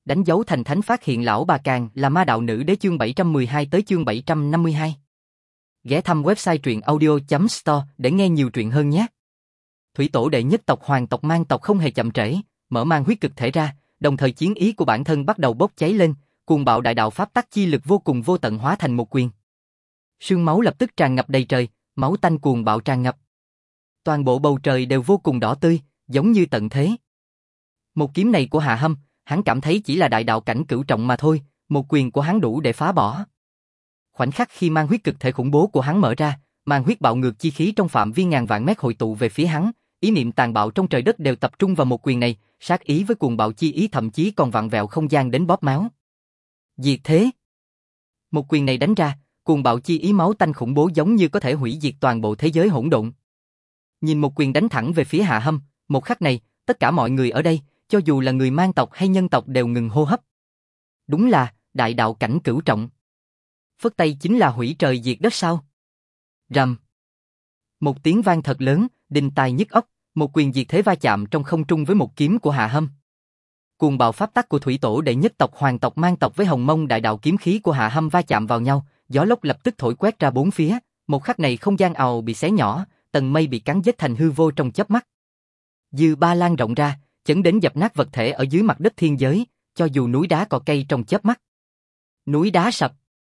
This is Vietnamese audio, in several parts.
Đánh dấu thành thánh phát hiện lão bà Càng là ma đạo nữ đế chương 712 tới chương 752. Ghé thăm website truyện audio.store để nghe nhiều truyện hơn nhé. Thủy tổ đệ nhất tộc Hoàng tộc Mang tộc không hề chậm trễ, mở mang huyết cực thể ra, đồng thời chiến ý của bản thân bắt đầu bốc cháy lên, cuồng bạo đại đạo pháp tắc chi lực vô cùng vô tận hóa thành một quyền. Sương máu lập tức tràn ngập đầy trời, máu tanh cuồng bạo tràn ngập. Toàn bộ bầu trời đều vô cùng đỏ tươi, giống như tận thế. Một kiếm này của Hạ Hâm, hắn cảm thấy chỉ là đại đạo cảnh cửu trọng mà thôi, một quyền của hắn đủ để phá bỏ. Khoảnh khắc khi mang huyết cực thể khủng bố của hắn mở ra, mang huyết bạo ngược chi khí trong phạm vi ngàn vạn mét hội tụ về phía hắn, ý niệm tàn bạo trong trời đất đều tập trung vào một quyền này, sát ý với cuồng bạo chi ý thậm chí còn vặn vẹo không gian đến bóp máu. Diệt thế. Một quyền này đánh ra, cuồng bạo chi ý máu tanh khủng bố giống như có thể hủy diệt toàn bộ thế giới hỗn độn. Nhìn một quyền đánh thẳng về phía Hạ Hâm, một khắc này, tất cả mọi người ở đây, cho dù là người Mang tộc hay nhân tộc đều ngừng hô hấp. Đúng là đại đạo cảnh cửu trọng. Phất tay chính là hủy trời diệt đất sao? Rầm. Một tiếng vang thật lớn, đinh tai nhức óc, một quyền diệt thế va chạm trong không trung với một kiếm của Hạ Hâm. Cuồng bạo pháp tắc của thủy tổ đệ nhất tộc Hoàng tộc Mang tộc với hồng mông đại đạo kiếm khí của Hạ Hâm va chạm vào nhau, gió lốc lập tức thổi quét ra bốn phía, một khắc này không gian ào bị xé nhỏ, tầng mây bị cắn vết thành hư vô trong chớp mắt. Dư ba lan rộng ra, chấn đến dập nát vật thể ở dưới mặt đất thiên giới, cho dù núi đá cỏ cây trong chớp mắt. Núi đá sập.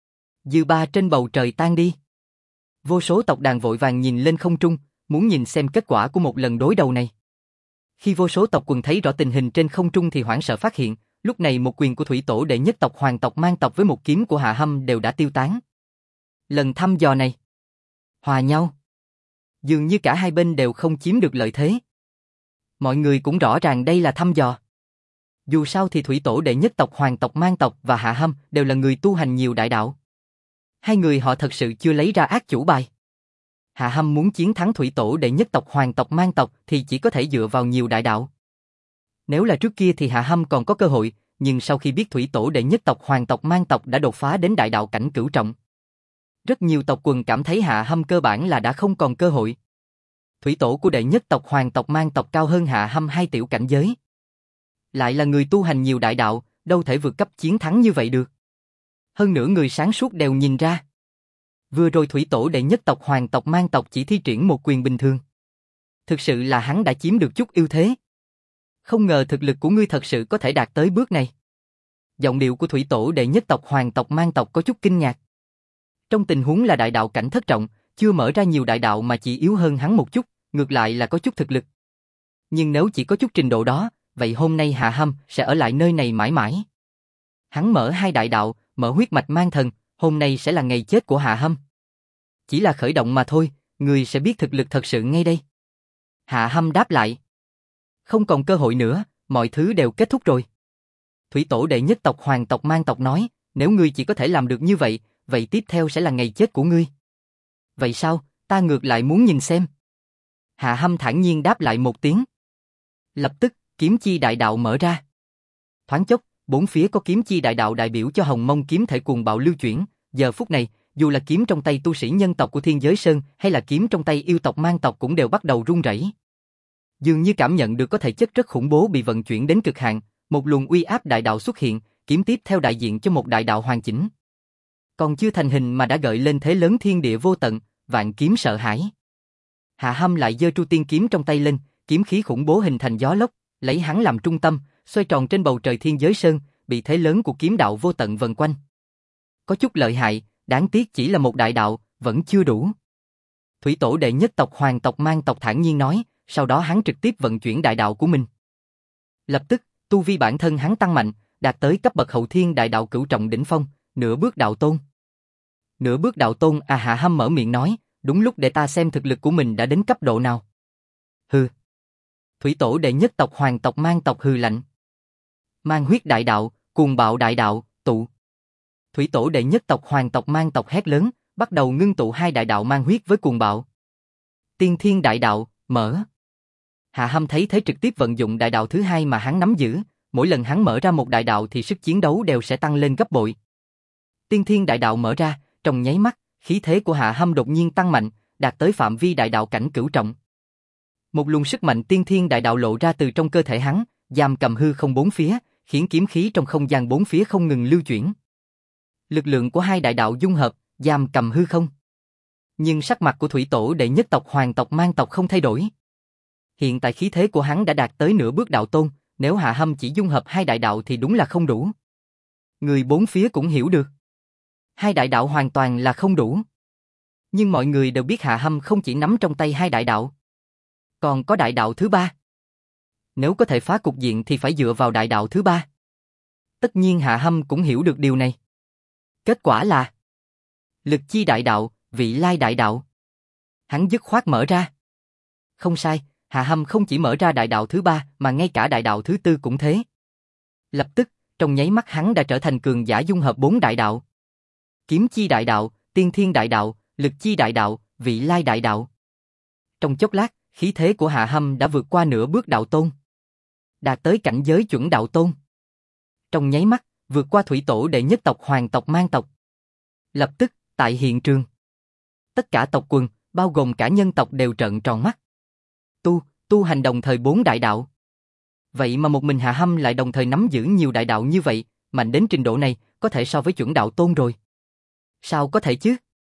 Dư ba trên bầu trời tan đi. Vô số tộc đàn vội vàng nhìn lên không trung, muốn nhìn xem kết quả của một lần đối đầu này. Khi vô số tộc quần thấy rõ tình hình trên không trung thì hoảng sợ phát hiện, lúc này một quyền của thủy tổ đệ nhất tộc Hoàng tộc Mang tộc với một kiếm của Hạ Hâm đều đã tiêu tán. Lần thăm dò này, hòa nhau. Dường như cả hai bên đều không chiếm được lợi thế. Mọi người cũng rõ ràng đây là thăm dò. Dù sao thì thủy tổ đệ nhất tộc Hoàng tộc Mang tộc và Hạ Hâm đều là người tu hành nhiều đại đạo. Hai người họ thật sự chưa lấy ra ác chủ bài. Hạ Hâm muốn chiến thắng thủy tổ đệ nhất tộc Hoàng tộc Mang tộc thì chỉ có thể dựa vào nhiều đại đạo. Nếu là trước kia thì Hạ Hâm còn có cơ hội, nhưng sau khi biết thủy tổ đệ nhất tộc Hoàng tộc Mang tộc đã đột phá đến đại đạo cảnh cửu trọng, rất nhiều tộc quần cảm thấy Hạ Hâm cơ bản là đã không còn cơ hội. Thủy tổ của đệ nhất tộc Hoàng tộc Mang tộc cao hơn Hạ Hâm 2 tiểu cảnh giới. Lại là người tu hành nhiều đại đạo, đâu thể vượt cấp chiến thắng như vậy được. Hơn nữa người sáng suốt đều nhìn ra. Vừa rồi thủy tổ đệ nhất tộc Hoàng tộc Mang tộc chỉ thi triển một quyền bình thường. Thực sự là hắn đã chiếm được chút ưu thế. Không ngờ thực lực của ngươi thật sự có thể đạt tới bước này. Giọng điệu của thủy tổ đệ nhất tộc Hoàng tộc Mang tộc có chút kinh ngạc. Trong tình huống là đại đạo cảnh thất trọng, chưa mở ra nhiều đại đạo mà chỉ yếu hơn hắn một chút, ngược lại là có chút thực lực. Nhưng nếu chỉ có chút trình độ đó, vậy hôm nay Hạ Hâm sẽ ở lại nơi này mãi mãi. Hắn mở 2 đại đạo, mở huyết mạch mang thần, hôm nay sẽ là ngày chết của Hạ Hâm. Chỉ là khởi động mà thôi, người sẽ biết thực lực thật sự ngay đây. Hạ Hâm đáp lại. Không còn cơ hội nữa, mọi thứ đều kết thúc rồi. Thủy tổ đệ nhất tộc Hoàng tộc Mang tộc nói, nếu ngươi chỉ có thể làm được như vậy, vậy tiếp theo sẽ là ngày chết của ngươi. Vậy sao, ta ngược lại muốn nhìn xem. Hạ Hâm thản nhiên đáp lại một tiếng. Lập tức, kiếm chi đại đạo mở ra. Thoáng chốc, bốn phía có kiếm chi đại đạo đại biểu cho hồng mông kiếm thể cuồng bạo lưu chuyển. Giờ phút này, dù là kiếm trong tay tu sĩ nhân tộc của Thiên Giới Sơn hay là kiếm trong tay yêu tộc Mang tộc cũng đều bắt đầu run rẩy. Dường như cảm nhận được có thể chất rất khủng bố bị vận chuyển đến cực hạn, một luồng uy áp đại đạo xuất hiện, kiếm tiếp theo đại diện cho một đại đạo hoàn chỉnh. Còn chưa thành hình mà đã gợi lên thế lớn thiên địa vô tận, vạn kiếm sợ hãi. Hạ Hâm lại giơ Tru Tiên kiếm trong tay lên, kiếm khí khủng bố hình thành gió lốc, lấy hắn làm trung tâm, xoay tròn trên bầu trời Thiên Giới Sơn, bị thế lớn của kiếm đạo vô tận vần quanh. Có chút lợi hại, đáng tiếc chỉ là một đại đạo, vẫn chưa đủ. Thủy tổ đệ nhất tộc Hoàng tộc Mang tộc thản nhiên nói, sau đó hắn trực tiếp vận chuyển đại đạo của mình. Lập tức, tu vi bản thân hắn tăng mạnh, đạt tới cấp bậc hậu thiên đại đạo cửu trọng đỉnh phong, nửa bước đạo tôn. Nửa bước đạo tôn à? Hạ Hâm mở miệng nói, đúng lúc để ta xem thực lực của mình đã đến cấp độ nào. Hừ. Thủy tổ đệ nhất tộc Hoàng tộc Mang tộc hừ lạnh. Mang huyết đại đạo, cuồng bạo đại đạo, tụ. Thủy tổ đệ nhất tộc Hoàng tộc Mang tộc hét lớn, bắt đầu ngưng tụ 2 đại đạo mang huyết với cuồng bạo. Tiên thiên đại đạo, mở. Hạ Hâm thấy thế trực tiếp vận dụng đại đạo thứ 2 mà hắn nắm giữ, mỗi lần hắn mở ra một đại đạo thì sức chiến đấu đều sẽ tăng lên gấp bội. Tiên thiên đại đạo mở ra, trong nháy mắt, khí thế của Hạ Hâm đột nhiên tăng mạnh, đạt tới phạm vi đại đạo cảnh cửu trọng. Một luồng sức mạnh tiên thiên đại đạo lộ ra từ trong cơ thể hắn, giam cầm hư không bốn phía, khiến kiếm khí trong không gian bốn phía không ngừng lưu chuyển. Lực lượng của hai đại đạo dung hợp, giam cầm hư không. Nhưng sắc mặt của thủy tổ đệ nhất tộc Hoàng tộc Mang tộc không thay đổi. Hiện tại khí thế của hắn đã đạt tới nửa bước đạo tôn, nếu Hạ Hâm chỉ dung hợp hai đại đạo thì đúng là không đủ. Người bốn phía cũng hiểu được. Hai đại đạo hoàn toàn là không đủ. Nhưng mọi người đều biết Hạ Hâm không chỉ nắm trong tay hai đại đạo, còn có đại đạo thứ ba. Nếu có thể phá cục diện thì phải dựa vào đại đạo thứ ba. Tất nhiên Hạ Hâm cũng hiểu được điều này. Kết quả là Lực Chi đại đạo, Vị Lai đại đạo. Hắn dứt khoát mở ra. Không sai, Hạ Hâm không chỉ mở ra đại đạo thứ ba mà ngay cả đại đạo thứ tư cũng thế. Lập tức, trong nháy mắt hắn đã trở thành cường giả dung hợp bốn đại đạo. Kiếm Chi đại đạo, Tiên Thiên đại đạo, Lực Chi đại đạo, Vị Lai đại đạo. Trong chốc lát, khí thế của Hạ Hâm đã vượt qua nửa bước đạo tôn, đạt tới cảnh giới chuẩn đạo tôn. Trong nháy mắt, vượt qua thủy tổ đệ nhất tộc Hoàng tộc Mang tộc. Lập tức, tại hiện trường, tất cả tộc quần, bao gồm cả nhân tộc đều trợn tròn mắt. Tu hành đồng thời bốn đại đạo. Vậy mà một mình Hạ Hâm lại đồng thời nắm giữ nhiều đại đạo như vậy, mạnh đến trình độ này, có thể so với chuẩn đạo tôn rồi. Sao có thể chứ?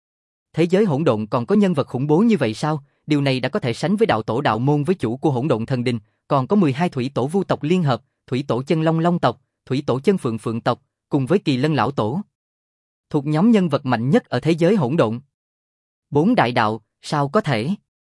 Thế giới hỗn độn còn có nhân vật khủng bố như vậy sao? Điều này đã có thể sánh với đạo tổ đạo môn với chủ của hỗn độn thần đình, còn có 12 thủy tổ vu tộc liên hợp, thủy tổ chân long long tộc, thủy tổ chân phượng phượng tộc, cùng với kỳ lân lão tổ. Thuộc nhóm nhân vật mạnh nhất ở thế giới hỗn độn. Bốn đại đạo, sao có thể?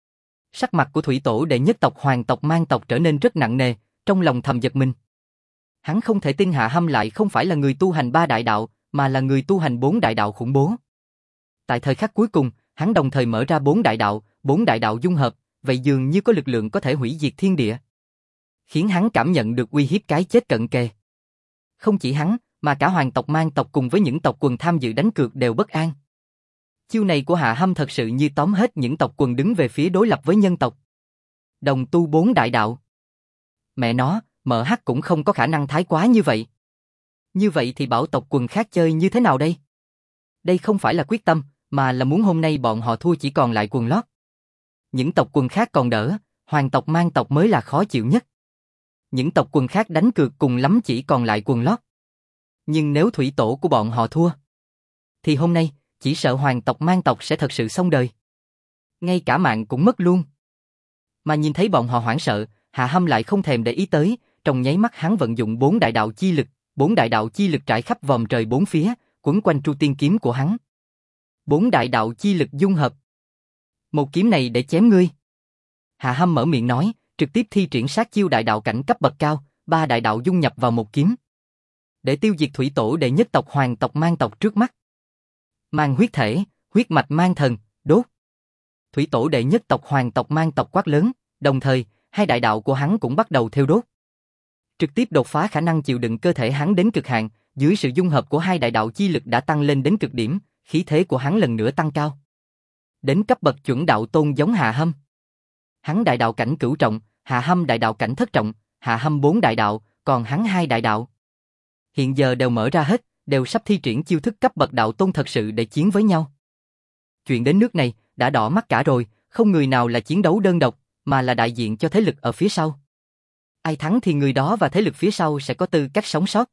Sắc mặt của thủy tổ đệ nhất tộc Hoàng tộc Mang tộc trở nên rất nặng nề, trong lòng thầm giật mình. Hắn không thể tin Hạ Hâm lại không phải là người tu hành ba đại đạo, mà là người tu hành bốn đại đạo khủng bố. Tại thời khắc cuối cùng, hắn đồng thời mở ra bốn đại đạo dung hợp, vậy dường như có lực lượng có thể hủy diệt thiên địa, khiến hắn cảm nhận được uy hiếp cái chết cận kề. Không chỉ hắn, mà cả Hoàng tộc Mang tộc cùng với những tộc quần tham dự đánh cược đều bất an. Chiêu này của Hạ Hâm thật sự như tóm hết những tộc quần đứng về phía đối lập với nhân tộc. Đồng tu bốn đại đạo. Mẹ nó, MH cũng không có khả năng thái quá như vậy. Như vậy thì bảo tộc quần khác chơi như thế nào đây? Đây không phải là quyết tâm, mà là muốn hôm nay bọn họ thua chỉ còn lại quần lót. Những tộc quần khác còn đỡ, Hoàng tộc Mang tộc mới là khó chịu nhất. Những tộc quần khác đánh cược cùng lắm chỉ còn lại quần lót. Nhưng nếu thủy tổ của bọn họ thua, thì hôm nay, chỉ sợ Hoàng tộc Mang tộc sẽ thật sự xong đời. Ngay cả mạng cũng mất luôn. Mà nhìn thấy bọn họ hoảng sợ, Hạ Hâm lại không thèm để ý tới, trong nháy mắt hắn vận dụng bốn đại đạo chi lực trải khắp vòm trời bốn phía, quấn quanh tru tiên kiếm của hắn. Bốn đại đạo chi lực dung hợp. Một kiếm này để chém ngươi. Hạ Hâm mở miệng nói, trực tiếp thi triển sát chiêu đại đạo cảnh cấp bậc cao, ba đại đạo dung nhập vào một kiếm, để tiêu diệt thủy tổ đệ nhất tộc Hoàng tộc Mang tộc trước mắt. Mang huyết thể, huyết mạch mang thần, đốt. Thủy tổ đệ nhất tộc Hoàng tộc Mang tộc quát lớn, đồng thời, hai đại đạo của hắn cũng bắt đầu thiêu đốt. Trực tiếp đột phá khả năng chịu đựng cơ thể hắn đến cực hạn, dưới sự dung hợp của hai đại đạo chi lực đã tăng lên đến cực điểm, khí thế của hắn lần nữa tăng cao. Đến cấp bậc chuẩn đạo tôn giống Hạ Hâm. Hắn đại đạo cảnh cửu trọng, Hạ Hâm đại đạo cảnh thất trọng, Hạ Hâm bốn đại đạo, còn hắn hai đại đạo. Hiện giờ đều mở ra hết, đều sắp thi triển chiêu thức cấp bậc đạo tôn thật sự để chiến với nhau. Chuyện đến nước này, đã đỏ mắt cả rồi, không người nào là chiến đấu đơn độc, mà là đại diện cho thế lực ở phía sau. Ai thắng thì người đó và thế lực phía sau sẽ có tư cách sống sót.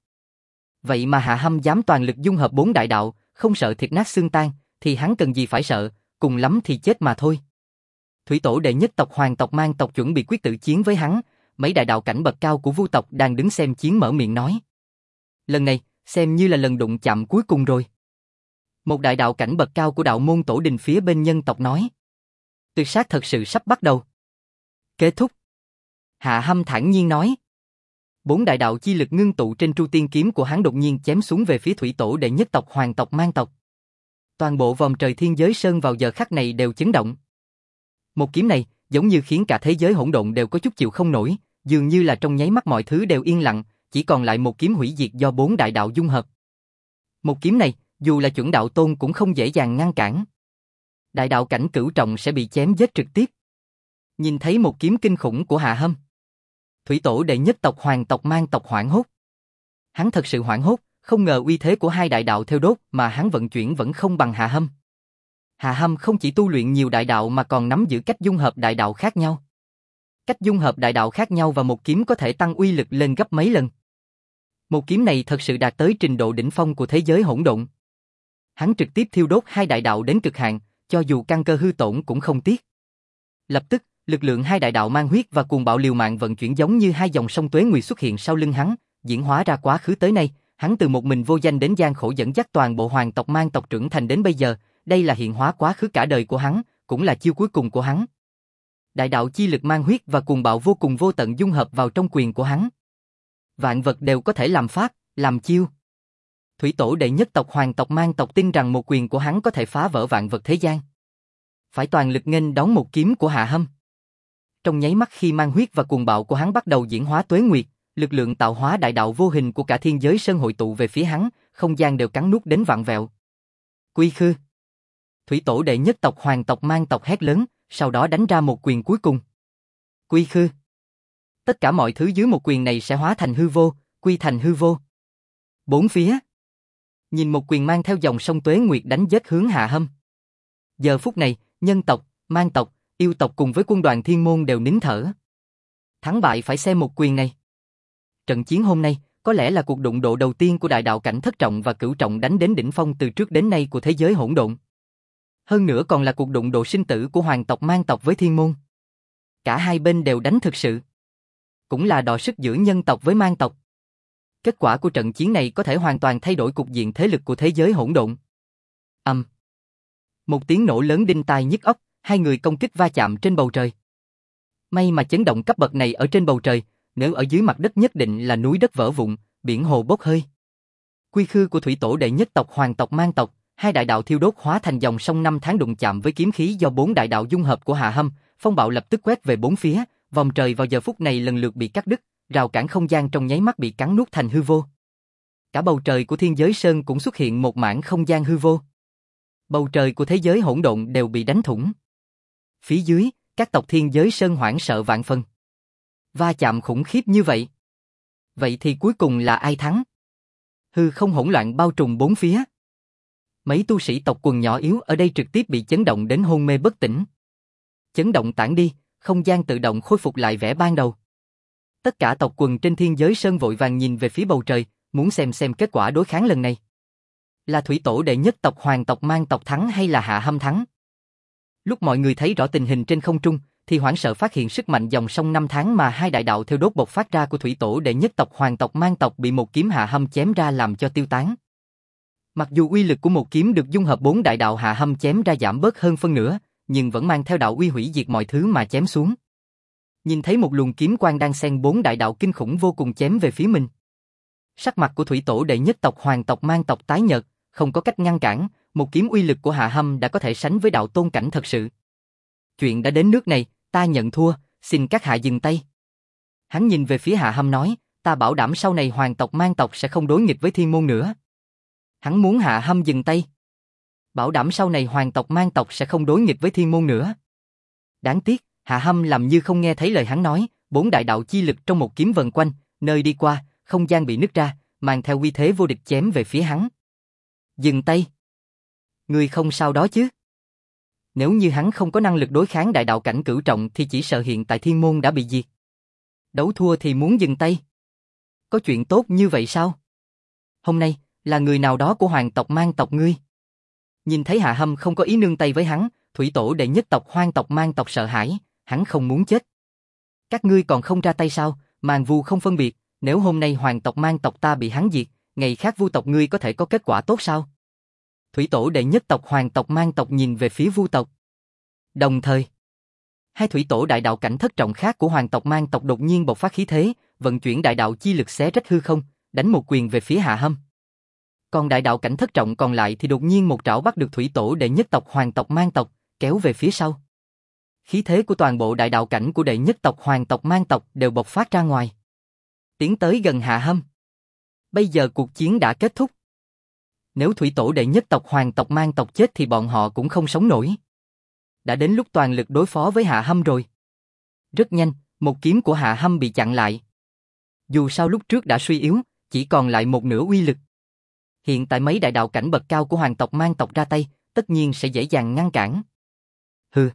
Vậy mà Hạ Hâm dám toàn lực dung hợp bốn đại đạo, không sợ thịt nát xương tan, thì hắn cần gì phải sợ, cùng lắm thì chết mà thôi. Thủy tổ đệ nhất tộc Hoàng tộc Mang tộc chuẩn bị quyết tử chiến với hắn, mấy đại đạo cảnh bậc cao của Vu tộc đang đứng xem chiến mở miệng nói. Lần này, xem như là lần đụng chạm cuối cùng rồi. Một đại đạo cảnh bậc cao của đạo môn tổ đình phía bên nhân tộc nói. Tuyệt sát thật sự sắp bắt đầu. Kết thúc. Hạ Hâm thản nhiên nói. Bốn đại đạo chi lực ngưng tụ trên tru tiên kiếm của hắn đột nhiên chém xuống về phía thủy tổ đệ nhất tộc Hoàng tộc Mang tộc. Toàn bộ vòng trời thiên giới sơn vào giờ khắc này đều chấn động. Một kiếm này, giống như khiến cả thế giới hỗn độn đều có chút chịu không nổi, dường như là trong nháy mắt mọi thứ đều yên lặng, chỉ còn lại một kiếm hủy diệt do bốn đại đạo dung hợp. Một kiếm này, dù là chuẩn đạo tôn cũng không dễ dàng ngăn cản. Đại đạo cảnh cửu trọng sẽ bị chém giết trực tiếp. Nhìn thấy một kiếm kinh khủng của Hạ Hâm, thủy tổ đệ nhất tộc Hoàng tộc Mang tộc hoảng hốt. Hắn thật sự hoảng hốt, không ngờ uy thế của hai đại đạo theo đốt mà hắn vận chuyển vẫn không bằng Hạ Hâm. Hạ Hâm không chỉ tu luyện nhiều đại đạo mà còn nắm giữ cách dung hợp đại đạo khác nhau. Cách dung hợp đại đạo khác nhau và một kiếm có thể tăng uy lực lên gấp mấy lần. Một kiếm này thật sự đạt tới trình độ đỉnh phong của thế giới hỗn độn. Hắn trực tiếp thiêu đốt hai đại đạo đến cực hạn, cho dù căn cơ hư tổn cũng không tiếc. Lập tức, lực lượng hai đại đạo mang huyết và cuồng bạo liều mạng vận chuyển giống như hai dòng sông tuế nguyệt xuất hiện sau lưng hắn, diễn hóa ra quá khứ tới nay, hắn từ một mình vô danh đến gian khổ dẫn dắt toàn bộ hoàng tộc mang tộc trưởng thành đến bây giờ, đây là hiện hóa quá khứ cả đời của hắn, cũng là chiêu cuối cùng của hắn. Đại đạo chi lực mang huyết và cuồng bạo vô cùng vô tận dung hợp vào trong quyền của hắn. Vạn vật đều có thể làm pháp, làm chiêu. Thủy tổ đệ nhất tộc hoàng tộc mang tộc tin rằng một quyền của hắn có thể phá vỡ vạn vật thế gian. Phải toàn lực nghênh đón một kiếm của Hạ Hâm. Trong nháy mắt khi mang huyết và cuồng bạo của hắn bắt đầu diễn hóa tuế nguyệt, lực lượng tạo hóa đại đạo vô hình của cả thiên giới sơn hội tụ về phía hắn, không gian đều cắn nuốt đến vạn vẹo. Quy khư. Thủy tổ đệ nhất tộc hoàng tộc mang tộc hét lớn, sau đó đánh ra một quyền cuối cùng. Quy khư. Tất cả mọi thứ dưới một quyền này sẽ hóa thành hư vô, quy thành hư vô. Bốn phía. Nhìn một quyền mang theo dòng sông tuế nguyệt đánh giết hướng Hạ Hâm. Giờ phút này, nhân tộc, mang tộc, yêu tộc cùng với quân đoàn thiên môn đều nín thở. Thắng bại phải xem một quyền này. Trận chiến hôm nay, có lẽ là cuộc đụng độ đầu tiên của đại đạo cảnh thất trọng và cửu trọng đánh đến đỉnh phong từ trước đến nay của thế giới hỗn độn. Hơn nữa còn là cuộc đụng độ sinh tử của hoàng tộc mang tộc với thiên môn. Cả hai bên đều đánh thực sự. Cũng là đọ sức giữa nhân tộc với mang tộc. Kết quả của trận chiến này có thể hoàn toàn thay đổi cục diện thế lực của thế giới hỗn độn. Một tiếng nổ lớn đinh tai nhức óc, hai người công kích va chạm trên bầu trời. May mà chấn động cấp bậc này ở trên bầu trời, nếu ở dưới mặt đất nhất định là núi đất vỡ vụn, biển hồ bốc hơi. Quy khư của thủy tổ đệ nhất tộc hoàng tộc mang tộc, hai đại đạo thiêu đốt hóa thành dòng sông năm tháng đụng chạm với kiếm khí do bốn đại đạo dung hợp của Hạ Hâm, phong bạo lập tức quét về bốn phía, vòng trời vào giờ phút này lần lượt bị cắt đứt, rào cản không gian trong nháy mắt bị cắn nuốt thành hư vô. Cả bầu trời của thiên giới sơn cũng xuất hiện một mảng không gian hư vô. Bầu trời của thế giới hỗn độn đều bị đánh thủng. Phía dưới, các tộc thiên giới sơn hoảng sợ vạn phần. Va chạm khủng khiếp như vậy. Vậy thì cuối cùng là ai thắng? Hư không hỗn loạn bao trùm bốn phía. Mấy tu sĩ tộc quần nhỏ yếu ở đây trực tiếp bị chấn động đến hôn mê bất tỉnh. Chấn động tản đi, không gian tự động khôi phục lại vẻ ban đầu. Tất cả tộc quần trên thiên giới sơn vội vàng nhìn về phía bầu trời, muốn xem kết quả đối kháng lần này. Là thủy tổ đệ nhất tộc hoàng tộc mang tộc thắng hay là Hạ Hâm thắng? Lúc mọi người thấy rõ tình hình trên không trung, thì hoảng sợ phát hiện sức mạnh dòng sông năm tháng mà hai đại đạo theo đốt bộc phát ra của thủy tổ đệ nhất tộc hoàng tộc mang tộc bị một kiếm Hạ Hâm chém ra làm cho tiêu tán. Mặc dù uy lực của một kiếm được dung hợp bốn đại đạo Hạ Hâm chém ra giảm bớt hơn phân nửa, nhưng vẫn mang theo đạo uy hủy diệt mọi thứ mà chém xuống. Nhìn thấy một luồng kiếm quang đang xen bốn đại đạo kinh khủng vô cùng chém về phía mình. Sắc mặt của thủy tổ đệ nhất tộc hoàng tộc mang tộc tái nhợt, không có cách ngăn cản, một kiếm uy lực của Hạ Hâm đã có thể sánh với đạo tôn cảnh thật sự. Chuyện đã đến nước này, ta nhận thua, xin các hạ dừng tay. Hắn nhìn về phía Hạ Hâm nói, ta bảo đảm sau này hoàng tộc mang tộc sẽ không đối nghịch với thiên môn nữa. Hắn muốn Hạ Hâm dừng tay. Bảo đảm sau này hoàng tộc mang tộc sẽ không đối nghịch với thiên môn nữa. Đáng tiếc, Hạ Hâm làm như không nghe thấy lời hắn nói, bốn đại đạo chi lực trong một kiếm vần quanh, nơi đi qua, không gian bị nứt ra, mang theo uy thế vô địch chém về phía hắn. Dừng tay. Ngươi không sao đó chứ? Nếu như hắn không có năng lực đối kháng đại đạo cảnh cửu trọng thì chỉ sợ hiện tại thiên môn đã bị diệt. Đấu thua thì muốn dừng tay. Có chuyện tốt như vậy sao? Hôm nay, là người nào đó của hoàng tộc mang tộc ngươi. Nhìn thấy Hạ Hâm không có ý nương tay với hắn, thủy tổ đệ nhất tộc hoang tộc mang tộc sợ hãi, hắn không muốn chết. Các ngươi còn không ra tay sao, màn vu không phân biệt, nếu hôm nay hoàng tộc mang tộc ta bị hắn diệt, ngày khác vu tộc ngươi có thể có kết quả tốt sao? Thủy tổ đệ nhất tộc hoàng tộc mang tộc nhìn về phía vu tộc. Đồng thời, hai thủy tổ đại đạo cảnh thất trọng khác của hoàng tộc mang tộc đột nhiên bộc phát khí thế, vận chuyển đại đạo chi lực xé rách hư không, đánh một quyền về phía Hạ Hâm. Còn đại đạo cảnh thất trọng còn lại thì đột nhiên một trảo bắt được thủy tổ đệ nhất tộc hoàng tộc mang tộc, kéo về phía sau. Khí thế của toàn bộ đại đạo cảnh của đệ nhất tộc hoàng tộc mang tộc đều bộc phát ra ngoài. Tiến tới gần Hạ Hâm. Bây giờ cuộc chiến đã kết thúc. Nếu thủy tổ đệ nhất tộc hoàng tộc mang tộc chết thì bọn họ cũng không sống nổi. Đã đến lúc toàn lực đối phó với Hạ Hâm rồi. Rất nhanh, một kiếm của Hạ Hâm bị chặn lại. Dù sao lúc trước đã suy yếu, chỉ còn lại một nửa uy lực. Hiện tại mấy đại đạo cảnh bậc cao của hoàng tộc mang tộc ra tay, tất nhiên sẽ dễ dàng ngăn cản. Hừ.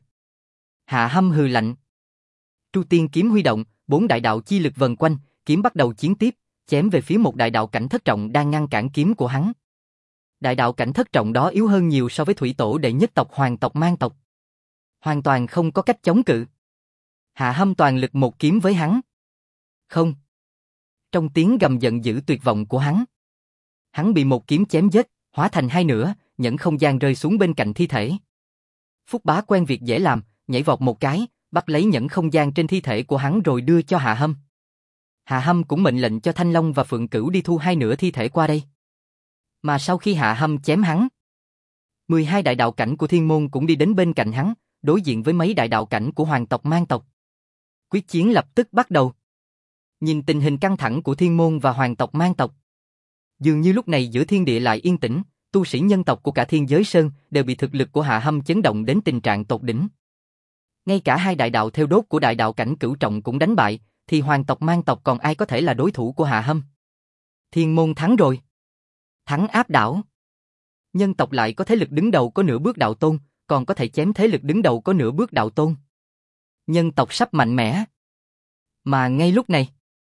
Hạ Hâm hừ lạnh. Tru Tiên kiếm huy động, bốn đại đạo chi lực vần quanh, kiếm bắt đầu chiến tiếp, chém về phía một đại đạo cảnh thất trọng đang ngăn cản kiếm của hắn. Đại đạo cảnh thất trọng đó yếu hơn nhiều so với thủy tổ đệ nhất tộc Hoàng tộc Mang tộc. Hoàn toàn không có cách chống cự. Hạ Hâm toàn lực một kiếm với hắn. Không. Trong tiếng gầm giận dữ tuyệt vọng của hắn bị một kiếm chém giết, hóa thành hai nửa, nhẫn không gian rơi xuống bên cạnh thi thể. Phúc Bá quen việc dễ làm, nhảy vọt một cái, bắt lấy nhẫn không gian trên thi thể của hắn rồi đưa cho Hạ Hâm. Hạ Hâm cũng mệnh lệnh cho Thanh Long và Phượng Cửu đi thu hai nửa thi thể qua đây. Mà sau khi Hạ Hâm chém hắn, 12 đại đạo cảnh của Thiên Môn cũng đi đến bên cạnh hắn, đối diện với mấy đại đạo cảnh của Hoàng tộc Mang tộc. Quyết chiến lập tức bắt đầu. Nhìn tình hình căng thẳng của Thiên Môn và Hoàng tộc Mang tộc, dường như lúc này giữa thiên địa lại yên tĩnh, tu sĩ nhân tộc của cả Thiên Giới Sơn đều bị thực lực của Hạ Hâm chấn động đến tình trạng tột đỉnh. Ngay cả hai đại đạo theo đốt của đại đạo cảnh cửu trọng cũng đánh bại, thì Hoàng tộc Mang tộc còn ai có thể là đối thủ của Hạ Hâm? Thiên Môn thắng rồi. Thắng áp đảo. Nhân tộc lại có thế lực đứng đầu có nửa bước đạo tôn, còn có thể chém thế lực đứng đầu có nửa bước đạo tôn. Nhân tộc sắp mạnh mẽ. Mà ngay lúc này,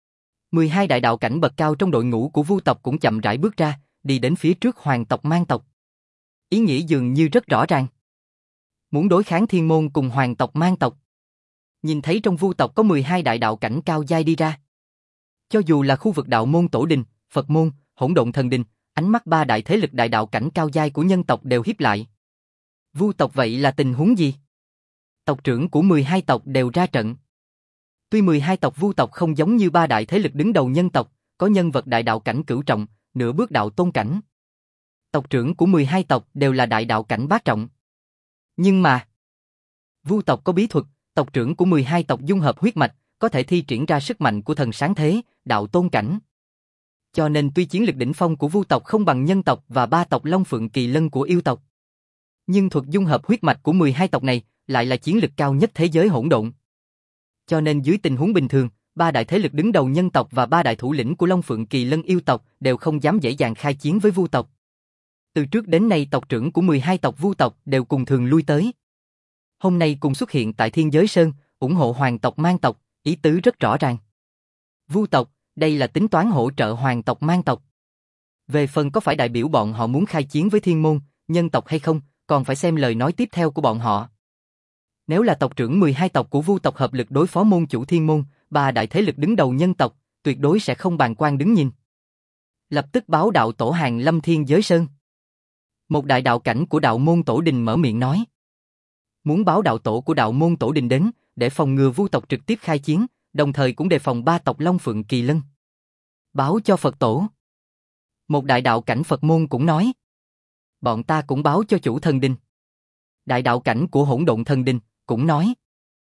12 đại đạo cảnh bậc cao trong đội ngũ của Vu tộc cũng chậm rãi bước ra, đi đến phía trước Hoàng tộc Mang tộc. Ý nghĩa dường như rất rõ ràng. Muốn đối kháng Thiên Môn cùng Hoàng tộc Mang tộc. Nhìn thấy trong Vu tộc có 12 đại đạo cảnh cao giai đi ra. Cho dù là khu vực đạo môn Tổ Đình, Phật môn, Hỗn Độn Thần Đình, ánh mắt ba đại thế lực đại đạo cảnh cao giai của nhân tộc đều híp lại. Vu tộc vậy là tình huống gì? Tộc trưởng của 12 tộc đều ra trận. Tuy 12 tộc Vu tộc không giống như ba đại thế lực đứng đầu nhân tộc, có nhân vật đại đạo cảnh cửu trọng, nửa bước đạo tôn cảnh. Tộc trưởng của 12 tộc đều là đại đạo cảnh bát trọng. Nhưng mà, Vu tộc có bí thuật, tộc trưởng của 12 tộc dung hợp huyết mạch, có thể thi triển ra sức mạnh của thần sáng thế, đạo tôn cảnh. Cho nên tuy chiến lực đỉnh phong của Vu tộc không bằng nhân tộc và ba tộc Long Phượng Kỳ Lân của yêu tộc, nhưng thuật dung hợp huyết mạch của 12 tộc này lại là chiến lực cao nhất thế giới hỗn độn. Cho nên dưới tình huống bình thường, ba đại thế lực đứng đầu nhân tộc và ba đại thủ lĩnh của Long Phượng Kỳ Lân yêu tộc đều không dám dễ dàng khai chiến với Vu tộc. Từ trước đến nay tộc trưởng của 12 tộc Vu tộc đều cùng thường lui tới. Hôm nay cùng xuất hiện tại Thiên Giới Sơn, ủng hộ Hoàng tộc Mang tộc, ý tứ rất rõ ràng. Vu tộc, đây là tính toán hỗ trợ Hoàng tộc Mang tộc. Về phần có phải đại biểu bọn họ muốn khai chiến với Thiên Môn, nhân tộc hay không, còn phải xem lời nói tiếp theo của bọn họ. Nếu là tộc trưởng 12 tộc của Vu tộc hợp lực đối phó môn chủ Thiên Môn, ba đại thế lực đứng đầu nhân tộc, tuyệt đối sẽ không bàng quan đứng nhìn. Lập tức báo đạo tổ hàng Lâm Thiên Giới Sơn. Một đại đạo cảnh của đạo môn Tổ Đình mở miệng nói. Muốn báo đạo tổ của đạo môn Tổ Đình đến, để phòng ngừa Vu tộc trực tiếp khai chiến, đồng thời cũng đề phòng ba tộc Long Phượng Kỳ Lân. Báo cho Phật tổ. Một đại đạo cảnh Phật môn cũng nói. Bọn ta cũng báo cho chủ thần đình. Đại đạo cảnh của Hỗn Độn Thần Đình cũng nói.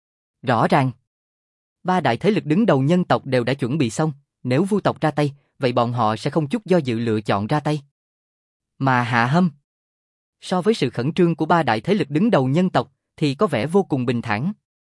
Rõ ràng, ba đại thế lực đứng đầu nhân tộc đều đã chuẩn bị xong, nếu Vu tộc ra tay, vậy bọn họ sẽ không chút do dự lựa chọn ra tay. Mà Hạ Hâm, so với sự khẩn trương của ba đại thế lực đứng đầu nhân tộc, thì có vẻ vô cùng bình thản.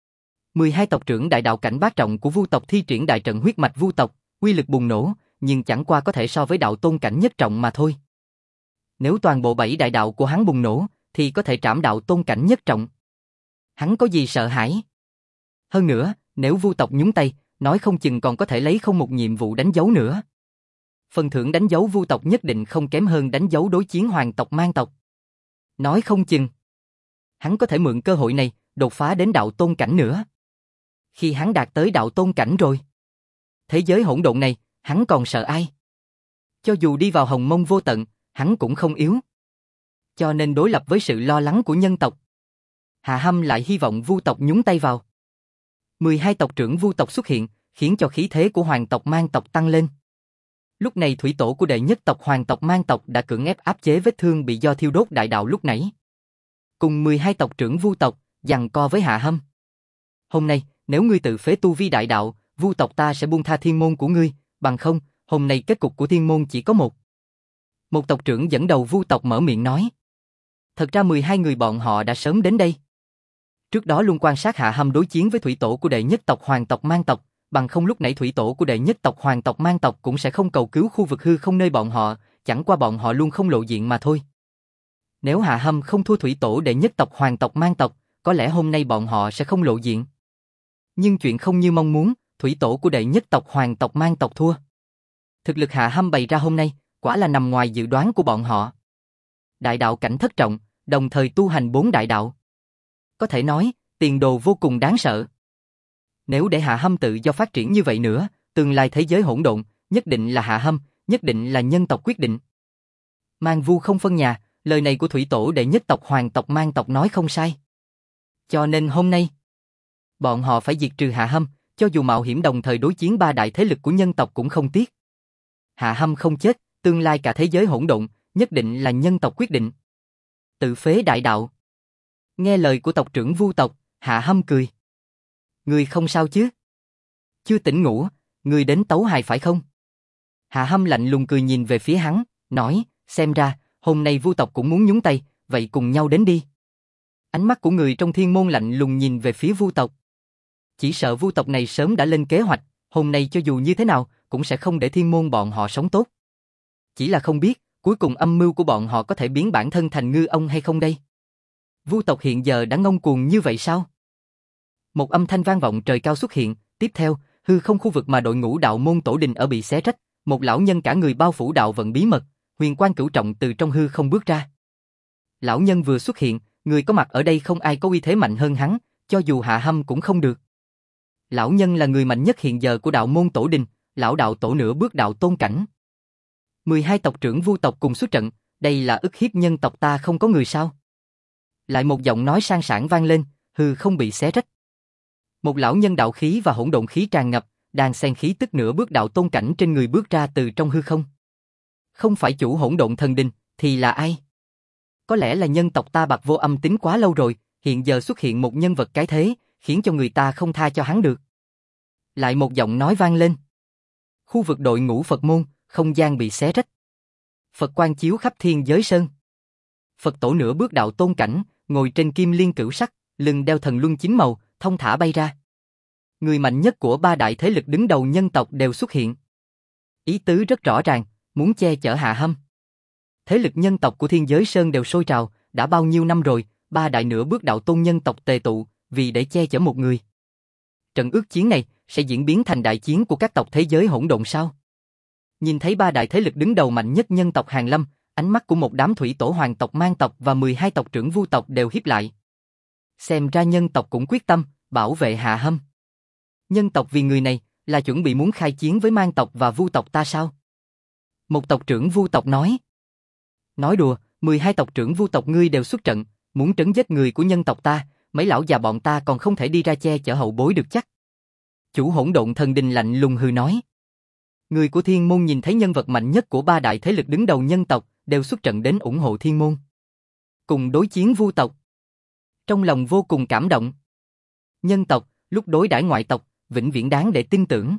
12 tộc trưởng đại đạo cảnh bát trọng của Vu tộc thi triển đại trận huyết mạch Vu tộc, uy lực bùng nổ, nhưng chẳng qua có thể so với đạo tôn cảnh nhất trọng mà thôi. Nếu toàn bộ 7 đại đạo của hắn bùng nổ, thì có thể trảm đạo tôn cảnh nhất trọng. Hắn có gì sợ hãi? Hơn nữa, nếu Vu tộc nhúng tay, nói không chừng còn có thể lấy không một nhiệm vụ đánh dấu nữa. Phần thưởng đánh dấu Vu tộc nhất định không kém hơn đánh dấu đối chiến Hoàng tộc Mang tộc. Nói không chừng, hắn có thể mượn cơ hội này, đột phá đến đạo tôn cảnh nữa. Khi hắn đạt tới đạo tôn cảnh rồi, thế giới hỗn độn này, hắn còn sợ ai? Cho dù đi vào hồng mông vô tận, hắn cũng không yếu. Cho nên đối lập với sự lo lắng của nhân tộc, Hạ Hâm lại hy vọng Vu tộc nhúng tay vào. 12 tộc trưởng Vu tộc xuất hiện, khiến cho khí thế của Hoàng tộc Mang tộc tăng lên. Lúc này thủy tổ của đệ nhất tộc Hoàng tộc Mang tộc đã cưỡng ép áp chế vết thương bị do thiêu đốt đại đạo lúc nãy. Cùng 12 tộc trưởng Vu tộc, giằng co với Hạ Hâm. Hôm nay, nếu ngươi tự phế tu vi đại đạo, Vu tộc ta sẽ buông tha thiên môn của ngươi, bằng không, hôm nay kết cục của thiên môn chỉ có một. Một tộc trưởng dẫn đầu Vu tộc mở miệng nói. Thật ra 12 người bọn họ đã sớm đến đây. Trước đó luôn quan sát Hạ Hâm đối chiến với thủy tổ của đệ nhất tộc Hoàng tộc Mang tộc, bằng không lúc nãy thủy tổ của đệ nhất tộc Hoàng tộc Mang tộc cũng sẽ không cầu cứu khu vực hư không nơi bọn họ, chẳng qua bọn họ luôn không lộ diện mà thôi. Nếu Hạ Hâm không thua thủy tổ đệ nhất tộc Hoàng tộc Mang tộc, có lẽ hôm nay bọn họ sẽ không lộ diện. Nhưng chuyện không như mong muốn, thủy tổ của đệ nhất tộc Hoàng tộc Mang tộc thua. Thực lực Hạ Hâm bày ra hôm nay, quả là nằm ngoài dự đoán của bọn họ. Đại đạo cảnh thất trọng, đồng thời tu hành 4 đại đạo. Có thể nói, tiền đồ vô cùng đáng sợ. Nếu để Hạ Hâm tự do phát triển như vậy nữa, tương lai thế giới hỗn độn, nhất định là Hạ Hâm, nhất định là nhân tộc quyết định. Mang Vu không phân nhà, lời này của thủy tổ đệ nhất tộc Hoàng tộc Mang tộc nói không sai. Cho nên hôm nay, bọn họ phải diệt trừ Hạ Hâm, cho dù mạo hiểm đồng thời đối chiến 3 đại thế lực của nhân tộc cũng không tiếc. Hạ Hâm không chết, tương lai cả thế giới hỗn độn, nhất định là nhân tộc quyết định. Tự phế đại đạo. Nghe lời của tộc trưởng Vu tộc, Hạ Hâm cười. Ngươi không sao chứ? Chưa tỉnh ngủ, ngươi đến tấu hài phải không? Hạ Hâm lạnh lùng cười nhìn về phía hắn, nói, xem ra, hôm nay Vu tộc cũng muốn nhúng tay, vậy cùng nhau đến đi. Ánh mắt của người trong thiên môn lạnh lùng nhìn về phía Vu tộc. Chỉ sợ Vu tộc này sớm đã lên kế hoạch, hôm nay cho dù như thế nào, cũng sẽ không để thiên môn bọn họ sống tốt. Chỉ là không biết, cuối cùng âm mưu của bọn họ có thể biến bản thân thành ngư ông hay không đây? Vu tộc hiện giờ đã ngông cuồng như vậy sao? Một âm thanh vang vọng trời cao xuất hiện, tiếp theo, hư không khu vực mà đội ngũ đạo môn tổ đình ở bị xé rách, một lão nhân cả người bao phủ đạo vận bí mật, huyền quang cửu trọng từ trong hư không bước ra. Lão nhân vừa xuất hiện, người có mặt ở đây không ai có uy thế mạnh hơn hắn, cho dù Hạ Hâm cũng không được. Lão nhân là người mạnh nhất hiện giờ của đạo môn tổ đình, lão đạo tổ nửa bước đạo tôn cảnh. 12 tộc trưởng Vu tộc cùng xuất trận, đây là ức hiếp nhân tộc ta không có người sao? Lại một giọng nói sang sảng vang lên, hư không bị xé rách. Một lão nhân đạo khí và hỗn độn khí tràn ngập, đang xen khí tức nửa bước đạo tôn cảnh trên người bước ra từ trong hư không. Không phải chủ hỗn độn thần đình, thì là ai? Có lẽ là nhân tộc ta bạc vô âm tính quá lâu rồi, hiện giờ xuất hiện một nhân vật cái thế, khiến cho người ta không tha cho hắn được. Lại một giọng nói vang lên. Khu vực đội ngũ Phật môn, không gian bị xé rách. Phật quang chiếu khắp thiên giới sơn. Phật tổ nửa bước đạo tôn cảnh, ngồi trên kim liên cửu sắc, lưng đeo thần luân 9 màu, thông thả bay ra. Người mạnh nhất của 3 đại thế lực đứng đầu nhân tộc đều xuất hiện. Ý tứ rất rõ ràng, muốn che chở Hạ Hâm. Thế lực nhân tộc của thiên giới sơn đều sôi trào, đã bao nhiêu năm rồi, 3 đại nửa bước đạo tôn nhân tộc tề tụ, vì để che chở một người. Trận ước chiến này sẽ diễn biến thành đại chiến của các tộc thế giới hỗn độn sao? Nhìn thấy 3 đại thế lực đứng đầu mạnh nhất nhân tộc Hàn Lâm, ánh mắt của một đám thủy tổ Hoàng tộc Mang tộc và 12 tộc trưởng Vu tộc đều híp lại. Xem ra nhân tộc cũng quyết tâm bảo vệ Hạ Hâm. Nhân tộc vì người này là chuẩn bị muốn khai chiến với Mang tộc và Vu tộc ta sao? Một tộc trưởng Vu tộc nói. Nói đùa, 12 tộc trưởng Vu tộc ngươi đều xuất trận, muốn trấn giết người của nhân tộc ta, mấy lão già bọn ta còn không thể đi ra che chở hậu bối được chắc. Chủ hỗn độn thần đình lạnh lùng hừ nói. Người của thiên môn nhìn thấy nhân vật mạnh nhất của 3 đại thế lực đứng đầu nhân tộc đều xuất trận đến ủng hộ thiên môn. Cùng đối chiến Vu tộc. Trong lòng vô cùng cảm động. Nhân tộc, lúc đối đãi ngoại tộc, vĩnh viễn đáng để tin tưởng.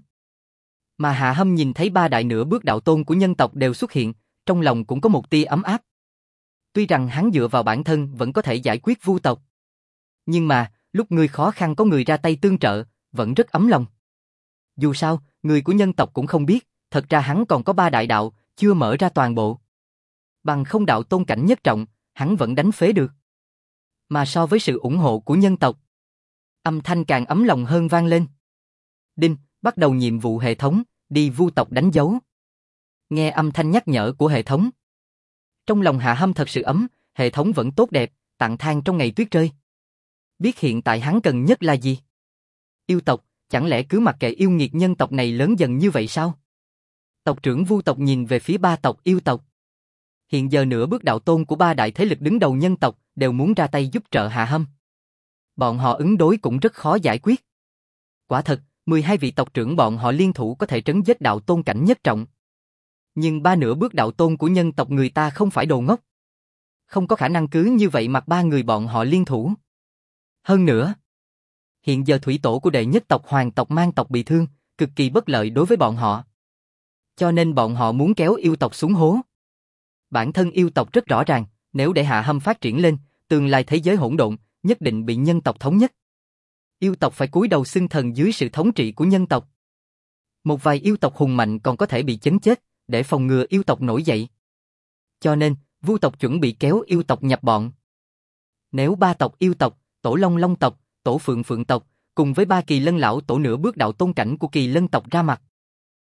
Mà Hạ Hâm nhìn thấy 3 đại nửa bước đạo tôn của nhân tộc đều xuất hiện, trong lòng cũng có một tia ấm áp. Tuy rằng hắn dựa vào bản thân vẫn có thể giải quyết Vu tộc. Nhưng mà, lúc người khó khăn có người ra tay tương trợ, vẫn rất ấm lòng. Dù sao, người của nhân tộc cũng không biết, thật ra hắn còn có 3 đại đạo, chưa mở ra toàn bộ. Bằng không đạo tôn cảnh nhất trọng, hắn vẫn đánh phế được. Mà so với sự ủng hộ của nhân tộc, âm thanh càng ấm lòng hơn vang lên. Đinh, bắt đầu nhiệm vụ hệ thống, đi Vu tộc đánh dấu. Nghe âm thanh nhắc nhở của hệ thống. Trong lòng Hạ Hâm thật sự ấm, hệ thống vẫn tốt đẹp, tặng than trong ngày tuyết rơi. Biết hiện tại hắn cần nhất là gì? Yêu tộc, chẳng lẽ cứ mặc kệ yêu nghiệt nhân tộc này lớn dần như vậy sao? Tộc trưởng Vu tộc nhìn về phía 3 tộc yêu tộc. Hiện giờ nửa bước đạo tôn của 3 đại thế lực đứng đầu nhân tộc đều muốn ra tay giúp trợ Hạ Hâm. Bọn họ ứng đối cũng rất khó giải quyết. Quả thật, 12 vị tộc trưởng bọn họ liên thủ có thể trấn giết đạo tôn cảnh nhất trọng. Nhưng 3 nửa bước đạo tôn của nhân tộc người ta không phải đồ ngốc. Không có khả năng cứ như vậy mặc 3 người bọn họ liên thủ. Hơn nữa, hiện giờ thủy tổ của đệ nhất tộc Hoàng tộc Mang tộc bị thương, cực kỳ bất lợi đối với bọn họ. Cho nên bọn họ muốn kéo yêu tộc xuống hố. Bản thân yêu tộc rất rõ ràng, nếu để Hạ Hâm phát triển lên, tương lai thế giới hỗn độn, nhất định bị nhân tộc thống nhất. Yêu tộc phải cúi đầu xưng thần dưới sự thống trị của nhân tộc. Một vài yêu tộc hùng mạnh còn có thể bị chấn chết, để phòng ngừa yêu tộc nổi dậy. Cho nên, Vu tộc chuẩn bị kéo yêu tộc nhập bọn. Nếu 3 tộc yêu tộc, Tổ Long Long tộc, Tổ Phượng Phượng tộc, cùng với 3 kỳ lân lão tổ nửa bước đạo tôn cảnh của kỳ lân tộc ra mặt,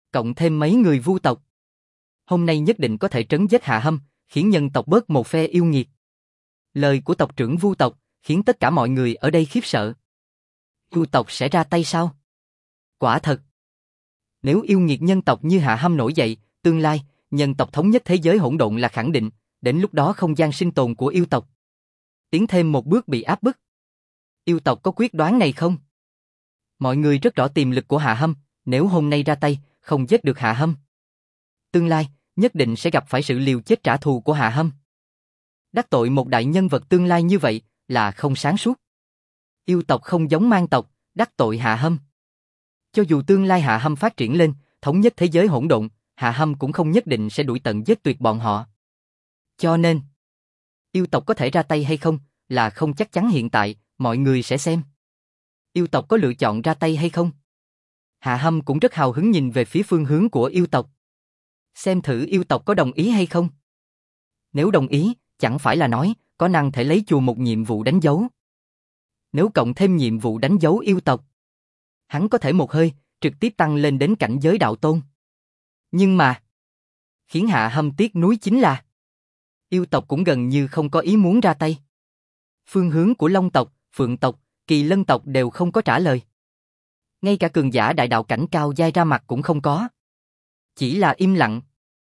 cộng thêm mấy người vu tộc. Hôm nay nhất định có thể trấn giết Hạ Hâm, khiến nhân tộc bớt một phe yêu nghiệt. Lời của tộc trưởng vu tộc khiến tất cả mọi người ở đây khiếp sợ. Vu tộc sẽ ra tay sao? Quả thật. Nếu yêu nghiệt nhân tộc như Hạ Hâm nổi dậy, tương lai, nhân tộc thống nhất thế giới hỗn độn là khẳng định, đến lúc đó không gian sinh tồn của yêu tộc tiến thêm một bước bị áp bức. Yêu tộc có quyết đoán này không? Mọi người rất rõ tiềm lực của Hạ Hâm, nếu hôm nay ra tay, không giết được Hạ Hâm, tương lai, nhất định sẽ gặp phải sự liều chết trả thù của Hạ Hâm. Đắc tội một đại nhân vật tương lai như vậy, là không sáng suốt. Yêu tộc không giống mang tộc, đắc tội Hạ Hâm. Cho dù tương lai Hạ Hâm phát triển lên, thống nhất thế giới hỗn độn, Hạ Hâm cũng không nhất định sẽ đuổi tận giết tuyệt bọn họ. Cho nên, yêu tộc có thể ra tay hay không, là không chắc chắn hiện tại, mọi người sẽ xem. Yêu tộc có lựa chọn ra tay hay không? Hạ Hâm cũng rất hào hứng nhìn về phía phương hướng của yêu tộc. Xem thử yêu tộc có đồng ý hay không? Nếu đồng ý, chẳng phải là nói, có năng thể lấy chùa một nhiệm vụ đánh dấu. Nếu cộng thêm nhiệm vụ đánh dấu yêu tộc, hắn có thể một hơi, trực tiếp tăng lên đến cảnh giới đạo tôn. Nhưng mà, khiến Hạ Hâm tiếc nuối chính là, yêu tộc cũng gần như không có ý muốn ra tay. Phương hướng của Long tộc, Phượng tộc, Kỳ Lân tộc đều không có trả lời. Ngay cả cường giả đại đạo cảnh cao giai ra mặt cũng không có. Chỉ là im lặng.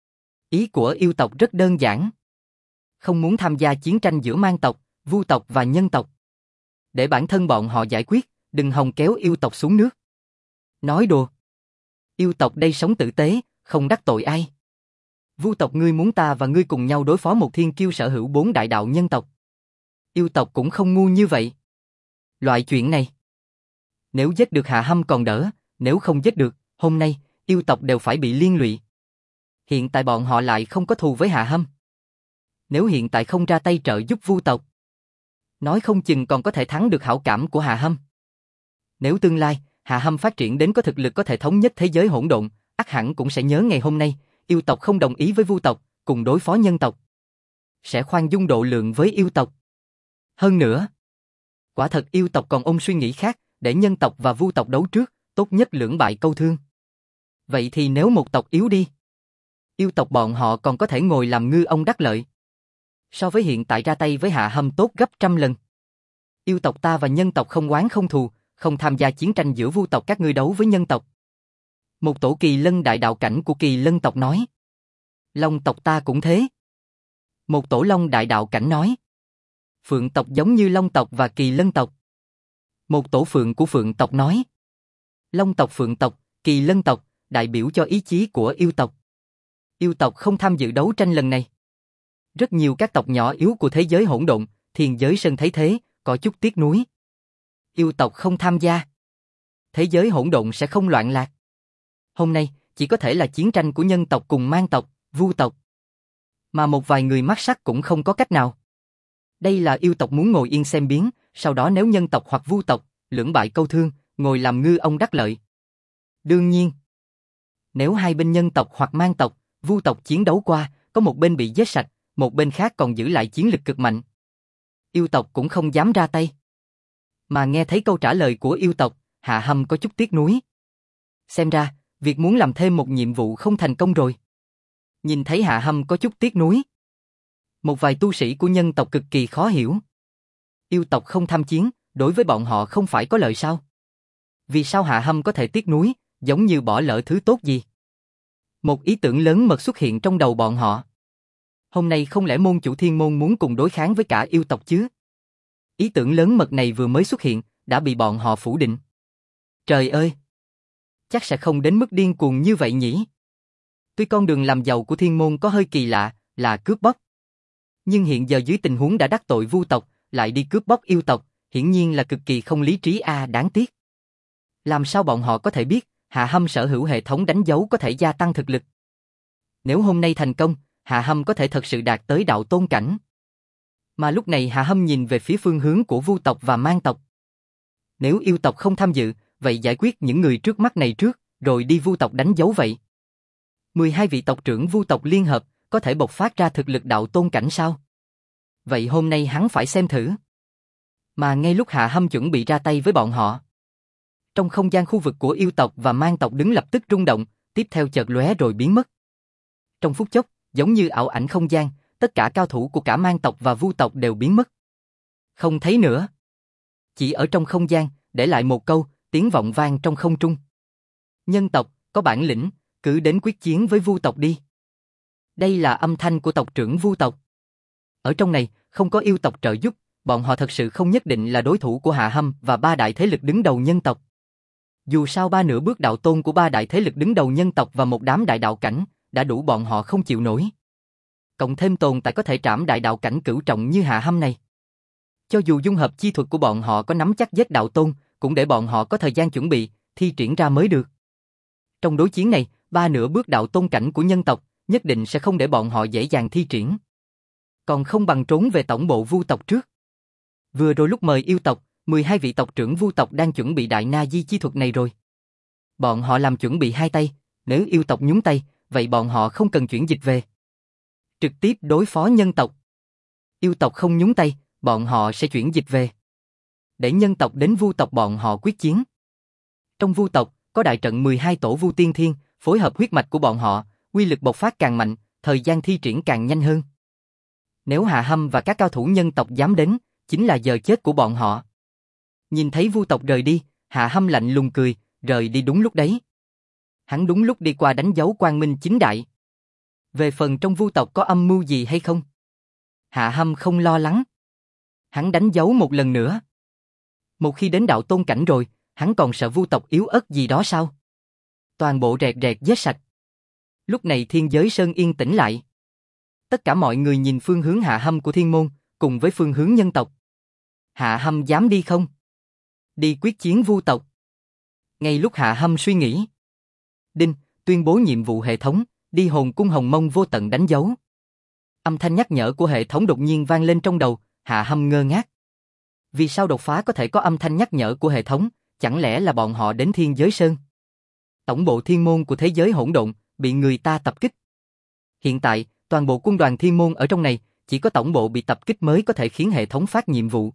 Ý của yêu tộc rất đơn giản. Không muốn tham gia chiến tranh giữa mang tộc, vu tộc và nhân tộc. Để bản thân bọn họ giải quyết, đừng hòng kéo yêu tộc xuống nước. Nói đùa. Yêu tộc đây sống tử tế, không đắc tội ai. Vu tộc ngươi muốn ta và ngươi cùng nhau đối phó một thiên kiêu sở hữu 4 đại đạo nhân tộc. Yêu tộc cũng không ngu như vậy. Loại chuyện này, nếu giết được Hạ Hâm còn đỡ, nếu không giết được, hôm nay, yêu tộc đều phải bị liên lụy. Hiện tại bọn họ lại không có thù với Hạ Hâm. Nếu hiện tại không ra tay trợ giúp vu tộc, nói không chừng còn có thể thắng được hảo cảm của Hạ Hâm. Nếu tương lai, Hạ Hâm phát triển đến có thực lực có thể thống nhất thế giới hỗn độn, ắt hẳn cũng sẽ nhớ ngày hôm nay, yêu tộc không đồng ý với vu tộc, cùng đối phó nhân tộc. Sẽ khoan dung độ lượng với yêu tộc. Hơn nữa, quả thật yêu tộc còn ôm suy nghĩ khác, để nhân tộc và vu tộc đấu trước, tốt nhất lưỡng bại câu thương. Vậy thì nếu một tộc yếu đi, yêu tộc bọn họ còn có thể ngồi làm ngư ông đắc lợi. So với hiện tại ra tay với Hạ Hâm tốt gấp trăm lần. Yêu tộc ta và nhân tộc không oán không thù, không tham gia chiến tranh giữa vu tộc các ngươi đấu với nhân tộc. Một tổ Kỳ Lân đại đạo cảnh của Kỳ Lân tộc nói. Long tộc ta cũng thế. Một tổ Long đại đạo cảnh nói. Phượng tộc giống như Long tộc và Kỳ Lân tộc. Một tổ Phượng của Phượng tộc nói. Long tộc Phượng tộc, Kỳ Lân tộc, đại biểu cho ý chí của yêu tộc. Yêu tộc không tham dự đấu tranh lần này. Rất nhiều các tộc nhỏ yếu của thế giới hỗn độn, Thiên Giới Sơn thấy thế, có chút tiếc nuối. Yêu tộc không tham gia, thế giới hỗn độn sẽ không loạn lạc. Hôm nay, chỉ có thể là chiến tranh của nhân tộc cùng mang tộc, vu tộc. Mà một vài người mắt sắc cũng không có cách nào. Đây là yêu tộc muốn ngồi yên xem biến, sau đó nếu nhân tộc hoặc vu tộc, lưỡng bại câu thương, ngồi làm ngư ông đắc lợi. Đương nhiên, nếu hai bên nhân tộc hoặc mang tộc, vu tộc chiến đấu qua, có một bên bị giết sạch, một bên khác còn giữ lại chiến lực cực mạnh, yêu tộc cũng không dám ra tay. Mà nghe thấy câu trả lời của yêu tộc, Hạ Hâm có chút tiếc nuối. Xem ra, việc muốn làm thêm một nhiệm vụ không thành công rồi. Nhìn thấy Hạ Hâm có chút tiếc nuối. Một vài tu sĩ của nhân tộc cực kỳ khó hiểu. Yêu tộc không tham chiến, đối với bọn họ không phải có lợi sao? Vì sao Hạ Hâm có thể tiếc nuối, giống như bỏ lỡ thứ tốt gì? Một ý tưởng lớn mật xuất hiện trong đầu bọn họ. Hôm nay không lẽ môn chủ thiên môn muốn cùng đối kháng với cả yêu tộc chứ? Ý tưởng lớn mật này vừa mới xuất hiện, đã bị bọn họ phủ định. Trời ơi! Chắc sẽ không đến mức điên cuồng như vậy nhỉ? Tuy con đường làm giàu của thiên môn có hơi kỳ lạ, là cướp bóc. Nhưng hiện giờ dưới tình huống đã đắc tội vu tộc, lại đi cướp bóc yêu tộc, hiển nhiên là cực kỳ không lý trí đáng tiếc. Làm sao bọn họ có thể biết, Hạ Hâm sở hữu hệ thống đánh dấu có thể gia tăng thực lực. Nếu hôm nay thành công, Hạ Hâm có thể thật sự đạt tới đạo tôn cảnh. Mà lúc này Hạ Hâm nhìn về phía phương hướng của vu tộc và mang tộc. Nếu yêu tộc không tham dự, vậy giải quyết những người trước mắt này trước, rồi đi vu tộc đánh dấu vậy. 12 vị tộc trưởng vu tộc liên hợp, có thể bộc phát ra thực lực đạo tôn cảnh sao? Vậy hôm nay hắn phải xem thử. Mà ngay lúc Hạ Hâm chuẩn bị ra tay với bọn họ, trong không gian khu vực của yêu tộc và mang tộc đứng lập tức rung động, tiếp theo chợt lóe rồi biến mất. Trong phút chốc, giống như ảo ảnh không gian, tất cả cao thủ của cả Man tộc và Vu tộc đều biến mất. Không thấy nữa. Chỉ ở trong không gian, để lại một câu, tiếng vọng vang trong không trung. Nhân tộc, có bản lĩnh, cứ đến quyết chiến với Vu tộc đi. Đây là âm thanh của tộc trưởng Vu tộc. Ở trong này, không có yêu tộc trợ giúp, bọn họ thật sự không nhất định là đối thủ của Hạ Hâm và ba đại thế lực đứng đầu nhân tộc. Dù sao ba nửa bước đạo tôn của ba đại thế lực đứng đầu nhân tộc và một đám đại đạo cảnh, đã đủ bọn họ không chịu nổi. Cộng thêm tồn tại có thể trảm đại đạo cảnh cửu trọng như Hạ Hâm này. Cho dù dung hợp chi thuật của bọn họ có nắm chắc giết đạo tôn, cũng để bọn họ có thời gian chuẩn bị, thi triển ra mới được. Trong đối chiến này, ba nửa bước đạo tôn cảnh của nhân tộc, nhất định sẽ không để bọn họ dễ dàng thi triển. Còn không bằng trốn về tổng bộ Vu tộc trước. Vừa rồi lúc mời yêu tộc, 12 vị tộc trưởng Vu tộc đang chuẩn bị đại na di chi thuật này rồi. Bọn họ làm chuẩn bị hai tay, nếu yêu tộc nhúng tay, vậy bọn họ không cần chuyển dịch về. Trực tiếp đối phó nhân tộc. Yêu tộc không nhúng tay, bọn họ sẽ chuyển dịch về. Để nhân tộc đến Vu tộc bọn họ quyết chiến. Trong Vu tộc, có đại trận 12 tổ Vu Tiên Thiên, phối hợp huyết mạch của bọn họ, uy lực bộc phát càng mạnh, thời gian thi triển càng nhanh hơn. Nếu Hạ Hâm và các cao thủ nhân tộc dám đến, chính là giờ chết của bọn họ. Nhìn thấy Vu tộc rời đi, Hạ Hâm lạnh lùng cười, rời đi đúng lúc đấy. Hắn đúng lúc đi qua đánh dấu quang minh chính đại. Về phần trong Vu tộc có âm mưu gì hay không? Hạ Hâm không lo lắng. Hắn đánh dấu một lần nữa. Một khi đến đạo tôn cảnh rồi, hắn còn sợ Vu tộc yếu ớt gì đó sao? Toàn bộ rẹt rẹt giết sạch. Lúc này thiên giới sơn yên tĩnh lại. Tất cả mọi người nhìn phương hướng Hạ Hâm của thiên môn, cùng với phương hướng nhân tộc. Hạ Hâm dám đi không? Đi quyết chiến Vu tộc. Ngay lúc Hạ Hâm suy nghĩ. Đinh, tuyên bố nhiệm vụ hệ thống, đi hồn cung hồng mông vô tận đánh dấu. Âm thanh nhắc nhở của hệ thống đột nhiên vang lên trong đầu, Hạ Hâm ngơ ngác. Vì sao đột phá có thể có âm thanh nhắc nhở của hệ thống, chẳng lẽ là bọn họ đến thiên giới sơn? Tổng bộ thiên môn của thế giới hỗn độn, bị người ta tập kích. Hiện tại, toàn bộ quân đoàn thiên môn ở trong này, chỉ có tổng bộ bị tập kích mới có thể khiến hệ thống phát nhiệm vụ.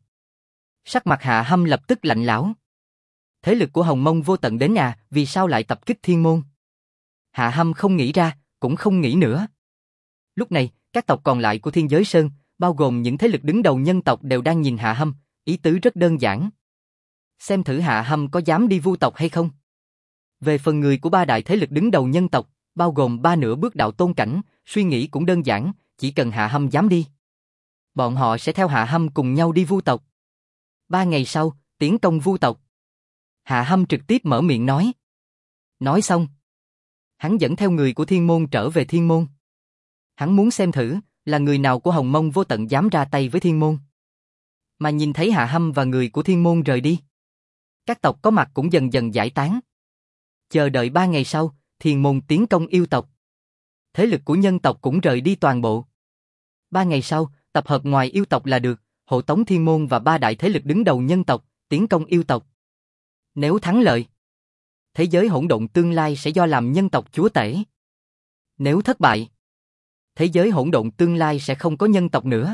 Sắc mặt Hạ Hâm lập tức lạnh lẽo. Thế lực của hồng mông vô tận đến vì sao lại tập kích thiên môn? Hạ Hâm không nghĩ ra, cũng không nghĩ nữa. Lúc này, các tộc còn lại của thiên giới sơn, bao gồm những thế lực đứng đầu nhân tộc đều đang nhìn Hạ Hâm, ý tứ rất đơn giản. Xem thử Hạ Hâm có dám đi Vu tộc hay không? Về phần người của ba đại thế lực đứng đầu nhân tộc, bao gồm ba nửa bước đạo tôn cảnh, suy nghĩ cũng đơn giản, chỉ cần Hạ Hâm dám đi. Bọn họ sẽ theo Hạ Hâm cùng nhau đi Vu tộc. 3 ngày sau, tiến công Vu tộc. Hạ Hâm trực tiếp mở miệng nói. Nói xong, hắn dẫn theo người của thiên môn trở về thiên môn. Hắn muốn xem thử, là người nào của hồng mông vô tận dám ra tay với thiên môn. Mà nhìn thấy Hạ Hâm và người của thiên môn rời đi. Các tộc có mặt cũng dần dần giải tán. Chờ đợi 3 ngày sau, thiên môn tiến công yêu tộc. Thế lực của nhân tộc cũng rời đi toàn bộ. 3 ngày sau, tập hợp ngoài yêu tộc là được, hộ tống thiên môn và ba đại thế lực đứng đầu nhân tộc, tiến công yêu tộc. Nếu thắng lợi, thế giới hỗn độn tương lai sẽ do làm nhân tộc chúa tể. Nếu thất bại, thế giới hỗn độn tương lai sẽ không có nhân tộc nữa.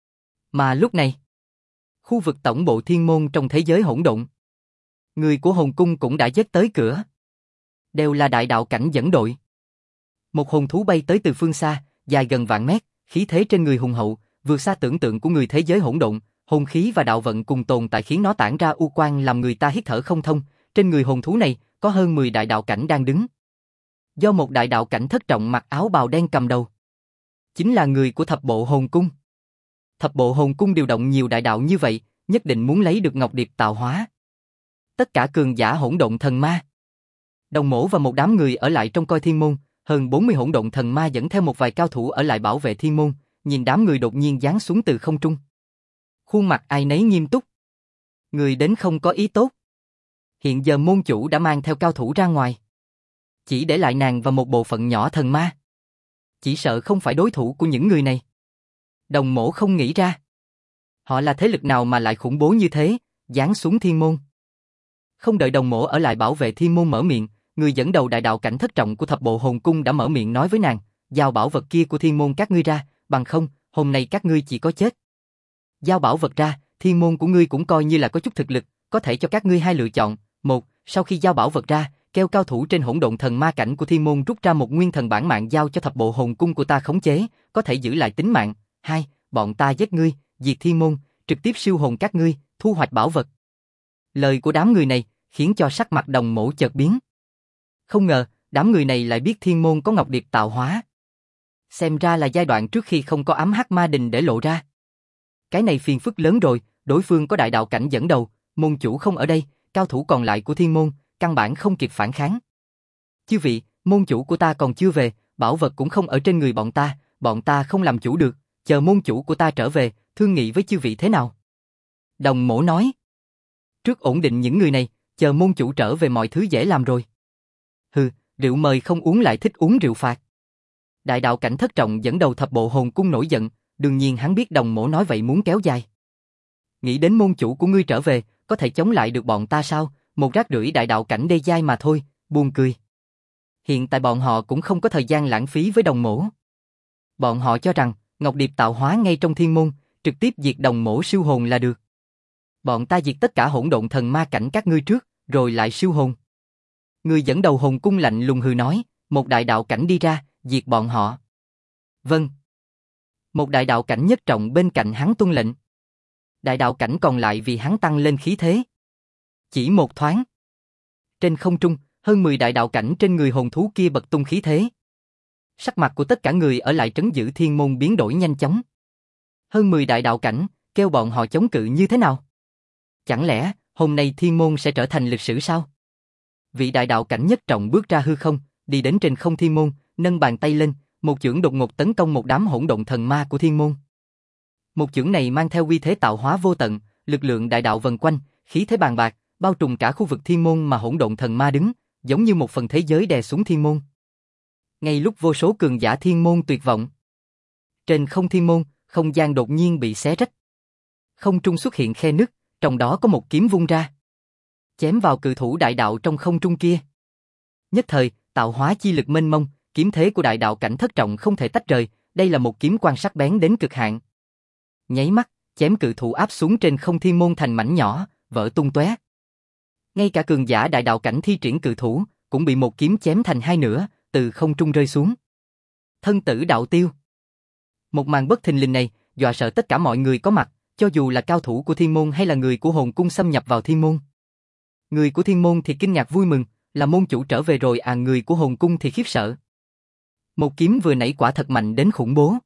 Mà lúc này, khu vực tổng bộ thiên môn trong thế giới hỗn độn, người của hồn cung cũng đã giết tới cửa. Đều là đại đạo cảnh dẫn đội. Một hồn thú bay tới từ phương xa, dài gần vạn mét, khí thế trên người hùng hậu, vượt xa tưởng tượng của người thế giới hỗn độn, hồn khí và đạo vận cùng tồn tại khiến nó tản ra u quang làm người ta hít thở không thông. Trên người hồn thú này, có hơn 10 đại đạo cảnh đang đứng. Do một đại đạo cảnh thất trọng mặc áo bào đen cầm đầu. Chính là người của thập bộ hồn cung. Thập bộ hồn cung điều động nhiều đại đạo như vậy, nhất định muốn lấy được Ngọc Điệp tạo hóa. Tất cả cường giả hỗn độn thần ma. Đồng Mỗ và một đám người ở lại trong coi thiên môn, hơn 40 hỗn độn thần ma dẫn theo một vài cao thủ ở lại bảo vệ thiên môn, nhìn đám người đột nhiên giáng xuống từ không trung. Khuôn mặt ai nấy nghiêm túc. Người đến không có ý tốt. Hiện giờ môn chủ đã mang theo cao thủ ra ngoài. Chỉ để lại nàng và một bộ phận nhỏ thần ma. Chỉ sợ không phải đối thủ của những người này. Đồng Mỗ không nghĩ ra. Họ là thế lực nào mà lại khủng bố như thế, giáng xuống thiên môn. Không đợi Đồng Mỗ ở lại bảo vệ thiên môn mở miệng, người dẫn đầu đại đạo cảnh thất trọng của thập bộ hồn cung đã mở miệng nói với nàng, giao bảo vật kia của thiên môn các ngươi ra, bằng không, hôm nay các ngươi chỉ có chết. Giao bảo vật ra, thiên môn của ngươi cũng coi như là có chút thực lực, có thể cho các ngươi hai lựa chọn. Một, sau khi giao bảo vật ra, kêu cao thủ trên hỗn độn thần ma cảnh của thiên môn rút ra một nguyên thần bản mạng giao cho thập bộ hồn cung của ta khống chế, có thể giữ lại tính mạng. 2. Bọn ta giết ngươi, diệt thiên môn, trực tiếp siêu hồn các ngươi, thu hoạch bảo vật. Lời của đám người này khiến cho sắc mặt Đồng Mỗ chợt biến. Không ngờ, đám người này lại biết thiên môn có ngọc điệp tạo hóa. Xem ra là giai đoạn trước khi không có ám hắc ma đình để lộ ra. Cái này phiền phức lớn rồi, đối phương có đại đạo cảnh dẫn đầu, môn chủ không ở đây, cao thủ còn lại của thiên môn, căn bản không kịp phản kháng. Chư vị, môn chủ của ta còn chưa về, bảo vật cũng không ở trên người bọn ta không làm chủ được, chờ môn chủ của ta trở về, thương nghị với chư vị thế nào? Đồng Mỗ nói. Trước ổn định những người này, chờ môn chủ trở về mọi thứ dễ làm rồi. Hừ, rượu mời không uống lại thích uống rượu phạt. Đại đạo cảnh Thất Trọng dẫn đầu thập bộ hồn cung nổi giận, đương nhiên hắn biết Đồng Mỗ nói vậy muốn kéo dài. Nghĩ đến môn chủ của ngươi trở về, có thể chống lại được bọn ta sao? Một rác rưởi đại đạo cảnh đê giai mà thôi, buồn cười. Hiện tại bọn họ cũng không có thời gian lãng phí với Đồng Mỗ. Bọn họ cho rằng, ngọc điệp tạo hóa ngay trong thiên môn, trực tiếp diệt Đồng Mỗ siêu hồn là được. Bọn ta diệt tất cả hỗn độn thần ma cảnh các ngươi trước, rồi lại siêu hồn. Người dẫn đầu hồn cung lạnh lùng hừ nói, một đại đạo cảnh đi ra, diệt bọn họ. Vâng. Một đại đạo cảnh Nhất Trọng bên cạnh hắn tuân lệnh. Đại đạo cảnh còn lại vì hắn tăng lên khí thế. Chỉ một thoáng. Trên không trung, hơn 10 đại đạo cảnh trên người hồn thú kia bật tung khí thế. Sắc mặt của tất cả người ở lại trấn giữ thiên môn biến đổi nhanh chóng. Hơn 10 đại đạo cảnh, kêu bọn họ chống cự như thế nào? Chẳng lẽ, hôm nay thiên môn sẽ trở thành lịch sử sao? Vị đại đạo cảnh Nhất Trọng bước ra hư không, đi đến trên không thiên môn, nâng bàn tay lên, một chưởng đột ngột tấn công một đám hỗn độn thần ma của thiên môn. Một chưởng này mang theo uy thế tạo hóa vô tận, lực lượng đại đạo vần quanh, khí thế bàn bạc, bao trùm cả khu vực thiên môn mà hỗn độn thần ma đứng, giống như một phần thế giới đè xuống thiên môn. Ngay lúc vô số cường giả thiên môn tuyệt vọng, trên không thiên môn, không gian đột nhiên bị xé rách. Không trung xuất hiện khe nứt, trong đó có một kiếm vung ra, chém vào cự thủ đại đạo trong không trung kia. Nhất thời, tạo hóa chi lực mênh mông, kiếm thế của đại đạo cảnh Thất Trọng không thể tách rời, đây là một kiếm quan sắc bén đến cực hạn. Nháy mắt, chém cự thủ áp xuống trên không thiên môn thành mảnh nhỏ, vỡ tung tóe. Ngay cả cường giả đại đạo cảnh thi triển cự thủ, cũng bị một kiếm chém thành hai nửa, từ không trung rơi xuống. Thân tử đạo tiêu. Một màn bất thình lình này, dọa sợ tất cả mọi người có mặt, cho dù là cao thủ của thiên môn hay là người của hồn cung xâm nhập vào thiên môn. Người của thiên môn thì kinh ngạc vui mừng, là môn chủ trở về rồi à, người của hồn cung thì khiếp sợ. Một kiếm vừa nãy quả thật mạnh đến khủng bố.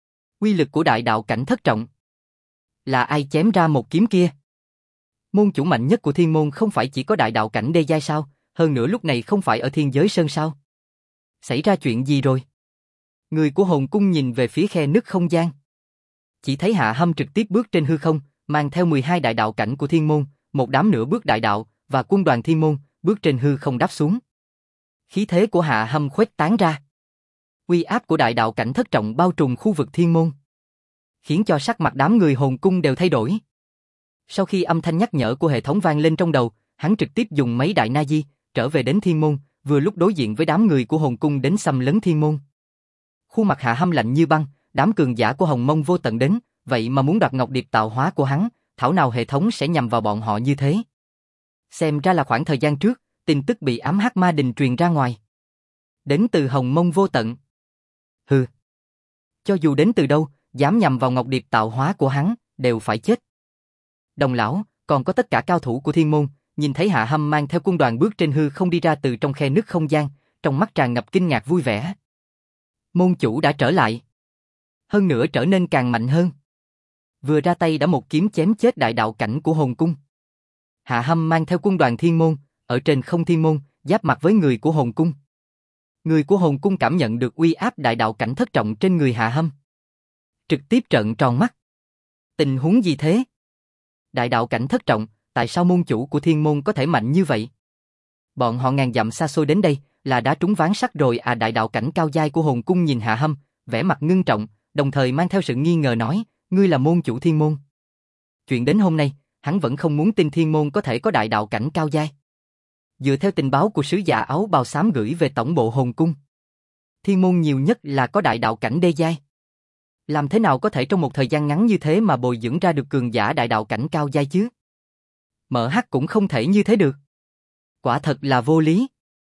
Uy lực của đại đạo cảnh Thất Trọng. Là ai chém ra một kiếm kia? Môn chủ mạnh nhất của thiên môn không phải chỉ có đại đạo cảnh đê giai sao, hơn nữa lúc này không phải ở thiên giới sơn sao? Xảy ra chuyện gì rồi? Người của hồn cung nhìn về phía khe nứt không gian. Chỉ thấy Hạ Hâm trực tiếp bước trên hư không, mang theo 12 đại đạo cảnh của thiên môn, một đám nửa bước đại đạo, và quân đoàn thiên môn, bước trên hư không đáp xuống. Khí thế của Hạ Hâm khuếch tán ra. Uy áp của đại đạo cảnh Thất Trọng bao trùm khu vực thiên môn, khiến cho sắc mặt đám người hồn cung đều thay đổi. Sau khi âm thanh nhắc nhở của hệ thống vang lên trong đầu, hắn trực tiếp dùng mấy đại na di, trở về đến thiên môn, vừa lúc đối diện với đám người của hồn cung đến xâm lấn thiên môn. Khuôn mặt Hạ Hâm lạnh như băng, đám cường giả của Hồng Mông Vô Tận đến, vậy mà muốn đoạt ngọc điệp tạo hóa của hắn, thảo nào hệ thống sẽ nhằm vào bọn họ như thế. Xem ra là khoảng thời gian trước, tin tức bị ám hắc ma đình truyền ra ngoài. Đến từ Hồng Mông Vô Tận. Hừ. Cho dù đến từ đâu, dám nhằm vào ngọc điệp tạo hóa của hắn, đều phải chết. Đồng lão, còn có tất cả cao thủ của thiên môn, nhìn thấy Hạ Hâm mang theo quân đoàn bước trên hư không đi ra từ trong khe nứt không gian, trong mắt tràn ngập kinh ngạc vui vẻ. Môn chủ đã trở lại. Hơn nữa trở nên càng mạnh hơn. Vừa ra tay đã một kiếm chém chết đại đạo cảnh của hồn cung. Hạ Hâm mang theo quân đoàn thiên môn, ở trên không thiên môn, giáp mặt với người của hồn cung. Người của hồn cung cảm nhận được uy áp đại đạo cảnh Thất Trọng trên người Hạ Hâm, trực tiếp trợn tròn mắt. Tình huống gì thế? Đại đạo cảnh Thất Trọng, tại sao môn chủ của thiên môn có thể mạnh như vậy? Bọn họ ngàn dặm xa xôi đến đây, là đã trúng ván sắt rồi à? Đại đạo cảnh cao giai của hồn cung nhìn Hạ Hâm, vẻ mặt ngưng trọng, đồng thời mang theo sự nghi ngờ nói, ngươi là môn chủ thiên môn. Chuyện đến hôm nay, hắn vẫn không muốn tin thiên môn có thể có đại đạo cảnh cao giai. Dựa theo tình báo của sứ giả áo bào xám gửi về tổng bộ hồn cung, thiên môn nhiều nhất là có đại đạo cảnh đê giai. Làm thế nào có thể trong một thời gian ngắn như thế mà bồi dưỡng ra được cường giả đại đạo cảnh cao giai chứ? MH cũng không thể như thế được. Quả thật là vô lý.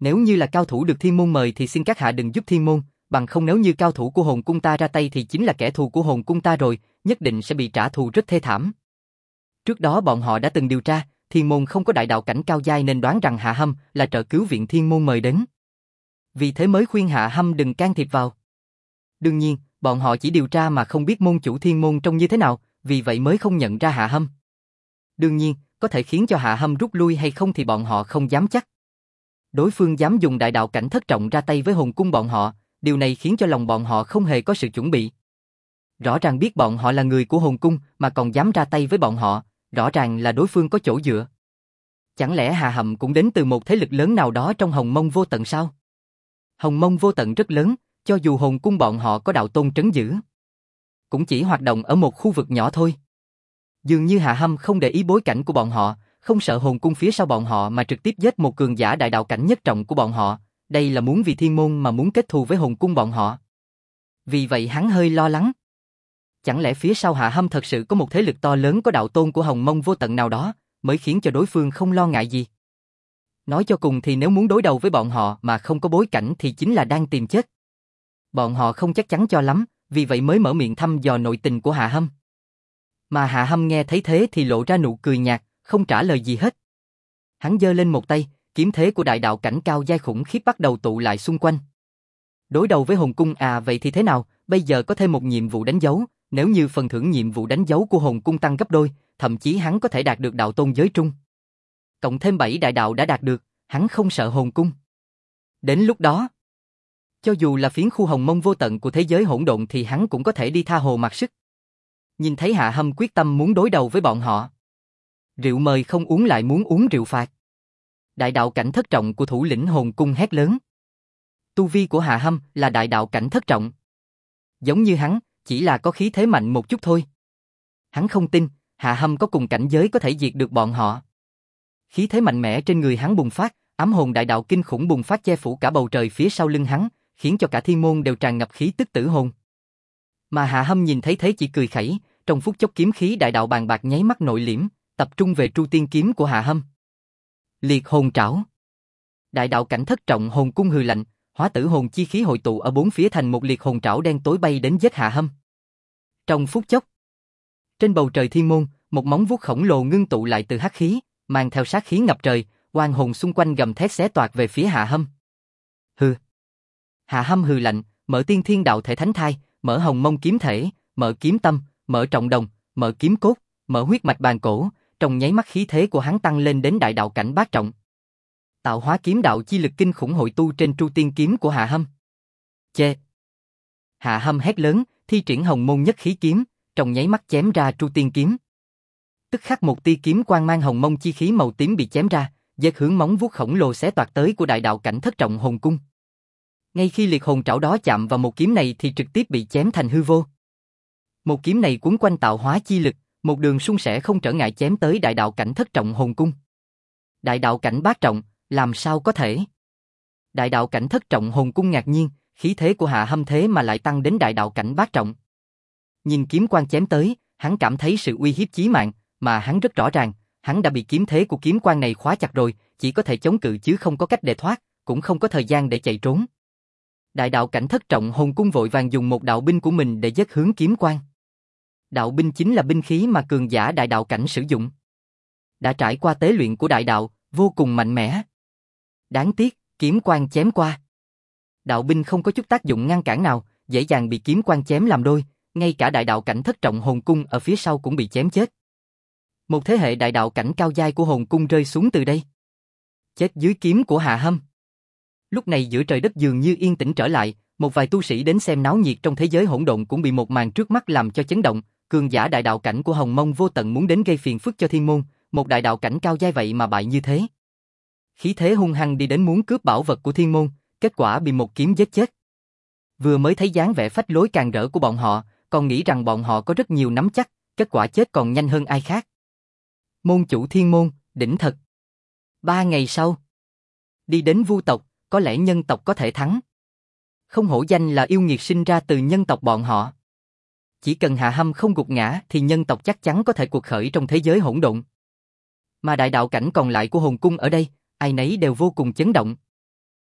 Nếu như là cao thủ được thiên môn mời thì xin các hạ đừng giúp thiên môn, bằng không nếu như cao thủ của hồn cung ta ra tay thì chính là kẻ thù của hồn cung ta rồi, nhất định sẽ bị trả thù rất thê thảm. Trước đó bọn họ đã từng điều tra, thiên môn không có đại đạo cảnh cao giai nên đoán rằng Hạ Hâm là trợ cứu viện thiên môn mời đến. Vì thế mới khuyên Hạ Hâm đừng can thiệp vào. Đương nhiên, bọn họ chỉ điều tra mà không biết môn chủ thiên môn trông như thế nào, vì vậy mới không nhận ra Hạ Hâm. Đương nhiên, có thể khiến cho Hạ Hâm rút lui hay không thì bọn họ không dám chắc. Đối phương dám dùng đại đạo cảnh thất trọng ra tay với hồn cung bọn họ, điều này khiến cho lòng bọn họ không hề có sự chuẩn bị. Rõ ràng biết bọn họ là người của hồn cung mà còn dám ra tay với bọn họ, rõ ràng là đối phương có chỗ dựa. Chẳng lẽ Hạ Hâm cũng đến từ một thế lực lớn nào đó trong Hồng Mông Vô Tận sao? Hồng Mông Vô Tận rất lớn, cho dù hồn cung bọn họ có đạo tôn trấn giữ, cũng chỉ hoạt động ở một khu vực nhỏ thôi. Dường như Hạ Hâm không để ý bối cảnh của bọn họ, không sợ hồn cung phía sau bọn họ mà trực tiếp giết một cường giả đại đạo cảnh nhất trọng của bọn họ, đây là muốn vì thiên môn mà muốn kết thù với hồn cung bọn họ. Vì vậy hắn hơi lo lắng. Chẳng lẽ phía sau Hạ Hâm thật sự có một thế lực to lớn có đạo tôn của Hồng Mông Vô Tận nào đó, mới khiến cho đối phương không lo ngại gì? Nói cho cùng thì nếu muốn đối đầu với bọn họ mà không có bối cảnh thì chính là đang tìm chết. Bọn họ không chắc chắn cho lắm, vì vậy mới mở miệng thăm dò nội tình của Hạ Hâm. Mà Hạ Hâm nghe thấy thế thì lộ ra nụ cười nhạt, không trả lời gì hết. Hắn giơ lên một tay, kiếm thế của đại đạo cảnh cao giai khủng khiếp bắt đầu tụ lại xung quanh. Đối đầu với hồn cung à, vậy thì thế nào, bây giờ có thêm một nhiệm vụ đánh dấu, nếu như phần thưởng nhiệm vụ đánh dấu của hồn cung tăng gấp đôi, thậm chí hắn có thể đạt được đạo tôn giới trung. Cộng thêm 7 đại đạo đã đạt được, hắn không sợ hồn cung. Đến lúc đó, cho dù là phiến khu Hồng Mông Vô Tận của thế giới hỗn độn thì hắn cũng có thể đi tha hồ mặc sức. Nhìn thấy Hạ Hâm quyết tâm muốn đối đầu với bọn họ. Rượu mời không uống lại muốn uống rượu phạt. Đại đạo cảnh thất trọng của thủ lĩnh hồn cung hét lớn. Tu vi của Hạ Hâm là đại đạo cảnh thất trọng. Giống như hắn, chỉ là có khí thế mạnh một chút thôi. Hắn không tin, Hạ Hâm có cùng cảnh giới có thể diệt được bọn họ. Khí thế mạnh mẽ trên người hắn bùng phát, ám hồn đại đạo kinh khủng bùng phát che phủ cả bầu trời phía sau lưng hắn, khiến cho cả thiên môn đều tràn ngập khí tức tử hồn. Mà Hạ Hâm nhìn thấy thế chỉ cười khẩy, trong phút chốc kiếm khí đại đạo bàn bạc nháy mắt nội liễm, tập trung về tru tiên kiếm của Hạ Hâm. Liệt hồn trảo. Đại đạo cảnh thất trọng hồn cung hừ lạnh, hóa tử hồn chi khí hội tụ ở bốn phía thành một liệt hồn trảo đen tối bay đến giết Hạ Hâm. Trong phút chốc, trên bầu trời thiên môn, một móng vuốt khổng lồ ngưng tụ lại từ hắc khí, mang theo sát khí ngập trời, oan hồn xung quanh gầm thét xé toạc về phía Hạ Hâm. Hừ. Hạ Hâm hừ lạnh, mở tiên thiên đạo thể thánh thai, mở hồng mông kiếm thể, mở kiếm tâm, mở trọng đồng, mở kiếm cốt, mở huyết mạch bàn cổ, trong nháy mắt khí thế của hắn tăng lên đến đại đạo cảnh bát trọng. Tạo hóa kiếm đạo chi lực kinh khủng hội tu trên tru tiên kiếm của Hạ Hâm. Chê. Hạ Hâm hét lớn, thi triển hồng môn nhất khí kiếm, trong nháy mắt chém ra tru tiên kiếm. Tức khắc một tia kiếm quang mang hồng mông chi khí màu tím bị chém ra, giết hướng móng vuốt khổng lồ xé toạc tới của đại đạo cảnh thất trọng hồn cung. Ngay khi liệt hồn trảo đó chạm vào một kiếm này thì trực tiếp bị chém thành hư vô. Một kiếm này quấn quanh tạo hóa chi lực, một đường suôn sẻ không trở ngại chém tới đại đạo cảnh thất trọng hồn cung. Đại đạo cảnh bát trọng, làm sao có thể? Đại đạo cảnh thất trọng hồn cung ngạc nhiên, khí thế của Hạ Hâm thế mà lại tăng đến đại đạo cảnh bát trọng. Nhìn kiếm quang chém tới, hắn cảm thấy sự uy hiếp chí mạng, mà hắn rất rõ ràng, hắn đã bị kiếm thế của kiếm quang này khóa chặt rồi, chỉ có thể chống cự chứ không có cách để thoát, cũng không có thời gian để chạy trốn. Đại đạo cảnh thất trọng hồn cung vội vàng dùng một đạo binh của mình để giết hướng kiếm quang. Đạo binh chính là binh khí mà cường giả đại đạo cảnh sử dụng. Đã trải qua tế luyện của đại đạo, vô cùng mạnh mẽ. Đáng tiếc, kiếm quang chém qua. Đạo binh không có chút tác dụng ngăn cản nào, dễ dàng bị kiếm quang chém làm đôi, ngay cả đại đạo cảnh thất trọng hồn cung ở phía sau cũng bị chém chết. Một thế hệ đại đạo cảnh cao giai của hồn cung rơi xuống từ đây. Chết dưới kiếm của Hạ Hâm. Lúc này giữa trời đất dường như yên tĩnh trở lại, một vài tu sĩ đến xem náo nhiệt trong thế giới hỗn độn cũng bị một màn trước mắt làm cho chấn động, cường giả đại đạo cảnh của Hồng Mông Vô Tận muốn đến gây phiền phức cho thiên môn, một đại đạo cảnh cao giai vậy mà bại như thế. Khí thế hung hăng đi đến muốn cướp bảo vật của thiên môn, kết quả bị một kiếm giết chết. Vừa mới thấy dáng vẻ phách lối càng rỡ của bọn họ, còn nghĩ rằng bọn họ có rất nhiều nắm chắc, kết quả chết còn nhanh hơn ai khác. Môn chủ thiên môn, đỉnh thật. 3 ngày sau, đi đến Vu tộc, có lẽ nhân tộc có thể thắng. Không hổ danh là yêu nghiệt sinh ra từ nhân tộc bọn họ. Chỉ cần Hạ Hâm không gục ngã thì nhân tộc chắc chắn có thể cuộc khởi trong thế giới hỗn độn. Mà đại đạo cảnh còn lại của hồn cung ở đây, ai nấy đều vô cùng chấn động.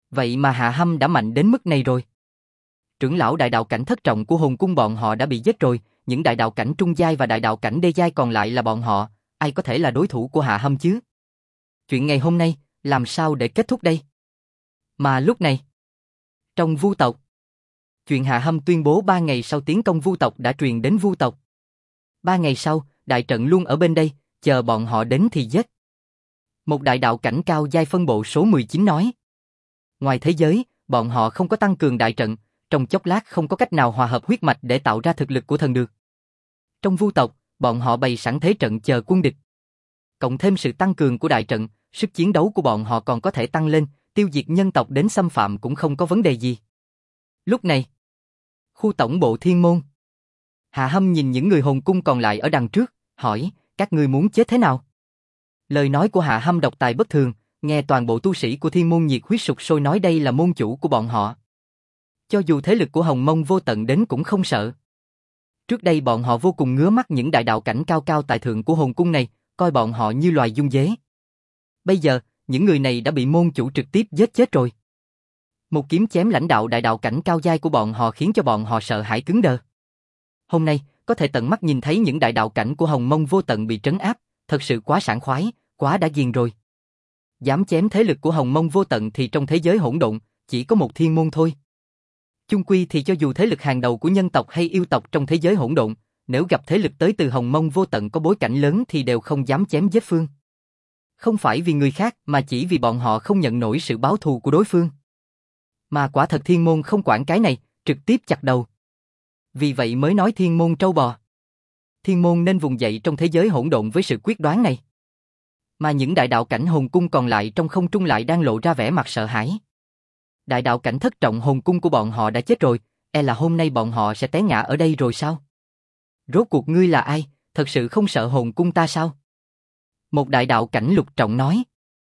Vậy mà Hạ Hâm đã mạnh đến mức này rồi. Trưởng lão đại đạo cảnh thất trọng của hồn cung bọn họ đã bị giết rồi, những đại đạo cảnh trung giai và đại đạo cảnh đê giai còn lại là bọn họ, ai có thể là đối thủ của Hạ Hâm chứ? Chuyện ngày hôm nay, làm sao để kết thúc đây? Mà lúc này, trong Vu tộc, chuyện Hạ Hâm tuyên bố 3 ngày sau tiến công Vu tộc đã truyền đến Vu tộc. 3 ngày sau, đại trận luôn ở bên đây, chờ bọn họ đến thì giết. Một đại đạo cảnh cao giai phân bộ số 19 nói. Ngoài thế giới, bọn họ không có tăng cường đại trận, trong chốc lát không có cách nào hòa hợp huyết mạch để tạo ra thực lực của thần được. Trong Vu tộc, bọn họ bày sẵn thế trận chờ quân địch. Cộng thêm sự tăng cường của đại trận, sức chiến đấu của bọn họ còn có thể tăng lên, tiêu diệt nhân tộc đến xâm phạm cũng không có vấn đề gì. Lúc này, khu tổng bộ Thiên Môn. Hạ Hâm nhìn những người hồn cung còn lại ở đằng trước, hỏi, các ngươi muốn chết thế nào? Lời nói của Hạ Hâm độc tài bất thường, nghe toàn bộ tu sĩ của Thiên Môn nhiệt huyết sục sôi nói đây là môn chủ của bọn họ. Cho dù thế lực của Hồng Mông Vô Tận đến cũng không sợ. Trước đây bọn họ vô cùng ngứa mắt những đại đạo cảnh cao cao tại thượng của hồn cung này, coi bọn họ như loài dung dế. Bây giờ, những người này đã bị môn chủ trực tiếp giết chết rồi. Một kiếm chém lãnh đạo đại đạo cảnh cao giai của bọn họ khiến cho bọn họ sợ hãi cứng đờ. Hôm nay, có thể tận mắt nhìn thấy những đại đạo cảnh của Hồng Mông Vô Tận bị trấn áp, thật sự quá sảng khoái, quá đã ghiền rồi. Dám chém thế lực của Hồng Mông Vô Tận thì trong thế giới hỗn độn, chỉ có một Thiên Môn thôi. Chung quy thì cho dù thế lực hàng đầu của nhân tộc hay yêu tộc trong thế giới hỗn độn, nếu gặp thế lực tới từ Hồng Mông Vô Tận có bối cảnh lớn thì đều không dám chém giết phương. Không phải vì người khác mà chỉ vì bọn họ không nhận nổi sự báo thù của đối phương. Mà quả thật Thiên Môn không quản cái này, trực tiếp chặt đầu. Vì vậy mới nói Thiên Môn trâu bò. Thiên Môn nên vùng dậy trong thế giới hỗn độn với sự quyết đoán này. Mà những đại đạo cảnh hồn cung còn lại trong không trung lại đang lộ ra vẻ mặt sợ hãi. Đại đạo cảnh thất trọng hồn cung của bọn họ đã chết rồi, e là hôm nay bọn họ sẽ té ngã ở đây rồi sao? Rốt cuộc ngươi là ai, thật sự không sợ hồn cung ta sao? Một đại đạo cảnh lục trọng nói.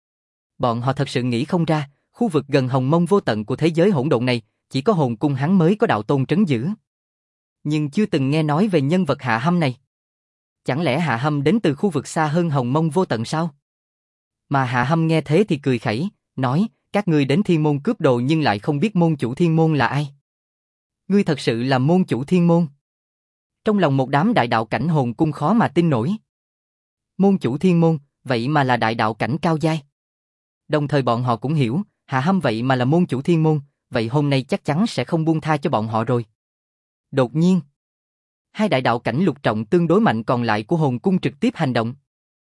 Bọn họ thật sự nghĩ không ra, khu vực gần Hồng Mông Vô Tận của thế giới hỗn độn này, chỉ có hồn cung hắn mới có đạo tôn trấn giữ. Nhưng chưa từng nghe nói về nhân vật Hạ Hâm này. Chẳng lẽ Hạ Hâm đến từ khu vực xa hơn Hồng Mông Vô Tận sao? Mà Hạ Hâm nghe thế thì cười khẩy, nói, các ngươi đến Thiên Môn cướp đồ nhưng lại không biết môn chủ Thiên Môn là ai. Ngươi thật sự là môn chủ Thiên Môn. Trong lòng một đám đại đạo cảnh hồn cung khó mà tin nổi. Môn chủ Thiên Môn, vậy mà là đại đạo cảnh cao giai. Đồng thời bọn họ cũng hiểu, Hạ Hâm vậy mà là môn chủ Thiên Môn, vậy hôm nay chắc chắn sẽ không buông tha cho bọn họ rồi. Đột nhiên, hai đại đạo cảnh lục trọng tương đối mạnh còn lại của hồn cung trực tiếp hành động.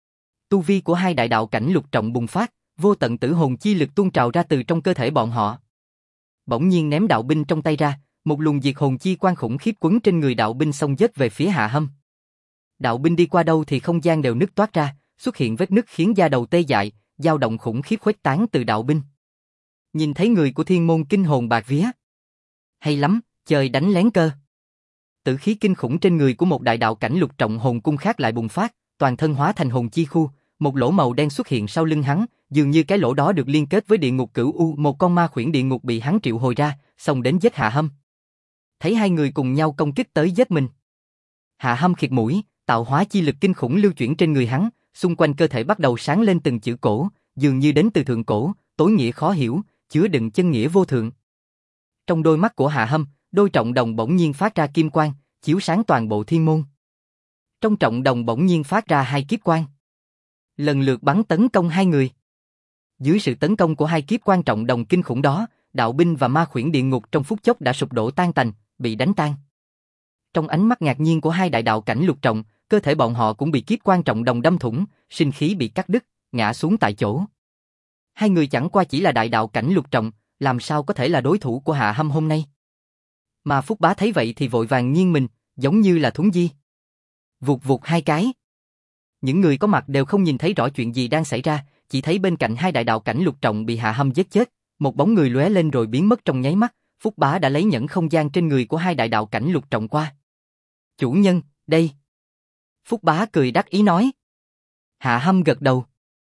Tu vi của hai đại đạo cảnh lục trọng bùng phát, vô tận tử hồn chi lực tuôn trào ra từ trong cơ thể bọn họ. Bỗng nhiên ném đạo binh trong tay ra, một luồng diệt hồn chi quan khủng khiếp quấn trên người đạo binh xông giết về phía Hạ Hâm. Đạo binh đi qua đâu thì không gian đều nứt toát ra, xuất hiện vết nứt khiến da đầu tê dại, dao động khủng khiếp khuếch tán từ đạo binh. Nhìn thấy người của Thiên Môn kinh hồn bạt vía. Hay lắm, trời đánh lén cơ. Tử khí kinh khủng trên người của một đại đạo cảnh lục trọng hồn cung khác lại bùng phát, toàn thân hóa thành hồn chi khu, một lỗ màu đen xuất hiện sau lưng hắn, dường như cái lỗ đó được liên kết với địa ngục cửu u, một con ma khuyển địa ngục bị hắn triệu hồi ra, xông đến giết Hạ Hâm. Thấy hai người cùng nhau công kích tới giết mình. Hạ Hâm khịt mũi, tạo hóa chi lực kinh khủng lưu chuyển trên người hắn, xung quanh cơ thể bắt đầu sáng lên từng chữ cổ, dường như đến từ thượng cổ, tối nghĩa khó hiểu, chứa đựng chân nghĩa vô thượng. Trong đôi mắt của Hạ Hâm, đôi trọng đồng bỗng nhiên phát ra kim quang, chiếu sáng toàn bộ Thiên Môn. Trong trọng đồng bỗng nhiên phát ra hai kiếp quang, lần lượt bắn tấn công hai người. Dưới sự tấn công của hai kiếp quan trọng đồng kinh khủng đó, đạo binh và ma khuyển địa ngục trong phút chốc đã sụp đổ tan tành, bị đánh tan. Trong ánh mắt ngạc nhiên của hai đại đạo cảnh lục trọng, cơ thể bọn họ cũng bị kiếp quan trọng đồng đâm thủng, sinh khí bị cắt đứt, ngã xuống tại chỗ. Hai người chẳng qua chỉ là đại đạo cảnh lục trọng, làm sao có thể là đối thủ của Hạ Hâm hôm nay? Mà Phúc Bá thấy vậy thì vội vàng nghiêng mình, giống như là thúng di. Vụt vụt hai cái. Những người có mặt đều không nhìn thấy rõ chuyện gì đang xảy ra, chỉ thấy bên cạnh hai đại đạo cảnh lục trọng bị Hạ Hâm giết chết, một bóng người lóe lên rồi biến mất trong nháy mắt. Phúc Bá đã lấy nhẫn không gian trên người của hai đại đạo cảnh lục trọng qua. Chủ nhân, đây. Phúc Bá cười đắc ý nói. Hạ Hâm gật đầu.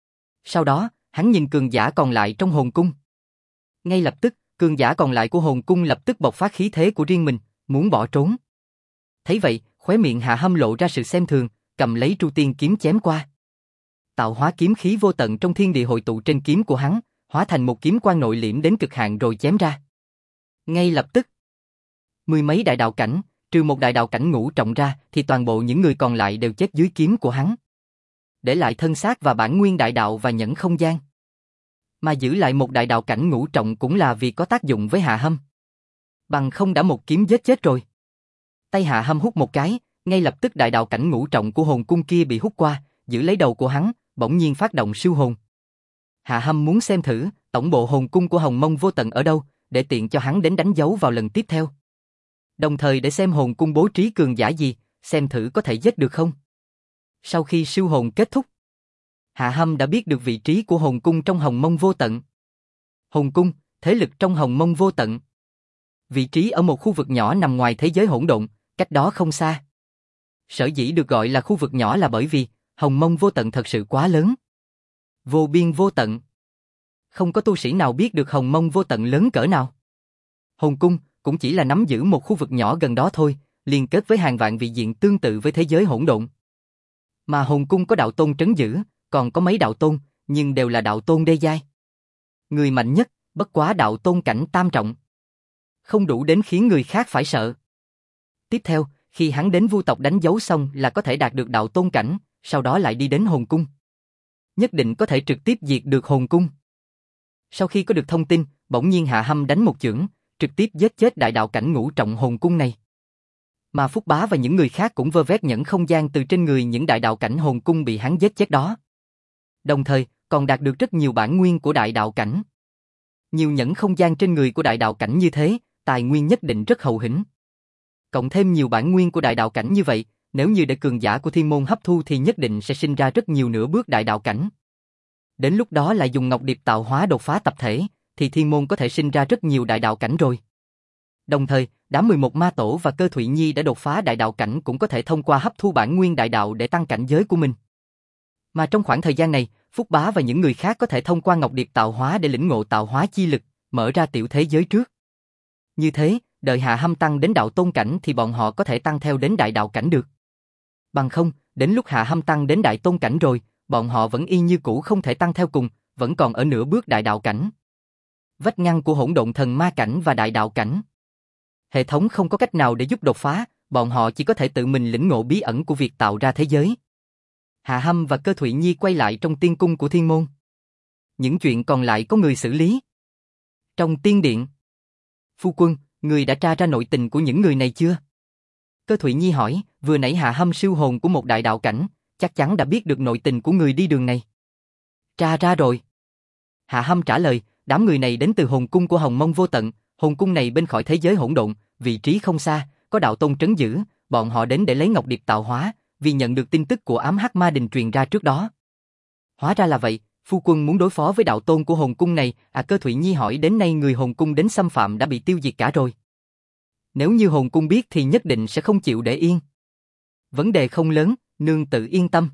Sau đó, hắn nhìn cường giả còn lại trong hồn cung. Ngay lập tức, cường giả còn lại của hồn cung lập tức bộc phát khí thế của riêng mình, muốn bỏ trốn. Thấy vậy, khóe miệng Hạ Hâm lộ ra sự xem thường, cầm lấy Tru Tiên kiếm chém qua. Tạo hóa kiếm khí vô tận trong thiên địa hội tụ trên kiếm của hắn, hóa thành một kiếm quang nội liễm đến cực hạn rồi chém ra. Ngay lập tức, mười mấy đại đạo cảnh, trừ một đại đạo cảnh ngũ trọng ra, thì toàn bộ những người còn lại đều chết dưới kiếm của hắn. Để lại thân xác và bản nguyên đại đạo và nhẫn không gian. Mà giữ lại một đại đạo cảnh ngũ trọng cũng là vì có tác dụng với Hạ Hâm. Bằng không đã một kiếm giết chết rồi. Tay Hạ Hâm hút một cái, ngay lập tức đại đạo cảnh ngũ trọng của hồn cung kia bị hút qua, giữ lấy đầu của hắn, bỗng nhiên phát động siêu hồn. Hạ Hâm muốn xem thử tổng bộ hồn cung của Hồng Mông Vô Tận ở đâu, để tiện cho hắn đến đánh dấu vào lần tiếp theo. Đồng thời để xem hồn cung bố trí cường giả gì, xem thử có thể giết được không. Sau khi siêu hồn kết thúc, Hạ Hâm đã biết được vị trí của hồn cung trong Hồng Mông Vô Tận. Hồn cung, thế lực trong Hồng Mông Vô Tận. Vị trí ở một khu vực nhỏ nằm ngoài thế giới hỗn độn, cách đó không xa. Sở dĩ được gọi là khu vực nhỏ là bởi vì Hồng Mông Vô Tận thật sự quá lớn. Vô biên vô tận. Không có tu sĩ nào biết được Hồng Mông Vô Tận lớn cỡ nào. Hồn cung cũng chỉ là nắm giữ một khu vực nhỏ gần đó thôi, liên kết với hàng vạn vị diện tương tự với thế giới hỗn độn. Mà hồn cung có đạo tôn trấn giữ, còn có mấy đạo tôn, nhưng đều là đạo tôn đê giai. Người mạnh nhất, bất quá đạo tôn cảnh tam trọng. Không đủ đến khiến người khác phải sợ. Tiếp theo, khi hắn đến Vu tộc đánh dấu xong là có thể đạt được đạo tôn cảnh, sau đó lại đi đến hồn cung. Nhất định có thể trực tiếp diệt được hồn cung. Sau khi có được thông tin, bỗng nhiên Hạ Hâm đánh một chưởng, trực tiếp giết chết đại đạo cảnh ngũ trọng hồn cung này. Mà Phúc Bá và những người khác cũng vơ vét nhẫn không gian từ trên người những đại đạo cảnh hồn cung bị hắn giết chết đó. Đồng thời, còn đạt được rất nhiều bản nguyên của đại đạo cảnh. Nhiều nhẫn không gian trên người của đại đạo cảnh như thế, tài nguyên nhất định rất hậu hĩnh. Cộng thêm nhiều bản nguyên của đại đạo cảnh như vậy, nếu như để cường giả của thiên môn hấp thu thì nhất định sẽ sinh ra rất nhiều nửa bước đại đạo cảnh. Đến lúc đó lại dùng ngọc điệp tạo hóa đột phá tập thể, thì thiên môn có thể sinh ra rất nhiều đại đạo cảnh rồi. Đồng thời, đám 11 ma tổ và Cơ Thụy Nhi đã đột phá đại đạo cảnh cũng có thể thông qua hấp thu bản nguyên đại đạo để tăng cảnh giới của mình. Mà trong khoảng thời gian này, Phúc Bá và những người khác có thể thông qua ngọc điệp tạo hóa để lĩnh ngộ tạo hóa chi lực, mở ra tiểu thế giới trước. Như thế, đợi Hạ Hâm tăng đến đạo tôn cảnh thì bọn họ có thể tăng theo đến đại đạo cảnh được. Bằng không, đến lúc Hạ Hâm tăng đến đại tôn cảnh rồi, bọn họ vẫn y như cũ không thể tăng theo cùng, vẫn còn ở nửa bước đại đạo cảnh. Vách ngăn của hỗn độn thần ma cảnh và đại đạo cảnh. Hệ thống không có cách nào để giúp đột phá, bọn họ chỉ có thể tự mình lĩnh ngộ bí ẩn của việc tạo ra thế giới. Hạ Hâm và Cơ Thụy Nhi quay lại trong tiên cung của thiên môn. Những chuyện còn lại có người xử lý. Trong tiên điện. Phu quân, người đã tra ra nội tình của những người này chưa? Cơ Thụy Nhi hỏi, vừa nãy Hạ Hâm siêu hồn của một đại đạo cảnh, chắc chắn đã biết được nội tình của người đi đường này. Tra ra rồi. Hạ Hâm trả lời, đám người này đến từ hồn cung của Hồng Mông Vô Tận, hồn cung này bên khỏi thế giới hỗn độn, vị trí không xa, có đạo tôn trấn giữ, bọn họ đến để lấy ngọc điệp tạo hóa, vì nhận được tin tức của ám hắc ma đình truyền ra trước đó. Hóa ra là vậy, phu quân muốn đối phó với đạo tôn của hồn cung này, Cơ Thụy Nhi hỏi đến nay người hồn cung đến xâm phạm đã bị tiêu diệt cả rồi. Nếu như hồn cung biết thì nhất định sẽ không chịu để yên. Vấn đề không lớn, nương tự yên tâm.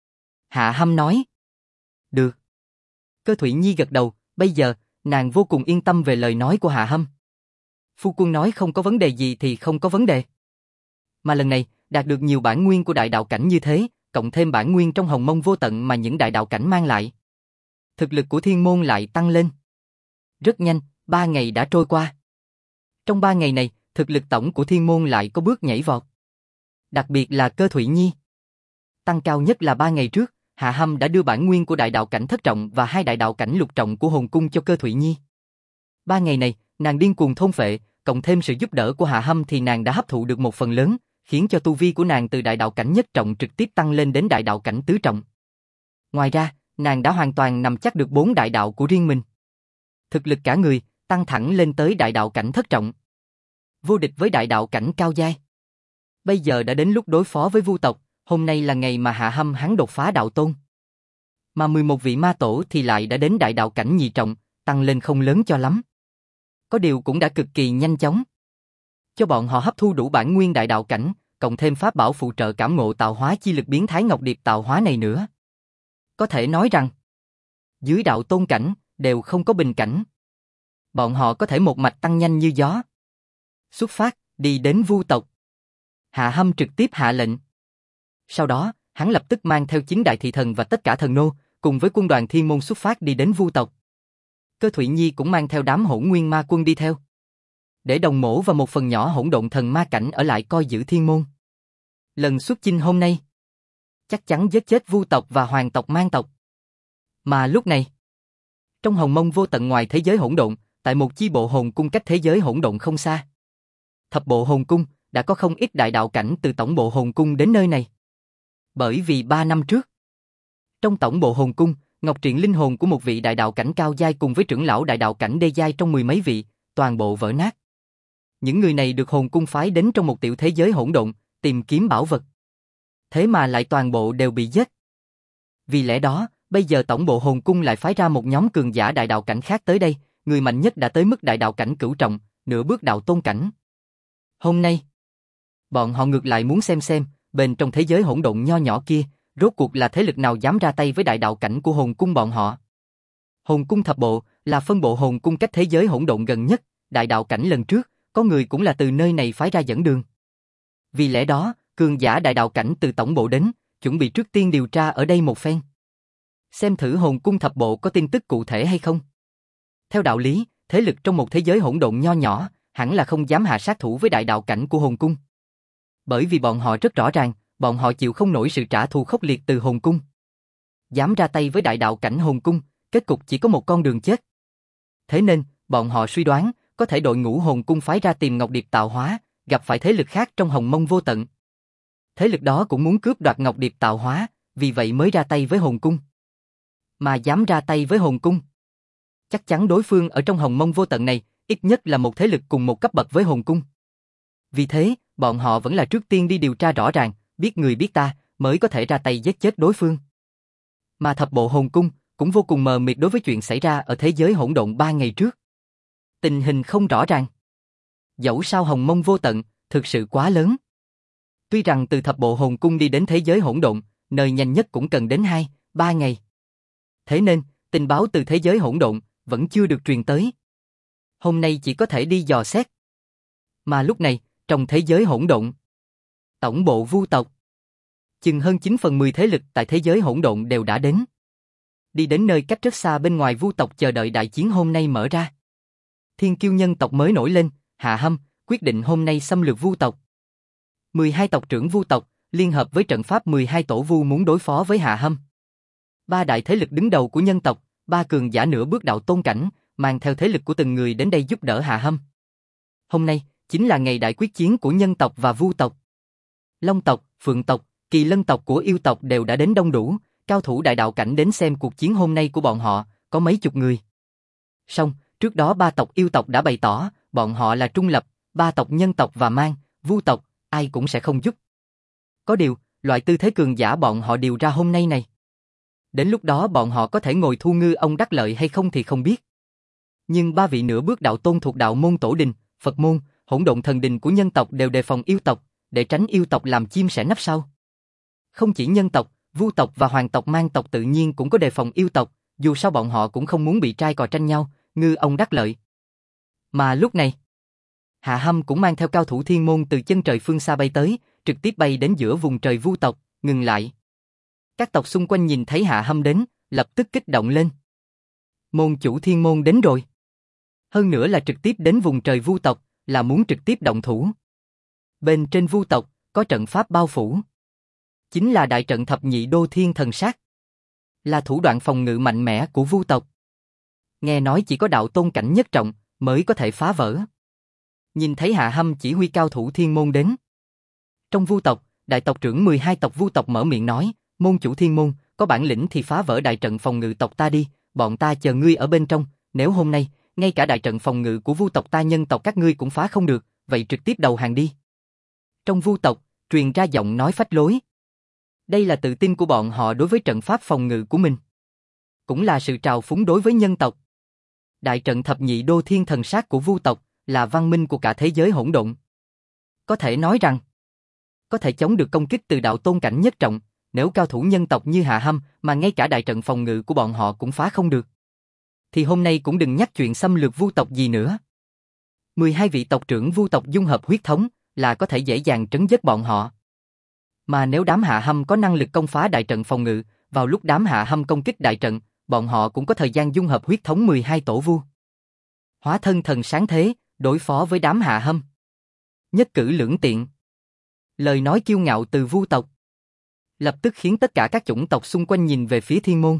Hạ Hâm nói. Được. Cơ Thụy Nhi gật đầu, bây giờ, nàng vô cùng yên tâm về lời nói của Hạ Hâm. Phu quân nói không có vấn đề gì thì không có vấn đề. Mà lần này, đạt được nhiều bản nguyên của đại đạo cảnh như thế, cộng thêm bản nguyên trong Hồng Mông Vô Tận mà những đại đạo cảnh mang lại. Thực lực của thiên môn lại tăng lên. Rất nhanh, 3 ngày đã trôi qua. Trong 3 ngày này, thực lực tổng của thiên môn lại có bước nhảy vọt. Đặc biệt là Cơ Thụy Nhi. Tăng cao nhất là 3 ngày trước, Hạ Hâm đã đưa bản nguyên của đại đạo cảnh thất trọng và 2 đại đạo cảnh lục trọng của hồn cung cho Cơ Thụy Nhi. 3 ngày này, nàng điên cuồng thôn phệ, cộng thêm sự giúp đỡ của Hạ Hâm thì nàng đã hấp thụ được một phần lớn, khiến cho tu vi của nàng từ đại đạo cảnh nhất trọng trực tiếp tăng lên đến đại đạo cảnh tứ trọng. Ngoài ra, nàng đã hoàn toàn nắm chắc được 4 đại đạo của riêng mình. Thực lực cả người tăng thẳng lên tới đại đạo cảnh thất trọng. Vô địch với đại đạo cảnh cao giai. Bây giờ đã đến lúc đối phó với Vu tộc, hôm nay là ngày mà Hạ Hâm hắn đột phá đạo tôn. Mà 11 vị ma tổ thì lại đã đến đại đạo cảnh nhị trọng, tăng lên không lớn cho lắm. Có điều cũng đã cực kỳ nhanh chóng. Cho bọn họ hấp thu đủ bản nguyên đại đạo cảnh, cộng thêm pháp bảo phụ trợ cảm ngộ tạo hóa chi lực biến thái ngọc điệp tạo hóa này nữa. Có thể nói rằng, dưới đạo tôn cảnh, đều không có bình cảnh. Bọn họ có thể một mạch tăng nhanh như gió. Xuất phát, đi đến Vu tộc. Hạ Hâm trực tiếp hạ lệnh. Sau đó, hắn lập tức mang theo 9 đại thị thần và tất cả thần nô, cùng với quân đoàn thiên môn xuất phát đi đến Vu tộc. Cơ Thụy Nhi cũng mang theo đám Hỗn Nguyên Ma Quân đi theo. Để Đồng Mỗ và một phần nhỏ hỗn độn thần ma cảnh ở lại coi giữ thiên môn. Lần xuất chinh hôm nay, chắc chắn giết chết Vu tộc và Hoàng tộc Man tộc. Mà lúc này, trong hồng mông vô tận ngoài thế giới hỗn độn, tại một chi bộ hồn cung cách thế giới hỗn độn không xa. Thập bộ hồn cung đã có không ít đại đạo cảnh từ tổng bộ hồn cung đến nơi này. Bởi vì 3 năm trước, trong tổng bộ hồn cung, ngọc triện linh hồn của một vị đại đạo cảnh cao giai cùng với trưởng lão đại đạo cảnh đê giai trong 10 mấy vị, toàn bộ vỡ nát. Những người này được hồn cung phái đến trong một tiểu thế giới hỗn độn, tìm kiếm bảo vật. Thế mà lại toàn bộ đều bị giết. Vì lẽ đó, bây giờ tổng bộ hồn cung lại phái ra một nhóm cường giả đại đạo cảnh khác tới đây, người mạnh nhất đã tới mức đại đạo cảnh cửu trọng, nửa bước đạo tôn cảnh. Hôm nay, bọn họ ngược lại muốn xem, bên trong thế giới hỗn độn nho nhỏ kia, rốt cuộc là thế lực nào dám ra tay với đại đạo cảnh của hồn cung bọn họ. Hồn cung thập bộ là phân bộ hồn cung cách thế giới hỗn độn gần nhất, đại đạo cảnh lần trước, có người cũng là từ nơi này phái ra dẫn đường. Vì lẽ đó, cường giả đại đạo cảnh từ tổng bộ đến, chuẩn bị trước tiên điều tra ở đây một phen. Xem thử hồn cung thập bộ có tin tức cụ thể hay không. Theo đạo lý, thế lực trong một thế giới hỗn độn nho nhỏ, hẳn là không dám hạ sát thủ với đại đạo cảnh của hồn cung. Bởi vì bọn họ rất rõ ràng, bọn họ chịu không nổi sự trả thù khốc liệt từ hồn cung. Dám ra tay với đại đạo cảnh hồn cung, kết cục chỉ có một con đường chết. Thế nên, bọn họ suy đoán, có thể đội ngũ hồn cung phái ra tìm Ngọc Điệp tạo hóa, gặp phải thế lực khác trong hồng mông vô tận. Thế lực đó cũng muốn cướp đoạt Ngọc Điệp tạo hóa, vì vậy mới ra tay với hồn cung. Mà dám ra tay với hồn cung, chắc chắn đối phương ở trong hồng mông vô tận này, ít nhất là một thế lực cùng một cấp bậc với hồn cung. Vì thế, bọn họ vẫn là trước tiên đi điều tra rõ ràng, biết người biết ta, mới có thể ra tay giết chết đối phương. Mà thập bộ hồn cung cũng vô cùng mờ mịt đối với chuyện xảy ra ở thế giới hỗn độn 3 ngày trước. Tình hình không rõ ràng. Dẫu sao hồng mông vô tận, thực sự quá lớn. Tuy rằng từ thập bộ hồn cung đi đến thế giới hỗn độn, nơi nhanh nhất cũng cần đến 2-3 ngày. Thế nên, tình báo từ thế giới hỗn độn vẫn chưa được truyền tới. Hôm nay chỉ có thể đi dò xét. Mà lúc này, trong thế giới hỗn độn, tổng bộ Vu tộc, chừng hơn 9/10 thế lực tại thế giới hỗn độn đều đã đến. Đi đến nơi cách rất xa bên ngoài Vu tộc chờ đợi đại chiến hôm nay mở ra. Thiên kiêu nhân tộc mới nổi lên, Hạ Hâm, quyết định hôm nay xâm lược Vu tộc. 12 tộc trưởng Vu tộc, liên hợp với trận pháp 12 tổ Vu muốn đối phó với Hạ Hâm. 3 đại thế lực đứng đầu của nhân tộc, 3 cường giả nửa bước đạo tôn cảnh, mang theo thế lực của từng người đến đây giúp đỡ Hạ Hâm. Hôm nay, chính là ngày đại quyết chiến của nhân tộc và Vu tộc. Long tộc, Phượng tộc, Kỳ Lân tộc của yêu tộc đều đã đến đông đủ, cao thủ đại đạo cảnh đến xem cuộc chiến hôm nay của bọn họ, có mấy chục người. Song, trước đó 3 tộc yêu tộc đã bày tỏ, bọn họ là trung lập, 3 tộc nhân tộc và mang, Vu tộc, ai cũng sẽ không giúp. Có điều, loại tư thế cường giả bọn họ điều ra hôm nay này. Đến lúc đó bọn họ có thể ngồi thu ngư ông đắc lợi hay không thì không biết. Nhưng 3 vị nửa bước đạo tôn thuộc đạo môn tổ đình, Phật môn, hỗn độn thần đình của nhân tộc đều đề phòng yêu tộc, để tránh yêu tộc làm chim sẻ nắp sau. Không chỉ nhân tộc, Vu tộc và Hoàng tộc mang tộc tự nhiên cũng có đề phòng yêu tộc, dù sao bọn họ cũng không muốn bị trai cò tranh nhau, ngư ông đắc lợi. Mà lúc này, Hạ Hâm cũng mang theo cao thủ thiên môn từ chân trời phương xa bay tới, trực tiếp bay đến giữa vùng trời Vu tộc, ngừng lại. Các tộc xung quanh nhìn thấy Hạ Hâm đến, lập tức kích động lên. Môn chủ thiên môn đến rồi. Hơn nữa là trực tiếp đến vùng trời Vu tộc, là muốn trực tiếp động thủ. Bên trên Vu tộc, có trận pháp bao phủ. Chính là đại trận thập nhị đô thiên thần sát. Là thủ đoạn phòng ngự mạnh mẽ của Vu tộc. Nghe nói chỉ có đạo tôn cảnh nhất trọng, mới có thể phá vỡ. Nhìn thấy Hạ Hâm chỉ huy cao thủ thiên môn đến. Trong Vu tộc, đại tộc trưởng 12 tộc Vu tộc mở miệng nói, môn chủ thiên môn, có bản lĩnh thì phá vỡ đại trận phòng ngự tộc ta đi, bọn ta chờ ngươi ở bên trong, nếu hôm nay, ngay cả đại trận phòng ngự của Vu tộc ta nhân tộc các ngươi cũng phá không được, vậy trực tiếp đầu hàng đi. Trong Vu tộc, truyền ra giọng nói phách lối. Đây là tự tin của bọn họ đối với trận pháp phòng ngự của mình. Cũng là sự trào phúng đối với nhân tộc. Đại trận thập nhị đô thiên thần sát của Vu tộc là văn minh của cả thế giới hỗn độn. Có thể nói rằng, có thể chống được công kích từ đạo tôn cảnh nhất trọng, nếu cao thủ nhân tộc như Hạ Hâm mà ngay cả đại trận phòng ngự của bọn họ cũng phá không được. Thì hôm nay cũng đừng nhắc chuyện xâm lược Vu tộc gì nữa. 12 vị tộc trưởng Vu tộc dung hợp huyết thống là có thể dễ dàng trấn giết bọn họ. Mà nếu đám Hạ Hâm có năng lực công phá đại trận phòng ngự, vào lúc đám Hạ Hâm công kích đại trận, bọn họ cũng có thời gian dung hợp huyết thống 12 tổ vu. Hóa thân thần sáng thế, đối phó với đám Hạ Hâm. Nhất cử lưỡng tiện. Lời nói kiêu ngạo từ vu tộc lập tức khiến tất cả các chủng tộc xung quanh nhìn về phía Thiên Môn.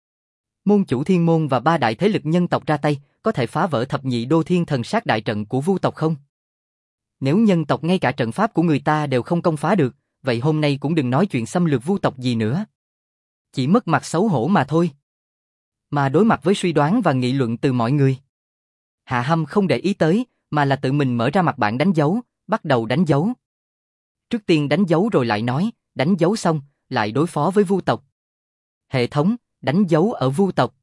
Môn chủ Thiên Môn và ba đại thế lực nhân tộc ra tay, có thể phá vỡ thập nhị đô thiên thần sát đại trận của vu tộc không? Nếu nhân tộc ngay cả trận pháp của người ta đều không công phá được, vậy hôm nay cũng đừng nói chuyện xâm lược vu tộc gì nữa. Chỉ mất mặt xấu hổ mà thôi. Mà đối mặt với suy đoán và nghị luận từ mọi người, Hạ Hâm không để ý tới, mà là tự mình mở ra mặt bảng đánh dấu, bắt đầu đánh dấu. Trước tiên đánh dấu rồi lại nói, đánh dấu xong, lại đối phó với vu tộc. Hệ thống, đánh dấu ở vu tộc.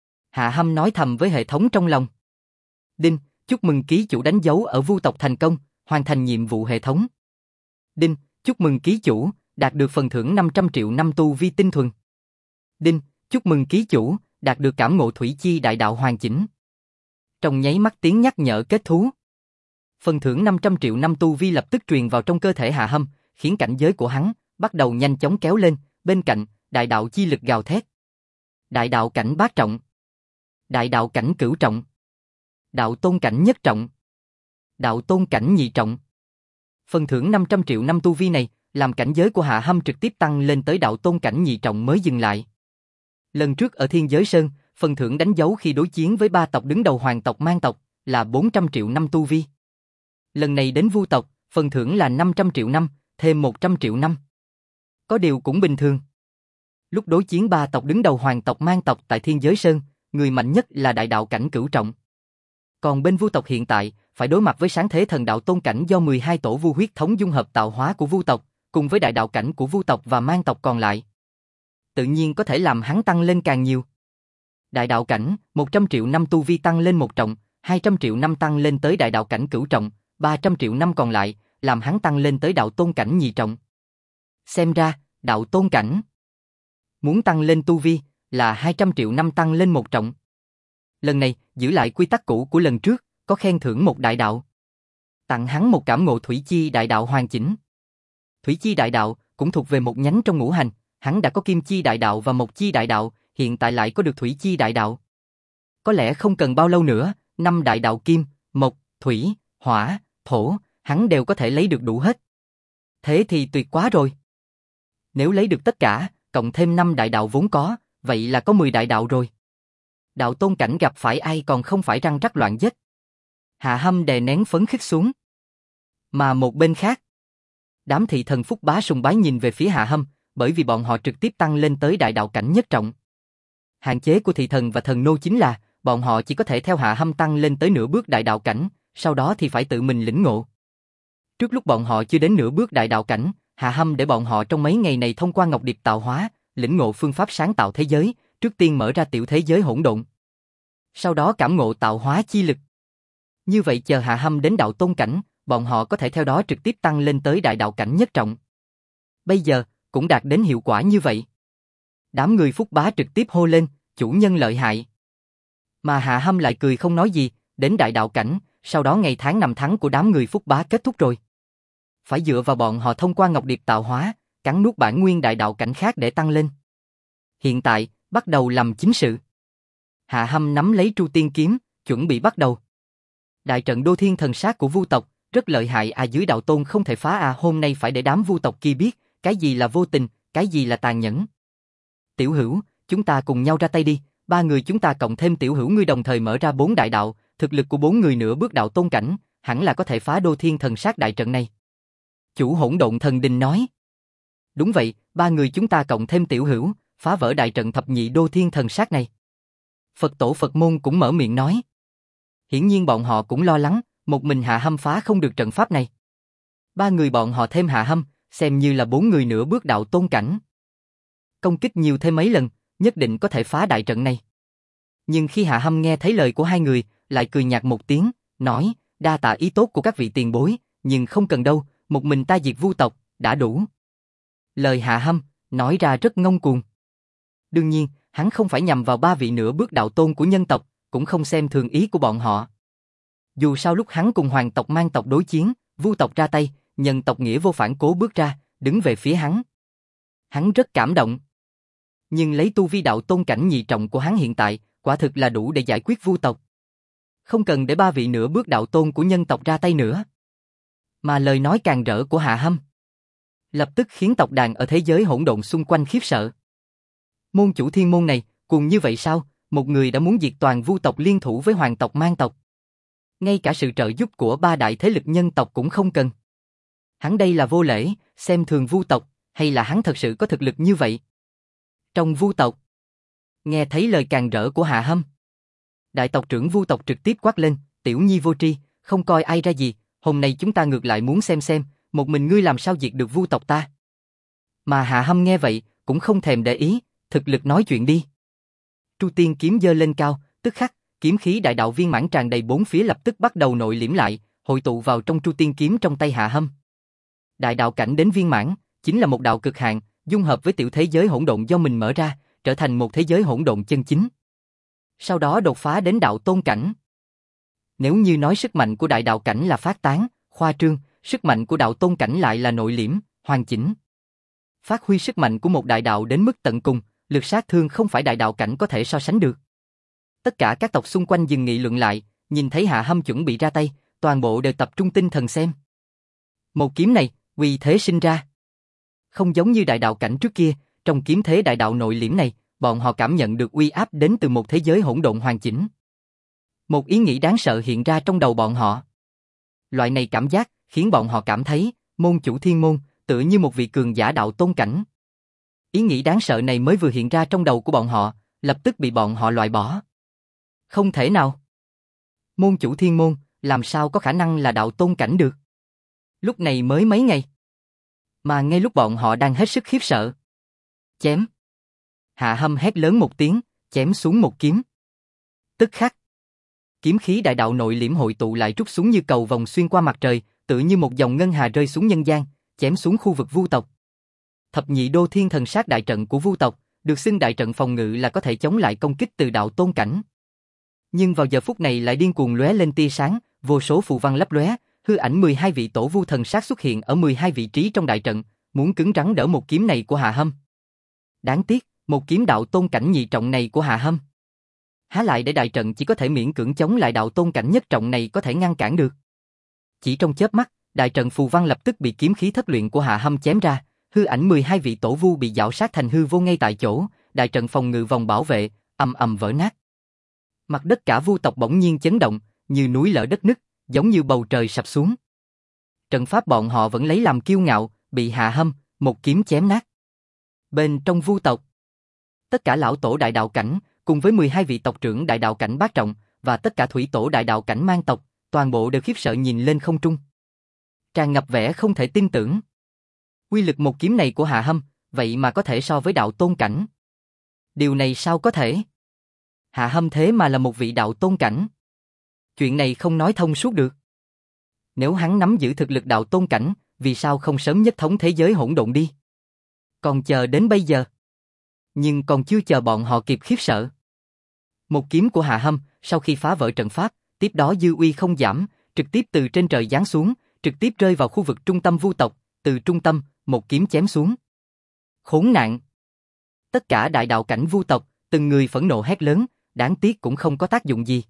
Hạ Hâm nói thầm với hệ thống trong lòng. Đinh, chúc mừng ký chủ đánh dấu ở vu tộc thành công, hoàn thành nhiệm vụ hệ thống. Đinh, chúc mừng ký chủ, đạt được phần thưởng 500 triệu năm tu vi tinh thuần. Đinh, chúc mừng ký chủ, đạt được cảm ngộ thủy chi đại đạo hoàn chỉnh. Trong nháy mắt tiếng nhắc nhở kết thúc. Phần thưởng 500 triệu năm tu vi lập tức truyền vào trong cơ thể Hạ Hâm, khiến cảnh giới của hắn bắt đầu nhanh chóng kéo lên, bên cạnh, đại đạo chi lực gào thét. Đại đạo cảnh bát trọng. Đại đạo cảnh cửu trọng. Đạo tôn cảnh nhất trọng. Đạo tôn cảnh nhị trọng. Phần thưởng 500 triệu năm tu vi này, làm cảnh giới của Hạ Hâm trực tiếp tăng lên tới đạo tôn cảnh nhị trọng mới dừng lại. Lần trước ở Thiên Giới Sơn, phần thưởng đánh dấu khi đối chiến với ba tộc đứng đầu Hoàng tộc Mang tộc là 400 triệu năm tu vi. Lần này đến Vu tộc, phần thưởng là 500 triệu năm, thêm 100 triệu năm. Có điều cũng bình thường. Lúc đối chiến ba tộc đứng đầu Hoàng tộc Mang tộc tại Thiên Giới Sơn, người mạnh nhất là đại đạo cảnh cửu trọng. Còn bên Vu tộc hiện tại, phải đối mặt với sáng thế thần đạo tôn cảnh do 12 tổ vu huyết thống dung hợp tạo hóa của Vu tộc, cùng với đại đạo cảnh của Vu tộc và Mang tộc còn lại. Tự nhiên có thể làm hắn tăng lên càng nhiều. Đại đạo cảnh, 100 triệu năm tu vi tăng lên một trọng, 200 triệu năm tăng lên tới đại đạo cảnh cửu trọng, 300 triệu năm còn lại, làm hắn tăng lên tới đạo tôn cảnh nhị trọng. Xem ra, đạo tôn cảnh muốn tăng lên tu vi, là 200 triệu năm tăng lên một trọng. Lần này, giữ lại quy tắc cũ của lần trước, có khen thưởng một đại đạo. Tặng hắn một cảm ngộ thủy chi đại đạo hoàn chỉnh. Thủy chi đại đạo cũng thuộc về một nhánh trong ngũ hành, hắn đã có kim chi đại đạo và mộc chi đại đạo, hiện tại lại có được thủy chi đại đạo. Có lẽ không cần bao lâu nữa, 5 đại đạo kim, mộc, thủy, hỏa, thổ, hắn đều có thể lấy được đủ hết. Thế thì tuyệt quá rồi. Nếu lấy được tất cả, cộng thêm 5 đại đạo vốn có, vậy là có 10 đại đạo rồi. Đạo tôn cảnh gặp phải ai còn không phải răng rắc loạn giết. Hạ Hâm đè nén phấn khích xuống. Mà một bên khác, đám thị thần Phúc Bá sùng bái nhìn về phía Hạ Hâm, bởi vì bọn họ trực tiếp tăng lên tới đại đạo cảnh nhất trọng. Hạn chế của thị thần và thần nô chính là, bọn họ chỉ có thể theo Hạ Hâm tăng lên tới nửa bước đại đạo cảnh, sau đó thì phải tự mình lĩnh ngộ. Trước lúc bọn họ chưa đến nửa bước đại đạo cảnh, Hạ Hâm để bọn họ trong mấy ngày này thông qua Ngọc Điệp tạo hóa, lĩnh ngộ phương pháp sáng tạo thế giới, trước tiên mở ra tiểu thế giới hỗn độn. Sau đó cảm ngộ tạo hóa chi lực. Như vậy chờ Hạ Hâm đến đạo tôn cảnh, bọn họ có thể theo đó trực tiếp tăng lên tới đại đạo cảnh nhất trọng. Bây giờ, cũng đạt đến hiệu quả như vậy. Đám người Phúc Bá trực tiếp hô lên, chủ nhân lợi hại. Mà Hạ Hâm lại cười không nói gì, đến đại đạo cảnh, sau đó ngày tháng năm tháng của đám người Phúc Bá kết thúc rồi. Phải dựa vào bọn họ thông qua Ngọc Điệp tạo hóa, cắn nuốt bản nguyên đại đạo cảnh khác để tăng lên. Hiện tại, bắt đầu làm chính sự. Hạ Hâm nắm lấy Tru Tiên kiếm, chuẩn bị bắt đầu. Đại trận Đô Thiên thần sát của Vu tộc, rất lợi hại dưới đạo tôn không thể phá hôm nay phải để đám Vu tộc kia biết, cái gì là vô tình, cái gì là tàn nhẫn. Tiểu Hữu, chúng ta cùng nhau ra tay đi, ba người chúng ta cộng thêm Tiểu Hữu ngươi đồng thời mở ra 4 đại đạo, thực lực của 4 người nửa bước đạo tôn cảnh, hẳn là có thể phá Đô Thiên thần sát đại trận này. Chủ Hỗn Độn Thần Đình nói. Đúng vậy, ba người chúng ta cộng thêm Tiểu Hữu, phá vỡ đại trận thập nhị Đô Thiên thần sát này. Phật tổ Phật môn cũng mở miệng nói. Hiển nhiên bọn họ cũng lo lắng, một mình Hạ Hâm phá không được trận pháp này. Ba người bọn họ thêm Hạ Hâm, xem như là 4 người nửa bước đạo tôn cảnh. Công kích nhiều thêm mấy lần, nhất định có thể phá đại trận này. Nhưng khi Hạ Hâm nghe thấy lời của hai người, lại cười nhạt một tiếng, nói, đa tạ ý tốt của các vị tiền bối, nhưng không cần đâu, một mình ta diệt Vu tộc, đã đủ. Lời Hạ Hâm, nói ra rất ngông cuồng. Đương nhiên, hắn không phải nhằm vào ba vị nửa bước đạo tôn của nhân tộc, cũng không xem thường ý của bọn họ. Dù sao lúc hắn cùng Hoàng tộc Mang tộc đối chiến, Vu tộc ra tay, nhân tộc Nghĩa Vô Phản cố bước ra, đứng về phía hắn. Hắn rất cảm động. Nhưng lấy tu vi đạo tôn cảnh nhị trọng của hắn hiện tại, quả thực là đủ để giải quyết Vu tộc. Không cần để ba vị nửa bước đạo tôn của nhân tộc ra tay nữa. Mà lời nói càng rỡ của Hạ Hâm lập tức khiến tộc đàn ở thế giới hỗn độn xung quanh khiếp sợ. Môn chủ thiên môn này, cuồng như vậy sao? Một người đã muốn diệt toàn Vu tộc liên thủ với hoàng tộc mang tộc. Ngay cả sự trợ giúp của ba đại thế lực nhân tộc cũng không cần. Hắn đây là vô lễ, xem thường Vu tộc, hay là hắn thật sự có thực lực như vậy? Trong Vu tộc, nghe thấy lời càng rỡ của Hạ Hâm, đại tộc trưởng Vu tộc trực tiếp quát lên, tiểu nhi vô tri, không coi ai ra gì, hôm nay chúng ta ngược lại muốn xem, một mình ngươi làm sao diệt được Vu tộc ta. Mà Hạ Hâm nghe vậy, cũng không thèm để ý, thực lực nói chuyện đi. Tru Tiên kiếm giơ lên cao, tức khắc, kiếm khí đại đạo viên mãn tràn đầy bốn phía lập tức bắt đầu nội liễm lại, hội tụ vào trong Tru Tiên kiếm trong tay Hạ Hâm. Đại đạo cảnh đến viên mãn, chính là một đạo cực hạn, dung hợp với tiểu thế giới hỗn độn do mình mở ra, trở thành một thế giới hỗn độn chân chính. Sau đó đột phá đến đạo tôn cảnh. Nếu như nói sức mạnh của đại đạo cảnh là phát tán, khoa trương, sức mạnh của đạo tôn cảnh lại là nội liễm, hoàn chỉnh. Phát huy sức mạnh của một đại đạo đến mức tận cùng, lực sát thương không phải đại đạo cảnh có thể so sánh được. Tất cả các tộc xung quanh dừng nghị luận lại, nhìn thấy Hạ Hâm chuẩn bị ra tay, toàn bộ đều tập trung tinh thần xem. Một kiếm này, uy thế sinh ra. Không giống như đại đạo cảnh trước kia, trong kiếm thế đại đạo nội liễm này, bọn họ cảm nhận được uy áp đến từ một thế giới hỗn độn hoàn chỉnh. Một ý nghĩ đáng sợ hiện ra trong đầu bọn họ. Loại này cảm giác khiến bọn họ cảm thấy, môn chủ thiên môn, tựa như một vị cường giả đạo tôn cảnh. Ý nghĩ đáng sợ này mới vừa hiện ra trong đầu của bọn họ, lập tức bị bọn họ loại bỏ. Không thể nào. Môn chủ thiên môn, làm sao có khả năng là đạo tôn cảnh được? Lúc này mới mấy ngày. Mà ngay lúc bọn họ đang hết sức khiếp sợ. Chém. Hạ Hâm hét lớn một tiếng, chém xuống một kiếm. Tức khắc. Kiếm khí đại đạo nội liễm hội tụ lại trút xuống như cầu vòng xuyên qua mặt trời, tự như một dòng ngân hà rơi xuống nhân gian, chém xuống khu vực Vu tộc. Thập nhị đô thiên thần sát đại trận của Vu tộc, được xưng đại trận phòng ngự là có thể chống lại công kích từ đạo tôn cảnh. Nhưng vào giờ phút này lại điên cuồng lóe lên tia sáng, vô số phù văn lấp lóe, hư ảnh 12 vị tổ Vu thần sát xuất hiện ở 12 vị trí trong đại trận, muốn cứng rắn đỡ một kiếm này của Hạ Hâm. Đáng tiếc, một kiếm đạo tôn cảnh nhị trọng này của Hạ Hâm, há lại để đại trận chỉ có thể miễn cưỡng chống lại đạo tôn cảnh nhất trọng này có thể ngăn cản được. Chỉ trong chớp mắt, đại trận phù văn lập tức bị kiếm khí thất luyện của Hạ Hâm chém ra, hư ảnh 12 vị tổ Vu bị giảo sát thành hư vô ngay tại chỗ, đại trận phòng ngự vòng bảo vệ ầm ầm vỡ nát. Mặt đất cả Vu tộc bỗng nhiên chấn động, như núi lở đất nứt, giống như bầu trời sập xuống. Trận pháp bọn họ vẫn lấy làm kiêu ngạo, bị Hạ Hâm một kiếm chém nát. Bên trong Vu tộc, tất cả lão tổ đại đạo cảnh, cùng với 12 vị tộc trưởng đại đạo cảnh bát trọng và tất cả thủy tổ đại đạo cảnh mang tộc, toàn bộ đều khiếp sợ nhìn lên không trung, tràn ngập vẻ không thể tin tưởng. Uy lực một kiếm này của Hạ Hâm, vậy mà có thể so với đạo tôn cảnh. Điều này sao có thể? Hạ Hâm thế mà là một vị đạo tôn cảnh. Chuyện này không nói thông suốt được. Nếu hắn nắm giữ thực lực đạo tôn cảnh, vì sao không sớm nhất thống thế giới hỗn độn đi? Còn chờ đến bây giờ. Nhưng còn chưa chờ bọn họ kịp khiếp sợ. Một kiếm của Hạ Hâm, sau khi phá vỡ trận pháp, tiếp đó dư uy không giảm, trực tiếp từ trên trời giáng xuống, trực tiếp rơi vào khu vực trung tâm Vu tộc, từ trung tâm, một kiếm chém xuống. Khốn nạn! Tất cả đại đạo cảnh Vu tộc, từng người phẫn nộ hét lớn, đáng tiếc cũng không có tác dụng gì.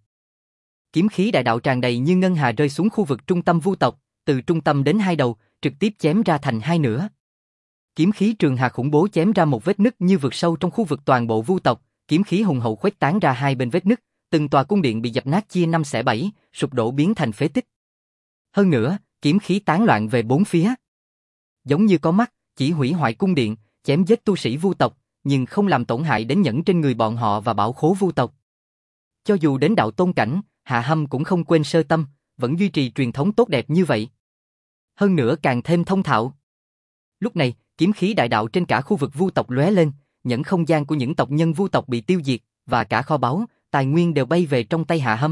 Kiếm khí đại đạo tràn đầy như ngân hà rơi xuống khu vực trung tâm Vu tộc, từ trung tâm đến hai đầu, trực tiếp chém ra thành hai nửa. Kiếm khí trường hà khủng bố chém ra một vết nứt như vực sâu trong khu vực toàn bộ Vu tộc, kiếm khí hùng hậu khuếch tán ra hai bên vết nứt, từng tòa cung điện bị dập nát chia năm xẻ bảy, sụp đổ biến thành phế tích. Hơn nữa, kiếm khí tán loạn về bốn phía, giống như có mắt, chỉ hủy hoại cung điện, chém giết tu sĩ Vu tộc, nhưng không làm tổn hại đến nhẫn trên người bọn họ và bảo khố Vu tộc. Cho dù đến đạo tôn cảnh, Hạ Hâm cũng không quên sơ tâm, vẫn duy trì truyền thống tốt đẹp như vậy. Hơn nữa càng thêm thông thạo. Lúc này, kiếm khí đại đạo trên cả khu vực Vu tộc lóe lên, nhẫn không gian của những tộc nhân Vu tộc bị tiêu diệt, và cả kho báu, tài nguyên đều bay về trong tay Hạ Hâm.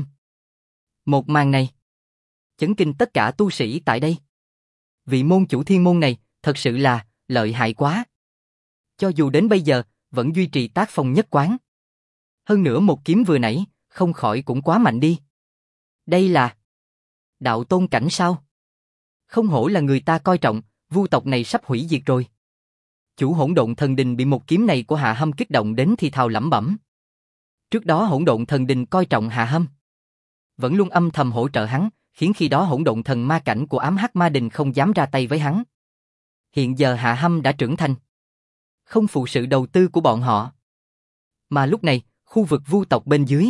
Một màn này chấn kinh tất cả tu sĩ tại đây. Vị môn chủ thiên môn này, thật sự là lợi hại quá. Cho dù đến bây giờ, vẫn duy trì tác phong nhất quán. Hơn nữa một kiếm vừa nãy, không khỏi cũng quá mạnh đi. Đây là đạo tôn cảnh sao? Không hổ là người ta coi trọng, Vu tộc này sắp hủy diệt rồi. Chủ Hỗn Độn Thần Đình bị một kiếm này của Hạ Hâm kích động đến thì thào lẩm bẩm. Trước đó Hỗn Độn Thần Đình coi trọng Hạ Hâm, vẫn luôn âm thầm hỗ trợ hắn, khiến khi đó Hỗn Độn Thần Ma cảnh của Ám Hắc Ma Đình không dám ra tay với hắn. Hiện giờ Hạ Hâm đã trưởng thành, không phụ sự đầu tư của bọn họ. Mà lúc này, khu vực Vu tộc bên dưới,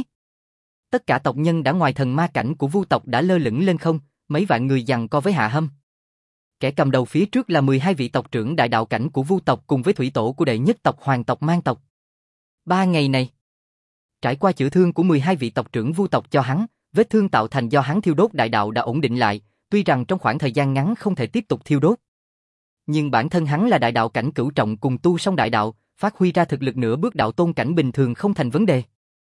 tất cả tộc nhân đã ngoài thần ma cảnh của Vu tộc đã lơ lửng lên không, mấy vạn người giằng co với Hạ Hâm. Kẻ cầm đầu phía trước là 12 vị tộc trưởng đại đạo cảnh của Vu tộc cùng với thủy tổ của đệ nhất tộc Hoàng tộc Mang tộc. 3 ngày này, trải qua chữa thương của 12 vị tộc trưởng Vu tộc cho hắn, vết thương tạo thành do hắn thiêu đốt đại đạo đã ổn định lại, tuy rằng trong khoảng thời gian ngắn không thể tiếp tục thiêu đốt. Nhưng bản thân hắn là đại đạo cảnh cửu trọng cùng tu song đại đạo, phát huy ra thực lực nửa bước đạo tôn cảnh bình thường không thành vấn đề.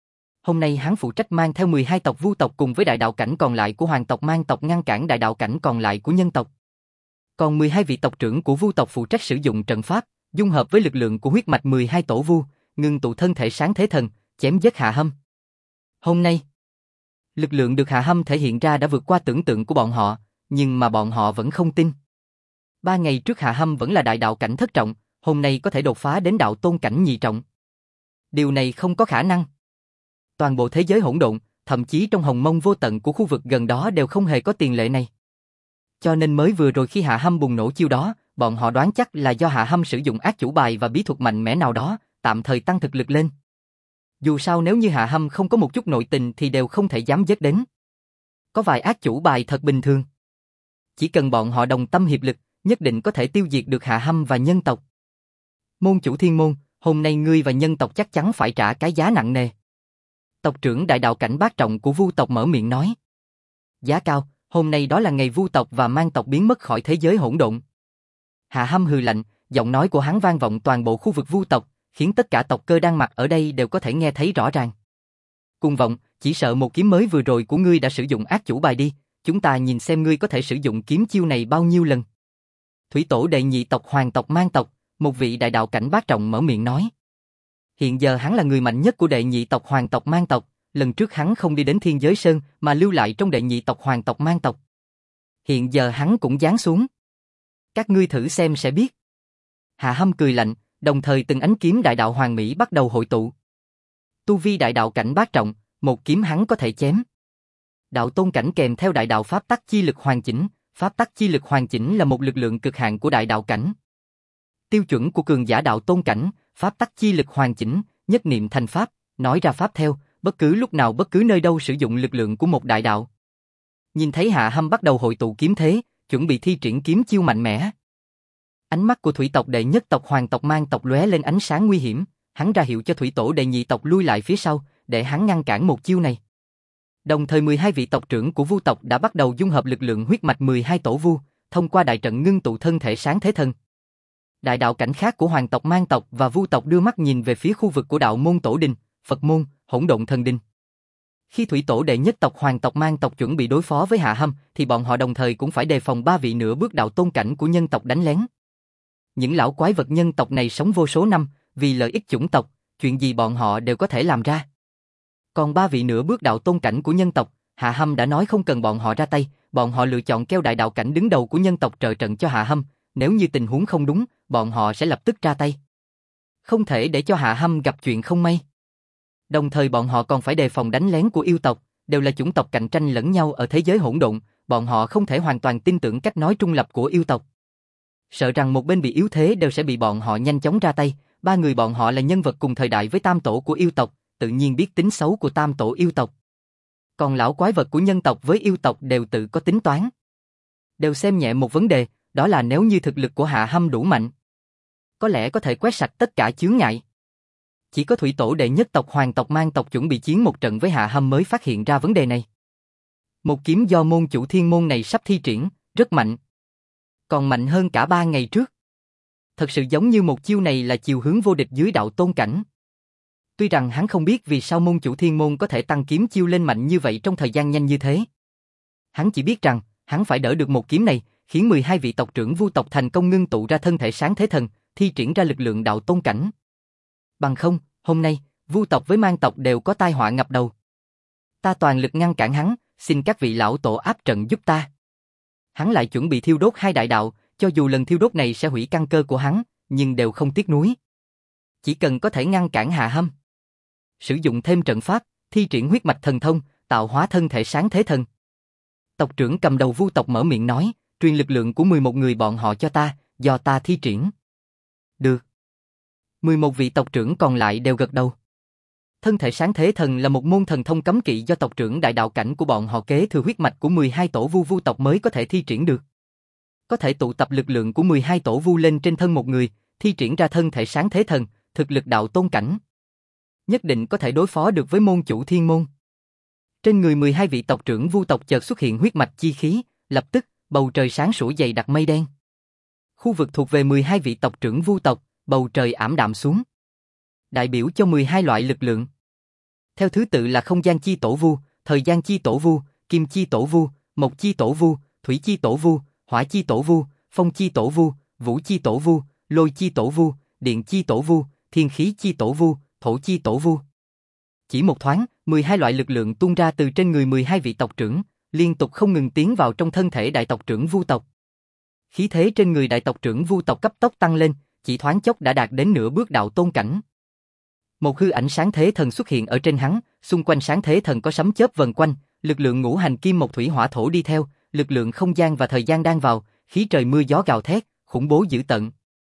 Hôm nay hắn phụ trách mang theo 12 tộc Vu tộc cùng với đại đạo cảnh còn lại của Hoàng tộc Mang tộc ngăn cản đại đạo cảnh còn lại của Nhân tộc. Còn 12 vị tộc trưởng của Vu tộc phụ trách sử dụng trận pháp, dung hợp với lực lượng của huyết mạch 12 tổ Vu, ngưng tụ thân thể sáng thế thần, chém giết Hạ Hâm. Hôm nay, lực lượng được Hạ Hâm thể hiện ra đã vượt qua tưởng tượng của bọn họ, nhưng mà bọn họ vẫn không tin. 3 ngày trước Hạ Hâm vẫn là đại đạo cảnh thất trọng, hôm nay có thể đột phá đến đạo tôn cảnh nhị trọng. Điều này không có khả năng. Toàn bộ thế giới hỗn độn, thậm chí trong hồng mông vô tận của khu vực gần đó đều không hề có tiền lệ này. Cho nên mới vừa rồi khi Hạ Hâm bùng nổ chiêu đó, bọn họ đoán chắc là do Hạ Hâm sử dụng ác chủ bài và bí thuật mạnh mẽ nào đó, tạm thời tăng thực lực lên. Dù sao nếu như Hạ Hâm không có một chút nội tình thì đều không thể dám dết đến. Có vài ác chủ bài thật bình thường. Chỉ cần bọn họ đồng tâm hiệp lực, nhất định có thể tiêu diệt được Hạ Hâm và Nhân tộc. Môn chủ Thiên Môn, hôm nay ngươi và Nhân tộc chắc chắn phải trả cái giá nặng nề. Tộc trưởng đại đạo cảnh bát trọng của Vu tộc mở miệng nói. Giá cao, hôm nay đó là ngày Vu tộc và Mang tộc biến mất khỏi thế giới hỗn độn. Hạ Hâm hừ lạnh, giọng nói của hắn vang vọng toàn bộ khu vực Vu tộc, khiến tất cả tộc cơ đang mặc ở đây đều có thể nghe thấy rõ ràng. Cùng vọng, chỉ sợ một kiếm mới vừa rồi của ngươi đã sử dụng ác chủ bài đi, chúng ta nhìn xem ngươi có thể sử dụng kiếm chiêu này bao nhiêu lần. Thủy tổ đệ nhị tộc Hoàng tộc Mang tộc, một vị đại đạo cảnh bát trọng mở miệng nói. Hiện giờ hắn là người mạnh nhất của đệ nhị tộc Hoàng tộc Mang tộc, lần trước hắn không đi đến Thiên Giới Sơn mà lưu lại trong đệ nhị tộc Hoàng tộc Mang tộc. Hiện giờ hắn cũng giáng xuống. Các ngươi thử xem sẽ biết. Hạ Hâm cười lạnh, đồng thời từng ánh kiếm đại đạo hoàng mỹ bắt đầu hội tụ. Tu vi đại đạo cảnh bát trọng, một kiếm hắn có thể chém. Đạo tôn cảnh kèm theo đại đạo pháp tắc chi lực hoàn chỉnh, pháp tắc chi lực hoàn chỉnh là một lực lượng cực hạn của đại đạo cảnh. Tiêu chuẩn của cường giả đạo tôn cảnh, pháp tắc chi lực hoàn chỉnh, nhất niệm thành pháp, nói ra pháp theo, bất cứ lúc nào bất cứ nơi đâu sử dụng lực lượng của một đại đạo. Nhìn thấy Hạ Hâm bắt đầu hội tụ kiếm thế, chuẩn bị thi triển kiếm chiêu mạnh mẽ. Ánh mắt của thủy tộc đệ nhất tộc Hoàng tộc Mang tộc lóe lên ánh sáng nguy hiểm, hắn ra hiệu cho thủy tổ đệ nhị tộc lui lại phía sau, để hắn ngăn cản một chiêu này. Đồng thời 12 vị tộc trưởng của Vu tộc đã bắt đầu dung hợp lực lượng huyết mạch 12 tổ Vu, thông qua đại trận ngưng tụ thân thể sáng thế thần. Đại đạo cảnh khác của Hoàng tộc Mang tộc và Vu tộc đưa mắt nhìn về phía khu vực của đạo môn tổ đình, Phật môn, Hỗn Độn Thần Đình. Khi thủy tổ đệ nhất tộc Hoàng tộc Mang tộc chuẩn bị đối phó với Hạ Hâm, thì bọn họ đồng thời cũng phải đề phòng 3 vị nửa bước đạo tôn cảnh của Nhân tộc đánh lén. Những lão quái vật Nhân tộc này sống vô số năm, vì lợi ích chủng tộc, chuyện gì bọn họ đều có thể làm ra. Còn 3 vị nửa bước đạo tôn cảnh của Nhân tộc, Hạ Hâm đã nói không cần bọn họ ra tay, bọn họ lựa chọn kêu đại đạo cảnh đứng đầu của Nhân tộc trợ trận cho Hạ Hâm, nếu như tình huống không đúng, bọn họ sẽ lập tức ra tay. Không thể để cho Hạ Hâm gặp chuyện không may. Đồng thời bọn họ còn phải đề phòng đánh lén của yêu tộc, đều là chủng tộc cạnh tranh lẫn nhau ở thế giới hỗn độn, bọn họ không thể hoàn toàn tin tưởng cách nói trung lập của yêu tộc. Sợ rằng một bên bị yếu thế đều sẽ bị bọn họ nhanh chóng ra tay, 3 người bọn họ là nhân vật cùng thời đại với tam tổ của yêu tộc, tự nhiên biết tính xấu của tam tổ yêu tộc. Còn lão quái vật của Nhân tộc với yêu tộc đều tự có tính toán. Đều xem nhẹ một vấn đề, đó là nếu như thực lực của Hạ Hâm đủ mạnh, có lẽ có thể quét sạch tất cả chướng ngại. Chỉ có thủy tổ đệ nhất tộc Hoàng tộc Mang tộc chuẩn bị chiến một trận với Hạ Hâm mới phát hiện ra vấn đề này. Một kiếm do môn chủ Thiên Môn này sắp thi triển, rất mạnh. Còn mạnh hơn cả 3 ngày trước. Thật sự giống như một chiêu này là chiều hướng vô địch dưới đạo tôn cảnh. Tuy rằng hắn không biết vì sao môn chủ Thiên Môn có thể tăng kiếm chiêu lên mạnh như vậy trong thời gian nhanh như thế. Hắn chỉ biết rằng, hắn phải đỡ được một kiếm này, khiến 12 vị tộc trưởng Vu tộc thành công ngưng tụ ra thân thể sáng thế thần, thi triển ra lực lượng đạo tôn cảnh. Bằng không, hôm nay, Vu tộc với Mang tộc đều có tai họa ngập đầu. Ta toàn lực ngăn cản hắn, xin các vị lão tổ áp trận giúp ta. Hắn lại chuẩn bị thiêu đốt 2 đại đạo, cho dù lần thiêu đốt này sẽ hủy căn cơ của hắn, nhưng đều không tiếc nuối. Chỉ cần có thể ngăn cản Hạ Hâm, sử dụng thêm trận pháp, thi triển huyết mạch thần thông, tạo hóa thân thể sáng thế thần. Tộc trưởng cầm đầu Vu tộc mở miệng nói, truyền lực lượng của 11 người bọn họ cho ta, do ta thi triển. Được. 11 vị tộc trưởng còn lại đều gật đầu. Thân thể sáng thế thần là một môn thần thông cấm kỵ do tộc trưởng đại đạo cảnh của bọn họ kế thừa huyết mạch của 12 tổ Vu tộc mới có thể thi triển được. Có thể tụ tập lực lượng của 12 tổ Vu lên trên thân một người, thi triển ra thân thể sáng thế thần, thực lực đạo tôn cảnh. Nhất định có thể đối phó được với môn chủ thiên môn. Trên người 12 vị tộc trưởng Vu tộc chợt xuất hiện huyết mạch chi khí, lập tức, bầu trời sáng sủa dày đặc mây đen. Khu vực thuộc về 12 vị tộc trưởng Vu tộc, bầu trời ảm đạm xuống. Đại biểu cho 12 loại lực lượng. Theo thứ tự là không gian chi tổ Vu, thời gian chi tổ Vu, kim chi tổ Vu, mộc chi tổ Vu, thủy chi tổ Vu, hỏa chi tổ Vu, phong chi tổ Vu, vũ chi tổ Vu, lôi chi tổ Vu, điện chi tổ Vu, thiên khí chi tổ Vu, thổ chi tổ Vu. Chỉ một thoáng, 12 loại lực lượng tuôn ra từ trên người 12 vị tộc trưởng, liên tục không ngừng tiến vào trong thân thể đại tộc trưởng Vu tộc. Khí thế trên người đại tộc trưởng Vu tộc cấp tốc tăng lên, chỉ thoáng chốc đã đạt đến nửa bước đạo tôn cảnh. Một hư ảnh sáng thế thần xuất hiện ở trên hắn, xung quanh sáng thế thần có sấm chớp vần quanh, lực lượng ngũ hành kim mộc thủy hỏa thổ đi theo, lực lượng không gian và thời gian đang vào, khí trời mưa gió gào thét, khủng bố dữ tợn.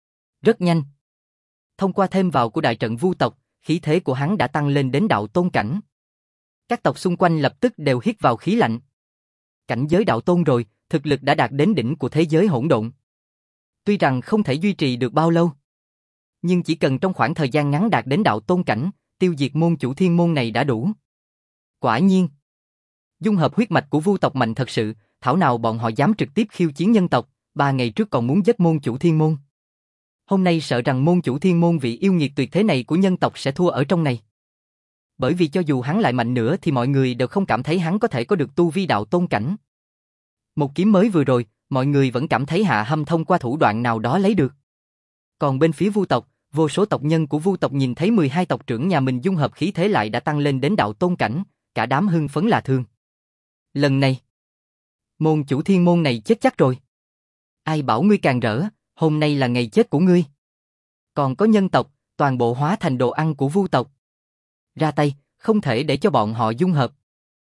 Rất nhanh. Thông qua thêm vào của đại trận Vu tộc, khí thế của hắn đã tăng lên đến đạo tôn cảnh. Các tộc xung quanh lập tức đều hít vào khí lạnh. Cảnh giới đạo tôn rồi, thực lực đã đạt đến đỉnh của thế giới hỗn độn. Tuy rằng không thể duy trì được bao lâu, nhưng chỉ cần trong khoảng thời gian ngắn đạt đến đạo tôn cảnh, tiêu diệt môn chủ thiên môn này đã đủ. Quả nhiên, dung hợp huyết mạch của Vu tộc mạnh thật sự, thảo nào bọn họ dám trực tiếp khiêu chiến nhân tộc, 3 ngày trước còn muốn giết môn chủ thiên môn. Hôm nay sợ rằng môn chủ thiên môn vị yêu nghiệt tuyệt thế này của nhân tộc sẽ thua ở trong này. Bởi vì cho dù hắn lại mạnh nữa thì mọi người đều không cảm thấy hắn có thể có được tu vi đạo tôn cảnh. Một kiếm mới vừa rồi, mọi người vẫn cảm thấy Hạ Hâm thông qua thủ đoạn nào đó lấy được. Còn bên phía Vu tộc, vô số tộc nhân của Vu tộc nhìn thấy 12 tộc trưởng nhà mình dung hợp khí thế lại đã tăng lên đến đạo tôn cảnh, cả đám hưng phấn là thương. Lần này, môn chủ thiên môn này chết chắc rồi. Ai bảo ngươi càng rỡ, hôm nay là ngày chết của ngươi. Còn có nhân tộc, toàn bộ hóa thành đồ ăn của Vu tộc. Ra tay, không thể để cho bọn họ dung hợp.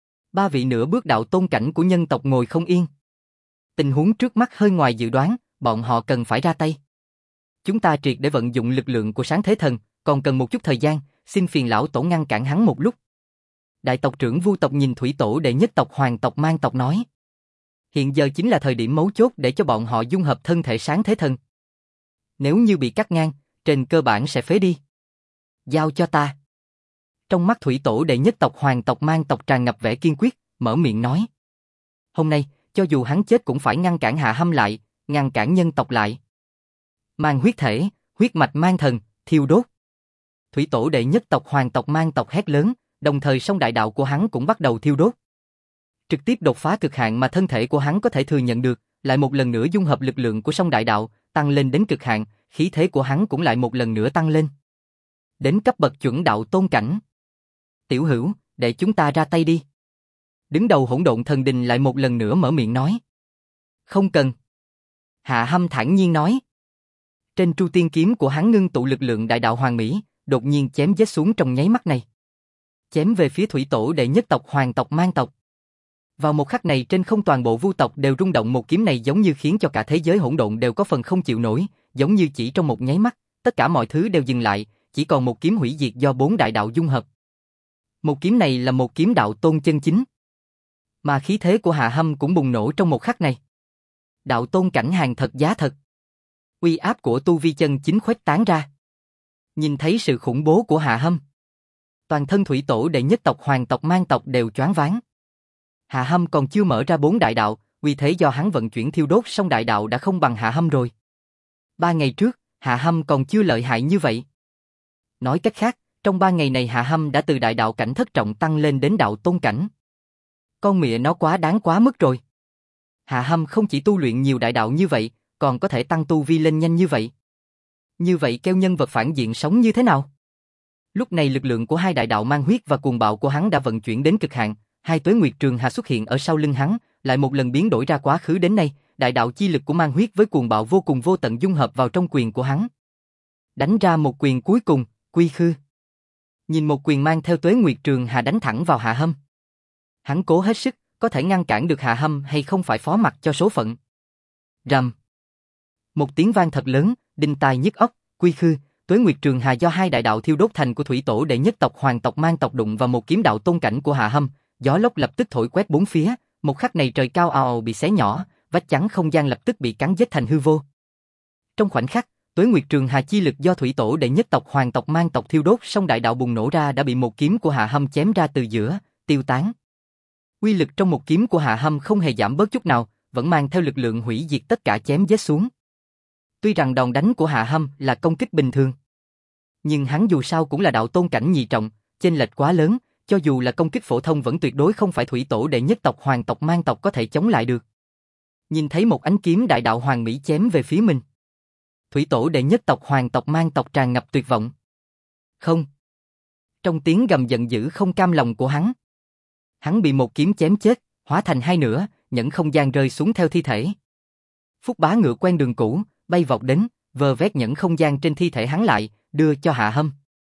3 vị nửa bước đạo tôn cảnh của nhân tộc ngồi không yên. Tình huống trước mắt hơi ngoài dự đoán, bọn họ cần phải ra tay. Chúng ta triệt để vận dụng lực lượng của sáng thế thần, còn cần một chút thời gian, xin phiền lão tổ ngăn cản hắn một lúc. Đại tộc trưởng Vu tộc nhìn thủy tổ đệ nhất tộc Hoàng tộc Mang tộc nói. Hiện giờ chính là thời điểm mấu chốt để cho bọn họ dung hợp thân thể sáng thế thần. Nếu như bị cắt ngang, trên cơ bản sẽ phế đi. Giao cho ta. Trong mắt thủy tổ đệ nhất tộc Hoàng tộc Mang tộc tràn ngập vẻ kiên quyết, mở miệng nói. Hôm nay, cho dù hắn chết cũng phải ngăn cản Hạ Hâm lại, ngăn cản nhân tộc lại. Mang huyết thể, huyết mạch mang thần, thiêu đốt. Thủy tổ đệ nhất tộc Hoàng tộc Mang tộc hét lớn, đồng thời song đại đạo của hắn cũng bắt đầu thiêu đốt. Trực tiếp đột phá cực hạn mà thân thể của hắn có thể thừa nhận được, lại một lần nữa dung hợp lực lượng của song đại đạo, tăng lên đến cực hạn, khí thế của hắn cũng lại một lần nữa tăng lên. Đến cấp bậc chuẩn đạo tôn cảnh. Tiểu hữu, để chúng ta ra tay đi. Đứng đầu hỗn độn thần đình lại một lần nữa mở miệng nói. Không cần. Hạ Hâm thản nhiên nói. Trên tru tiên kiếm của hắn ngưng tụ lực lượng đại đạo hoàng mỹ, đột nhiên chém giết xuống trong nháy mắt này. Chém về phía thủy tổ đệ nhất tộc Hoàng tộc Mang tộc. Vào một khắc này trên không toàn bộ Vu tộc đều rung động, một kiếm này giống như khiến cho cả thế giới hỗn độn đều có phần không chịu nổi, giống như chỉ trong một nháy mắt, tất cả mọi thứ đều dừng lại, chỉ còn một kiếm hủy diệt do 4 đại đạo dung hợp. Một kiếm này là một kiếm đạo tôn chân chính. Mà khí thế của Hạ Hâm cũng bùng nổ trong một khắc này. Đạo tôn cảnh hàng thật giá thật. Uy áp của tu vi chân chính khuếch tán ra. Nhìn thấy sự khủng bố của Hạ Hâm, toàn thân thủy tổ đệ nhất tộc Hoàng tộc Mang tộc đều choáng váng. Hạ Hâm còn chưa mở ra 4 đại đạo, uy thế do hắn vận chuyển thiêu đốt song đại đạo đã không bằng Hạ Hâm rồi. 3 ngày trước, Hạ Hâm còn chưa lợi hại như vậy. Nói cách khác, trong 3 ngày này Hạ Hâm đã từ đại đạo cảnh thất trọng tăng lên đến đạo tôn cảnh. Con mẹ nó quá đáng quá mức rồi. Hạ Hâm không chỉ tu luyện nhiều đại đạo như vậy, còn có thể tăng tu vi lên nhanh như vậy. Như vậy kêu nhân vật phản diện sống như thế nào? Lúc này lực lượng của 2 đại đạo mang huyết và cuồng bạo của hắn đã vận chuyển đến cực hạn, 2 tuế nguyệt trường hà xuất hiện ở sau lưng hắn, lại một lần biến đổi ra quá khứ đến nay, đại đạo chi lực của mang huyết với cuồng bạo vô cùng vô tận dung hợp vào trong quyền của hắn. Đánh ra một quyền cuối cùng, quy khư. Nhìn một quyền mang theo Tuế Nguyệt Trường Hà đánh thẳng vào Hạ Hâm. Hắn cố hết sức, có thể ngăn cản được Hạ Hâm hay không phải phó mặc cho số phận. Rầm. Một tiếng vang thật lớn, đinh tai nhức óc, quy khư, Tuế Nguyệt Trường Hà do hai đại đạo thiêu đốt thành của thủy tổ đệ nhất tộc Hoàng tộc Mang tộc đụng vào một kiếm đạo tôn cảnh của Hạ Hâm, gió lốc lập tức thổi quét bốn phía, một khắc này trời cao ào ào bị xé nhỏ, vách chắn không gian lập tức bị cắn vết thành hư vô. Trong khoảnh khắc, Tuế Nguyệt Trường Hà chi lực do thủy tổ đệ nhất tộc Hoàng tộc Mang tộc thiêu đốt song đại đạo bùng nổ ra đã bị một kiếm của Hạ Hâm chém ra từ giữa, tiêu tán. Uy lực trong một kiếm của Hạ Hâm không hề giảm bớt chút nào, vẫn mang theo lực lượng hủy diệt tất cả chém giết xuống. Tuy rằng đòn đánh của Hạ Hâm là công kích bình thường, nhưng hắn dù sao cũng là đạo tôn cảnh nhị trọng, chênh lệch quá lớn, cho dù là công kích phổ thông vẫn tuyệt đối không phải thủy tổ đệ nhất tộc Hoàng tộc Mang tộc có thể chống lại được. Nhìn thấy một ánh kiếm đại đạo hoàng mỹ chém về phía mình, thủy tổ đệ nhất tộc Hoàng tộc Mang tộc tràn ngập tuyệt vọng. Không. Trong tiếng gầm giận dữ không cam lòng của hắn bị một kiếm chém chết, hóa thành hai nửa, nhẫn không gian rơi xuống theo thi thể. Phúc Bá ngựa quen đường cũ, bay vọt đến, vơ vét nhẫn không gian trên thi thể hắn lại, đưa cho Hạ Hâm.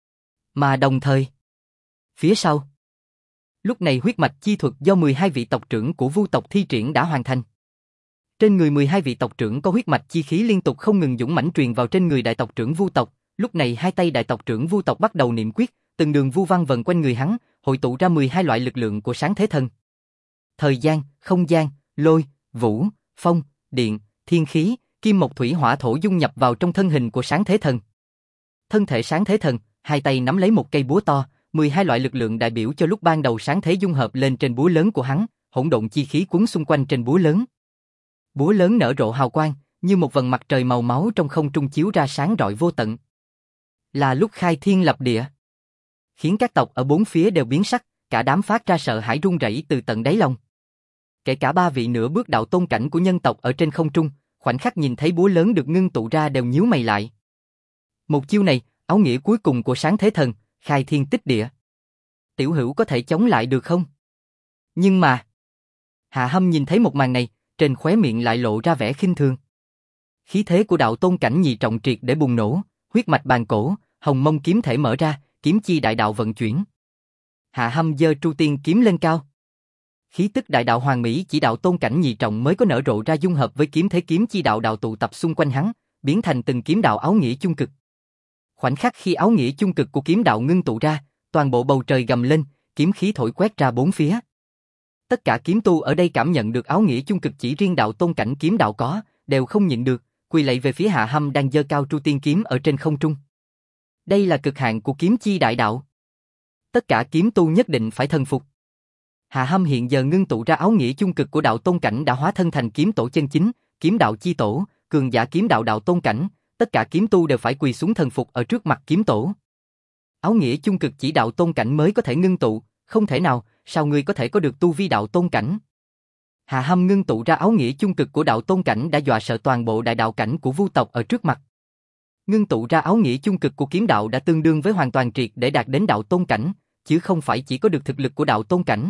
Mà đồng thời, phía sau, lúc này huyết mạch chi thuật do 12 vị tộc trưởng của Vu tộc thi triển đã hoàn thành. Trên người 12 vị tộc trưởng có huyết mạch chi khí liên tục không ngừng dũng mãnh truyền vào trên người đại tộc trưởng Vu tộc, lúc này hai tay đại tộc trưởng Vu tộc bắt đầu niệm quyết, từng đường vu văn vần quanh người hắn, hội tụ ra 12 loại lực lượng của sáng thế thần. Thời gian, không gian, lôi, vũ, phong, điện, thiên khí, kim mộc thủy hỏa thổ dung nhập vào trong thân hình của sáng thế thần. Thân thể sáng thế thần, hai tay nắm lấy một cây búa to, 12 loại lực lượng đại biểu cho lúc ban đầu sáng thế dung hợp lên trên búa lớn của hắn, hỗn độn chi khí cuốn xung quanh trên búa lớn. Búa lớn nở rộ hào quang, như một vầng mặt trời màu máu trong không trung chiếu ra sáng rọi vô tận. Là lúc khai thiên lập địa, khiến các tộc ở bốn phía đều biến sắc, cả đám phát ra sợ hãi run rẩy từ tận đáy lòng. Kể cả ba vị nửa bước đạo tôn cảnh của nhân tộc ở trên không trung, khoảnh khắc nhìn thấy búa lớn được ngưng tụ ra đều nhíu mày lại. Một chiêu này, áo nghĩa cuối cùng của sáng thế thần, khai thiên tích địa. Tiểu hữu có thể chống lại được không? Nhưng mà, Hạ Hâm nhìn thấy một màn này, trên khóe miệng lại lộ ra vẻ khinh thường. Khí thế của đạo tôn cảnh nhị trọng triệt để bùng nổ, huyết mạch bàn cổ, hồng mông kiếm thể mở ra, kiếm chi đại đạo vận chuyển. Hạ Hâm giơ Tru Tiên kiếm lên cao. Khí tức đại đạo hoàng mỹ chỉ đạo tôn cảnh nhị trọng mới có nở rộ ra dung hợp với kiếm thế kiếm chi đạo đạo tụ tập xung quanh hắn, biến thành từng kiếm đạo áo nghĩa chung cực. Khoảnh khắc khi áo nghĩa chung cực của kiếm đạo ngưng tụ ra, toàn bộ bầu trời gầm lên, kiếm khí thổi quét ra bốn phía. Tất cả kiếm tu ở đây cảm nhận được áo nghĩa chung cực chỉ riêng đạo tôn cảnh kiếm đạo có, đều không nhịn được, quỳ lạy về phía Hạ Hâm đang giơ cao Tru Tiên kiếm ở trên không trung. Đây là cực hạn của kiếm chi đại đạo. Tất cả kiếm tu nhất định phải thần phục. Hạ Hâm hiện giờ ngưng tụ ra áo nghĩa chung cực của đạo tôn cảnh đã hóa thân thành kiếm tổ chân chính, kiếm đạo chi tổ, cường giả kiếm đạo đạo tôn cảnh, tất cả kiếm tu đều phải quỳ xuống thần phục ở trước mặt kiếm tổ. Áo nghĩa chung cực chỉ đạo tôn cảnh mới có thể ngưng tụ, không thể nào, sao ngươi có thể có được tu vi đạo tôn cảnh? Hạ Hâm ngưng tụ ra áo nghĩa chung cực của đạo tôn cảnh đã dọa sợ toàn bộ đại đạo cảnh của Vu tộc ở trước mặt. Ngưng tụ ra áo nghĩa chung cực của kiếm đạo đã tương đương với hoàn toàn triệt để đạt đến đạo tôn cảnh, chứ không phải chỉ có được thực lực của đạo tôn cảnh.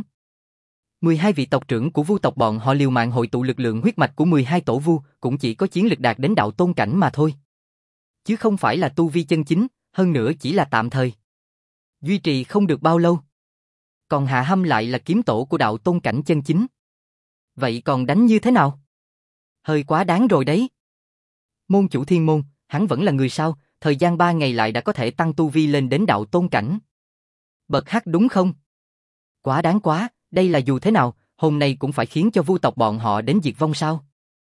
12 vị tộc trưởng của Vu tộc bọn họ liều mạng hội tụ lực lượng huyết mạch của 12 tổ Vu, cũng chỉ có chiến lực đạt đến đạo tôn cảnh mà thôi. Chứ không phải là tu vi chân chính, hơn nữa chỉ là tạm thời. Duy trì không được bao lâu. Còn Hạ Hâm lại là kiếm tổ của đạo tôn cảnh chân chính. Vậy còn đánh như thế nào? Hơi quá đáng rồi đấy. Môn chủ thiên môn, hắn vẫn là người sao, thời gian 3 ngày lại đã có thể tăng tu vi lên đến đạo tôn cảnh. Bật hắc đúng không? Quá đáng quá, đây là dù thế nào, hôm nay cũng phải khiến cho Vu tộc bọn họ đến diệt vong sao?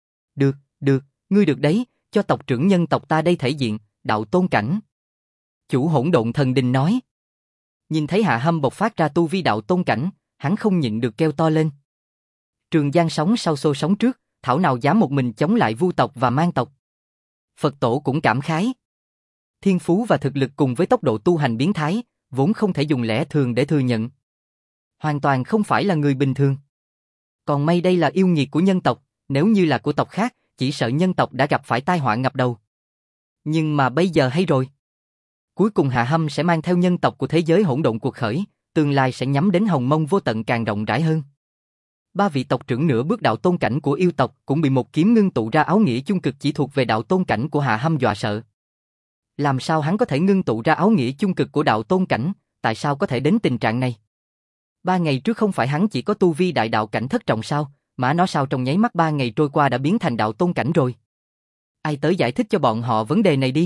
Được, ngươi được đấy, cho tộc trưởng nhân tộc ta đây thể diện, đạo tôn cảnh. Chủ Hỗn Độn Thần Đình nói. Nhìn thấy Hạ Hâm bộc phát ra tu vi đạo tôn cảnh, hắn không nhịn được kêu to lên. Trường Giang sóng sau xô sóng trước, thảo nào dám một mình chống lại Vu tộc và Mang tộc. Phật tổ cũng cảm khái. Thiên phú và thực lực cùng với tốc độ tu hành biến thái, vốn không thể dùng lẽ thường để thừa nhận. Hoàn toàn không phải là người bình thường. Còn may đây là yêu nghiệt của nhân tộc, nếu như là của tộc khác, chỉ sợ nhân tộc đã gặp phải tai họa ngập đầu. Nhưng mà bây giờ hay rồi. Cuối cùng Hạ Hâm sẽ mang theo nhân tộc của thế giới hỗn độn cuộc khởi, tương lai sẽ nhắm đến hồng mông vô tận càng rộng rãi hơn. Ba vị tộc trưởng nửa bước đạo tôn cảnh của yêu tộc cũng bị một kiếm ngưng tụ ra áo nghĩa chung cực chỉ thuộc về đạo tôn cảnh của Hạ Hâm dọa sợ. Làm sao hắn có thể ngưng tụ ra áo nghĩa chung cực của đạo tôn cảnh, tại sao có thể đến tình trạng này? 3 ngày trước không phải hắn chỉ có tu vi đại đạo cảnh thất trọng sao, mà nó sao trong nháy mắt 3 ngày trôi qua đã biến thành đạo tôn cảnh rồi? Ai tới giải thích cho bọn họ vấn đề này đi?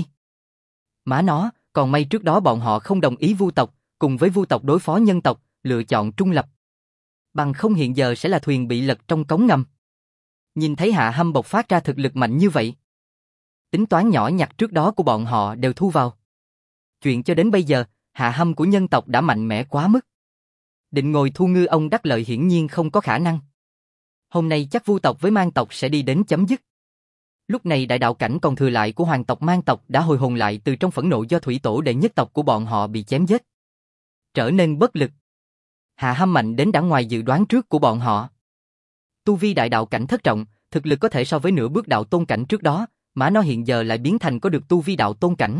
Má nó, còn may trước đó bọn họ không đồng ý vu tộc, cùng với vu tộc đối phó nhân tộc, lựa chọn trung lập. Bằng không hiện giờ sẽ là thuyền bị lật trong cống ngầm. Nhìn thấy Hạ Hâm bộc phát ra thực lực mạnh như vậy. Tính toán nhỏ nhặt trước đó của bọn họ đều thu vào. Chuyện cho đến bây giờ, Hạ Hâm của nhân tộc đã mạnh mẽ quá mức. Định ngồi thu ngư ông đắc lợi hiển nhiên không có khả năng. Hôm nay chắc vu tộc với mang tộc sẽ đi đến chấm dứt. Lúc này đại đạo cảnh còn thừa lại của hoàng tộc mang tộc đã hồi hồn lại từ trong phẫn nộ do thủy tổ đệ nhất tộc của bọn họ bị chém giết. Trở nên bất lực. Hạ Hâm mạnh đến đã ngoài dự đoán trước của bọn họ. Tu vi đại đạo cảnh thất trọng, thực lực có thể so với nửa bước đạo tôn cảnh trước đó, mà nó hiện giờ lại biến thành có được tu vi đạo tôn cảnh.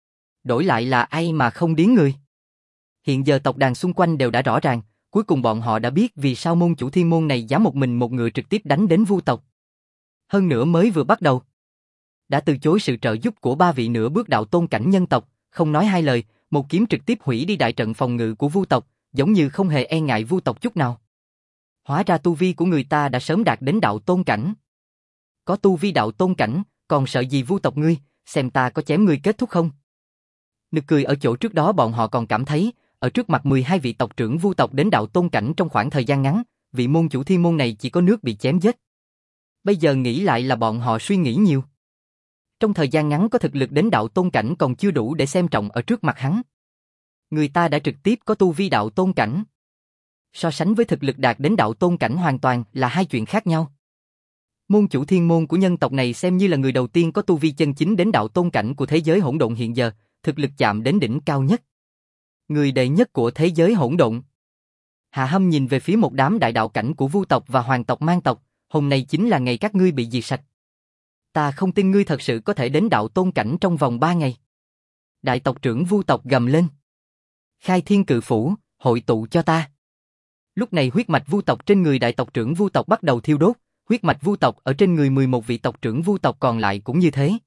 Đổi lại là ai mà không điếng người. Hiện giờ tộc đàn xung quanh đều đã rõ ràng, cuối cùng bọn họ đã biết vì sao môn chủ thiên môn này dám một mình một người trực tiếp đánh đến vu tộc. Hơn nữa mới vừa bắt đầu. Đã từ chối sự trợ giúp của 3 vị nửa bước đạo tôn cảnh nhân tộc, không nói hai lời, một kiếm trực tiếp hủy đi đại trận phòng ngự của vu tộc, giống như không hề e ngại vu tộc chút nào. Hóa ra tu vi của người ta đã sớm đạt đến đạo tôn cảnh. Có tu vi đạo tôn cảnh, còn sợ gì vu tộc ngươi, xem ta có chém ngươi kết thúc không? Nực cười ở chỗ trước đó bọn họ còn cảm thấy, ở trước mặt 12 vị tộc trưởng vu tộc đến đạo tôn cảnh trong khoảng thời gian ngắn, vị môn chủ thiên môn này chỉ có nước bị chém giết. Bây giờ nghĩ lại là bọn họ suy nghĩ nhiều. Trong thời gian ngắn có thực lực đến đạo tôn cảnh còn chưa đủ để xem trọng ở trước mặt hắn. Người ta đã trực tiếp có tu vi đạo tôn cảnh. So sánh với thực lực đạt đến đạo tôn cảnh hoàn toàn là hai chuyện khác nhau. Môn chủ thiên môn của nhân tộc này xem như là người đầu tiên có tu vi chân chính đến đạo tôn cảnh của thế giới hỗn độn hiện giờ, thực lực chạm đến đỉnh cao nhất. Người đệ nhất của thế giới hỗn độn. Hạ Hâm nhìn về phía một đám đại đạo cảnh của vu tộc và hoàng tộc mang tộc, hôm nay chính là ngày các ngươi bị diệt sạch. Ta không tin ngươi thật sự có thể đến đạo tôn cảnh trong vòng 3 ngày. Đại tộc trưởng vu tộc gầm lên. Khai thiên cự phủ, hội tụ cho ta. Lúc này huyết mạch vu tộc trên người đại tộc trưởng vu tộc bắt đầu thiêu đốt, huyết mạch vu tộc ở trên người 11 vị tộc trưởng vu tộc còn lại cũng như thế.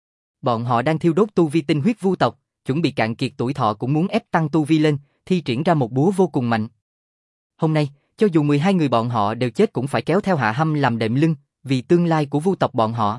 Bọn họ đang thiêu đốt tu vi tinh huyết vu tộc, chuẩn bị cạn kiệt tuổi thọ cũng muốn ép tăng tu vi lên, thi triển ra một búa vô cùng mạnh. Hôm nay, cho dù 12 người bọn họ đều chết cũng phải kéo theo Hạ Hâm làm đệm lưng, vì tương lai của vu tộc bọn họ.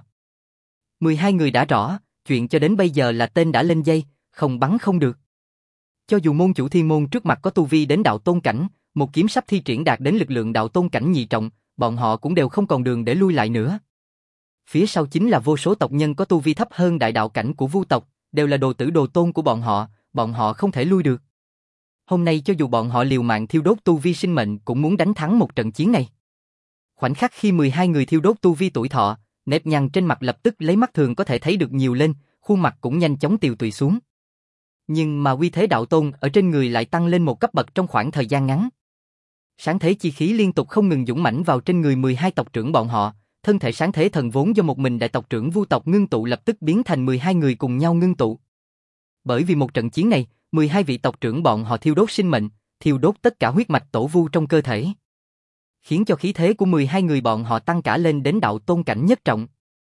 12 người đã rõ, chuyện cho đến bây giờ là tên đã lên dây, không bắn không được. Cho dù môn chủ thiên môn trước mặt có tu vi đến đạo tôn cảnh, một kiếm sắp thi triển đạt đến lực lượng đạo tôn cảnh nhị trọng, bọn họ cũng đều không còn đường để lui lại nữa. Phía sau chính là vô số tộc nhân có tu vi thấp hơn đại đạo cảnh của vu tộc, đều là đồ tử đồ tôn của bọn họ không thể lui được. Hôm nay cho dù bọn họ liều mạng thiêu đốt tu vi sinh mệnh cũng muốn đánh thắng một trận chiến này. Khoảnh khắc khi 12 người thiêu đốt tu vi tuổi thọ, nếp nhăn trên mặt lập tức lấy mắt thường có thể thấy được nhiều lên, khuôn mặt cũng nhanh chóng tiều tụy xuống. Nhưng mà uy thế đạo tôn ở trên người lại tăng lên một cấp bậc trong khoảng thời gian ngắn. Sáng thế chi khí liên tục không ngừng dũng mãnh vào trên người 12 tộc trưởng bọn họ, thân thể sáng thế thần vốn do một mình đại tộc trưởng vu tộc ngưng tụ lập tức biến thành 12 người cùng nhau ngưng tụ. Bởi vì một trận chiến này, 12 vị tộc trưởng bọn họ thiêu đốt sinh mệnh, thiêu đốt tất cả huyết mạch tổ vu trong cơ thể, khiến cho khí thế của 12 người bọn họ tăng cả lên đến đạo tôn cảnh nhất trọng.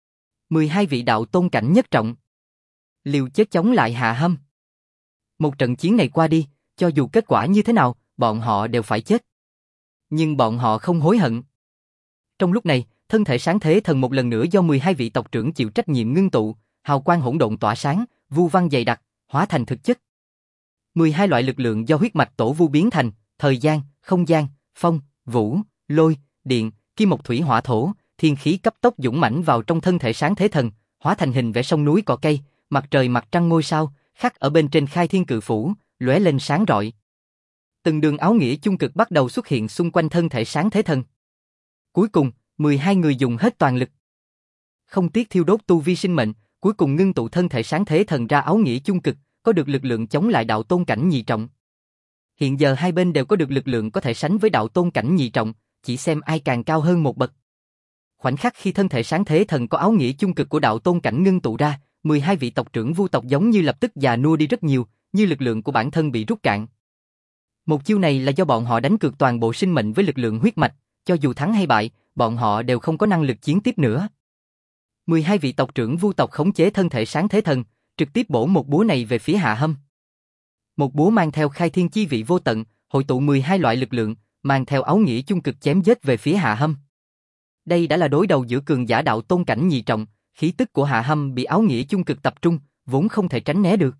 12 vị đạo tôn cảnh nhất trọng, liều chết chống lại Hạ Hâm. Một trận chiến này qua đi, cho dù kết quả như thế nào, bọn họ đều phải chết. Nhưng bọn họ không hối hận. Trong lúc này, thân thể sáng thế thần một lần nữa do 12 vị tộc trưởng chịu trách nhiệm ngưng tụ, hào quang hỗn độn tỏa sáng, vu văn dày đặc, hóa thành thực chất. 12 loại lực lượng do huyết mạch tổ vu biến thành, thời gian, không gian, phong, vũ, lôi, điện, kim mộc thủy hỏa thổ, thiên khí cấp tốc dũng mãnh vào trong thân thể sáng thế thần, hóa thành hình vẽ sông núi cỏ cây, mặt trời mặt trăng ngôi sao, khắc ở bên trên khai thiên cự phủ, lóe lên sáng rọi. Từng đường áo nghĩa chung cực bắt đầu xuất hiện xung quanh thân thể sáng thế thần. Cuối cùng, 12 người dùng hết toàn lực. Không tiếc thiêu đốt tu vi sinh mệnh, cuối cùng ngưng tụ thân thể sáng thế thần ra áo nghĩa chung cực, có được lực lượng chống lại đạo tôn cảnh nhị trọng. Hiện giờ hai bên đều có được lực lượng có thể sánh với đạo tôn cảnh nhị trọng, chỉ xem ai càng cao hơn một bậc. Khoảnh khắc khi thân thể sáng thế thần có áo nghĩa chung cực của đạo tôn cảnh ngưng tụ ra, 12 vị tộc trưởng vu tộc giống như lập tức già nua đi rất nhiều, như lực lượng của bản thân bị rút cạn. Một chiêu này là do bọn họ đánh cược toàn bộ sinh mệnh với lực lượng huyết mạch, cho dù thắng hay bại, bọn họ đều không có năng lực chiến tiếp nữa. 12 vị tộc trưởng vu tộc khống chế thân thể sáng thế thần, trực tiếp bổ một búa này về phía Hạ Hâm. Một búa mang theo khai thiên chi vị vô tận, hội tụ 12 loại lực lượng, mang theo áo nghĩa chung cực chém giết về phía Hạ Hâm. Đây đã là đối đầu giữa cường giả đạo tôn cảnh nhị trọng, khí tức của Hạ Hâm bị áo nghĩa chung cực tập trung, vốn không thể tránh né được.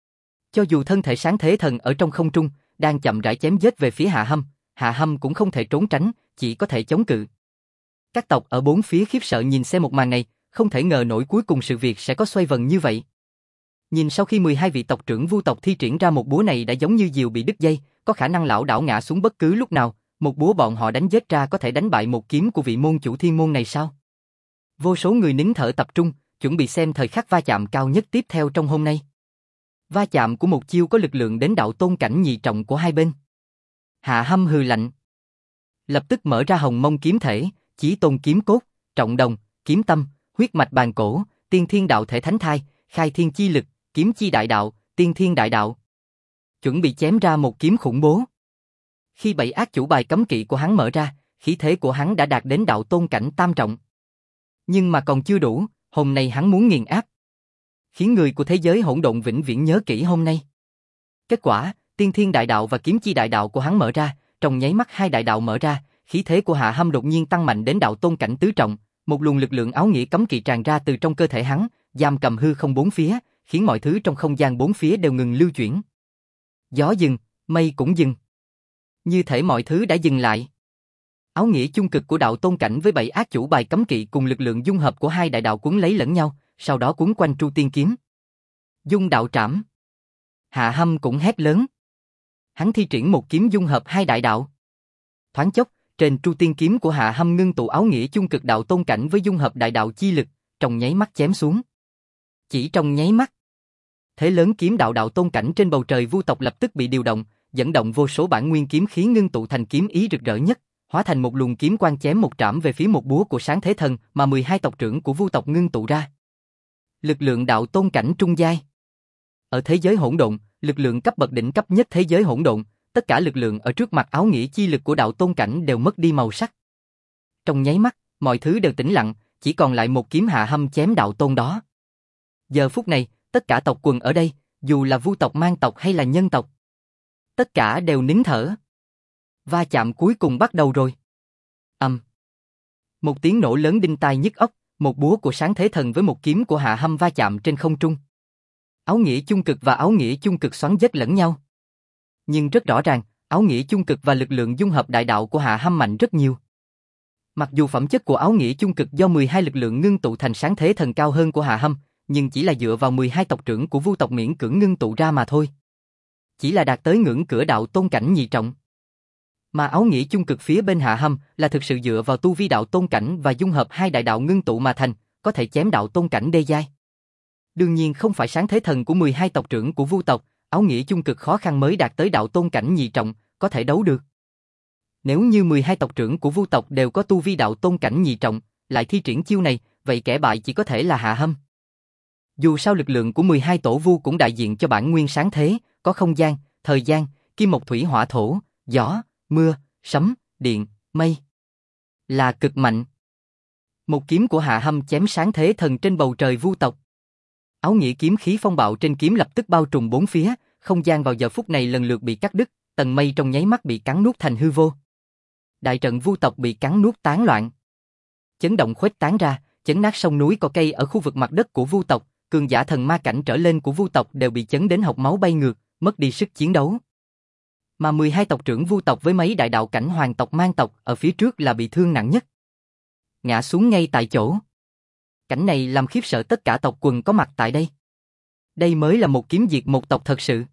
Cho dù thân thể sáng thế thần ở trong không trung, đang chậm rãi chém giết về phía Hạ Hâm cũng không thể trốn tránh, chỉ có thể chống cự. Các tộc ở bốn phía khiếp sợ nhìn xem một màn này, không thể ngờ nổi cuối cùng sự việc sẽ có xoay vần như vậy. Nhìn sau khi 12 vị tộc trưởng Vu tộc thi triển ra một búa này đã giống như diều bị đứt dây, có khả năng lảo đảo ngã xuống bất cứ lúc nào, một búa bọn họ đánh giết ra có thể đánh bại một kiếm của vị môn chủ thiên môn này sao? Vô số người nín thở tập trung, chuẩn bị xem thời khắc va chạm cao nhất tiếp theo trong hôm nay. Va chạm của một chiêu có lực lượng đến đạo tôn cảnh nhị trọng của hai bên. Hạ Hâm hừ lạnh, lập tức mở ra hồng mông kiếm thể, chí tôn kiếm cốt, trọng đồng, kiếm tâm, huyết mạch bàn cổ, tiên thiên đạo thể thánh thai, khai thiên chi lực, kiếm chi đại đạo, tiên thiên đại đạo. Chuẩn bị chém ra một kiếm khủng bố. Khi bảy ác chủ bài cấm kỵ của hắn mở ra, khí thế của hắn đã đạt đến đạo tôn cảnh tam trọng. Nhưng mà còn chưa đủ, hôm nay hắn muốn nghiền áp. Khiến người của thế giới hỗn độn vĩnh viễn nhớ kỹ hôm nay. Kết quả, tiên thiên đại đạo và kiếm chi đại đạo của hắn mở ra, trong nháy mắt hai đại đạo mở ra, khí thế của Hạ Hâm đột nhiên tăng mạnh đến đạo tôn cảnh tứ trọng, một luồng lực lượng áo nghĩa cấm kỵ tràn ra từ trong cơ thể hắn, giam cầm hư không bốn phía, khiến mọi thứ trong không gian bốn phía đều ngừng lưu chuyển. Gió dừng, mây cũng dừng. Như thể mọi thứ đã dừng lại. Áo nghĩa chung cực của đạo tôn cảnh với bảy ác chủ bài cấm kỵ cùng lực lượng dung hợp của hai đại đạo cuốn lấy lẫn nhau, sau đó cuốn quanh Tru Tiên kiếm. Dung đạo trảm. Hạ Hâm cũng hét lớn. Hắn thi triển một kiếm dung hợp hai đại đạo. Thoáng chốc, trên Tru Tiên kiếm của Hạ Hâm ngưng tụ áo nghĩa chung cực đạo tôn cảnh với dung hợp đại đạo chi lực, trong nháy mắt chém xuống. Chỉ trong nháy mắt, thế lớn kiếm đạo đạo tôn cảnh trên bầu trời Vu tộc lập tức bị điều động, dẫn động vô số bản nguyên kiếm khí ngưng tụ thành kiếm ý rực rỡ nhất, hóa thành một luồng kiếm quang chém một trảm về phía một búa của sáng thế thần mà 12 tộc trưởng của Vu tộc ngưng tụ ra. Lực lượng đạo tôn cảnh trung giai. Ở thế giới hỗn độn, lực lượng cấp bậc đỉnh cấp nhất thế giới hỗn độn, tất cả lực lượng ở trước mặt áo nghĩa chi lực của đạo tôn cảnh đều mất đi màu sắc. Trong nháy mắt, mọi thứ đều tĩnh lặng, chỉ còn lại một kiếm Hạ Hâm chém đạo tôn đó. Giờ phút này, tất cả tộc quần ở đây, dù là Vu tộc, Man tộc hay là Nhân tộc, tất cả đều nín thở. Va chạm cuối cùng bắt đầu rồi. Một tiếng nổ lớn đinh tai nhức óc, một búa của sáng thế thần với một kiếm của Hạ Hâm va chạm trên không trung. Áo nghĩa chung cực và áo nghĩa chung cực xoắn giết lẫn nhau. Nhưng rất rõ ràng, áo nghĩa chung cực và lực lượng dung hợp đại đạo của Hạ Hâm mạnh rất nhiều. Mặc dù phẩm chất của áo nghĩa chung cực do 12 lực lượng ngưng tụ thành sáng thế thần cao hơn của Hạ Hâm, nhưng chỉ là dựa vào 12 tộc trưởng của Vu tộc miễn cưỡng ngưng tụ ra mà thôi. Chỉ là đạt tới ngưỡng cửa đạo tôn cảnh nhị trọng. Mà áo nghĩa chung cực phía bên Hạ Hâm là thực sự dựa vào tu vi đạo tôn cảnh và dung hợp hai đại đạo ngưng tụ mà thành, có thể chém đạo tôn cảnh đê giai. Đương nhiên không phải sáng thế thần của 12 tộc trưởng của Vu tộc, áo nghĩa chung cực khó khăn mới đạt tới đạo tôn cảnh nhị trọng, có thể đấu được. Nếu như 12 tộc trưởng của Vu tộc đều có tu vi đạo tôn cảnh nhị trọng, lại thi triển chiêu này, vậy kẻ bại chỉ có thể là Hạ Hâm. Dù sao lực lượng của 12 tổ Vu cũng đại diện cho bản nguyên sáng thế, có không gian, thời gian, kim mộc thủy hỏa thổ, gió, mưa, sấm, điện, mây. Là cực mạnh. Một kiếm của Hạ Hâm chém sáng thế thần trên bầu trời Vu tộc. Áo nghĩa kiếm khí phong bạo trên kiếm lập tức bao trùm bốn phía, không gian vào giờ phút này lần lượt bị cắt đứt, tầng mây trong nháy mắt bị cắn nuốt thành hư vô. Đại trận Vu tộc bị cắn nuốt tán loạn. Chấn động khuếch tán ra, chấn nát sông núi cỏ cây ở khu vực mặt đất của Vu tộc, cường giả thần ma cảnh trở lên của Vu tộc đều bị chấn đến hộc máu bay ngược, mất đi sức chiến đấu. Mà 12 tộc trưởng Vu tộc với mấy đại đạo cảnh hoàng tộc Man tộc ở phía trước là bị thương nặng nhất. Ngã xuống ngay tại chỗ. Cảnh này làm khiếp sợ tất cả tộc quần có mặt tại đây. Đây mới là một kiếm diệt một tộc thật sự.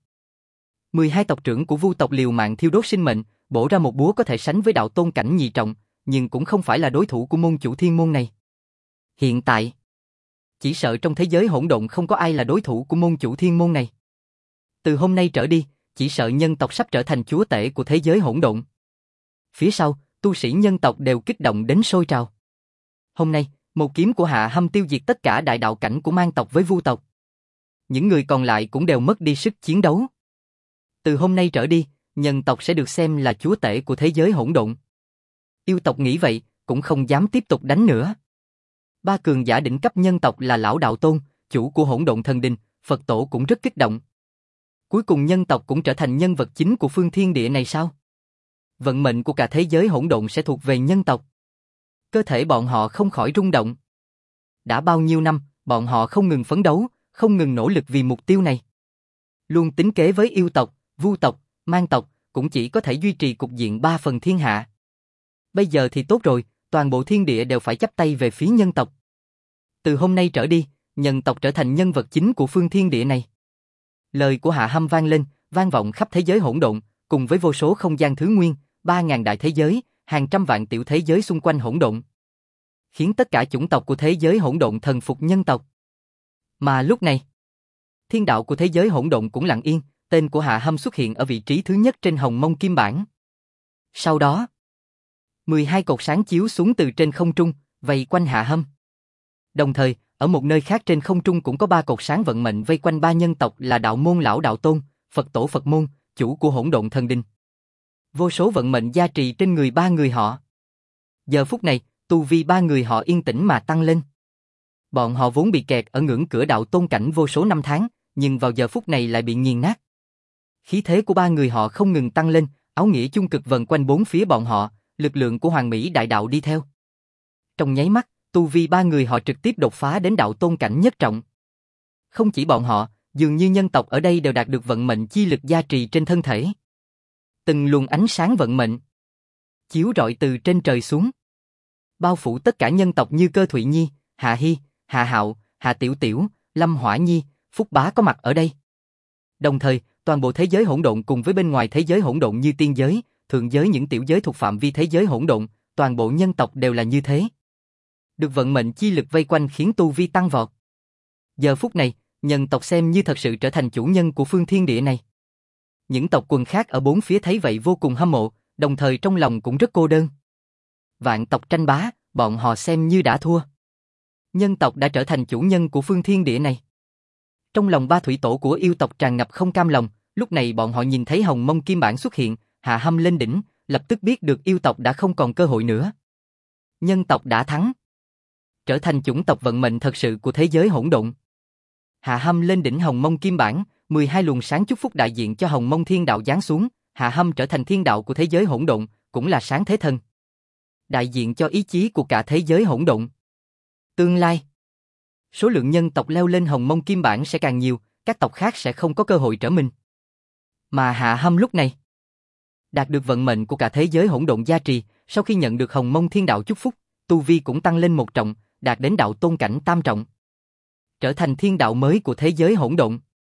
12 tộc trưởng của Vu tộc liều mạng thiêu đốt sinh mệnh, bổ ra một búa có thể sánh với đạo tôn cảnh nhị trọng, nhưng cũng không phải là đối thủ của môn chủ thiên môn này. Hiện tại, chỉ sợ trong thế giới hỗn độn không có ai là đối thủ của môn chủ thiên môn này. Từ hôm nay trở đi, chỉ sợ nhân tộc sắp trở thành chúa tể của thế giới hỗn độn. Phía sau, tu sĩ nhân tộc đều kích động đến sôi trào. Hôm nay, một kiếm của Hạ Hâm tiêu diệt tất cả đại đạo cảnh của Man tộc với Vu tộc. Những người còn lại cũng đều mất đi sức chiến đấu. Từ hôm nay trở đi, nhân tộc sẽ được xem là chúa tể của thế giới hỗn độn. Yêu tộc nghĩ vậy, cũng không dám tiếp tục đánh nữa. Ba cường giả đỉnh cấp nhân tộc là Lão Đạo Tôn, chủ của Hỗn Độn Thần Đình, Phật tổ cũng rất kích động. Cuối cùng nhân tộc cũng trở thành nhân vật chính của phương thiên địa này sao? Vận mệnh của cả thế giới hỗn độn sẽ thuộc về nhân tộc. Cơ thể bọn họ không khỏi rung động. Đã bao nhiêu năm, bọn họ không ngừng phấn đấu, không ngừng nỗ lực vì mục tiêu này. Luôn tính kế với yêu tộc, vu tộc, mang tộc, cũng chỉ có thể duy trì cục diện 3 phần thiên hạ. Bây giờ thì tốt rồi, toàn bộ thiên địa đều phải chắp tay về phía nhân tộc. Từ hôm nay trở đi, nhân tộc trở thành nhân vật chính của phương thiên địa này. Lời của Hạ Hâm vang lên, vang vọng khắp thế giới hỗn độn, cùng với vô số không gian thứ nguyên, 3.000 đại thế giới, hàng trăm vạn tiểu thế giới xung quanh hỗn độn, khiến tất cả chủng tộc của thế giới hỗn độn thần phục nhân tộc. Mà lúc này, thiên đạo của thế giới hỗn độn cũng lặng yên, tên của Hạ Hâm xuất hiện ở vị trí thứ nhất trên hồng mông kim bản. Sau đó, 12 cột sáng chiếu xuống từ trên không trung, vây quanh Hạ Hâm. Đồng thời, ở một nơi khác trên không trung cũng có 3 cột sáng vận mệnh vây quanh 3 nhân tộc là Đạo Môn Lão Đạo Tôn, Phật Tổ Phật Môn, chủ của hỗn độn thần đình. Vô số vận mệnh gia trì trên người 3 người họ. Giờ phút này, tu vi 3 người họ yên tĩnh mà tăng lên. Bọn họ vốn bị kẹt ở ngưỡng cửa đạo tôn cảnh vô số năm tháng, nhưng vào giờ phút này lại bị nghiền nát. Khí thế của 3 người họ không ngừng tăng lên, áo nghĩa chung cực vần quanh bốn phía bọn họ, lực lượng của Hoàng Mỹ Đại Đạo đi theo. Trong nháy mắt, tu vi 3 người họ trực tiếp đột phá đến đạo tôn cảnh nhất trọng. Không chỉ bọn họ, dường như nhân tộc ở đây đều đạt được vận mệnh chi lực gia trì trên thân thể. Từng luồng ánh sáng vận mệnh chiếu rọi từ trên trời xuống, bao phủ tất cả nhân tộc như Cơ Thụy Nhi, Hạ Hy, Hạ Hạo, Hạ Tiểu Tiểu, Lâm Hỏa Nhi, Phúc Bá có mặt ở đây. Đồng thời, toàn bộ thế giới hỗn độn cùng với bên ngoài thế giới hỗn độn như tiên giới, thượng giới những tiểu giới thuộc phạm vi thế giới hỗn độn, toàn bộ nhân tộc đều là như thế. Được vận mệnh chi lực vây quanh khiến tu vi tăng vọt. Giờ phút này, nhân tộc xem như thật sự trở thành chủ nhân của phương thiên địa này. Những tộc quần khác ở bốn phía thấy vậy vô cùng hâm mộ, đồng thời trong lòng cũng rất cô đơn. Vạn tộc tranh bá, bọn họ xem như đã thua. Nhân tộc đã trở thành chủ nhân của phương thiên địa này. Trong lòng 3 thủy tổ của yêu tộc tràn ngập không cam lòng, lúc này bọn họ nhìn thấy hồng mông kim bản xuất hiện, Hạ Hâm lên đỉnh, lập tức biết được yêu tộc đã không còn cơ hội nữa. Nhân tộc đã thắng, trở thành chủng tộc vận mệnh thật sự của thế giới hỗn độn. Hạ Hâm lên đỉnh hồng mông kim bản, 12 luồng sáng chúc phúc đại diện cho hồng mông thiên đạo giáng xuống, Hạ Hâm trở thành thiên đạo của thế giới hỗn độn, cũng là sáng thế thần, đại diện cho ý chí của cả thế giới hỗn độn. Tương lai, số lượng nhân tộc leo lên hồng mông kim bản sẽ càng nhiều, các tộc khác sẽ không có cơ hội trở mình. Mà Hạ Hâm lúc này đạt được vận mệnh của cả thế giới hỗn độn gia trì, sau khi nhận được hồng mông thiên đạo chúc phúc, tu vi cũng tăng lên 1 trọng, đạt đến đạo tôn cảnh tam trọng, trở thành thiên đạo mới của thế giới hỗn độn.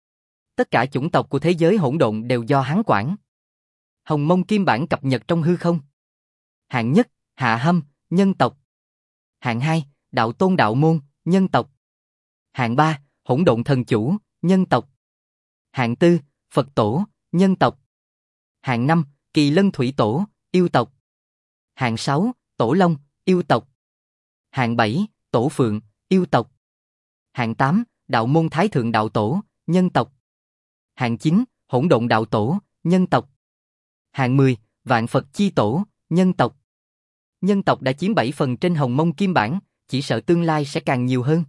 Tất cả chủng tộc của thế giới hỗn độn đều do hắn quản. Hồng mông kim bản cập nhật trong hư không. Hạng nhất, Hạ Hâm, nhân tộc. Hạng 2, đạo tôn đạo môn, nhân tộc. Hạng 3, hỗn độn thần chủ, nhân tộc. Hạng 4, Phật tổ, nhân tộc. Hạng 5, Kỳ Lân Thủy Tổ, yêu tộc. Hạng 6, Tổ Long, yêu tộc. Hạng 7, Tổ Phượng, yêu tộc. Hạng 8, Đạo Môn Thái Thượng Đạo Tổ, nhân tộc. Hạng 9, Hỗn Độn Đạo Tổ, nhân tộc. Hạng 10, Vạn Phật Chi Tổ, nhân tộc. Nhân tộc đã chiếm 7 phần trên hồng mông kim bản, chỉ sợ tương lai sẽ càng nhiều hơn.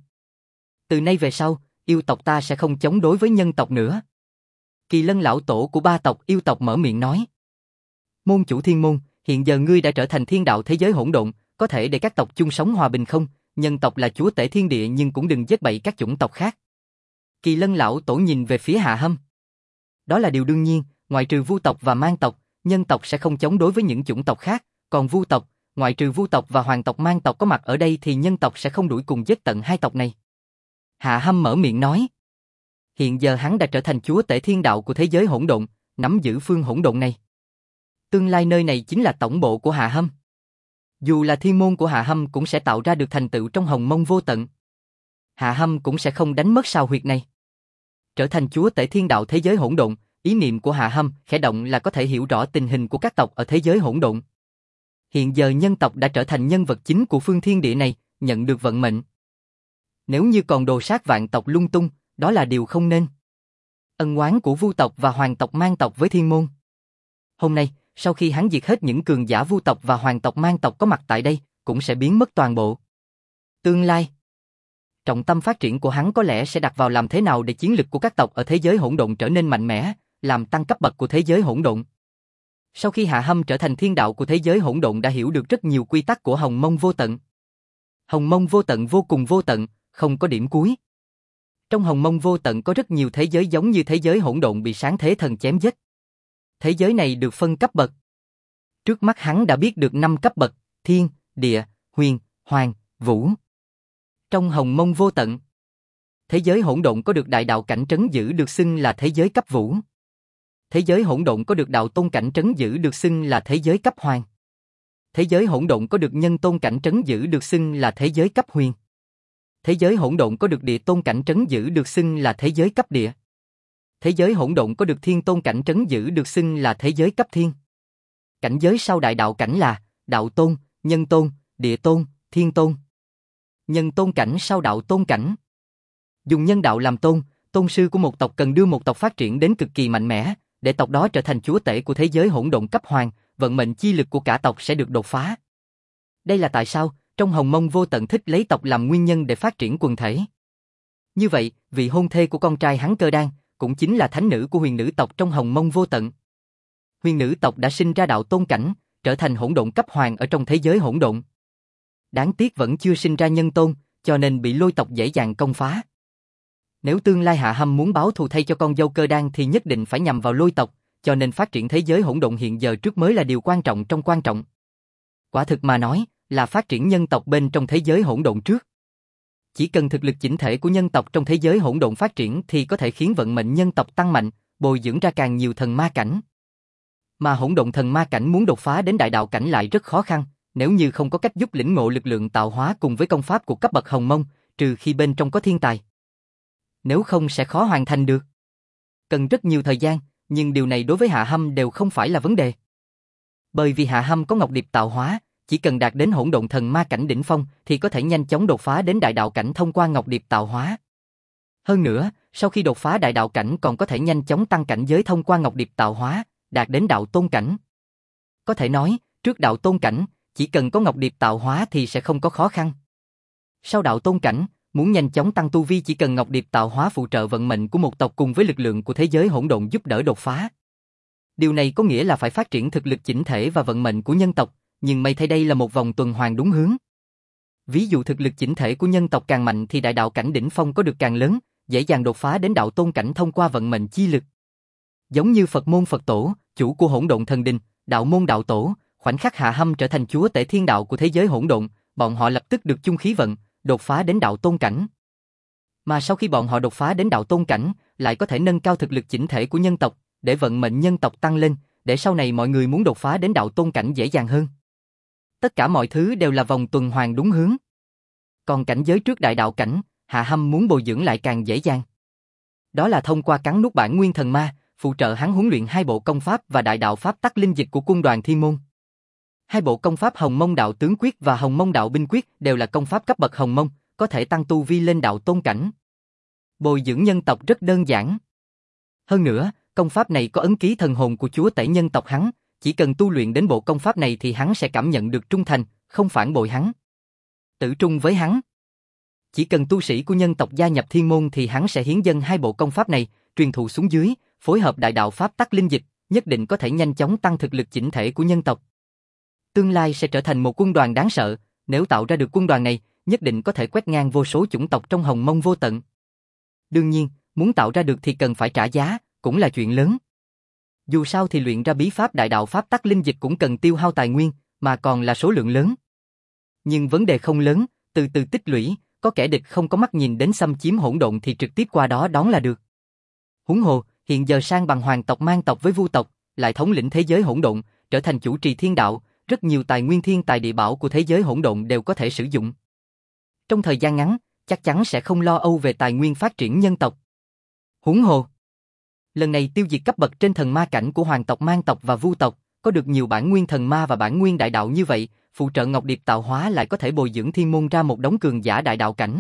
Từ nay về sau, yêu tộc ta sẽ không chống đối với nhân tộc nữa. Kỳ Lân lão tổ của 3 tộc yêu tộc mở miệng nói. Môn chủ thiên môn, hiện giờ ngươi đã trở thành thiên đạo thế giới hỗn độn, có thể để các tộc chung sống hòa bình không? Nhân tộc là chúa tể thiên địa nhưng cũng đừng giết bậy các chủng tộc khác. Kỳ Lân lão tổ nhìn về phía Hạ Hâm. Đó là điều đương nhiên, ngoại trừ vu tộc và mang tộc, nhân tộc sẽ không chống đối với những chủng tộc khác, còn vu tộc, ngoại trừ vu tộc và hoàng tộc mang tộc có mặt ở đây thì nhân tộc sẽ không đuổi cùng giết tận 2 tộc này. Hạ Hâm mở miệng nói. Hiện giờ hắn đã trở thành chúa tể thiên đạo của thế giới hỗn độn, nắm giữ phương hỗn độn này. Tương lai nơi này chính là tổng bộ của Hạ Hâm. Dù là thiên môn của Hạ Hâm cũng sẽ tạo ra được thành tựu trong hồng mông vô tận. Hạ Hâm cũng sẽ không đánh mất sao huyệt này. Trở thành chúa tể thiên đạo thế giới hỗn độn, ý niệm của Hạ Hâm khẽ động là có thể hiểu rõ tình hình của các tộc ở thế giới hỗn độn. Hiện giờ nhân tộc đã trở thành nhân vật chính của phương thiên địa này, nhận được vận mệnh. Nếu như còn đồ sát vạn tộc lung tung, đó là điều không nên. Ân oán của vu tộc và hoàng tộc mang tộc với thiên môn. Hôm nay, sau khi hắn diệt hết những cường giả vu tộc và hoàng tộc mang tộc có mặt tại đây, cũng sẽ biến mất toàn bộ. Tương lai, trọng tâm phát triển của hắn có lẽ sẽ đặt vào làm thế nào để chiến lực của các tộc ở thế giới hỗn độn trở nên mạnh mẽ, làm tăng cấp bậc của thế giới hỗn độn. Sau khi Hạ Hâm trở thành thiên đạo của thế giới hỗn độn đã hiểu được rất nhiều quy tắc của Hồng Mông Vô Tận. Hồng Mông Vô Tận vô cùng vô tận, không có điểm cuối. Trong Hồng Mông Vô Tận có rất nhiều thế giới giống như thế giới hỗn độn bị sáng thế thần chém giết. Thế giới này được phân cấp bậc. Trước mắt hắn đã biết được 5 cấp bậc: thiên, địa, huyền, hoàng, vũ. Trong Hồng Mông Vô Tận, thế giới hỗn độn có được đại đạo cảnh trấn giữ được xưng là thế giới cấp vũ. Thế giới hỗn độn có được đạo tôn cảnh trấn giữ được xưng là thế giới cấp hoàng. Thế giới hỗn độn có được nhân tôn cảnh trấn giữ được xưng là thế giới cấp huyền. Thế giới hỗn độn có được địa tôn cảnh trấn giữ được xưng là thế giới cấp địa. Thế giới hỗn độn có được thiên tôn cảnh trấn giữ được xưng là thế giới cấp thiên. Cảnh giới sau đại đạo cảnh là đạo tôn, nhân tôn, địa tôn, thiên tôn. Nhân tôn cảnh sau đạo tôn cảnh. Dùng nhân đạo làm tôn, tôn sư của một tộc cần đưa một tộc phát triển đến cực kỳ mạnh mẽ, để tộc đó trở thành chúa tể của thế giới hỗn độn cấp hoàng, vận mệnh chi lực của cả tộc sẽ được đột phá. Đây là tại sao trong Hồng Mông Vô Tận thích lấy tộc làm nguyên nhân để phát triển quần thể. Như vậy, vị hôn thê của con trai hắn Cơ Đan cũng chính là thánh nữ của huyền nữ tộc trong Hồng Mông Vô Tận. Huyền nữ tộc đã sinh ra đạo tôn cảnh, trở thành hỗn độn cấp hoàng ở trong thế giới hỗn độn. Đáng tiếc vẫn chưa sinh ra nhân tôn, cho nên bị lôi tộc dễ dàng công phá. Nếu tương lai Hạ Hâm muốn báo thù thay cho con dâu Cơ Đan thì nhất định phải nhằm vào lôi tộc, cho nên phát triển thế giới hỗn độn hiện giờ trước mới là điều quan trọng trong quan trọng. Quả thực mà nói, là phát triển nhân tộc bên trong thế giới hỗn độn trước. Chỉ cần thực lực chỉnh thể của nhân tộc trong thế giới hỗn độn phát triển thì có thể khiến vận mệnh nhân tộc tăng mạnh, bồi dưỡng ra càng nhiều thần ma cảnh. Mà hỗn độn thần ma cảnh muốn đột phá đến đại đạo cảnh lại rất khó khăn, nếu như không có cách giúp lĩnh ngộ lực lượng tạo hóa cùng với công pháp của cấp bậc Hồng Mông, trừ khi bên trong có thiên tài. Nếu không sẽ khó hoàn thành được. Cần rất nhiều thời gian, nhưng điều này đối với Hạ Hâm đều không phải là vấn đề. Bởi vì Hạ Hâm có Ngọc Điệp tạo hóa, chỉ cần đạt đến hỗn độn thần ma cảnh đỉnh phong thì có thể nhanh chóng đột phá đến đại đạo cảnh thông qua Ngọc Điệp tạo hóa. Hơn nữa, sau khi đột phá đại đạo cảnh còn có thể nhanh chóng tăng cảnh giới thông qua Ngọc Điệp tạo hóa, đạt đến đạo tôn cảnh. Có thể nói, trước đạo tôn cảnh, chỉ cần có Ngọc Điệp tạo hóa thì sẽ không có khó khăn. Sau đạo tôn cảnh, muốn nhanh chóng tăng tu vi chỉ cần Ngọc Điệp tạo hóa phụ trợ vận mệnh của một tộc cùng với lực lượng của thế giới hỗn độn giúp đỡ đột phá. Điều này có nghĩa là phải phát triển thực lực chỉnh thể và vận mệnh của nhân tộc, nhưng may thay đây là một vòng tuần hoàn đúng hướng. Ví dụ thực lực chỉnh thể của nhân tộc càng mạnh thì đại đạo cảnh đỉnh phong có được càng lớn, dễ dàng đột phá đến đạo tôn cảnh thông qua vận mệnh chi lực. Giống như Phật môn Phật tổ, chủ của hỗn độn thần đình, đạo môn đạo tổ, khoảnh khắc Hạ Hâm trở thành chúa tể thiên đạo của thế giới hỗn độn, bọn họ lập tức được chung khí vận, đột phá đến đạo tôn cảnh. Mà sau khi bọn họ đột phá đến đạo tôn cảnh, lại có thể nâng cao thực lực chỉnh thể của nhân tộc, để vận mệnh nhân tộc tăng lên, để sau này mọi người muốn đột phá đến đạo tôn cảnh dễ dàng hơn. Tất cả mọi thứ đều là vòng tuần hoàn đúng hướng. Còn cảnh giới trước đại đạo cảnh, Hạ Hâm muốn bồi dưỡng lại càng dễ dàng. Đó là thông qua cắn nuốt bản nguyên thần ma, phụ trợ hắn huấn luyện 2 bộ công pháp và đại đạo pháp tắc linh dịch của quân đoàn Thiên Môn. 2 bộ công pháp Hồng Mông Đạo Tướng Quyết và Hồng Mông Đạo Binh Quyết đều là công pháp cấp bậc Hồng Mông, có thể tăng tu vi lên đạo tôn cảnh. Bồi dưỡng nhân tộc rất đơn giản. Hơn nữa, công pháp này có ấn ký thần hồn của chúa tể nhân tộc hắn, chỉ cần tu luyện đến bộ công pháp này thì hắn sẽ cảm nhận được trung thành, không phản bội hắn. Tử trung với hắn. Chỉ cần tu sĩ của nhân tộc gia nhập Thiên Môn thì hắn sẽ hiến dâng 2 bộ công pháp này, truyền thụ xuống dưới, phối hợp đại đạo pháp tắc linh dịch, nhất định có thể nhanh chóng tăng thực lực chỉnh thể của nhân tộc. Tương lai sẽ trở thành một quân đoàn đáng sợ, nếu tạo ra được quân đoàn này, nhất định có thể quét ngang vô số chủng tộc trong Hồng Mông Vô Tận. Đương nhiên, muốn tạo ra được thì cần phải trả giá, cũng là chuyện lớn. Dù sao thì luyện ra bí pháp đại đạo pháp tắc linh dịch cũng cần tiêu hao tài nguyên, mà còn là số lượng lớn. Nhưng vấn đề không lớn, từ từ tích lũy, có kẻ địch không có mắt nhìn đến xâm chiếm hỗn độn thì trực tiếp qua đó đón là được. Huống hồ, hiện giờ sang bằng hoàng tộc mang tộc với vu tộc, lại thống lĩnh thế giới hỗn độn, trở thành chủ trì thiên đạo, rất nhiều tài nguyên thiên tài địa bảo của thế giới hỗn độn đều có thể sử dụng. Trong thời gian ngắn, chắc chắn sẽ không lo âu về tài nguyên phát triển nhân tộc. Huống hồ, lần này tiêu diệt cấp bậc trên thần ma cảnh của hoàng tộc mang tộc và vu tộc, có được nhiều bản nguyên thần ma và bản nguyên đại đạo như vậy, phụ trợ Ngọc Điệp tạo hóa lại có thể bồi dưỡng Thiên Môn ra một đống cường giả đại đạo cảnh,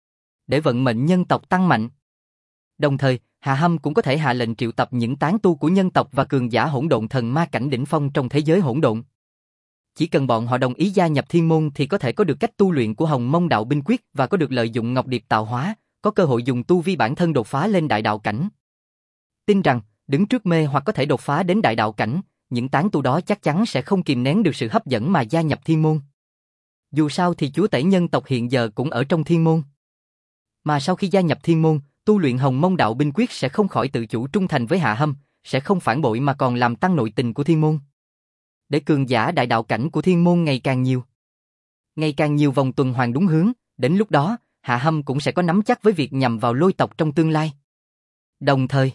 để vận mệnh nhân tộc tăng mạnh. Đồng thời, Hạ Hâm cũng có thể hạ lệnh triệu tập những tán tu của nhân tộc và cường giả hỗn độn thần ma cảnh đỉnh phong trong thế giới hỗn độn. Chỉ cần bọn họ đồng ý gia nhập thiên môn thì có thể có được cách tu luyện của Hồng Mông Đạo Binh Quyết và có được lợi dụng Ngọc Điệp tạo hóa, có cơ hội dùng tu vi bản thân đột phá lên đại đạo cảnh. Tin rằng, đứng trước mê hoặc có thể đột phá đến đại đạo cảnh, những tán tu đó chắc chắn sẽ không kìm nén được sự hấp dẫn mà gia nhập thiên môn. Dù sao thì chúa tể nhân tộc hiện giờ cũng ở trong thiên môn. Mà sau khi gia nhập thiên môn, tu luyện Hồng Mông Đạo Binh Quyết sẽ không khỏi tự chủ trung thành với Hạ Hâm, sẽ không phản bội mà còn làm tăng nội tình của thiên môn. Để cường giả đại đạo cảnh của thiên môn ngày càng nhiều vòng tuần hoàn đúng hướng, đến lúc đó, Hạ Hâm cũng sẽ có nắm chắc với việc nhằm vào lôi tộc trong tương lai. Đồng thời,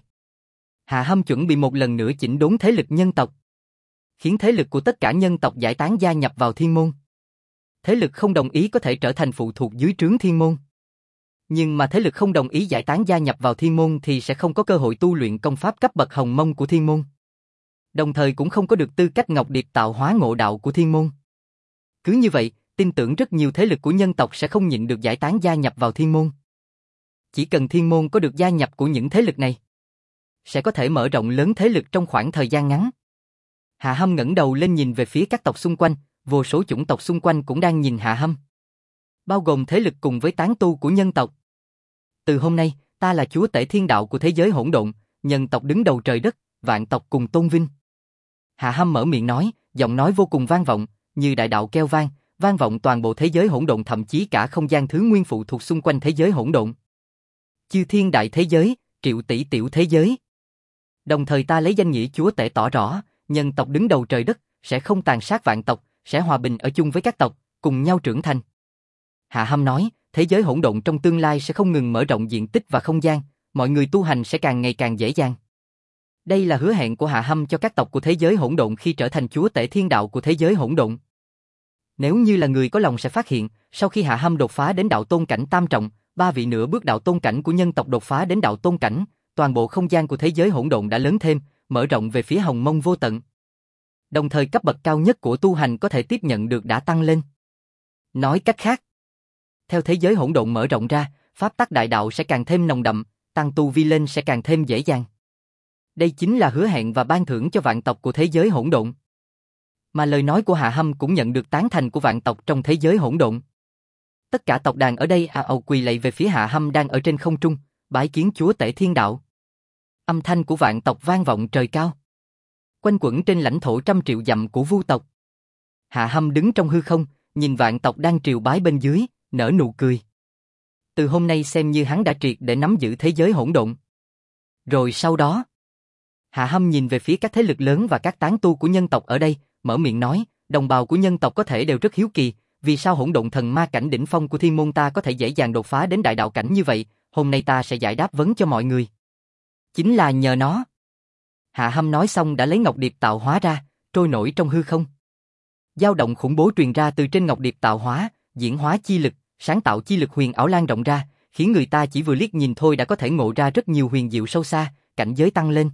Hạ Hâm chuẩn bị một lần nữa chỉnh đốn thế lực nhân tộc, khiến thế lực của tất cả nhân tộc giải tán gia nhập vào thiên môn. Thế lực không đồng ý có thể trở thành phụ thuộc dưới trướng thiên môn. Nhưng mà thế lực không đồng ý giải tán gia nhập vào thiên môn thì sẽ không có cơ hội tu luyện công pháp cấp bậc Hồng Mông của thiên môn. Đồng thời cũng không có được tư cách Ngọc Điệp tạo hóa ngộ đạo của thiên môn. Cứ như vậy, tin tưởng rất nhiều thế lực của nhân tộc sẽ không nhịn được giải tán gia nhập vào thiên môn. Chỉ cần thiên môn có được gia nhập của những thế lực này, sẽ có thể mở rộng lớn thế lực trong khoảng thời gian ngắn. Hạ Hâm ngẩng đầu lên nhìn về phía các tộc xung quanh, vô số chủng tộc xung quanh cũng đang nhìn Hạ Hâm. Bao gồm thế lực cùng với tán tu của nhân tộc. Từ hôm nay, ta là chúa tể thiên đạo của thế giới hỗn độn, nhân tộc đứng đầu trời đất, vạn tộc cùng tôn vinh. Hạ Hâm mở miệng nói, giọng nói vô cùng vang vọng, như đại đạo kêu vang, vang vọng toàn bộ thế giới hỗn độn, thậm chí cả không gian thứ nguyên phụ thuộc xung quanh thế giới hỗn độn. Chư thiên đại thế giới, triệu tỷ tiểu thế giới. Đồng thời ta lấy danh nghĩa chúa tể tỏ rõ, nhân tộc đứng đầu trời đất, sẽ không tàn sát vạn tộc, sẽ hòa bình ở chung với các tộc, cùng nhau trưởng thành. Hạ Hâm nói, thế giới hỗn độn trong tương lai sẽ không ngừng mở rộng diện tích và không gian, mọi người tu hành sẽ càng ngày càng dễ dàng. Đây là hứa hẹn của Hạ Hâm cho các tộc của thế giới hỗn độn khi trở thành chúa tể thiên đạo của thế giới hỗn độn. Nếu như là người có lòng sẽ phát hiện, sau khi Hạ Hâm đột phá đến đạo tôn cảnh tam trọng, 3 vị nửa bước đạo tôn cảnh của nhân tộc đột phá đến đạo tôn cảnh, toàn bộ không gian của thế giới hỗn độn đã lớn thêm, mở rộng về phía Hồng Mông vô tận. Đồng thời cấp bậc cao nhất của tu hành có thể tiếp nhận được đã tăng lên. Nói cách khác, theo thế giới hỗn độn mở rộng ra, pháp tắc đại đạo sẽ càng thêm nồng đậm, tăng tu vi lên sẽ càng thêm dễ dàng. Đây chính là hứa hẹn và ban thưởng cho vạn tộc của thế giới hỗn độn. Mà lời nói của Hạ Hâm cũng nhận được tán thành của vạn tộc trong thế giới hỗn độn. Tất cả tộc đàn ở đây ào quỳ lạy về phía Hạ Hâm đang ở trên không trung, bái kiến chúa tể thiên đạo. Âm thanh của vạn tộc vang vọng trời cao, quanh quẩn trên lãnh thổ trăm triệu dặm của Vu tộc. Hạ Hâm đứng trong hư không, nhìn vạn tộc đang triều bái bên dưới, nở nụ cười. Từ hôm nay xem như hắn đã triệt để nắm giữ thế giới hỗn độn. Rồi sau đó, Hạ Hâm nhìn về phía các thế lực lớn và các tán tu của nhân tộc ở đây, mở miệng nói, đồng bào của nhân tộc có thể đều rất hiếu kỳ, vì sao hỗn độn thần ma cảnh đỉnh phong của thiên môn ta có thể dễ dàng đột phá đến đại đạo cảnh như vậy, hôm nay ta sẽ giải đáp vấn cho mọi người. Chính là nhờ nó. Hạ Hâm nói xong đã lấy Ngọc Điệp tạo hóa ra, trôi nổi trong hư không. Dao động khủng bố truyền ra từ trên Ngọc Điệp tạo hóa, diễn hóa chi lực, sáng tạo chi lực huyền ảo lan rộng ra, khiến người ta chỉ vừa liếc nhìn thôi đã có thể ngộ ra rất nhiều huyền diệu sâu xa, cảnh giới tăng lên.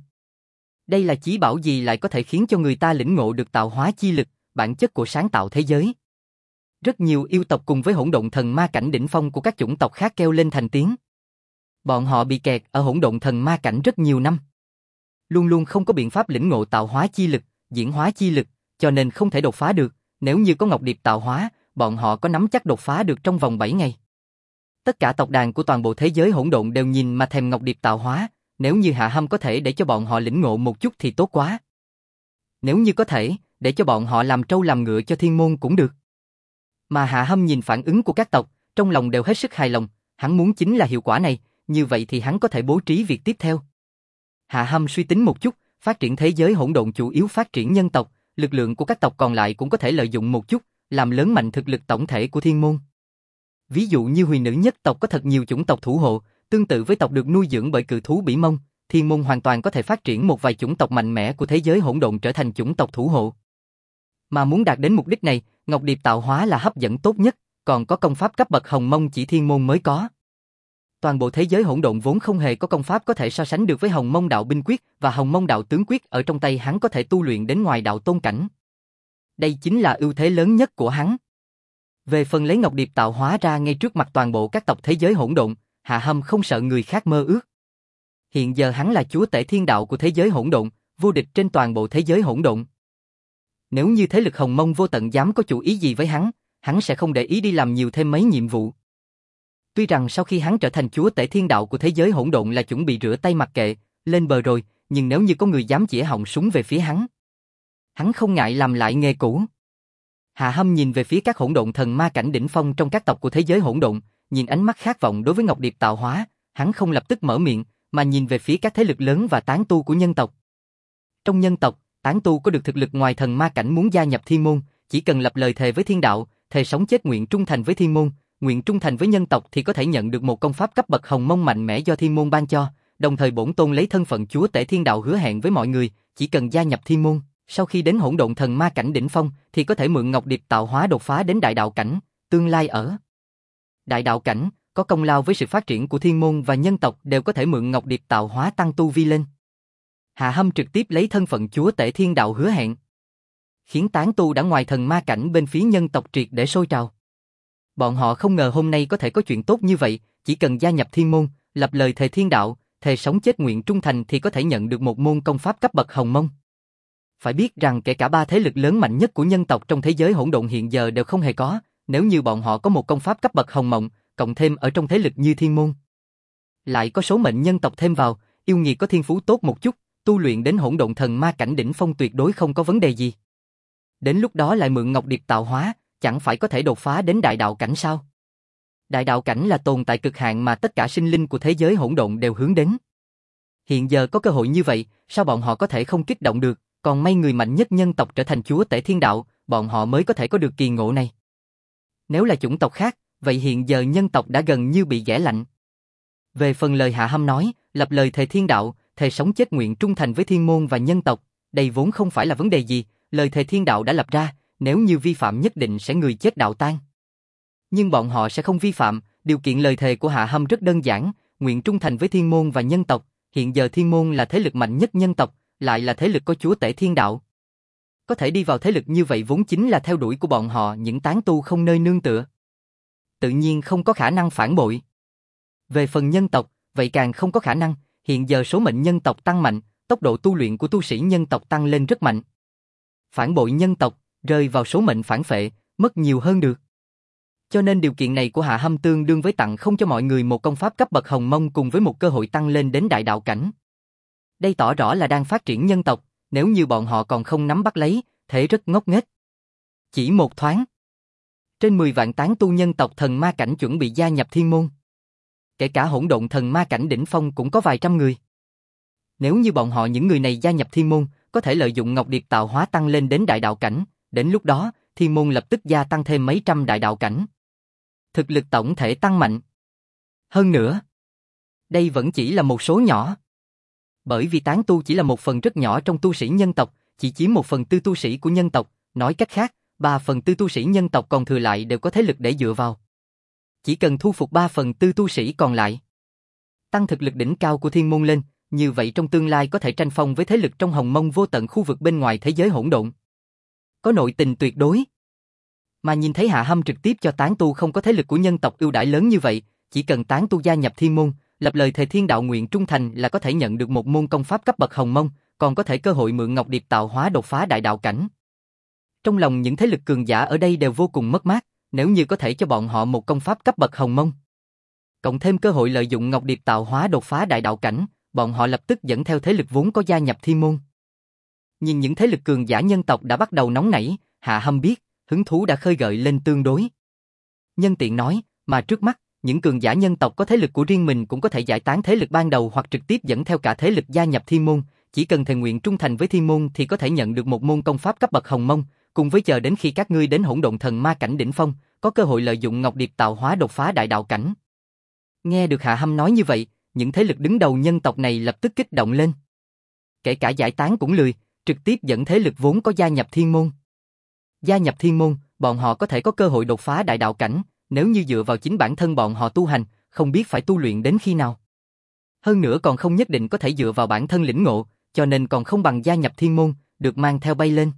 Đây là chí bảo gì lại có thể khiến cho người ta lĩnh ngộ được tạo hóa chi lực, bản chất của sáng tạo thế giới. Rất nhiều yêu tộc cùng với hỗn độn thần ma cảnh đỉnh phong của các chủng tộc khác kêu lên thành tiếng. Bọn họ bị kẹt ở hỗn độn thần ma cảnh rất nhiều năm. Luôn luôn không có biện pháp lĩnh ngộ tạo hóa chi lực, diễn hóa chi lực, cho nên không thể đột phá được. Nếu như có Ngọc Điệp tạo hóa, bọn họ có nắm chắc đột phá được trong vòng 7 ngày. Tất cả tộc đàn của toàn bộ thế giới hỗn độn đều nhìn mà thèm Ngọc Điệp tạo hóa, nếu như Hạ Hâm có thể để cho bọn họ lĩnh ngộ một chút thì tốt quá. Nếu như có thể, để cho bọn họ làm trâu làm ngựa cho thiên môn cũng được. Mà Hạ Hâm nhìn phản ứng của các tộc, trong lòng đều hết sức hài lòng, hắn muốn chính là hiệu quả này, như vậy thì hắn có thể bố trí việc tiếp theo. Hạ Hâm suy tính một chút, phát triển thế giới hỗn độn chủ yếu phát triển nhân tộc, lực lượng của các tộc còn lại cũng có thể lợi dụng một chút, làm lớn mạnh thực lực tổng thể của thiên môn. Ví dụ như huyền nữ nhất tộc có thật nhiều chủng tộc thủ hộ, tương tự với tộc được nuôi dưỡng bởi cự thú bỉ mông, thiên môn hoàn toàn có thể phát triển một vài chủng tộc mạnh mẽ của thế giới hỗn độn trở thành chủng tộc thủ hộ. Mà muốn đạt đến mục đích này, Ngọc Điệp tạo hóa là hấp dẫn tốt nhất, còn có công pháp cấp bậc Hồng Mông chỉ thiên môn mới có. Toàn bộ thế giới hỗn độn vốn không hề có công pháp có thể so sánh được với Hồng Mông Đạo Binh Quyết và Hồng Mông Đạo Tướng Quyết, ở trong tay hắn có thể tu luyện đến ngoài đạo tôn cảnh. Đây chính là ưu thế lớn nhất của hắn. Về phần lấy Ngọc Điệp tạo hóa ra ngay trước mặt toàn bộ các tộc thế giới hỗn độn, Hạ Hâm không sợ người khác mơ ước. Hiện giờ hắn là chúa tể thiên đạo của thế giới hỗn độn, vô địch trên toàn bộ thế giới hỗn độn. Nếu như thế lực Hồng Mông Vô Tận dám có chủ ý gì với hắn sẽ không để ý đi làm nhiều thêm mấy nhiệm vụ. Tuy rằng sau khi hắn trở thành chúa tể thiên đạo của thế giới hỗn độn là chuẩn bị rửa tay mặc kệ, lên bờ rồi, nhưng nếu như có người dám chĩa họng súng về phía hắn không ngại làm lại nghề cũ. Hạ Hâm nhìn về phía các hỗn độn thần ma cảnh đỉnh phong trong các tộc của thế giới hỗn độn, nhìn ánh mắt khát vọng đối với Ngọc Điệp tạo hóa, hắn không lập tức mở miệng, mà nhìn về phía các thế lực lớn và tán tu của nhân tộc. Trong nhân tộc, tán tu có được thực lực ngoài thần ma cảnh muốn gia nhập thiên môn, chỉ cần lập lời thề với thiên đạo, thề sống chết nguyện trung thành với thiên môn, nguyện trung thành với nhân tộc thì có thể nhận được một công pháp cấp bậc hồng mông mạnh mẽ do thiên môn ban cho, đồng thời bổn tôn lấy thân phận chúa tể thiên đạo hứa hẹn với mọi người, chỉ cần gia nhập thiên môn, sau khi đến hỗn độn thần ma cảnh đỉnh phong thì có thể mượn Ngọc Điệp tạo hóa đột phá đến đại đạo cảnh, tương lai ở đại đạo cảnh, có công lao với sự phát triển của thiên môn và nhân tộc đều có thể mượn Ngọc Điệp tạo hóa tăng tu vi lên. Hạ Hâm trực tiếp lấy thân phận chúa tể thiên đạo hứa hẹn, khiến tán tu đã ngoài thần ma cảnh bên phía nhân tộc triệt để sôi trào. Bọn họ không ngờ hôm nay có thể có chuyện tốt như vậy, chỉ cần gia nhập thiên môn, lập lời thề thiên đạo, thề sống chết nguyện trung thành thì có thể nhận được một môn công pháp cấp bậc hồng mông. Phải biết rằng kể cả ba thế lực lớn mạnh nhất của nhân tộc trong thế giới hỗn độn hiện giờ đều không hề có, nếu như bọn họ có một công pháp cấp bậc hồng mộng, cộng thêm ở trong thế lực như thiên môn, lại có số mệnh nhân tộc thêm vào, yêu nghiệt có thiên phú tốt một chút, tu luyện đến hỗn độn thần ma cảnh đỉnh phong tuyệt đối không có vấn đề gì. Đến lúc đó lại mượn Ngọc Điệp tạo hóa, chẳng phải có thể đột phá đến đại đạo cảnh sao? Đại đạo cảnh là tồn tại cực hạn mà tất cả sinh linh của thế giới hỗn độn đều hướng đến. Hiện giờ có cơ hội như vậy, sao bọn họ có thể không kích động được, còn may người mạnh nhất nhân tộc trở thành chúa tể thiên đạo, bọn họ mới có thể có được kỳ ngộ này. Nếu là chủng tộc khác, vậy hiện giờ nhân tộc đã gần như bị ghẻ lạnh. Về phần lời Hạ Hâm nói, lập lời thề thiên đạo, thề sống chết nguyện trung thành với thiên môn và nhân tộc, đây vốn không phải là vấn đề gì, lời thề thiên đạo đã lập ra, nếu như vi phạm nhất định sẽ người chết đạo tan. Nhưng bọn họ sẽ không vi phạm, điều kiện lời thề của Hạ Hâm rất đơn giản, nguyện trung thành với thiên môn và nhân tộc, hiện giờ thiên môn là thế lực mạnh nhất nhân tộc, lại là thế lực có chúa tể thiên đạo. Có thể đi vào thế lực như vậy vốn chính là theo đuổi của bọn họ những tán tu không nơi nương tựa. Tự nhiên không có khả năng phản bội. Về phần nhân tộc, vậy càng không có khả năng, hiện giờ số mệnh nhân tộc tăng mạnh, tốc độ tu luyện của tu sĩ nhân tộc tăng lên rất mạnh. Phản bội nhân tộc, rơi vào số mệnh phản phệ, mất nhiều hơn được. Cho nên điều kiện này của Hạ Hâm tương đương với tặng không cho mọi người một công pháp cấp bậc hồng mông cùng với một cơ hội tăng lên đến đại đạo cảnh. Đây tỏ rõ là đang phát triển nhân tộc, nếu như bọn họ còn không nắm bắt lấy, thế rất ngốc nghếch. Chỉ một thoáng, trên 10 vạn tán tu nhân tộc thần ma cảnh chuẩn bị gia nhập thiên môn. Kể cả hỗn độn thần ma cảnh đỉnh phong cũng có vài trăm người. Nếu như bọn họ những người này gia nhập thiên môn, có thể lợi dụng Ngọc Điệp tạo hóa tăng lên đến đại đạo cảnh, đến lúc đó, thiên môn lập tức gia tăng thêm mấy trăm đại đạo cảnh. Thực lực tổng thể tăng mạnh. Hơn nữa, đây vẫn chỉ là một số nhỏ. Bởi vì tán tu chỉ là một phần rất nhỏ trong tu sĩ nhân tộc, chỉ chiếm 1/4 tu sĩ của nhân tộc, nói cách khác, 3/4 tu sĩ nhân tộc còn thừa lại đều có thế lực để dựa vào. Chỉ cần thu phục 3/4 tu sĩ còn lại, tăng thực lực đỉnh cao của thiên môn lên, như vậy trong tương lai có thể tranh phong với thế lực trong hồng mông vô tận khu vực bên ngoài thế giới hỗn độn. Có nội tình tuyệt đối. Mà nhìn thấy Hạ Hâm trực tiếp cho tán tu không có thế lực của nhân tộc ưu đãi lớn như vậy, chỉ cần tán tu gia nhập thiên môn, lập lời thề thiên đạo nguyện trung thành là có thể nhận được một môn công pháp cấp bậc hồng mông, còn có thể cơ hội mượn Ngọc Điệp tạo hóa đột phá đại đạo cảnh. Trong lòng những thế lực cường giả ở đây đều vô cùng mất mát, nếu như có thể cho bọn họ một công pháp cấp bậc hồng mông, cộng thêm cơ hội lợi dụng Ngọc Điệp tạo hóa đột phá đại đạo cảnh, bọn họ lập tức dẫn theo thế lực vốn có gia nhập thiên môn. Nhìn những thế lực cường giả nhân tộc đã bắt đầu nóng nảy, Hạ Hâm biết, hứng thú đã khơi gợi lên tương đối. Nhân tiện nói, mà trước mắt, những cường giả nhân tộc có thế lực của riêng mình cũng có thể giải tán thế lực ban đầu hoặc trực tiếp dẫn theo cả thế lực gia nhập thiên môn, chỉ cần thề nguyện trung thành với thiên môn thì có thể nhận được một môn công pháp cấp bậc hồng mông, cùng với chờ đến khi các ngươi đến hỗn độn thần ma cảnh đỉnh phong, có cơ hội lợi dụng Ngọc Điệp tạo hóa đột phá đại đạo cảnh. Nghe được Hạ Hâm nói như vậy, những thế lực đứng đầu nhân tộc này lập tức kích động lên. Kể cả giải tán cũng lười, trực tiếp dẫn thế lực vốn có gia nhập thiên môn. Gia nhập thiên môn, bọn họ có thể có cơ hội đột phá đại đạo cảnh, nếu như dựa vào chính bản thân bọn họ tu hành, không biết phải tu luyện đến khi nào. Hơn nữa còn không nhất định có thể dựa vào bản thân lĩnh ngộ, cho nên còn không bằng gia nhập thiên môn, được mang theo bay lên.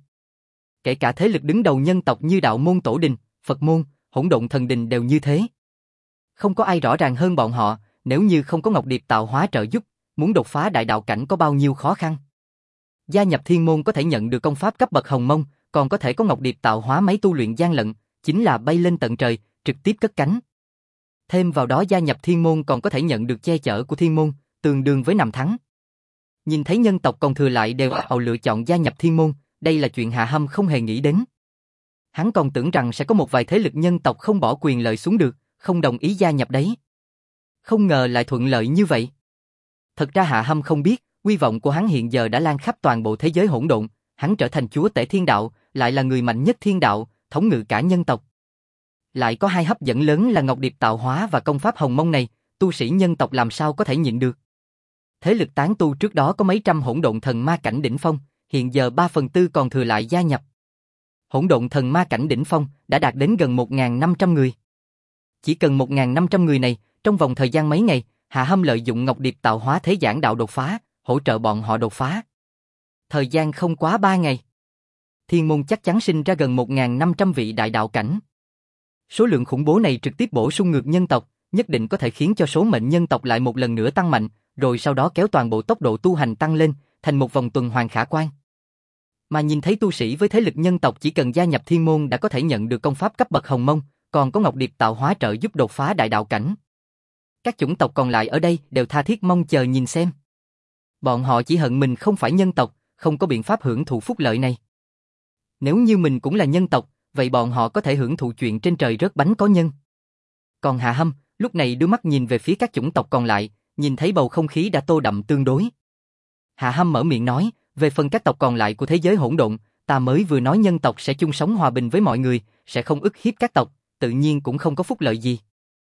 Kể cả thế lực đứng đầu nhân tộc như đạo môn Tổ Đình, Phật môn, Hỗn Độn Thần Đình đều như thế. Không có ai rõ ràng hơn bọn họ, nếu như không có Ngọc Điệp tạo hóa trợ giúp, muốn đột phá đại đạo cảnh có bao nhiêu khó khăn. Gia nhập thiên môn có thể nhận được công pháp cấp bậc hồng mông, còn có thể có Ngọc Điệp tạo hóa máy tu luyện gian lận, chính là bay lên tận trời, trực tiếp cất cánh. Thêm vào đó gia nhập thiên môn còn có thể nhận được che chở của thiên môn, tương đương với 5 thắng. Nhìn thấy nhân tộc còn thừa lại đều ào lựa chọn gia nhập thiên môn, đây là chuyện Hạ Hâm không hề nghĩ đến. Hắn còn tưởng rằng sẽ có một vài thế lực nhân tộc không bỏ quyền lợi xuống được, không đồng ý gia nhập đấy. Không ngờ lại thuận lợi như vậy. Thật ra Hạ Hâm không biết, uy vọng của hắn hiện giờ đã lan khắp toàn bộ thế giới hỗn độn, hắn trở thành chúa tể thiên đạo, lại là người mạnh nhất thiên đạo, thống ngự cả nhân tộc. Lại có hai hấp dẫn lớn là Ngọc Điệp tạo hóa và công pháp hồng mông này, tu sĩ nhân tộc làm sao có thể nhịn được. Thế lực tán tu trước đó có mấy trăm hỗn độn thần ma cảnh đỉnh phong, hiện giờ 3/4 còn thừa lại gia nhập. Hỗn độn thần ma cảnh đỉnh phong đã đạt đến gần 1.500 người. Chỉ cần 1.500 người này, trong vòng thời gian mấy ngày, Hạ Hâm lợi dụng Ngọc Điệp tạo hóa thế giảng đạo đột phá, hỗ trợ bọn họ đột phá. Thời gian không quá 3 ngày. Thiên môn chắc chắn sinh ra gần 1.500 vị đại đạo cảnh. Số lượng khủng bố này trực tiếp bổ sung ngược nhân tộc, nhất định có thể khiến cho số mệnh nhân tộc lại một lần nữa tăng mạnh, rồi sau đó kéo toàn bộ tốc độ tu hành tăng lên, thành một vòng tuần hoàn khả quan. Mà nhìn thấy tu sĩ với thế lực nhân tộc chỉ cần gia nhập thiên môn đã có thể nhận được công pháp cấp bậc hồng mông, còn có Ngọc Điệp tạo hóa trợ giúp đột phá đại đạo cảnh. Các chủng tộc còn lại ở đây đều tha thiết mong chờ nhìn xem. Bọn họ chỉ hận mình không phải nhân tộc, không có biện pháp hưởng thụ phúc lợi này. Nếu như mình cũng là nhân tộc, vậy bọn họ có thể hưởng thụ chuyện trên trời rớt bánh có nhân. Còn Hạ Hâm, lúc này đưa mắt nhìn về phía các chủng tộc còn lại, nhìn thấy bầu không khí đã tô đậm tương đối. Hạ Hâm mở miệng nói, về phần các tộc còn lại của thế giới hỗn độn, ta mới vừa nói nhân tộc sẽ chung sống hòa bình với mọi người, sẽ không ức hiếp các tộc, tự nhiên cũng không có phúc lợi gì.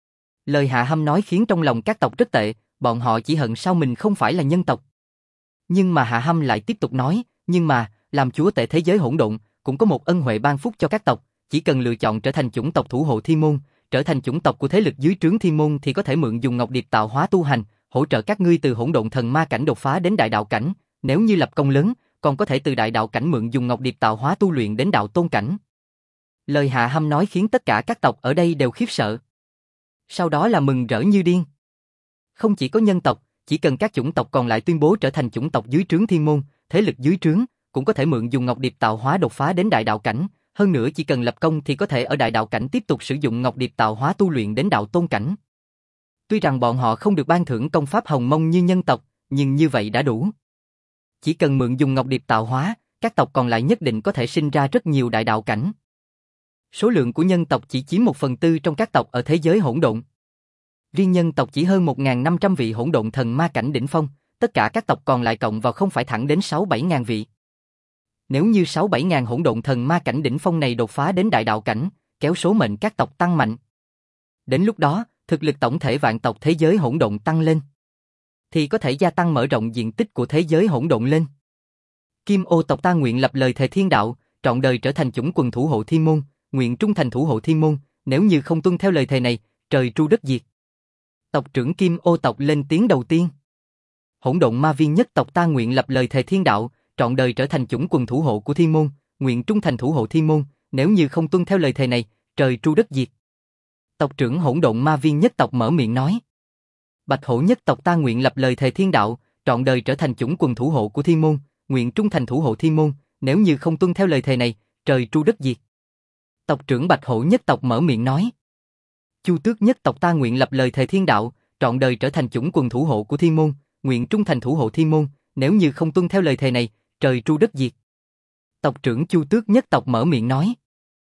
Lời Hạ Hâm nói khiến trong lòng các tộc rất tệ, bọn họ chỉ hận sao mình không phải là nhân tộc. Nhưng mà Hạ Hâm lại tiếp tục nói, nhưng mà, làm chúa tể thế giới hỗn độn, cũng có một ân huệ ban phúc cho các tộc, chỉ cần lựa chọn trở thành chủng tộc thủ hộ thiên môn, trở thành chủng tộc của thế lực dưới trướng thiên môn thì có thể mượn dùng Ngọc Điệp tạo hóa tu hành, hỗ trợ các ngươi từ hỗn độn thần ma cảnh đột phá đến đại đạo cảnh, nếu như lập công lớn, còn có thể từ đại đạo cảnh mượn dùng Ngọc Điệp tạo hóa tu luyện đến đạo tôn cảnh. Lời Hạ Hâm nói khiến tất cả các tộc ở đây đều khiếp sợ. Sau đó là mừng rỡ như điên. Không chỉ có nhân tộc, chỉ cần các chủng tộc còn lại tuyên bố trở thành chủng tộc dưới trướng thiên môn, thế lực dưới trướng, cũng có thể mượn dùng Ngọc Điệp tạo hóa đột phá đến đại đạo cảnh, hơn nữa chỉ cần lập công thì có thể ở đại đạo cảnh tiếp tục sử dụng Ngọc Điệp tạo hóa tu luyện đến đạo tôn cảnh. Tuy rằng bọn họ không được ban thưởng công pháp hồng mông như nhân tộc, nhưng như vậy đã đủ. Chỉ cần mượn dùng Ngọc Điệp tạo hóa, các tộc còn lại nhất định có thể sinh ra rất nhiều đại đạo cảnh. Số lượng của nhân tộc chỉ chiếm 1/4 trong các tộc ở thế giới hỗn độn. Riêng nhân tộc chỉ hơn 1.500 vị hỗn độn thần ma cảnh đỉnh phong, tất cả các tộc còn lại cộng vào không phải thẳng đến 6-7 ngàn vị. Nếu như 6-7 ngàn hỗn độn thần ma cảnh đỉnh phong này đột phá đến đại đạo cảnh, kéo số mệnh các tộc tăng mạnh. Đến lúc đó, thực lực tổng thể vạn tộc thế giới hỗn độn tăng lên, thì có thể gia tăng mở rộng diện tích của thế giới hỗn độn lên. Kim Ô tộc ta nguyện lập lời thề thiên đạo, trọn đời trở thành chủng quần thủ hộ thiên môn, nguyện trung thành thủ hộ thiên môn, nếu như không tuân theo lời thề này, trời tru đất diệt. Tộc trưởng Kim Ô tộc lên tiếng đầu tiên. Hỗn độn ma viên nhất tộc ta nguyện lập lời thề thiên đạo, trọn đời trở thành chủng quần thủ hộ của thiên môn, nguyện trung thành thủ hộ thiên môn, nếu như không tuân theo lời thề này, trời tru đất diệt. Tộc trưởng hỗn độn ma viên nhất tộc mở miệng nói. Bạch hổ nhất tộc ta nguyện lập lời thề thiên đạo, trọn đời trở thành chủng quần thủ hộ của thiên môn, nguyện trung thành thủ hộ thiên môn, nếu như không tuân theo lời thề này, trời tru đất diệt. Tộc trưởng Bạch hổ nhất tộc mở miệng nói. Chu tước nhất tộc ta nguyện lập lời thề thiên đạo, trọn đời trở thành chủng quần thủ hộ của thiên môn, nguyện trung thành thủ hộ thiên môn, nếu như không tuân theo lời thề này, trời tru đất diệt. Tộc trưởng Chu tước nhất tộc mở miệng nói.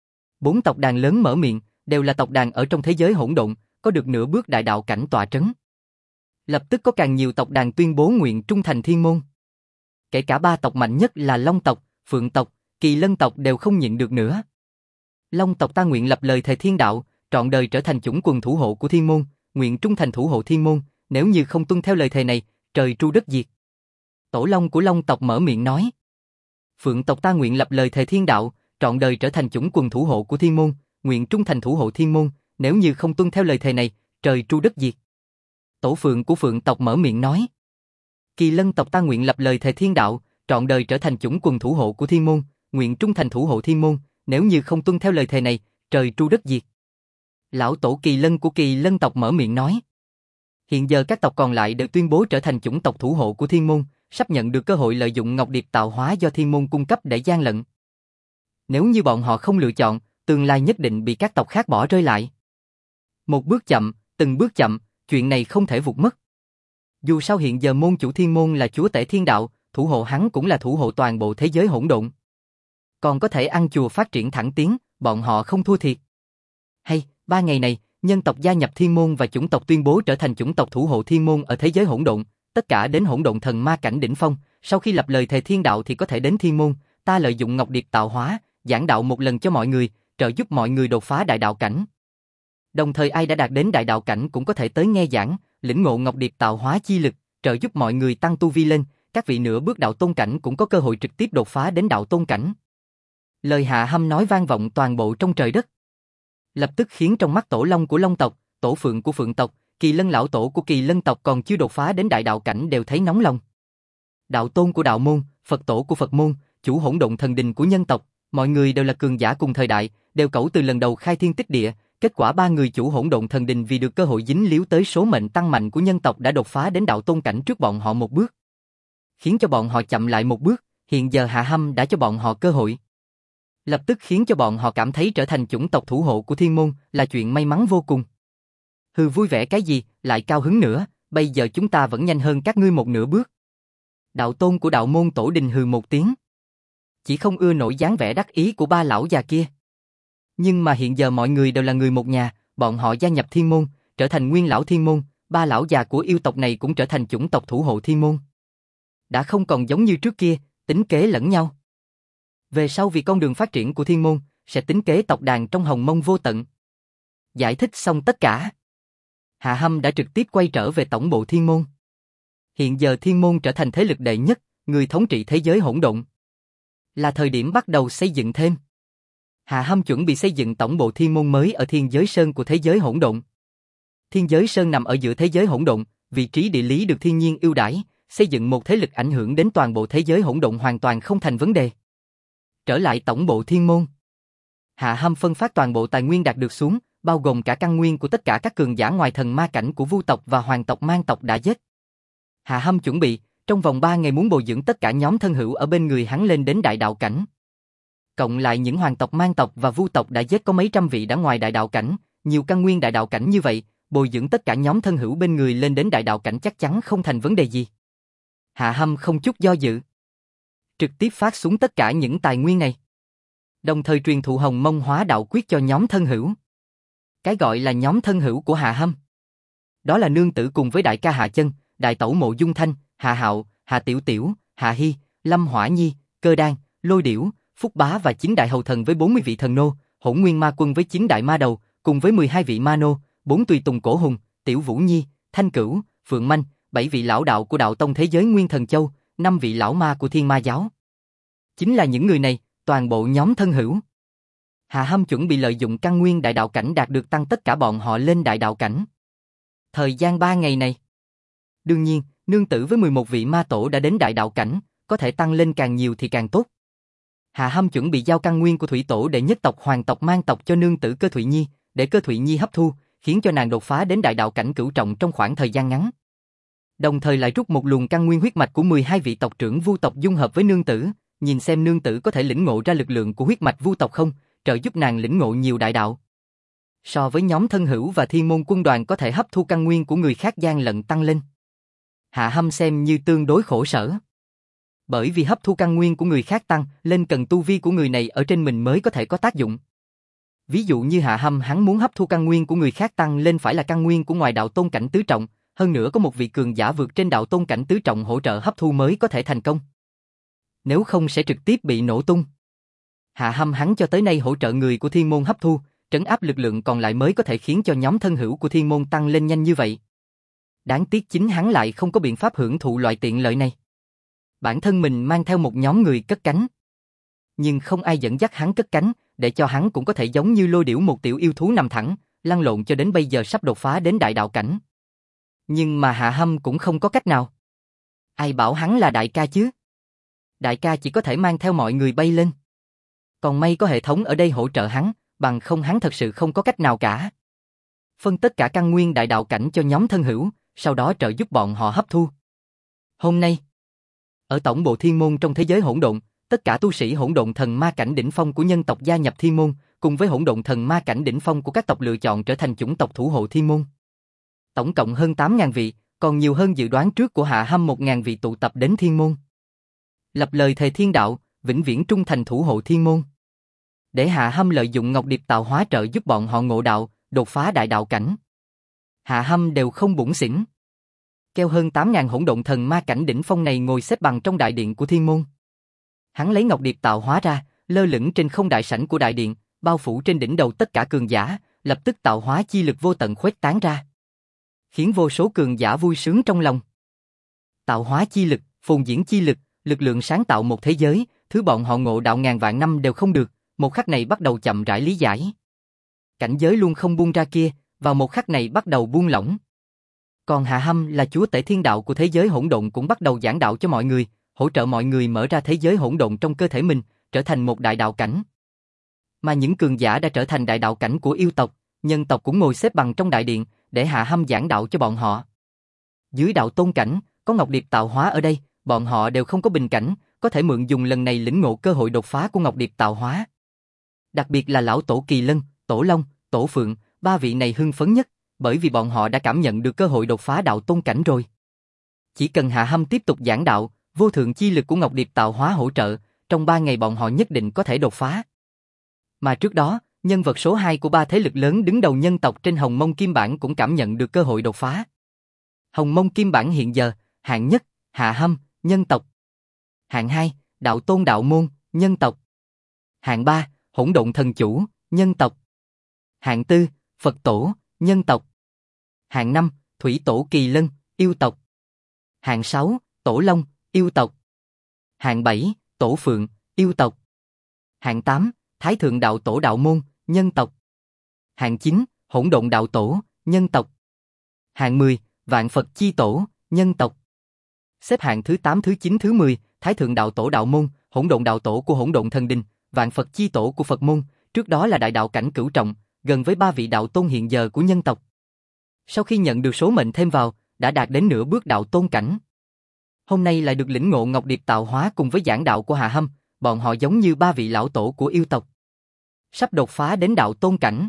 4 tộc đàn lớn mở miệng, đều là tộc đàn ở trong thế giới hỗn độn, có được nửa bước đại đạo cảnh tọa trấn. Lập tức có càng nhiều tộc đàn tuyên bố nguyện trung thành thiên môn. Kể cả 3 tộc mạnh nhất là Long tộc, Phượng tộc, Kỳ Lân tộc đều không nhịn được nữa. Long tộc ta nguyện lập lời thề thiên đạo, trọn đời trở thành chủng quần thủ hộ của thiên môn, nguyện trung thành thủ hộ thiên môn, nếu như không tuân theo lời thề này, trời tru đất diệt. Tổ Long của Long tộc mở miệng nói. Phượng tộc ta nguyện lập lời thề thiên đạo, trọn đời trở thành chủng quần thủ hộ của thiên môn, nguyện trung thành thủ hộ thiên môn, nếu như không tuân theo lời thề này, trời tru đất diệt. Tổ Phượng của Phượng tộc mở miệng nói. Kỳ Lân tộc ta nguyện lập lời thề thiên đạo, trọn đời trở thành chủng quần thủ hộ của thiên môn, nguyện trung thành thủ hộ thiên môn, nếu như không tuân theo lời thề này, trời tru đất diệt. Lão tổ Kỳ Lân của Kỳ Lân tộc mở miệng nói. Hiện giờ các tộc còn lại đều tuyên bố trở thành chủng tộc thủ hộ của thiên môn, sắp nhận được cơ hội lợi dụng Ngọc Điệp tạo hóa do thiên môn cung cấp để gian lận. Nếu như bọn họ không lựa chọn, tương lai nhất định bị các tộc khác bỏ rơi lại. Một bước chậm, từng bước chậm, chuyện này không thể vụt mất. Dù sao hiện giờ môn chủ thiên môn là chúa tể thiên đạo, thủ hộ hắn cũng là thủ hộ toàn bộ thế giới hỗn độn. Còn có thể ăn chùa phát triển thẳng tiến, bọn họ không thua thiệt. Hay, 3 ngày này, nhân tộc gia nhập thiên môn và chủng tộc tuyên bố trở thành chủng tộc thủ hộ thiên môn ở thế giới hỗn độn, tất cả đến hỗn độn thần ma cảnh đỉnh phong, sau khi lập lời thề thiên đạo thì có thể đến thiên môn, ta lợi dụng Ngọc Điệp tạo hóa, giảng đạo một lần cho mọi người, trợ giúp mọi người đột phá đại đạo cảnh. Đồng thời ai đã đạt đến đại đạo cảnh cũng có thể tới nghe giảng, lĩnh ngộ Ngọc Điệp tạo hóa chi lực, trợ giúp mọi người tăng tu vi lên, các vị nửa bước đạo tôn cảnh cũng có cơ hội trực tiếp đột phá đến đạo tôn cảnh. Lời Hạ Hâm nói vang vọng toàn bộ trong trời đất, lập tức khiến trong mắt Tổ Long của Long tộc, Tổ Phượng của Phượng tộc, Kỳ Lân lão tổ của Kỳ Lân tộc còn chưa đột phá đến đại đạo cảnh đều thấy nóng lòng. Đạo tôn của đạo môn, Phật tổ của Phật môn, chủ hỗn độn thần đình của nhân tộc, mọi người đều là cường giả cùng thời đại, đều cẩu từ lần đầu khai thiên tích địa, kết quả 3 người chủ hỗn độn thần đình vì được cơ hội dính líu tới số mệnh tăng mạnh của nhân tộc đã đột phá đến đạo tôn cảnh trước bọn họ một bước, khiến cho bọn họ chậm lại một bước. Hiện giờ Hạ Hâm đã cho bọn họ cơ hội, lập tức khiến cho bọn họ cảm thấy trở thành chủng tộc thủ hộ của thiên môn là chuyện may mắn vô cùng. Hừ, vui vẻ cái gì, lại cao hứng nữa, bây giờ chúng ta vẫn nhanh hơn các ngươi một nửa bước. Đạo tôn của đạo môn Tổ Đình hừ một tiếng, chỉ không ưa nổi dáng vẻ đắc ý của ba lão già kia. Nhưng mà hiện giờ mọi người đều là người một nhà, bọn họ gia nhập thiên môn, trở thành nguyên lão thiên môn, ba lão già của yêu tộc này cũng trở thành chủng tộc thủ hộ thiên môn. Đã không còn giống như trước kia, tính kế lẫn nhau. Về sau vì con đường phát triển của thiên môn, sẽ tính kế tộc đàn trong hồng mông vô tận. Giải thích xong tất cả, Hạ Hâm đã trực tiếp quay trở về tổng bộ thiên môn. Hiện giờ thiên môn trở thành thế lực đệ nhất, người thống trị thế giới hỗn độn. Là thời điểm bắt đầu xây dựng thêm. Hạ Hâm chuẩn bị xây dựng tổng bộ thiên môn mới ở Thiên Giới Sơn của thế giới hỗn độn. Thiên Giới Sơn nằm ở giữa thế giới hỗn độn, vị trí địa lý được thiên nhiên ưu đãi, xây dựng một thế lực ảnh hưởng đến toàn bộ thế giới hỗn độn hoàn toàn không thành vấn đề. Trở lại tổng bộ thiên môn, Hạ Hâm phân phát toàn bộ tài nguyên đạt được xuống, bao gồm cả căn nguyên của tất cả các cường giả ngoài thần ma cảnh của Vu tộc và Hoàng tộc Man tộc đã giết. Hạ Hâm chuẩn bị, trong vòng 3 ngày muốn bồi dưỡng tất cả nhóm thân hữu ở bên người hắn lên đến đại đạo cảnh. Cộng lại những hoàng tộc Man tộc và Vu tộc đã giết có mấy trăm vị đã ngoài đại đạo cảnh, nhiều căn nguyên đại đạo cảnh như vậy, bồi dưỡng tất cả nhóm thân hữu bên người lên đến đại đạo cảnh chắc chắn không thành vấn đề gì. Hạ Hâm không chút do dự, trực tiếp phát xuống tất cả những tài nguyên này. Đồng thời truyền thụ Hồng Mông Hóa Đạo Quyết cho nhóm thân hữu. Cái gọi là nhóm thân hữu của Hạ Hâm, đó là nương tử cùng với đại ca Hạ Chân, đại tẩu Mộ Dung Thanh, Hạ Hạo, Hạ Tiểu Tiểu, Hạ Hy, Lâm Hỏa Nhi, Cơ Đan, Lôi Điểu, Phúc Bá và 9 đại hầu thần với 40 vị thần nô, Hỗn Nguyên Ma Quân với 9 đại ma đầu, cùng với 12 vị ma nô, 4 tùy tùng cổ hùng, Tiểu Vũ Nhi, Thanh Cửu, Phượng Manh, 7 vị lão đạo của đạo tông thế giới Nguyên Thần Châu, 5 vị lão ma của Thiên Ma giáo. Chính là những người này, toàn bộ nhóm thân hữu. Hạ Hâm chuẩn bị lợi dụng căn nguyên đại đạo cảnh đạt được tăng tất cả bọn họ lên đại đạo cảnh. Thời gian 3 ngày này, đương nhiên, nương tử với 11 vị ma tổ đã đến đại đạo cảnh, có thể tăng lên càng nhiều thì càng tốt. Hạ Hâm chuẩn bị giao căn nguyên của thủy tổ đệ nhất tộc Hoàng tộc Man tộc cho nương tử Cơ Thụy Nhi, để Cơ Thụy Nhi hấp thu, khiến cho nàng đột phá đến đại đạo cảnh cửu trọng trong khoảng thời gian ngắn. Đồng thời lại rút một luồng căn nguyên huyết mạch của 12 vị tộc trưởng Vu tộc dung hợp với nương tử, nhìn xem nương tử có thể lĩnh ngộ ra lực lượng của huyết mạch Vu tộc không, trợ giúp nàng lĩnh ngộ nhiều đại đạo. So với nhóm thân hữu và thiên môn quân đoàn có thể hấp thu căn nguyên của người khác gian lận tăng lên, Hạ Hâm xem như tương đối khổ sở. Bởi vì hấp thu căn nguyên của người khác tăng lên cần tu vi của người này ở trên mình mới có thể có tác dụng. Ví dụ như Hạ Hâm hắn muốn hấp thu căn nguyên của người khác tăng lên phải là căn nguyên của ngoài đạo tôn cảnh tứ trọng, hơn nữa có một vị cường giả vượt trên đạo tôn cảnh tứ trọng hỗ trợ hấp thu mới có thể thành công. Nếu không sẽ trực tiếp bị nổ tung. Hạ Hâm hắn cho tới nay hỗ trợ người của thiên môn hấp thu, trấn áp lực lượng còn lại mới có thể khiến cho nhóm thân hữu của thiên môn tăng lên nhanh như vậy. Đáng tiếc chính hắn lại không có biện pháp hưởng thụ loại tiện lợi này. Bản thân mình mang theo một nhóm người cất cánh, nhưng không ai dẫn dắt hắn cất cánh, để cho hắn cũng có thể giống như Lôi Điểu một tiểu yêu thú nằm thẳng, lăn lộn cho đến bây giờ sắp đột phá đến đại đạo cảnh. Nhưng mà Hạ Hâm cũng không có cách nào. Ai bảo hắn là đại ca chứ? Đại ca chỉ có thể mang theo mọi người bay lên. Còn may có hệ thống ở đây hỗ trợ hắn, bằng không hắn thật sự không có cách nào cả. Phân tất cả căn nguyên đại đạo cảnh cho nhóm thân hữu, sau đó trợ giúp bọn họ hấp thu. Hôm nay, ở tổng bộ thiên môn trong thế giới hỗn độn, tất cả tu sĩ hỗn độn thần ma cảnh đỉnh phong của nhân tộc gia nhập thiên môn, cùng với hỗn độn thần ma cảnh đỉnh phong của các tộc lựa chọn trở thành chủng tộc thủ hộ thiên môn. Tổng cộng hơn 8.000 vị, còn nhiều hơn dự đoán trước của Hạ Hâm 1.000 vị tụ tập đến thiên môn. Lập lời thề thiên đạo, vĩnh viễn trung thành thủ hộ thiên môn. Để Hạ Hâm lợi dụng Ngọc Điệp tạo hóa trợ giúp bọn họ ngộ đạo, đột phá đại đạo cảnh. Hạ Hâm đều không bủn xỉn. Kêu hơn 8.000 hỗn độn thần ma cảnh đỉnh phong này ngồi xếp bằng trong đại điện của thiên môn. Hắn lấy Ngọc Điệp tạo hóa ra, lơ lửng trên không đại sảnh của đại điện, bao phủ trên đỉnh đầu tất cả cường giả, lập tức tạo hóa chi lực vô tận khuếch tán ra, khiến vô số cường giả vui sướng trong lòng. Tạo hóa chi lực, phồn diễn chi lực, lực lượng sáng tạo một thế giới, thứ bọn họ ngộ đạo ngàn vạn năm đều không được, một khắc này bắt đầu chậm rãi lý giải. Cảnh giới luôn không buông ra kia, vào một khắc này bắt đầu buông lỏng. Còn Hạ Hâm là chúa tể thiên đạo của thế giới hỗn độn cũng bắt đầu giảng đạo cho mọi người, hỗ trợ mọi người mở ra thế giới hỗn độn trong cơ thể mình, trở thành một đại đạo cảnh. Mà những cường giả đã trở thành đại đạo cảnh của yêu tộc, nhân tộc cũng ngồi xếp bằng trong đại điện, để Hạ Hâm giảng đạo cho bọn họ. Dưới đạo tôn cảnh, có Ngọc Điệp tạo hóa ở đây, bọn họ đều không có bình cảnh, có thể mượn dùng lần này lĩnh ngộ cơ hội đột phá của Ngọc Điệp tạo hóa. Đặc biệt là lão tổ Kỳ Lân, Tổ Long, Tổ Phượng, ba vị này hưng phấn nhất, bởi vì bọn họ đã cảm nhận được cơ hội đột phá đạo tôn cảnh rồi. Chỉ cần Hạ Hâm tiếp tục giảng đạo, vô thượng chi lực của Ngọc Điệp tạo hóa hỗ trợ, trong 3 ngày bọn họ nhất định có thể đột phá. Mà trước đó, nhân vật số 2 của 3 thế lực lớn đứng đầu nhân tộc trên Hồng Mông Kim Bản cũng cảm nhận được cơ hội đột phá. Hồng Mông Kim Bản hiện giờ, hạng nhất, Hạ Hâm, nhân tộc. Hạng 2, Đạo Tôn Đạo Môn, nhân tộc. Hạng 3, Hỗn Độn Thần Chủ, nhân tộc. Hạng 4, Phật Tổ, nhân tộc. Hạng 5, Thủy Tổ Kỳ Lân, yêu tộc. Hạng 6, Tổ Long, yêu tộc. Hạng 7, Tổ Phượng, yêu tộc. Hạng 8, Thái Thượng Đạo Tổ Đạo Môn, nhân tộc. Hạng 9, Hỗn Độn Đạo Tổ, nhân tộc. Hạng 10, Vạn Phật Chi Tổ, nhân tộc. Xếp hạng thứ 8, thứ 9, thứ 10, Thái Thượng Đạo Tổ Đạo Môn, Hỗn Độn Đạo Tổ của Hỗn Độn Thần Đình, Vạn Phật Chi Tổ của Phật Môn, trước đó là đại đạo cảnh cửu trọng, gần với 3 vị đạo tôn hiện giờ của nhân tộc. Sau khi nhận được số mệnh thêm vào, đã đạt đến nửa bước đạo tôn cảnh. Hôm nay lại được lĩnh ngộ Ngọc Điệp tạo hóa cùng với giảng đạo của Hạ Hâm, bọn họ giống như 3 vị lão tổ của yêu tộc. Sắp đột phá đến đạo tôn cảnh.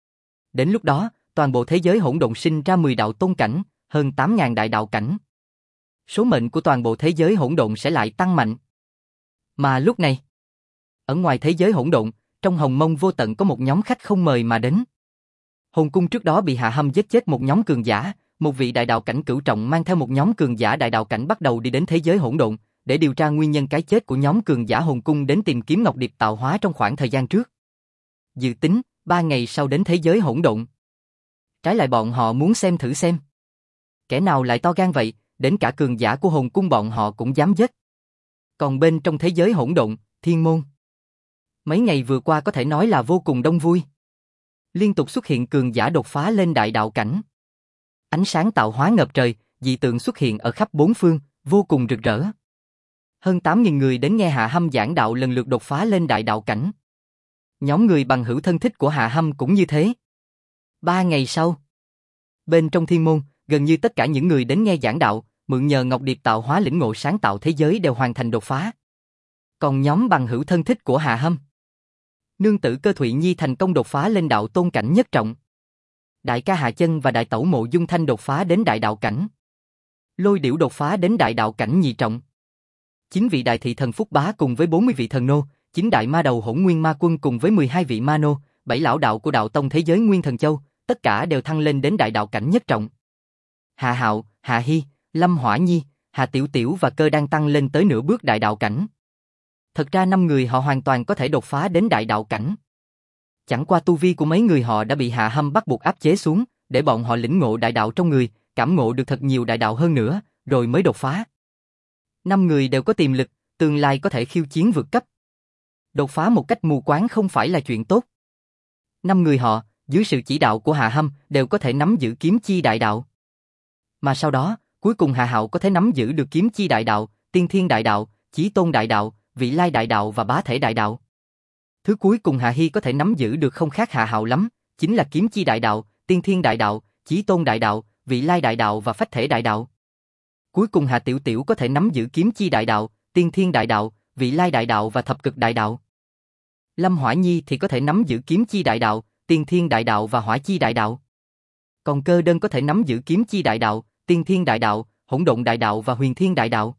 Đến lúc đó, toàn bộ thế giới hỗn độn sinh ra 10 đạo tôn cảnh, hơn 8.000 đại đạo cảnh. Số mệnh của toàn bộ thế giới hỗn độn sẽ lại tăng mạnh. Mà lúc này, ở ngoài thế giới hỗn độn, trong Hồng Mông vô tận có một nhóm khách không mời mà đến. Hồn cung trước đó bị Hạ Hâm giết chết một nhóm cường giả, một vị đại đạo cảnh cửu trọng mang theo một nhóm cường giả đại đạo cảnh bắt đầu đi đến thế giới hỗn độn, để điều tra nguyên nhân cái chết của nhóm cường giả hồn cung đến tìm kiếm Ngọc Điệp tạo hóa trong khoảng thời gian trước. Dự tính, 3 ngày sau đến thế giới hỗn độn. Trái lại bọn họ muốn xem thử xem. Kẻ nào lại to gan vậy, đến cả cường giả của hồn cung bọn họ cũng dám giết. Còn bên trong thế giới hỗn độn, thiên môn. Mấy ngày vừa qua có thể nói là vô cùng đông vui. Liên tục xuất hiện cường giả đột phá lên đại đạo cảnh. Ánh sáng tạo hóa ngập trời, dị tượng xuất hiện ở khắp bốn phương, vô cùng rực rỡ. Hơn 8.000 người đến nghe Hạ Hâm giảng đạo lần lượt đột phá lên đại đạo cảnh. Nhóm người bằng hữu thân thích của Hạ Hâm cũng như thế. 3 ngày sau, bên trong thiên môn, gần như tất cả những người đến nghe giảng đạo, mượn nhờ Ngọc Điệp tạo hóa lĩnh ngộ sáng tạo thế giới đều hoàn thành đột phá. Còn nhóm bằng hữu thân thích của Hạ Hâm, nương tử Cơ Thụy Nhi thành công đột phá lên đạo tôn cảnh nhất trọng. Đại ca Hạ Chân và đại tẩu Mộ Dung Thanh đột phá đến đại đạo cảnh. Lôi Điểu đột phá đến đại đạo cảnh nhị trọng. 9 vị đại thị thần Phúc Bá cùng với 40 vị thần nô, 9 đại ma đầu Hỗn Nguyên Ma Quân cùng với 12 vị ma nô, 7 lão đạo của đạo tông thế giới Nguyên Thần Châu, tất cả đều thăng lên đến đại đạo cảnh nhất trọng. Hạ Hạo, Hạ Hy, Lâm Hỏa Nhi, Hạ Tiểu Tiểu và Cơ đang tăng lên tới nửa bước đại đạo cảnh. Thật ra 5 người họ hoàn toàn có thể đột phá đến đại đạo cảnh. Chẳng qua tu vi của mấy người họ đã bị Hạ Hâm bắt buộc áp chế xuống, để bọn họ lĩnh ngộ đại đạo trong người, cảm ngộ được thật nhiều đại đạo hơn nữa, rồi mới đột phá. 5 người đều có tiềm lực, tương lai có thể khiêu chiến vượt cấp. Đột phá một cách mù quáng không phải là chuyện tốt. 5 người họ, dưới sự chỉ đạo của Hạ Hâm, đều có thể nắm giữ kiếm chi đại đạo. Mà sau đó, cuối cùng Hạ Hạo có thể nắm giữ được kiếm chi đại đạo, tiên thiên đại đạo, chí tôn đại đạo, vị lai đại đạo và bá thể đại đạo. Thứ cuối cùng Hạ Hy có thể nắm giữ được không khác Hạ Hạo lắm, chính là kiếm chi đại đạo, tiên thiên đại đạo, chí tôn đại đạo, vị lai đại đạo và phách thể đại đạo. Cuối cùng Hạ Tiểu Tiểu có thể nắm giữ kiếm chi đại đạo, tiên thiên đại đạo, vị lai đại đạo và thập cực đại đạo. Lâm Hỏa Nhi thì có thể nắm giữ kiếm chi đại đạo, tiên thiên đại đạo và hỏa chi đại đạo. Còn Cơ Đơn có thể nắm giữ kiếm chi đại đạo, tiên thiên đại đạo, hỗn độn đại đạo và huyền thiên đại đạo.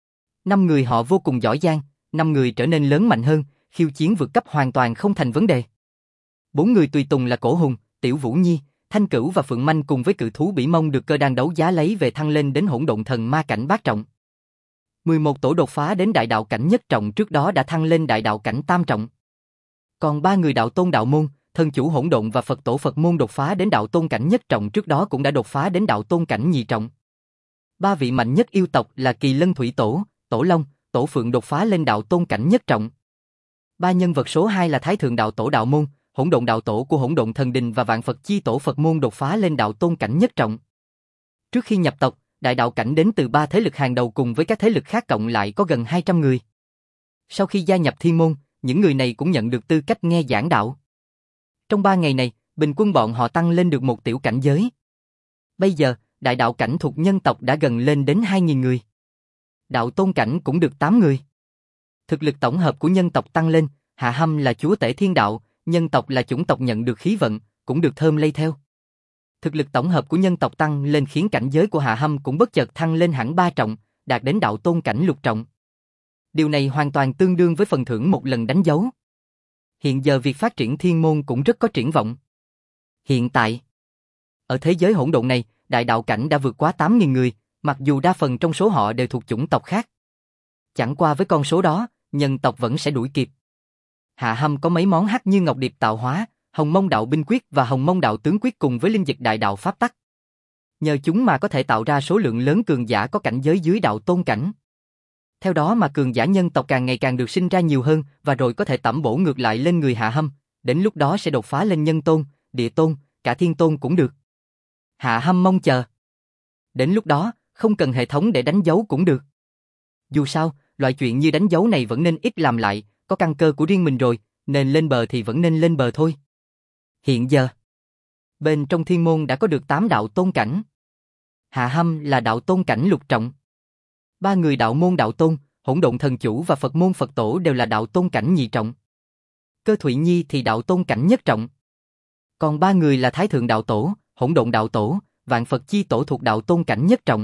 5 người họ vô cùng giỏi giang, 5 người trở nên lớn mạnh hơn, khiêu chiến vượt cấp hoàn toàn không thành vấn đề. 4 người tùy tùng là Cổ Hùng, Tiểu Vũ Nhi, Thanh Cửu và Phượng Manh cùng với cự thú Bỉ Mông được Cơ Đan đấu giá lấy về thăng lên đến hỗn độn thần ma cảnh bát trọng. 11 tổ đột phá đến đại đạo cảnh nhất trọng trước đó đã thăng lên đại đạo cảnh tam trọng. Còn 3 người đạo tôn đạo môn, Thân Chủ Hỗn Độn và Phật Tổ Phật môn đột phá đến đạo tôn cảnh nhất trọng trước đó cũng đã đột phá đến đạo tôn cảnh nhị trọng. 3 vị mạnh nhất yêu tộc là Kỳ Lân Thủy Tổ, Tổ Long, Tổ Phượng đột phá lên đạo tôn cảnh nhất trọng. 3 nhân vật số 2 là Thái Thượng Đạo Tổ đạo môn, Hỗn Độn Đạo Tổ của Hỗn Độn Thần Đình và Vạn Phật Chi Tổ Phật môn đột phá lên đạo tôn cảnh nhất trọng. Trước khi nhập tộc, đại đạo cảnh đến từ 3 thế lực hàng đầu cùng với các thế lực khác cộng lại có gần 200 người. Sau khi gia nhập Thiên Môn, những người này cũng nhận được tư cách nghe giảng đạo. Trong 3 ngày này, bình quân bọn họ tăng lên được một tiểu cảnh giới. Bây giờ, đại đạo cảnh thuộc nhân tộc đã gần lên đến 2.000 người. Đạo tôn cảnh cũng được 8 người. Thực lực tổng hợp của nhân tộc tăng lên, Hạ Hâm là chúa tể thiên đạo, nhân tộc là chủng tộc nhận được khí vận, cũng được thơm lây theo. Thực lực tổng hợp của nhân tộc tăng lên khiến cảnh giới của Hạ Hâm cũng bất chợt thăng lên hẳn 3 trọng, đạt đến đạo tôn cảnh lục trọng. Điều này hoàn toàn tương đương với phần thưởng một lần đánh dấu. Hiện giờ việc phát triển Thiên Môn cũng rất có triển vọng. Hiện tại, ở thế giới hỗn độn này, đại đạo cảnh đã vượt quá 8.000 người, mặc dù đa phần trong số họ đều thuộc chủng tộc khác. Chẳng qua với con số đó, nhân tộc vẫn sẽ đuổi kịp. Hạ Hâm có mấy món hắc như ngọc điệp tạo hóa, Hồng Mông đạo binh quyết và Hồng Mông đạo tướng quyết cùng với linh dịch đại đạo pháp tắc. Nhờ chúng mà có thể tạo ra số lượng lớn cường giả có cảnh giới dưới đạo tôn cảnh. Theo đó mà cường giả nhân tộc càng ngày càng được sinh ra nhiều hơn và rồi có thể tẩm bổ ngược lại lên người Hạ Hâm, đến lúc đó sẽ đột phá lên nhân tôn, địa tôn, cả thiên tôn cũng được. Hạ Hâm mong chờ. Đến lúc đó, không cần hệ thống để đánh dấu cũng được. Dù sao, loại chuyện như đánh dấu này vẫn nên ít làm lại, có căn cơ của riêng mình rồi, nên lên bờ thì vẫn nên lên bờ thôi. Hiện giờ, bên trong Thiên Môn đã có được 8 đạo tôn cảnh. Hạ Hâm là đạo tôn cảnh lục trọng. 3 người đạo môn đạo tôn, Hỗn Độn Thần Chủ và Phật môn Phật Tổ đều là đạo tôn cảnh nhị trọng. Cơ Thụy Nhi thì đạo tôn cảnh nhất trọng. Còn 3 người là Thái Thượng Đạo Tổ, Hỗn Độn Đạo Tổ, Vạn Phật Chi Tổ thuộc đạo tôn cảnh nhất trọng.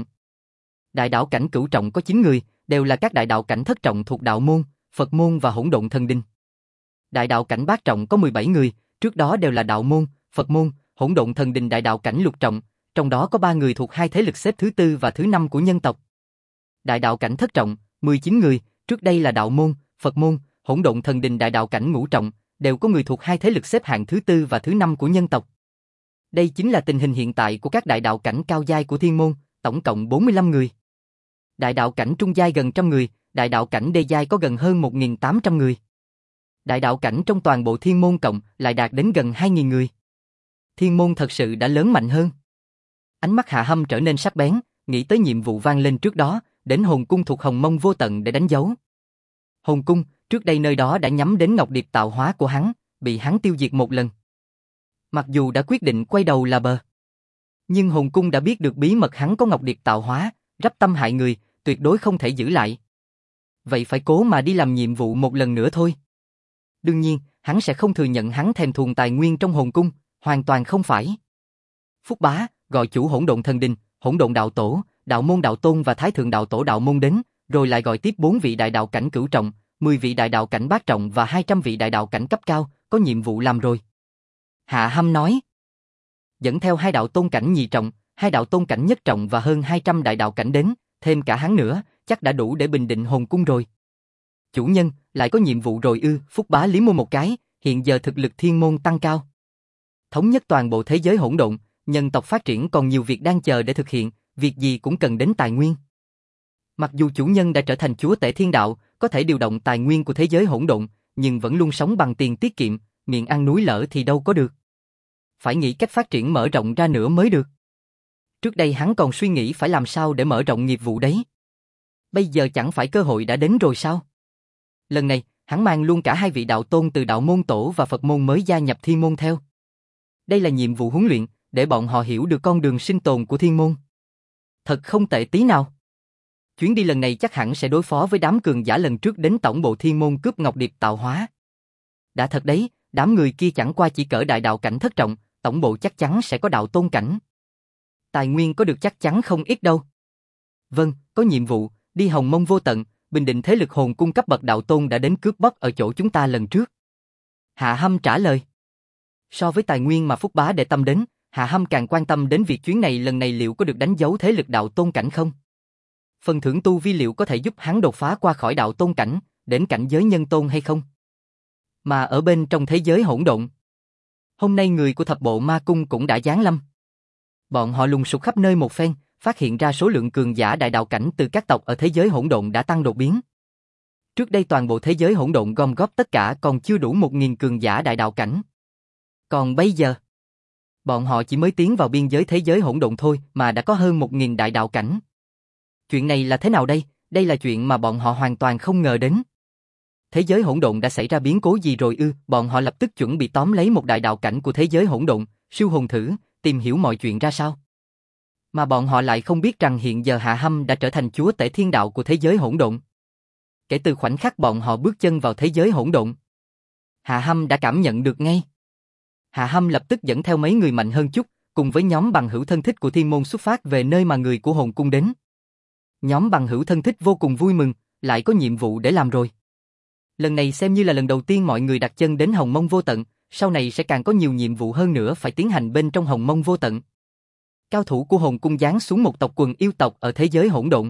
Đại đạo cảnh cửu trọng có 9 người, đều là các đại đạo cảnh thất trọng thuộc đạo môn, Phật môn và Hỗn Độn Thần Đình. Đại đạo cảnh bát trọng có 17 người, trước đó đều là đạo môn, Phật môn, Hỗn Độn Thần Đình đại đạo cảnh lục trọng, trong đó có 3 người thuộc 2 thế lực xếp thứ 4 và thứ 5 của nhân tộc. Đại đạo cảnh thất trọng, 19 người, trước đây là đạo môn, Phật môn, Hỗn Độn Thần Đình đại đạo cảnh ngũ trọng, đều có người thuộc 2 thế lực xếp hạng thứ 4 và thứ 5 của nhân tộc. Đây chính là tình hình hiện tại của các đại đạo cảnh cao giai của Thiên Môn, tổng cộng 45 người. Đại đạo cảnh trung giai gần 100 người, đại đạo cảnh đê giai có gần hơn 1.800 người. Đại đạo cảnh trong toàn bộ Thiên Môn cộng lại đạt đến gần 2.000 người. Thiên Môn thật sự đã lớn mạnh hơn. Ánh mắt Hạ Hâm trở nên sắc bén, nghĩ tới nhiệm vụ vang lên trước đó, đến hồn cung thuộc Hồng Mông vô tận để đánh dấu. Hồn cung, trước đây nơi đó đã nhắm đến ngọc điệp tạo hóa của hắn, bị hắn tiêu diệt một lần. Mặc dù đã quyết định quay đầu là bờ, nhưng hồn cung đã biết được bí mật hắn có ngọc điệp tạo hóa, rắp tâm hại người, tuyệt đối không thể giữ lại. Vậy phải cố mà đi làm nhiệm vụ một lần nữa thôi. Đương nhiên, hắn sẽ không thừa nhận hắn thèm thuồng tài nguyên trong hồn cung, hoàn toàn không phải. Phúc Bá gọi chủ Hỗn Độn Thần Đình, Hỗn Độn Đạo Tổ, Đạo Môn Đạo Tôn và Thái Thượng Đạo Tổ Đạo Môn đến, rồi lại gọi tiếp 4 vị đại đạo cảnh cửu trọng, 10 vị đại đạo cảnh bát trọng và 200 vị đại đạo cảnh cấp cao, có nhiệm vụ làm rồi. Hạ Hâm nói, dẫn theo 2 đạo tôn cảnh nhị trọng, 2 đạo tôn cảnh nhất trọng và hơn 200 đại đạo cảnh đến, thêm cả hắn nữa, chắc đã đủ để bình định hồn cung rồi. Chủ nhân, lại có nhiệm vụ rồi ư? Phúc Bá liếm môi một cái, hiện giờ thực lực Thiên Môn tăng cao. Thống nhất toàn bộ thế giới hỗn độn, nhân tộc phát triển còn nhiều việc đang chờ để thực hiện, việc gì cũng cần đến tài nguyên. Mặc dù chủ nhân đã trở thành chúa tể thiên đạo, có thể điều động tài nguyên của thế giới hỗn độn, nhưng vẫn luôn sống bằng tiền tiết kiệm, miệng ăn núi lở thì đâu có được. Phải nghĩ cách phát triển mở rộng ra nữa mới được. Trước đây hắn còn suy nghĩ phải làm sao để mở rộng nghiệp vụ đấy. Bây giờ chẳng phải cơ hội đã đến rồi sao? Lần này, hắn mang luôn cả 2 vị đạo tôn từ đạo môn tổ và Phật môn mới gia nhập Thiên Môn theo. Đây là nhiệm vụ huấn luyện, để bọn họ hiểu được con đường sinh tồn của Thiên Môn. Thật không tệ tí nào. Chuyến đi lần này chắc hẳn sẽ đối phó với đám cường giả lần trước đến tổng bộ thiên môn cướp ngọc điệp tạo hóa. Đã thật đấy, đám người kia chẳng qua chỉ cỡ đại đạo cảnh thất trọng, tổng bộ chắc chắn sẽ có đạo tôn cảnh. Tài nguyên có được chắc chắn không ít đâu. Vâng, có nhiệm vụ, đi Hồng Mông Vô Tận, bình định thế lực hồn cung cấp bậc đạo tôn đã đến cướp bóc ở chỗ chúng ta lần trước. Hạ Hâm trả lời. So với tài nguyên mà Phúc Bá để tâm đến, Hạ Hâm càng quan tâm đến việc chuyến này lần này liệu có được đánh dấu thế lực đạo tôn cảnh không? Phần thưởng tu vi liệu có thể giúp hắn đột phá qua khỏi đạo tôn cảnh, đến cảnh giới nhân tôn hay không? Mà ở bên trong thế giới hỗn độn, hôm nay người của thập bộ ma cung cũng đã giáng lâm. Bọn họ lùng sục khắp nơi một phen, phát hiện ra số lượng cường giả đại đạo cảnh từ các tộc ở thế giới hỗn độn đã tăng đột biến. Trước đây toàn bộ thế giới hỗn độn gom góp tất cả còn chưa đủ 1.000 cường giả đại đạo cảnh. Còn bây giờ, bọn họ chỉ mới tiến vào biên giới thế giới hỗn độn thôi mà đã có hơn 1.000 đại đạo cảnh. Chuyện này là thế nào đây? Đây là chuyện mà bọn họ hoàn toàn không ngờ đến. Thế giới hỗn độn đã xảy ra biến cố gì rồi ư? Bọn họ lập tức chuẩn bị tóm lấy một đại đạo cảnh của thế giới hỗn độn, siêu hồn thử, tìm hiểu mọi chuyện ra sao. Mà bọn họ lại không biết rằng hiện giờ Hạ Hâm đã trở thành chúa tể thiên đạo của thế giới hỗn độn. Kể từ khoảnh khắc bọn họ bước chân vào thế giới hỗn độn, Hạ Hâm đã cảm nhận được ngay. Hạ Hâm lập tức dẫn theo mấy người mạnh hơn chút, cùng với nhóm bằng hữu thân thích của thiên môn xuất phát về nơi mà người của hồn cung đến. Nhóm bằng hữu thân thích vô cùng vui mừng, lại có nhiệm vụ để làm rồi. Lần này xem như là lần đầu tiên mọi người đặt chân đến Hồng Mông Vô Tận, sau này sẽ càng có nhiều nhiệm vụ hơn nữa phải tiến hành bên trong Hồng Mông Vô Tận. Cao thủ của hồn cung giáng xuống một tộc quần yêu tộc ở thế giới hỗn độn.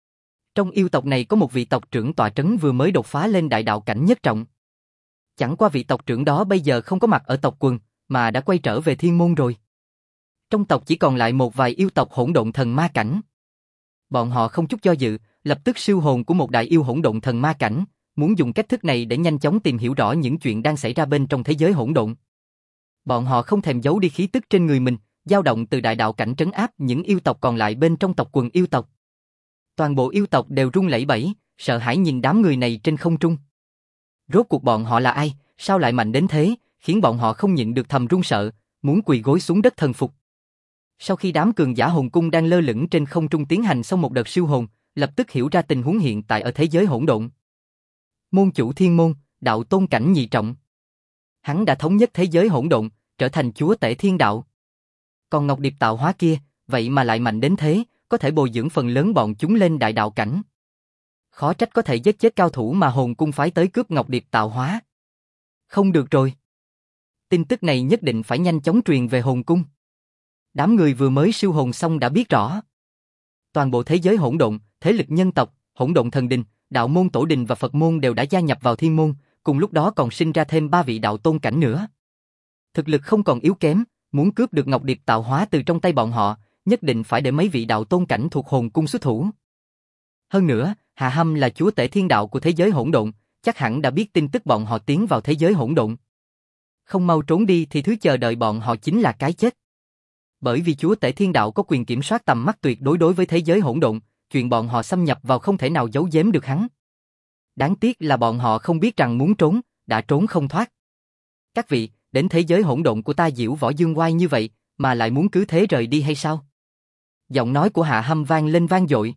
Trong yêu tộc này có một vị tộc trưởng tọa trấn vừa mới đột phá lên đại đạo cảnh nhất trọng. Chẳng qua vị tộc trưởng đó bây giờ không có mặt ở tộc quần, mà đã quay trở về thiên môn rồi. Trong tộc chỉ còn lại một vài yêu tộc hỗn độn thần ma cảnh. Bọn họ không chút do dự, lập tức siêu hồn của một đại yêu hỗn độn thần ma cảnh, muốn dùng cách thức này để nhanh chóng tìm hiểu rõ những chuyện đang xảy ra bên trong thế giới hỗn độn. Bọn họ không thèm giấu đi khí tức trên người mình, dao động từ đại đạo cảnh trấn áp những yêu tộc còn lại bên trong tộc quần yêu tộc. Toàn bộ yêu tộc đều run lẩy bẩy, sợ hãi nhìn đám người này trên không trung. Rốt cuộc bọn họ là ai, sao lại mạnh đến thế, khiến bọn họ không nhịn được thầm run sợ, muốn quỳ gối xuống đất thần phục. Sau khi đám cường giả hồn cung đang lơ lửng trên không trung tiến hành xong một đợt siêu hồn, lập tức hiểu ra tình huống hiện tại ở thế giới hỗn độn. Môn chủ thiên môn, đạo tôn cảnh nhị trọng. Hắn đã thống nhất thế giới hỗn độn, trở thành chúa tể thiên đạo. Còn Ngọc Điệp tạo hóa kia, vậy mà lại mạnh đến thế, có thể bồi dưỡng phần lớn bọn chúng lên đại đạo cảnh. Khó trách có thể giết chết cao thủ mà hồn cung phái tới cướp Ngọc Điệp tạo hóa. Không được rồi. Tin tức này nhất định phải nhanh chóng truyền về hồn cung. Đám người vừa mới siêu hồn xong đã biết rõ. Toàn bộ thế giới hỗn độn, thế lực nhân tộc, hỗn độn thần đình, đạo môn tổ đình và Phật môn đều đã gia nhập vào thiên môn, cùng lúc đó còn sinh ra thêm 3 vị đạo tôn cảnh nữa. Thực lực không còn yếu kém, muốn cướp được Ngọc Điệp tạo hóa từ trong tay bọn họ, nhất định phải để mấy vị đạo tôn cảnh thuộc hồn cung xuất thủ. Hơn nữa, Hạ Hâm là chúa tể thiên đạo của thế giới hỗn độn, chắc hẳn đã biết tin tức bọn họ tiến vào thế giới hỗn độn. Không mau trốn đi thì thứ chờ đợi bọn họ chính là cái chết. Bởi vì chúa tể thiên đạo có quyền kiểm soát tầm mắt tuyệt đối đối với thế giới hỗn độn, chuyện bọn họ xâm nhập vào không thể nào giấu giếm được hắn. Đáng tiếc là bọn họ không biết rằng muốn trốn, đã trốn không thoát. Các vị, đến thế giới hỗn độn của ta diễu võ dương oai như vậy, mà lại muốn cứ thế rời đi hay sao? Giọng nói của Hạ Hâm vang lên vang dội.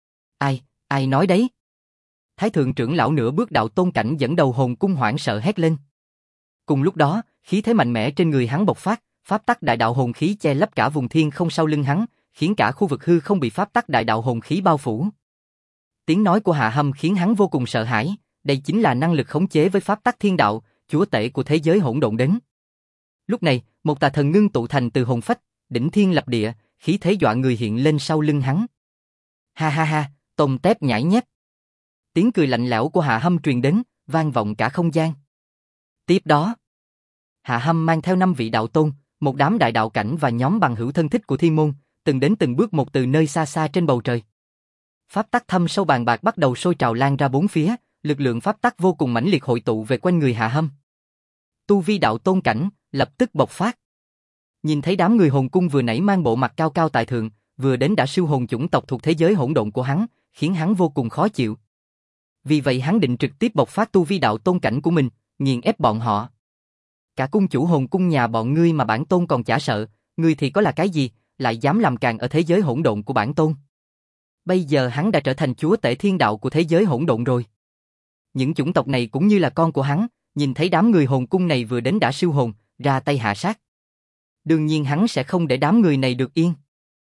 Ai nói đấy? Thái thượng trưởng lão nửa bước đạo tôn cảnh dẫn đầu hồn cung hoảng sợ hét lên. Cùng lúc đó, khí thế mạnh mẽ trên người hắn bộc phát, pháp tắc đại đạo hồn khí che lấp cả vùng thiên không sau lưng hắn, khiến cả khu vực hư không bị pháp tắc đại đạo hồn khí bao phủ. Tiếng nói của Hạ Hâm khiến hắn vô cùng sợ hãi, đây chính là năng lực khống chế với pháp tắc thiên đạo, chúa tể của thế giới hỗn độn đến. Lúc này, một tà thần ngưng tụ thành từ hồn phách, đỉnh thiên lập địa, khí thế dọa người hiện lên sau lưng hắn. Ha ha ha, tôm tép nhãi nhép. Tiếng cười lạnh lẽo của Hạ Hâm truyền đến, vang vọng cả không gian. Tiếp đó, Hạ Hâm mang theo 5 vị đạo tôn, một đám đại đạo cảnh và nhóm bằng hữu thân thích của thiên môn, từng đến từng bước một từ nơi xa xa trên bầu trời. Pháp tắc thâm sâu bàn bạc bắt đầu sôi trào lan ra bốn phía, lực lượng pháp tắc vô cùng mãnh liệt hội tụ về quanh người Hạ Hâm. Tu vi đạo tôn cảnh lập tức bộc phát. Nhìn thấy đám người hồn cung vừa nãy mang bộ mặt cao cao tại thượng, vừa đến đã siêu hồn chủng tộc thuộc thế giới hỗn độn của hắn, khiến hắn vô cùng khó chịu. Vì vậy hắn định trực tiếp bộc phát tu vi đạo tôn cảnh của mình, nghiền ép bọn họ. Cả cung chủ hồn cung nhà bọn ngươi mà bản tôn còn chả sợ, ngươi thì có là cái gì, lại dám làm càn ở thế giới hỗn độn của bản tôn. Bây giờ hắn đã trở thành chúa tể thiên đạo của thế giới hỗn độn rồi. Những chủng tộc này cũng như là con của hắn, nhìn thấy đám người hồn cung này vừa đến đã siêu hồn, ra tay hạ sát. Đương nhiên hắn sẽ không để đám người này được yên.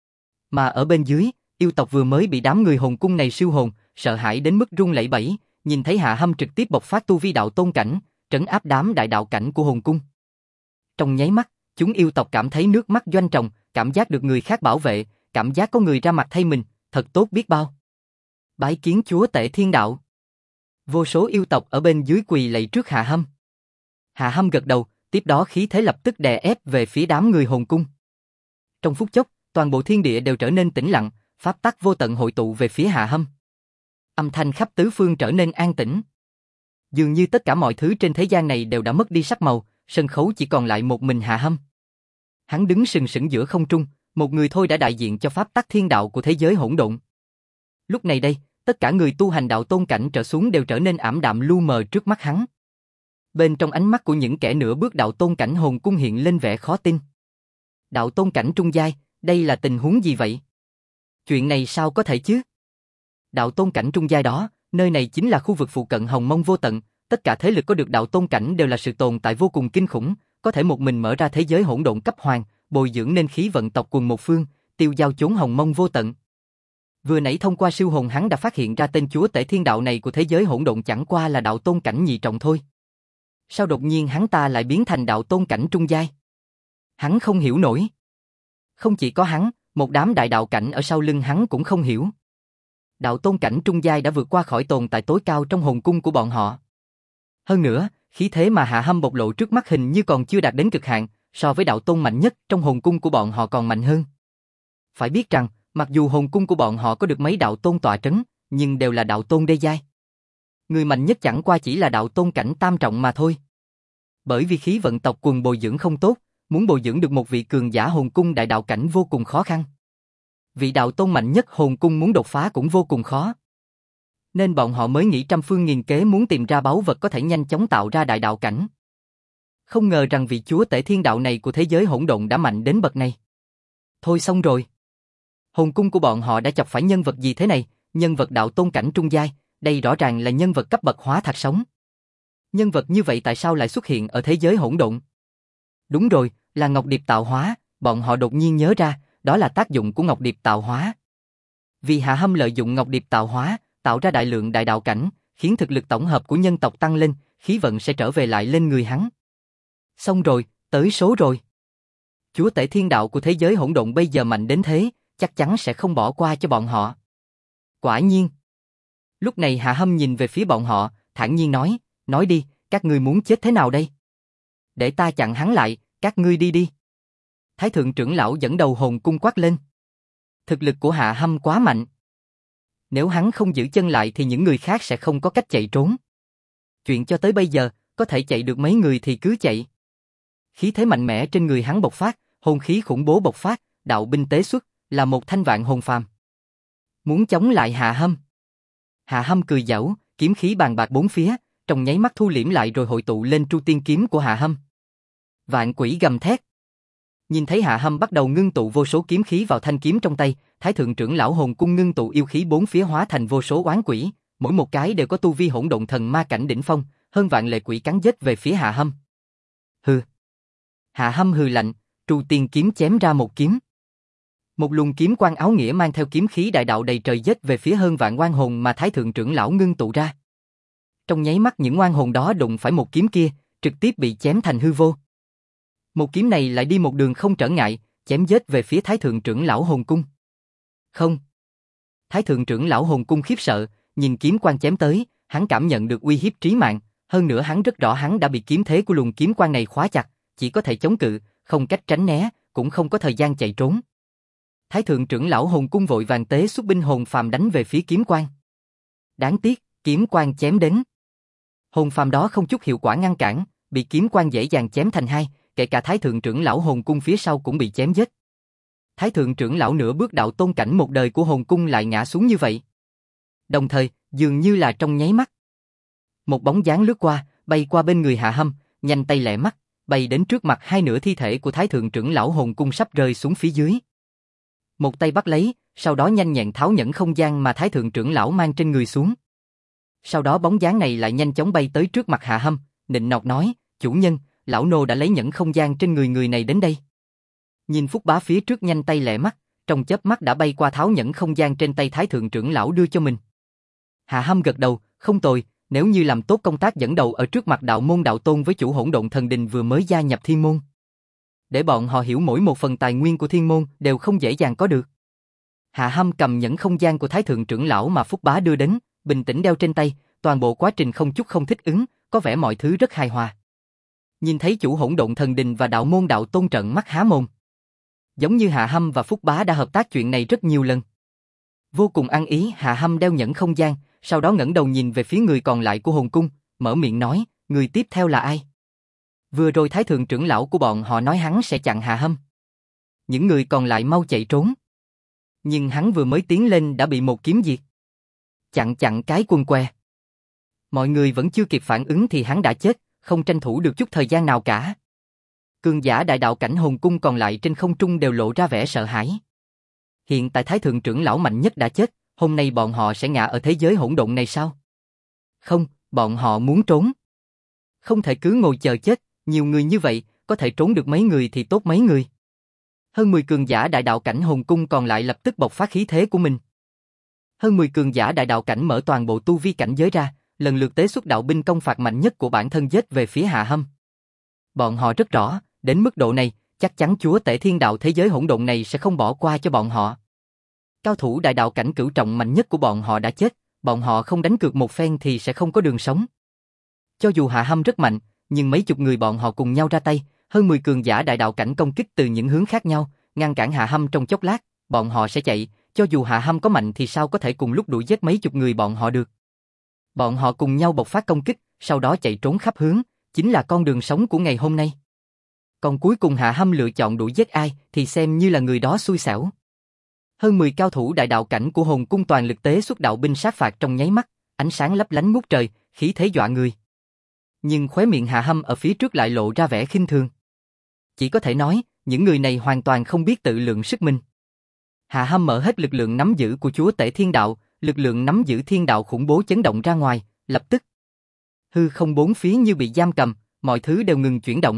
Mà ở bên dưới, yêu tộc vừa mới bị đám người hồn cung này siêu hồn, sợ hãi đến mức run lẩy bẩy, nhìn thấy Hạ Hâm trực tiếp bộc phát tu vi đạo tôn cảnh, trấn áp đám đại đạo cảnh của hồn cung. Trong nháy mắt, chúng yêu tộc cảm thấy nước mắt doanh trọng, cảm giác được người khác bảo vệ, cảm giác có người ra mặt thay mình, thật tốt biết bao. Bái kiến chúa tể thiên đạo. Vô số yêu tộc ở bên dưới quỳ lạy trước Hạ Hâm. Hạ Hâm gật đầu, tiếp đó khí thế lập tức đè ép về phía đám người hồn cung. Trong phút chốc, toàn bộ thiên địa đều trở nên tĩnh lặng, pháp tắc vô tận hội tụ về phía Hạ Hâm. Âm thanh khắp tứ phương trở nên an tĩnh. Dường như tất cả mọi thứ trên thế gian này đều đã mất đi sắc màu, sân khấu chỉ còn lại một mình Hạ Hâm. Hắn đứng sừng sững giữa không trung, một người thôi đã đại diện cho pháp tắc thiên đạo của thế giới hỗn độn. Lúc này đây, tất cả người tu hành đạo tôn cảnh trở xuống đều trở nên ảm đạm lu mờ trước mắt hắn. Bên trong ánh mắt của những kẻ nửa bước đạo tôn cảnh hồn cung hiện lên vẻ khó tin. Đạo tôn cảnh trung giai, đây là tình huống gì vậy? Chuyện này sao có thể chứ? Đạo tôn cảnh trung giai đó, nơi này chính là khu vực phụ cận hồng mông vô tận, tất cả thế lực có được đạo tôn cảnh đều là sự tồn tại vô cùng kinh khủng, có thể một mình mở ra thế giới hỗn độn cấp hoàng, bồi dưỡng nên khí vận tộc quần một phương, tiêu giao chốn hồng mông vô tận. Vừa nãy thông qua siêu hồn hắn đã phát hiện ra tên chúa tể thiên đạo này của thế giới hỗn độn chẳng qua là đạo tôn cảnh nhị trọng thôi. Sao đột nhiên hắn ta lại biến thành đạo tôn cảnh trung giai? Hắn không hiểu nổi. Không chỉ có hắn, một đám đại đạo cảnh ở sau lưng hắn cũng không hiểu. Đạo tôn cảnh trung giai đã vượt qua khỏi tồn tại tối cao trong hồn cung của bọn họ. Hơn nữa, khí thế mà Hạ Hâm bộc lộ trước mắt hình như còn chưa đạt đến cực hạn, so với đạo tôn mạnh nhất trong hồn cung của bọn họ còn mạnh hơn. Phải biết rằng, mặc dù hồn cung của bọn họ có được mấy đạo tôn tọa trấn, nhưng đều là đạo tôn đê giai. Người mạnh nhất chẳng qua chỉ là đạo tôn cảnh tam trọng mà thôi. Bởi vì khí vận tộc quần bồi dưỡng không tốt, muốn bồi dưỡng được một vị cường giả hồn cung đại đạo cảnh vô cùng khó khăn. Vị đạo tôn mạnh nhất hồn cung muốn đột phá cũng vô cùng khó. Nên bọn họ mới nghĩ trăm phương nghìn kế muốn tìm ra báu vật có thể nhanh chóng tạo ra đại đạo cảnh. Không ngờ rằng vị chúa tể thiên đạo này của thế giới hỗn độn đã mạnh đến bậc này. Thôi xong rồi. Hồn cung của bọn họ đã chọc phải nhân vật gì thế này, nhân vật đạo tôn cảnh trung giai, đây rõ ràng là nhân vật cấp bậc hóa thạch sống. Nhân vật như vậy tại sao lại xuất hiện ở thế giới hỗn độn? Đúng rồi, là Ngọc Điệp tạo hóa, bọn họ đột nhiên nhớ ra, đó là tác dụng của Ngọc Điệp tạo hóa. Vì Hạ Hâm lợi dụng Ngọc Điệp tạo hóa, tạo ra đại lượng đại đạo cảnh, khiến thực lực tổng hợp của nhân tộc tăng lên, khí vận sẽ trở về lại lên người hắn. Xong rồi, tới số rồi. Chúa tể thiên đạo của thế giới hỗn độn bây giờ mạnh đến thế, chắc chắn sẽ không bỏ qua cho bọn họ. Quả nhiên. Lúc này Hạ Hâm nhìn về phía bọn họ, thản nhiên nói đi, các ngươi muốn chết thế nào đây? Để ta chặn hắn lại, các ngươi đi đi. Thái thượng trưởng lão dẫn đầu hồn cung quát lên. Thực lực của Hạ Hâm quá mạnh. Nếu hắn không giữ chân lại thì những người khác sẽ không có cách chạy trốn. Chuyện cho tới bây giờ, có thể chạy được mấy người thì cứ chạy. Khí thế mạnh mẽ trên người hắn bộc phát, hồn khí khủng bố bộc phát, đạo binh tế xuất, là một thanh vạn hồn phàm. Muốn chống lại Hạ Hâm. Hạ Hâm cười giễu, kiếm khí bàn bạc bốn phía, trong nháy mắt thu liễm lại rồi hội tụ lên tru tiên kiếm của Hạ Hâm. Vạn quỷ gầm thét. Nhìn thấy Hạ Hâm bắt đầu ngưng tụ vô số kiếm khí vào thanh kiếm trong tay, Thái thượng trưởng lão hồn cung ngưng tụ yêu khí bốn phía hóa thành vô số oán quỷ, mỗi một cái đều có tu vi hỗn độn thần ma cảnh đỉnh phong, hơn vạn lệ quỷ cắn giết về phía Hạ Hâm. Hừ. Hạ Hâm hừ lạnh, tru tiên kiếm chém ra một kiếm. Một luồng kiếm quang áo nghĩa mang theo kiếm khí đại đạo đầy trời giết về phía hơn vạn oan hồn mà Thái thượng trưởng lão ngưng tụ ra. Trong nháy mắt những oan hồn đó đụng phải một kiếm kia, trực tiếp bị chém thành hư vô. Một kiếm này lại đi một đường không trở ngại, chém giết về phía Thái thượng trưởng lão hồn cung. Không. Thái thượng trưởng lão hồn cung khiếp sợ, nhìn kiếm quang chém tới, hắn cảm nhận được uy hiếp trí mạng, hơn nữa hắn rất rõ hắn đã bị kiếm thế của luồng kiếm quang này khóa chặt, chỉ có thể chống cự, không cách tránh né, cũng không có thời gian chạy trốn. Thái thượng trưởng lão hồn cung vội vàng tế xuất binh hồn phàm đánh về phía kiếm quang. Đáng tiếc, kiếm quang chém đến. Hồn phàm đó không chút hiệu quả ngăn cản, bị kiếm quang dễ dàng chém thành hai, kể cả Thái thượng trưởng lão hồn cung phía sau cũng bị chém giết. Thái thượng trưởng lão nửa bước đạo tôn cảnh một đời của hồn cung lại ngã xuống như vậy. Đồng thời, dường như là trong nháy mắt. Một bóng dáng lướt qua, bay qua bên người Hạ Hâm, nhanh tay lẹ mắt, bay đến trước mặt hai nửa thi thể của Thái thượng trưởng lão hồn cung sắp rơi xuống phía dưới. Một tay bắt lấy, sau đó nhanh nhẹn tháo nhẫn không gian mà Thái thượng trưởng lão mang trên người xuống. Sau đó bóng dáng này lại nhanh chóng bay tới trước mặt Hạ Hâm, nịnh nọt nói, chủ nhân, lão nô đã lấy nhẫn không gian trên người người này đến đây. Nhìn Phúc Bá phía trước nhanh tay lẹ mắt, trong chớp mắt đã bay qua tháo nhẫn không gian trên tay Thái thượng trưởng lão đưa cho mình. Hạ Hâm gật đầu, không tồi, nếu như làm tốt công tác dẫn đầu ở trước mặt đạo môn đạo tôn với chủ hỗn độn thần đình vừa mới gia nhập thiên môn. Để bọn họ hiểu mỗi một phần tài nguyên của thiên môn đều không dễ dàng có được. Hạ Hâm cầm nhẫn không gian của Thái thượng trưởng lão mà Phúc Bá đưa đến, bình tĩnh đeo trên tay, toàn bộ quá trình không chút không thích ứng, có vẻ mọi thứ rất hài hòa. Nhìn thấy chủ hỗn độn thần đình và đạo môn đạo tôn trợn mắt há mồm. Giống như Hạ Hâm và Phúc Bá đã hợp tác chuyện này rất nhiều lần. Vô cùng ăn ý, Hạ Hâm đeo nhẫn không gian, sau đó ngẩng đầu nhìn về phía người còn lại của hồn cung, mở miệng nói, người tiếp theo là ai? Vừa rồi Thái thượng trưởng lão của bọn họ nói hắn sẽ chặn Hạ Hâm. Những người còn lại mau chạy trốn. Nhưng hắn vừa mới tiến lên đã bị một kiếm diệt. Chặn cái quần què. Mọi người vẫn chưa kịp phản ứng thì hắn đã chết, không tranh thủ được chút thời gian nào cả. Cường giả đại đạo cảnh hồn cung còn lại trên không trung đều lộ ra vẻ sợ hãi. Hiện tại Thái thượng trưởng lão mạnh nhất đã chết, hôm nay bọn họ sẽ ngã ở thế giới hỗn độn này sao? Không, bọn họ muốn trốn. Không thể cứ ngồi chờ chết, nhiều người như vậy, có thể trốn được mấy người thì tốt mấy người. Hơn 10 cường giả đại đạo cảnh hồn cung còn lại lập tức bộc phát khí thế của mình. Hơn 10 cường giả đại đạo cảnh mở toàn bộ tu vi cảnh giới ra, lần lượt tế xuất đạo binh công phạt mạnh nhất của bản thân giết về phía Hạ Hâm. Bọn họ rất rõ, đến mức độ này, chắc chắn chúa tể thiên đạo thế giới hỗn độn này sẽ không bỏ qua cho bọn họ. Cao thủ đại đạo cảnh cửu trọng mạnh nhất của bọn họ đã chết, bọn họ không đánh cược một phen thì sẽ không có đường sống. Cho dù Hạ Hâm rất mạnh, nhưng mấy chục người bọn họ cùng nhau ra tay, hơn 10 cường giả đại đạo cảnh công kích từ những hướng khác nhau, ngăn cản Hạ Hâm trong chốc lát, bọn họ sẽ chạy, cho dù Hạ Hâm có mạnh thì sao có thể cùng lúc đuổi giết mấy chục người bọn họ được. Bọn họ cùng nhau bộc phát công kích, sau đó chạy trốn khắp hướng, chính là con đường sống của ngày hôm nay. Còn cuối cùng Hạ Hâm lựa chọn đuổi giết ai thì xem như là người đó xui xẻo. Hơn 10 cao thủ đại đạo cảnh của hồn cung toàn lực tế xuất đạo binh sát phạt trong nháy mắt, ánh sáng lấp lánh ngút trời, khí thế dọa người. Nhưng khóe miệng Hạ Hâm ở phía trước lại lộ ra vẻ khinh thường. Chỉ có thể nói, những người này hoàn toàn không biết tự lượng sức mình. Hạ Hâm mở hết lực lượng nắm giữ của chúa tể thiên đạo, lực lượng nắm giữ thiên đạo khủng bố chấn động ra ngoài, lập tức. Hư không bốn phía như bị giam cầm, mọi thứ đều ngừng chuyển động.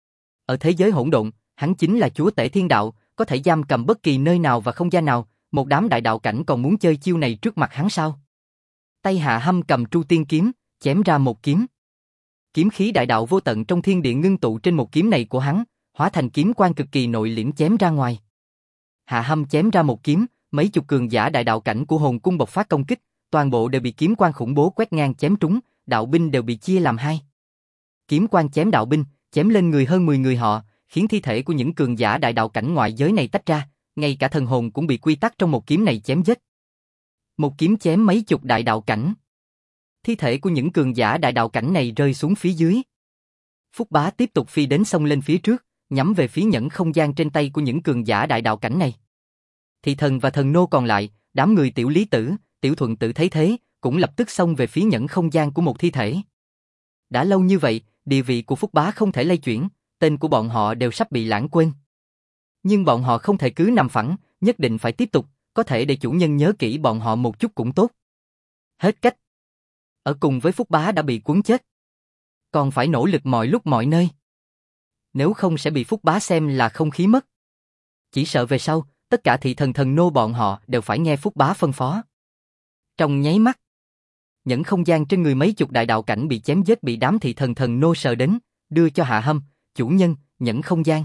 Ở thế giới hỗn độn, hắn chính là chúa tể thiên đạo, có thể giam cầm bất kỳ nơi nào và không gian nào, một đám đại đạo cảnh còn muốn chơi chiêu này trước mặt hắn sao? Tay Hạ Hâm cầm Tru Tiên kiếm, chém ra một kiếm. Kiếm khí đại đạo vô tận trong thiên địa ngưng tụ trên một kiếm này của hắn, hóa thành kiếm quang cực kỳ nội liễm chém ra ngoài. Hạ Hâm chém ra một kiếm, mấy chục cường giả đại đạo cảnh của hồn cung bộc phát công kích, toàn bộ đều bị kiếm quang khủng bố quét ngang chém trúng, đạo binh đều bị chia làm hai. Kiếm quang chém đạo binh, chém lên người hơn 10 người họ, khiến thi thể của những cường giả đại đạo cảnh ngoại giới này tách ra, ngay cả thần hồn cũng bị quy tắc trong một kiếm này chém giết. Một kiếm chém mấy chục đại đạo cảnh. Thi thể của những cường giả đại đạo cảnh này rơi xuống phía dưới. Phúc Bá tiếp tục phi đến xông lên phía trước, nhắm về phía nhẫn không gian trên tay của những cường giả đại đạo cảnh này. Thị thần và thần nô còn lại, đám người Tiểu Lý Tử, Tiểu Thuận Tử thấy thế, cũng lập tức xông về phía nhẫn không gian của một thi thể. Đã lâu như vậy, địa vị của Phúc Bá không thể lay chuyển, tên của bọn họ đều sắp bị lãng quên. Nhưng bọn họ không thể cứ nằm phẳng, nhất định phải tiếp tục, có thể để chủ nhân nhớ kỹ bọn họ một chút cũng tốt. Hết cách. Ở cùng với Phúc Bá đã bị cuốn chết. Còn phải nỗ lực mọi lúc mọi nơi. Nếu không sẽ bị Phúc Bá xem là không khí mất. Chỉ sợ về sau, tất cả thị thần thần nô bọn họ đều phải nghe Phúc Bá phân phó. Trong nháy mắt, nhẫn không gian trên người mấy chục đại đạo cảnh bị chém giết bị đám thị thần thần nô sờ đến, đưa cho Hạ Hâm, chủ nhân, nhẫn không gian.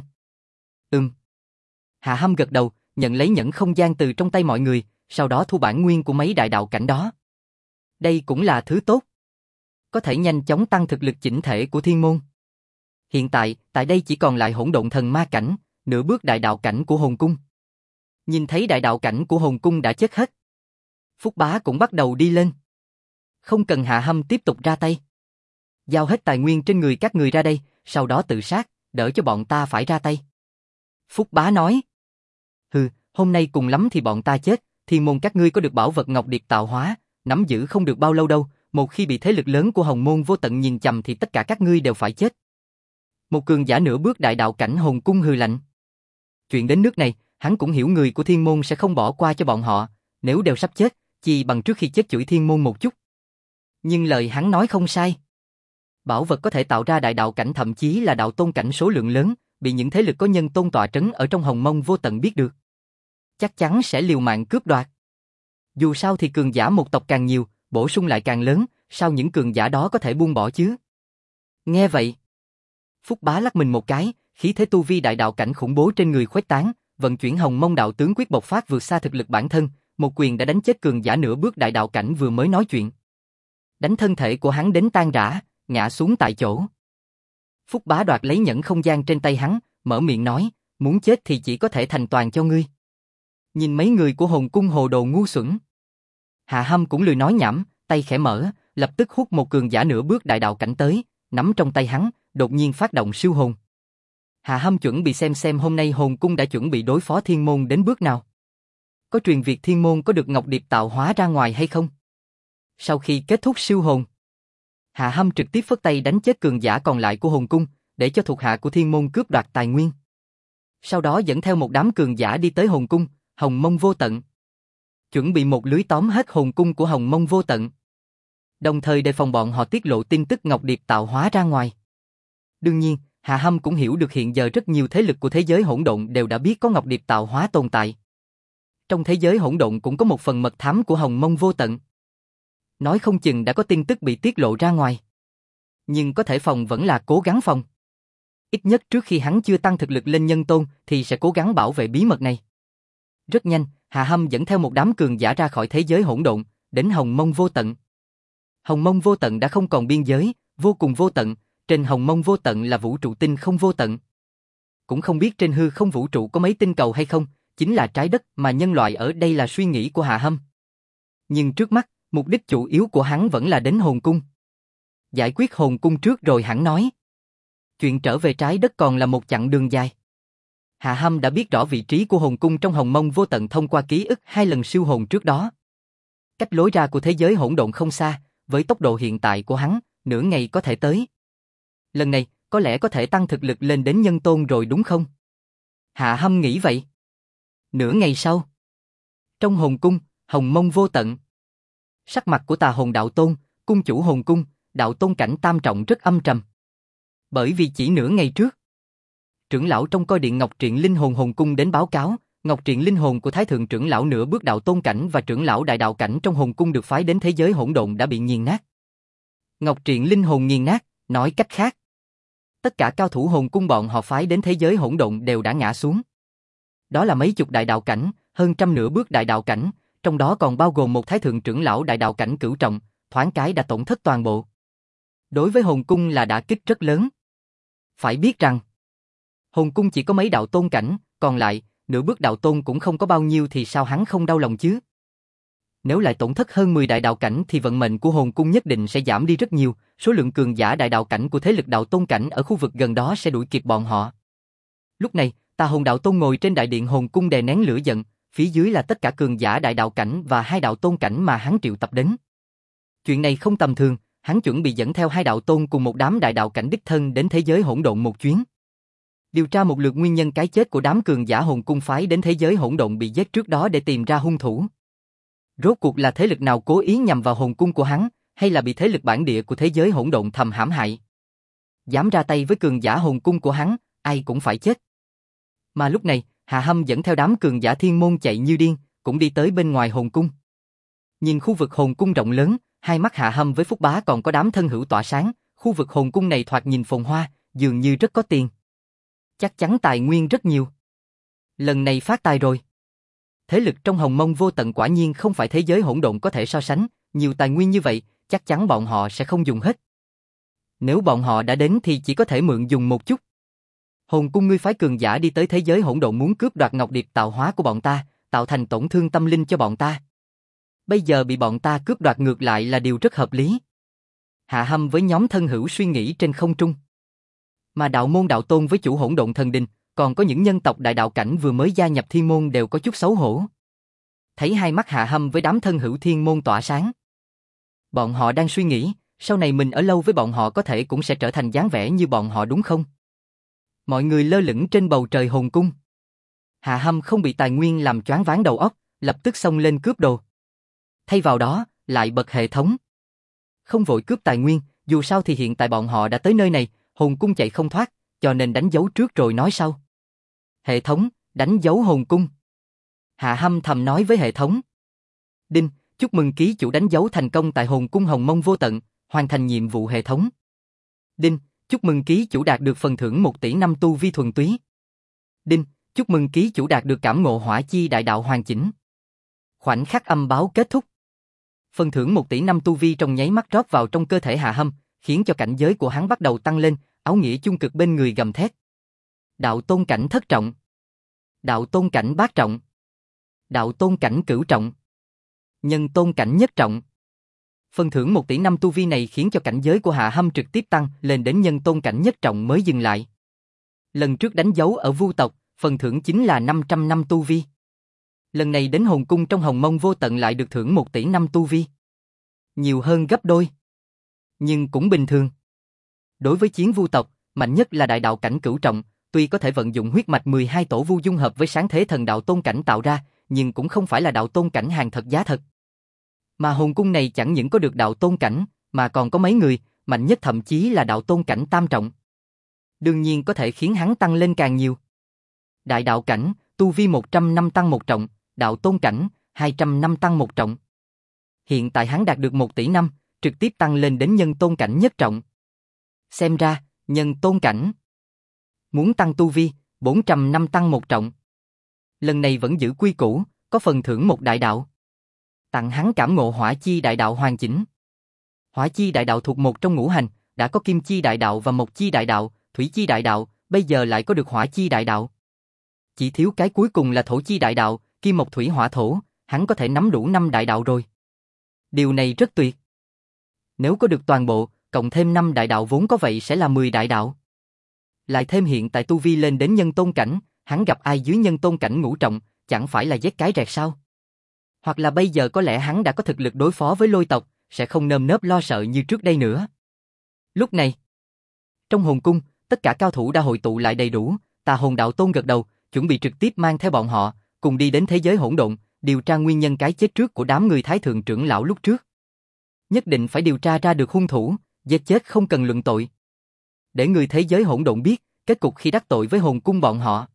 Hạ Hâm gật đầu, nhận lấy nhẫn không gian từ trong tay mọi người, sau đó thu bản nguyên của mấy đại đạo cảnh đó. Đây cũng là thứ tốt. Có thể nhanh chóng tăng thực lực chỉnh thể của thiên môn. Hiện tại, tại đây chỉ còn lại hỗn độn thần ma cảnh, nửa bước đại đạo cảnh của hồn cung. Nhìn thấy đại đạo cảnh của hồn cung đã chết hết. Phúc Bá cũng bắt đầu đi lên. Không cần Hạ Hâm tiếp tục ra tay. Giao hết tài nguyên trên người các người ra đây, sau đó tự sát, đỡ cho bọn ta phải ra tay. Phúc Bá nói. Hừ, hôm nay cùng lắm thì bọn ta chết, thiên môn các ngươi có được bảo vật ngọc điệp tạo hóa, nắm giữ không được bao lâu đâu, một khi bị thế lực lớn của Hồng Môn vô tận nhìn chằm thì tất cả các ngươi đều phải chết. Một cường giả nửa bước đại đạo cảnh hồn cung hừ lạnh. Chuyện đến nước này, Hắn cũng hiểu người của thiên môn sẽ không bỏ qua cho bọn họ, nếu đều sắp chết, chi bằng trước khi chết chửi thiên môn một chút. Nhưng lời hắn nói không sai. Bảo vật có thể tạo ra đại đạo cảnh thậm chí là đạo tôn cảnh số lượng lớn, bị những thế lực có nhân tôn tọa trấn ở trong hồng mông vô tận biết được, chắc chắn sẽ liều mạng cướp đoạt. Dù sao thì cường giả một tộc càng nhiều, bổ sung lại càng lớn, sao những cường giả đó có thể buông bỏ chứ? Nghe vậy, Phúc Bá lắc mình một cái, khí thế tu vi đại đạo cảnh khủng bố trên người khuếch tán, vận chuyển hồng mông đạo tướng quyết bộc phát vượt xa thực lực bản thân, một quyền đã đánh chết cường giả nửa bước đại đạo cảnh vừa mới nói chuyện. Đánh thân thể của hắn đến tan rã, ngã xuống tại chỗ. Phúc Bá đoạt lấy nhẫn không gian trên tay hắn, mở miệng nói, muốn chết thì chỉ có thể thành toàn cho ngươi. Nhìn mấy người của hồn cung hồ đồ ngu xuẩn. Hạ Hâm cũng lười nói nhảm, tay khẽ mở, lập tức hút một cường giả nửa bước đại đạo cảnh tới, nắm trong tay hắn, đột nhiên phát động siêu hồn. Hạ Hâm chuẩn bị xem hôm nay hồn cung đã chuẩn bị đối phó thiên môn đến bước nào. Có truyền việc thiên môn có được ngọc điệp tạo hóa ra ngoài hay không? Sau khi kết thúc siêu hồn, Hạ Hâm trực tiếp phất tay đánh chết cường giả còn lại của hồn cung, để cho thuộc hạ của thiên môn cướp đoạt tài nguyên. Sau đó dẫn theo một đám cường giả đi tới hồn cung, hồng mông vô tận. Chuẩn bị một lưới tóm hết hồn cung của hồng mông vô tận. Đồng thời đề phòng bọn họ tiết lộ tin tức ngọc điệp tạo hóa ra ngoài. Đương nhiên, Hạ Hâm cũng hiểu được hiện giờ rất nhiều thế lực của thế giới hỗn độn đều đã biết có ngọc điệp tạo hóa tồn tại. Trong thế giới hỗn độn cũng có một phần mật thám của hồng mông vô tận. Nói không chừng đã có tin tức bị tiết lộ ra ngoài. Nhưng có thể phòng vẫn là cố gắng phòng. Ít nhất trước khi hắn chưa tăng thực lực lên nhân tôn thì sẽ cố gắng bảo vệ bí mật này. Rất nhanh, Hạ Hâm dẫn theo một đám cường giả ra khỏi thế giới hỗn độn, đến hồng mông vô tận. Hồng mông vô tận đã không còn biên giới, vô cùng vô tận, trên hồng mông vô tận là vũ trụ tinh không vô tận. Cũng không biết trên hư không vũ trụ có mấy tinh cầu hay không, chính là trái đất mà nhân loại ở đây là suy nghĩ của Hạ Hâm. Nhưng trước mắt, mục đích chủ yếu của hắn vẫn là đến hồn cung. Giải quyết hồn cung trước rồi hắn nói. Chuyện trở về trái đất còn là một chặng đường dài. Hạ Hâm đã biết rõ vị trí của hồn cung trong hồng mông vô tận thông qua ký ức 2 lần siêu hồn trước đó. Cách lối ra của thế giới hỗn độn không xa, với tốc độ hiện tại của hắn, nửa ngày có thể tới. Lần này, có lẽ có thể tăng thực lực lên đến nhân tôn rồi đúng không? Hạ Hâm nghĩ vậy. Nửa ngày sau, trong hồn cung, hồng mông vô tận. Sắc mặt của Tà Hồn Đạo Tôn, cung chủ hồn cung, đạo tôn cảnh tam trọng rất âm trầm. Bởi vì chỉ nửa ngày trước, trưởng lão trong coi điện Ngọc Triện linh hồn hồn cung đến báo cáo, Ngọc Triện linh hồn của thái thượng trưởng lão nửa bước đạo tôn cảnh và trưởng lão đại đạo cảnh trong hồn cung được phái đến thế giới hỗn độn đã bị nghiền nát. Ngọc Triện linh hồn nghiền nát, nói cách khác, tất cả cao thủ hồn cung bọn họ phái đến thế giới hỗn độn đều đã ngã xuống. Đó là mấy chục đại đạo cảnh, hơn trăm nửa bước đại đạo cảnh, trong đó còn bao gồm một thái thượng trưởng lão đại đạo cảnh cửu trọng, thoáng cái đã tổn thất toàn bộ. Đối với hồn cung là đả kích rất lớn. Phải biết rằng, hồn cung chỉ có mấy đạo tôn cảnh, còn lại, nửa bước đạo tôn cũng không có bao nhiêu thì sao hắn không đau lòng chứ? Nếu lại tổn thất hơn 10 đại đạo cảnh thì vận mệnh của hồn cung nhất định sẽ giảm đi rất nhiều, số lượng cường giả đại đạo cảnh của thế lực đạo tôn cảnh ở khu vực gần đó sẽ đuổi kịp bọn họ. Lúc này, Tà Hồn Đạo Tôn ngồi trên đại điện hồn cung đè nén lửa giận, phía dưới là tất cả cường giả đại đạo cảnh và 2 đạo tôn cảnh mà hắn triệu tập đến. Chuyện này không tầm thường, hắn chuẩn bị dẫn theo 2 đạo tôn cùng một đám đại đạo cảnh đích thân đến thế giới hỗn độn một chuyến. Điều tra một lượt nguyên nhân cái chết của đám cường giả hồn cung phái đến thế giới hỗn độn bị giết trước đó để tìm ra hung thủ. Rốt cuộc là thế lực nào cố ý nhằm vào hồn cung của hắn, hay là bị thế lực bản địa của thế giới hỗn độn thầm hãm hại. Dám ra tay với cường giả hồn cung của hắn, ai cũng phải chết. Mà lúc này, Hạ Hâm dẫn theo đám cường giả thiên môn chạy như điên, cũng đi tới bên ngoài hồn cung. Nhìn khu vực hồn cung rộng lớn, hai mắt Hạ Hâm với Phúc Bá còn có đám thân hữu tỏa sáng, khu vực hồn cung này thoạt nhìn phồn hoa, dường như rất có tiền. Chắc chắn tài nguyên rất nhiều. Lần này phát tài rồi. Thế lực trong hồng mông vô tận quả nhiên không phải thế giới hỗn độn có thể so sánh, nhiều tài nguyên như vậy, chắc chắn bọn họ sẽ không dùng hết. Nếu bọn họ đã đến thì chỉ có thể mượn dùng một chút. Hồn cung ngươi phái cường giả đi tới thế giới hỗn độn muốn cướp đoạt ngọc điệp tạo hóa của bọn ta, tạo thành tổn thương tâm linh cho bọn ta. Bây giờ bị bọn ta cướp đoạt ngược lại là điều rất hợp lý. Hạ Hâm với nhóm thân hữu suy nghĩ trên không trung. Mà đạo môn đạo tôn với chủ hỗn độn thần đình, còn có những nhân tộc đại đạo cảnh vừa mới gia nhập thiên môn đều có chút xấu hổ. Thấy hai mắt Hạ Hâm với đám thân hữu thiên môn tỏa sáng. Bọn họ đang suy nghĩ, sau này mình ở lâu với bọn họ có thể cũng sẽ trở thành dáng vẻ như bọn họ đúng không? Mọi người lơ lửng trên bầu trời hồn cung. Hạ Hâm không bị tài nguyên làm choáng váng đầu óc, lập tức xông lên cướp đồ. Thay vào đó, lại bật hệ thống. Không vội cướp tài nguyên, dù sao thì hiện tại bọn họ đã tới nơi này, hồn cung chạy không thoát, cho nên đánh dấu trước rồi nói sau. Hệ thống, đánh dấu hồn cung. Hạ Hâm thầm nói với hệ thống. Đinh, chúc mừng ký chủ đánh dấu thành công tại hồn cung Hồng Mông Vô Tận, hoàn thành nhiệm vụ hệ thống. Đinh, chúc mừng ký chủ đạt được phần thưởng 1 tỷ 5 tu vi thuần túy. Đinh, chúc mừng ký chủ đạt được cảm ngộ hỏa chi đại đạo hoàn chỉnh. Khoảnh khắc âm báo kết thúc. Phần thưởng 1 tỷ 5 tu vi trong nháy mắt rót vào trong cơ thể Hạ Hâm, khiến cho cảnh giới của hắn bắt đầu tăng lên, áo nghĩa chung cực bên người gầm thét. Đạo tôn cảnh thất trọng. Đạo tôn cảnh bát trọng. Đạo tôn cảnh cửu trọng. Nhân tôn cảnh nhất trọng. Phần thưởng 1 tỷ 5 tu vi này khiến cho cảnh giới của Hạ Hâm trực tiếp tăng lên đến nhân tôn cảnh nhất trọng mới dừng lại. Lần trước đánh dấu ở Vu tộc, phần thưởng chính là 500 năm tu vi. Lần này đến hồn cung trong Hồng Mông Vô Tận lại được thưởng 1 tỷ 5 tu vi. Nhiều hơn gấp đôi. Nhưng cũng bình thường. Đối với chiến vu tộc, mạnh nhất là đại đạo cảnh cửu trọng, tuy có thể vận dụng huyết mạch 12 tổ vu dung hợp với sáng thế thần đạo tôn cảnh tạo ra, nhưng cũng không phải là đạo tôn cảnh hàng thật giá thật. Mà hồn cung này chẳng những có được đạo tôn cảnh, mà còn có mấy người, mạnh nhất thậm chí là đạo tôn cảnh tam trọng. Đương nhiên có thể khiến hắn tăng lên càng nhiều. Đại đạo cảnh, tu vi 100 năm tăng 1 trọng, đạo tôn cảnh, 200 năm tăng 1 trọng. Hiện tại hắn đạt được 1 tỷ năm, trực tiếp tăng lên đến nhân tôn cảnh nhất trọng. Xem ra, nhân tôn cảnh muốn tăng tu vi, 400 năm tăng 1 trọng. Lần này vẫn giữ quy củ, có phần thưởng một đại đạo. Tặng hắn cảm ngộ hỏa chi đại đạo hoàn chỉnh. Hỏa chi đại đạo thuộc một trong ngũ hành, đã có kim chi đại đạo và mộc chi đại đạo, thủy chi đại đạo, bây giờ lại có được hỏa chi đại đạo. Chỉ thiếu cái cuối cùng là thổ chi đại đạo, kim mộc thủy hỏa thổ, hắn có thể nắm đủ 5 đại đạo rồi. Điều này rất tuyệt. Nếu có được toàn bộ, cộng thêm 5 đại đạo vốn có vậy sẽ là 10 đại đạo. Lại thêm hiện tại tu vi lên đến nhân tôn cảnh, hắn gặp ai dưới nhân tôn cảnh ngũ trọng, chẳng phải là vét cái rẹt sao? Hoặc là bây giờ có lẽ hắn đã có thực lực đối phó với lôi tộc, sẽ không nơm nớp lo sợ như trước đây nữa. Lúc này, trong hồn cung, tất cả cao thủ đã hội tụ lại đầy đủ, Tà Hồn Đạo Tôn gật đầu, chuẩn bị trực tiếp mang theo bọn họ, cùng đi đến thế giới hỗn độn, điều tra nguyên nhân cái chết trước của đám người Thái Thượng trưởng lão lúc trước. Nhất định phải điều tra ra được hung thủ, giết chết không cần luận tội. Để người thế giới hỗn độn biết, kết cục khi đắc tội với hồn cung bọn họ.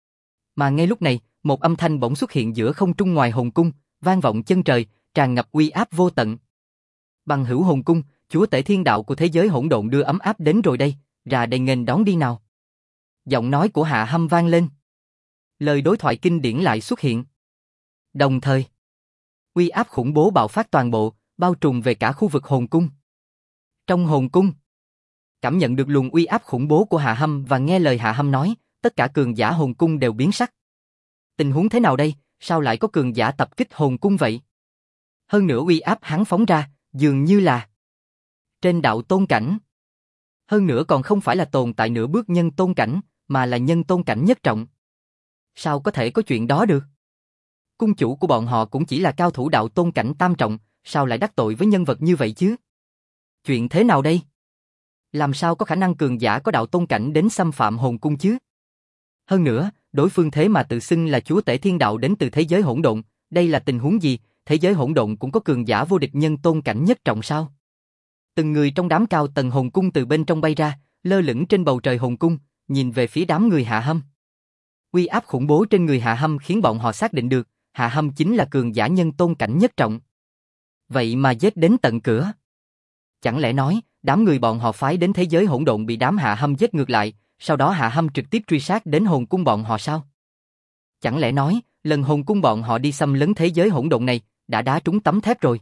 Mà ngay lúc này, một âm thanh bỗng xuất hiện giữa không trung ngoài hồn cung, vang vọng chân trời, tràn ngập uy áp vô tận. Bằng hữu hồn cung, chúa tể thiên đạo của thế giới hỗn độn đưa ấm áp đến rồi đây, ra đây nghênh đón đi nào. Giọng nói của Hạ Hâm vang lên. Lời đối thoại kinh điển lại xuất hiện. Đồng thời, uy áp khủng bố bạo phát toàn bộ, bao trùm về cả khu vực hồn cung. Trong hồn cung, cảm nhận được luồng uy áp khủng bố của Hạ Hâm và nghe lời Hạ Hâm nói, tất cả cường giả hồn cung đều biến sắc. Tình huống thế nào đây, sao lại có cường giả tập kích hồn cung vậy? Hơn nữa uy áp hắn phóng ra, dường như là trên đạo tôn cảnh. Hơn nữa còn không phải là tồn tại nửa bước nhân tôn cảnh, mà là nhân tôn cảnh nhất trọng. Sao có thể có chuyện đó được? Cung chủ của bọn họ cũng chỉ là cao thủ đạo tôn cảnh tam trọng, sao lại đắc tội với nhân vật như vậy chứ? Chuyện thế nào đây? Làm sao có khả năng cường giả có đạo tôn cảnh đến xâm phạm hồn cung chứ? Hơn nữa, đối phương thế mà tự xưng là chúa tể thiên đạo đến từ thế giới hỗn độn, đây là tình huống gì? Thế giới hỗn độn cũng có cường giả vô địch nhân tôn cảnh nhất trọng sao? Từng người trong đám cao tầng hồn cung từ bên trong bay ra, lơ lửng trên bầu trời hồn cung, nhìn về phía đám người Hạ Hâm. Uy áp khủng bố trên người Hạ Hâm khiến bọn họ xác định được, Hạ Hâm chính là cường giả nhân tôn cảnh nhất trọng. Vậy mà giết đến tận cửa. Chẳng lẽ nói, đám người bọn họ phái đến thế giới hỗn độn bị đám Hạ Hâm giết ngược lại, sau đó Hạ Hâm trực tiếp truy sát đến hồn cung bọn họ sao? Chẳng lẽ nói, lần hồn cung bọn họ đi xâm lấn thế giới hỗn độn này, đã đá trúng tấm thép rồi?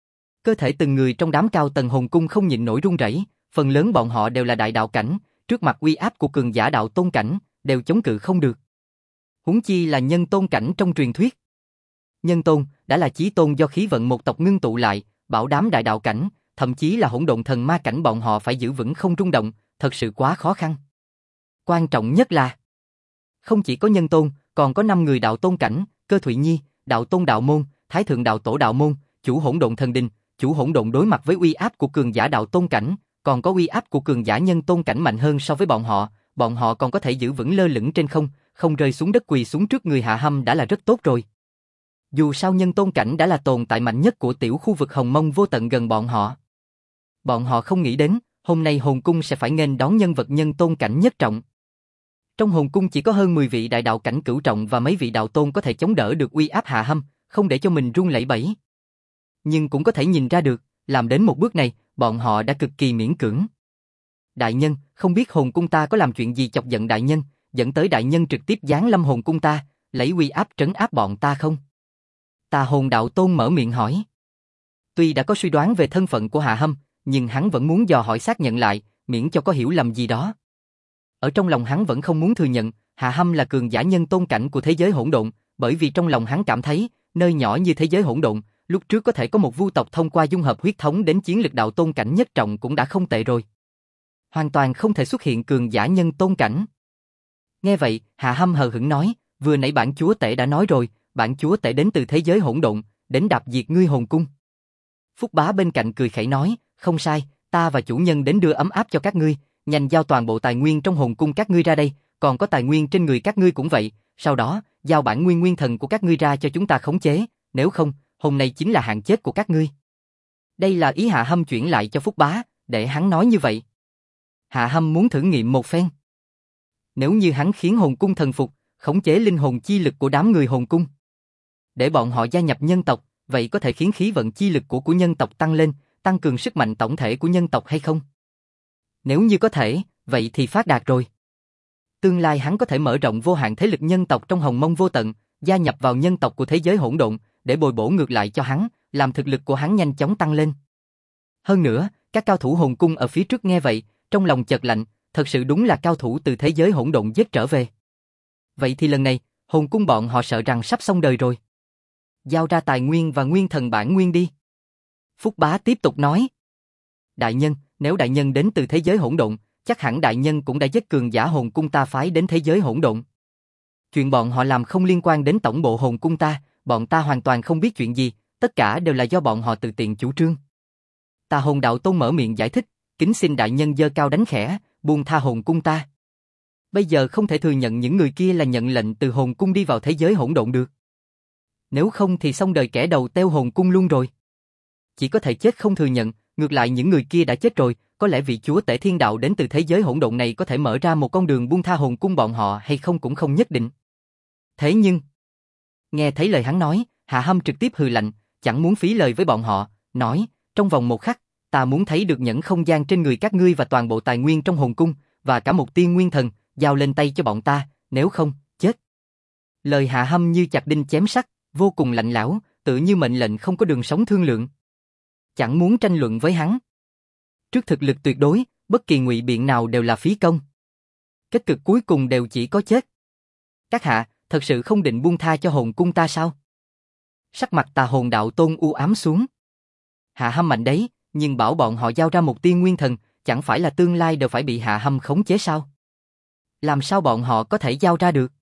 Cơ thể từng người trong đám cao tầng hồn cung không nhịn nổi run rẩy, phần lớn bọn họ đều là đại đạo cảnh, trước mặt uy áp của cường giả đạo tôn cảnh, đều chống cự không được. Huống chi là nhân tôn cảnh trong truyền thuyết. Nhân tôn đã là chí tôn do khí vận một tộc ngưng tụ lại, bảo đám đại đạo cảnh, thậm chí là hỗn độn thần ma cảnh bọn họ phải giữ vững không rung động, thật sự quá khó khăn. Quan trọng nhất là, không chỉ có nhân tôn, còn có 5 người đạo tôn cảnh, Cơ Thụy Nhi, đạo tôn đạo môn, Thái thượng đạo tổ đạo môn, chủ hỗn độn thần đình, chủ hỗn độn đối mặt với uy áp của cường giả đạo tôn cảnh, còn có uy áp của cường giả nhân tôn cảnh mạnh hơn so với bọn họ còn có thể giữ vững lơ lửng trên không, không rơi xuống đất quỳ xuống trước người Hạ Hâm đã là rất tốt rồi. Dù sao nhân tôn cảnh đã là tồn tại mạnh nhất của tiểu khu vực Hồng Mông Vô Tận gần bọn họ. Bọn họ không nghĩ đến, hôm nay hồn cung sẽ phải nghênh đón nhân vật nhân tôn cảnh nhất trọng. Trong hồn cung chỉ có hơn 10 vị đại đạo cảnh cửu trọng và mấy vị đạo tôn có thể chống đỡ được uy áp Hạ Hâm, không để cho mình run lẩy bẩy. Nhưng cũng có thể nhìn ra được, làm đến một bước này, bọn họ đã cực kỳ miễn cưỡng. Đại nhân, không biết hồn cung ta có làm chuyện gì chọc giận đại nhân, dẫn tới đại nhân trực tiếp giáng lâm hồn cung ta, lấy uy áp trấn áp bọn ta không? Tà hồn đạo tôn mở miệng hỏi. Tuy đã có suy đoán về thân phận của Hạ Hâm, nhưng hắn vẫn muốn dò hỏi xác nhận lại, miễn cho có hiểu lầm gì đó. Ở trong lòng hắn vẫn không muốn thừa nhận, Hạ Hâm là cường giả nhân tôn cảnh của thế giới hỗn độn, bởi vì trong lòng hắn cảm thấy, nơi nhỏ như thế giới hỗn độn, lúc trước có thể có một vu tộc thông qua dung hợp huyết thống đến chiến lực đạo tôn cảnh nhất trọng cũng đã không tệ rồi. Hoàn toàn không thể xuất hiện cường giả nhân tôn cảnh. Nghe vậy, Hạ Hâm hờ hững nói, vừa nãy bản chúa tể đã nói rồi, bản chúa tể đến từ thế giới hỗn độn, đến đạp diệt ngươi hồn cung. Phúc Bá bên cạnh cười khẩy nói, không sai, ta và chủ nhân đến đưa ấm áp cho các ngươi, nhanh giao toàn bộ tài nguyên trong hồn cung các ngươi ra đây, còn có tài nguyên trên người các ngươi cũng vậy, sau đó, giao bản nguyên nguyên thần của các ngươi ra cho chúng ta khống chế, nếu không, hôm nay chính là hạn chết của các ngươi. Đây là ý Hạ Hâm chuyển lại cho Phúc Bá, để hắn nói như vậy. Hạ Hâm muốn thử nghiệm một phen. Nếu như hắn khiến hồn cung thần phục, khống chế linh hồn chi lực của đám người hồn cung, để bọn họ gia nhập nhân tộc, vậy có thể khiến khí vận chi lực của nhân tộc tăng lên, tăng cường sức mạnh tổng thể của nhân tộc hay không? Nếu như có thể, vậy thì phát đạt rồi. Tương lai hắn có thể mở rộng vô hạn thế lực nhân tộc trong Hồng Mông Vô Tận, gia nhập vào nhân tộc của thế giới hỗn độn, để bồi bổ ngược lại cho hắn, làm thực lực của hắn nhanh chóng tăng lên. Hơn nữa, các cao thủ hồn cung ở phía trước nghe vậy, trong lòng chợt lạnh, thật sự đúng là cao thủ từ thế giới hỗn độn giết trở về. Vậy thì lần này, hồn cung bọn họ sợ rằng sắp xong đời rồi. Giao ra tài nguyên và nguyên thần bản nguyên đi. Phúc Bá tiếp tục nói. Đại nhân, nếu đại nhân đến từ thế giới hỗn độn, chắc hẳn đại nhân cũng đã giết cường giả hồn cung ta phái đến thế giới hỗn độn. Chuyện bọn họ làm không liên quan đến tổng bộ hồn cung ta, bọn ta hoàn toàn không biết chuyện gì, tất cả đều là do bọn họ tự tiện chủ trương. Tà hồn đạo tôn mở miệng giải thích, kính xin đại nhân giơ cao đánh khẽ, buông tha hồn cung ta. Bây giờ không thể thừa nhận những người kia là nhận lệnh từ hồn cung đi vào thế giới hỗn độn được. Nếu không thì xong đời kẻ đầu teo hồn cung luôn rồi. Chỉ có thể chết không thừa nhận, ngược lại những người kia đã chết rồi, có lẽ vị chúa tể thiên đạo đến từ thế giới hỗn độn này có thể mở ra một con đường buông tha hồn cung bọn họ hay không cũng không nhất định. Thế nhưng, nghe thấy lời hắn nói, Hạ Hâm trực tiếp hừ lạnh, chẳng muốn phí lời với bọn họ, nói, trong vòng một khắc, ta muốn thấy được nhẫn không gian trên người các ngươi và toàn bộ tài nguyên trong hồn cung, và cả một tiên nguyên thần, giao lên tay cho bọn ta, nếu không, chết. Lời Hạ Hâm như chặt đinh chém sắt, vô cùng lạnh lẽo, tự như mệnh lệnh không có đường sống thương lượng. Chẳng muốn tranh luận với hắn. Trước thực lực tuyệt đối, bất kỳ ngụy biện nào đều là phí công. Kết cục cuối cùng đều chỉ có chết. Các hạ, thật sự không định buông tha cho hồn cung ta sao? Sắc mặt tà hồn đạo tôn u ám xuống. Hạ Hâm mạnh đấy, nhưng bảo bọn họ giao ra một tiên nguyên thần, chẳng phải là tương lai đều phải bị Hạ Hâm khống chế sao? Làm sao bọn họ có thể giao ra được?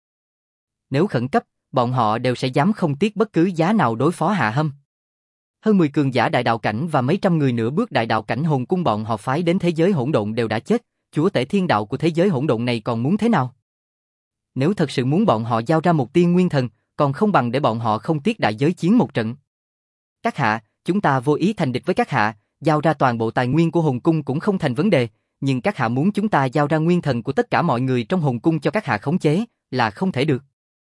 Nếu khẩn cấp, bọn họ đều sẽ dám không tiếc bất cứ giá nào đối phó Hạ Hâm. Hơn 10 cường giả đại đạo cảnh và mấy trăm người nửa bước đại đạo cảnh hồn cung bọn họ phái đến thế giới hỗn độn đều đã chết, chúa tể thiên đạo của thế giới hỗn độn này còn muốn thế nào? Nếu thật sự muốn bọn họ giao ra một tiên nguyên thần, còn không bằng để bọn họ không tiếc đại giới chiến một trận. Các hạ, chúng ta vô ý thành địch với các hạ, giao ra toàn bộ tài nguyên của hồn cung cũng không thành vấn đề, nhưng các hạ muốn chúng ta giao ra nguyên thần của tất cả mọi người trong hồn cung cho các hạ khống chế, là không thể được.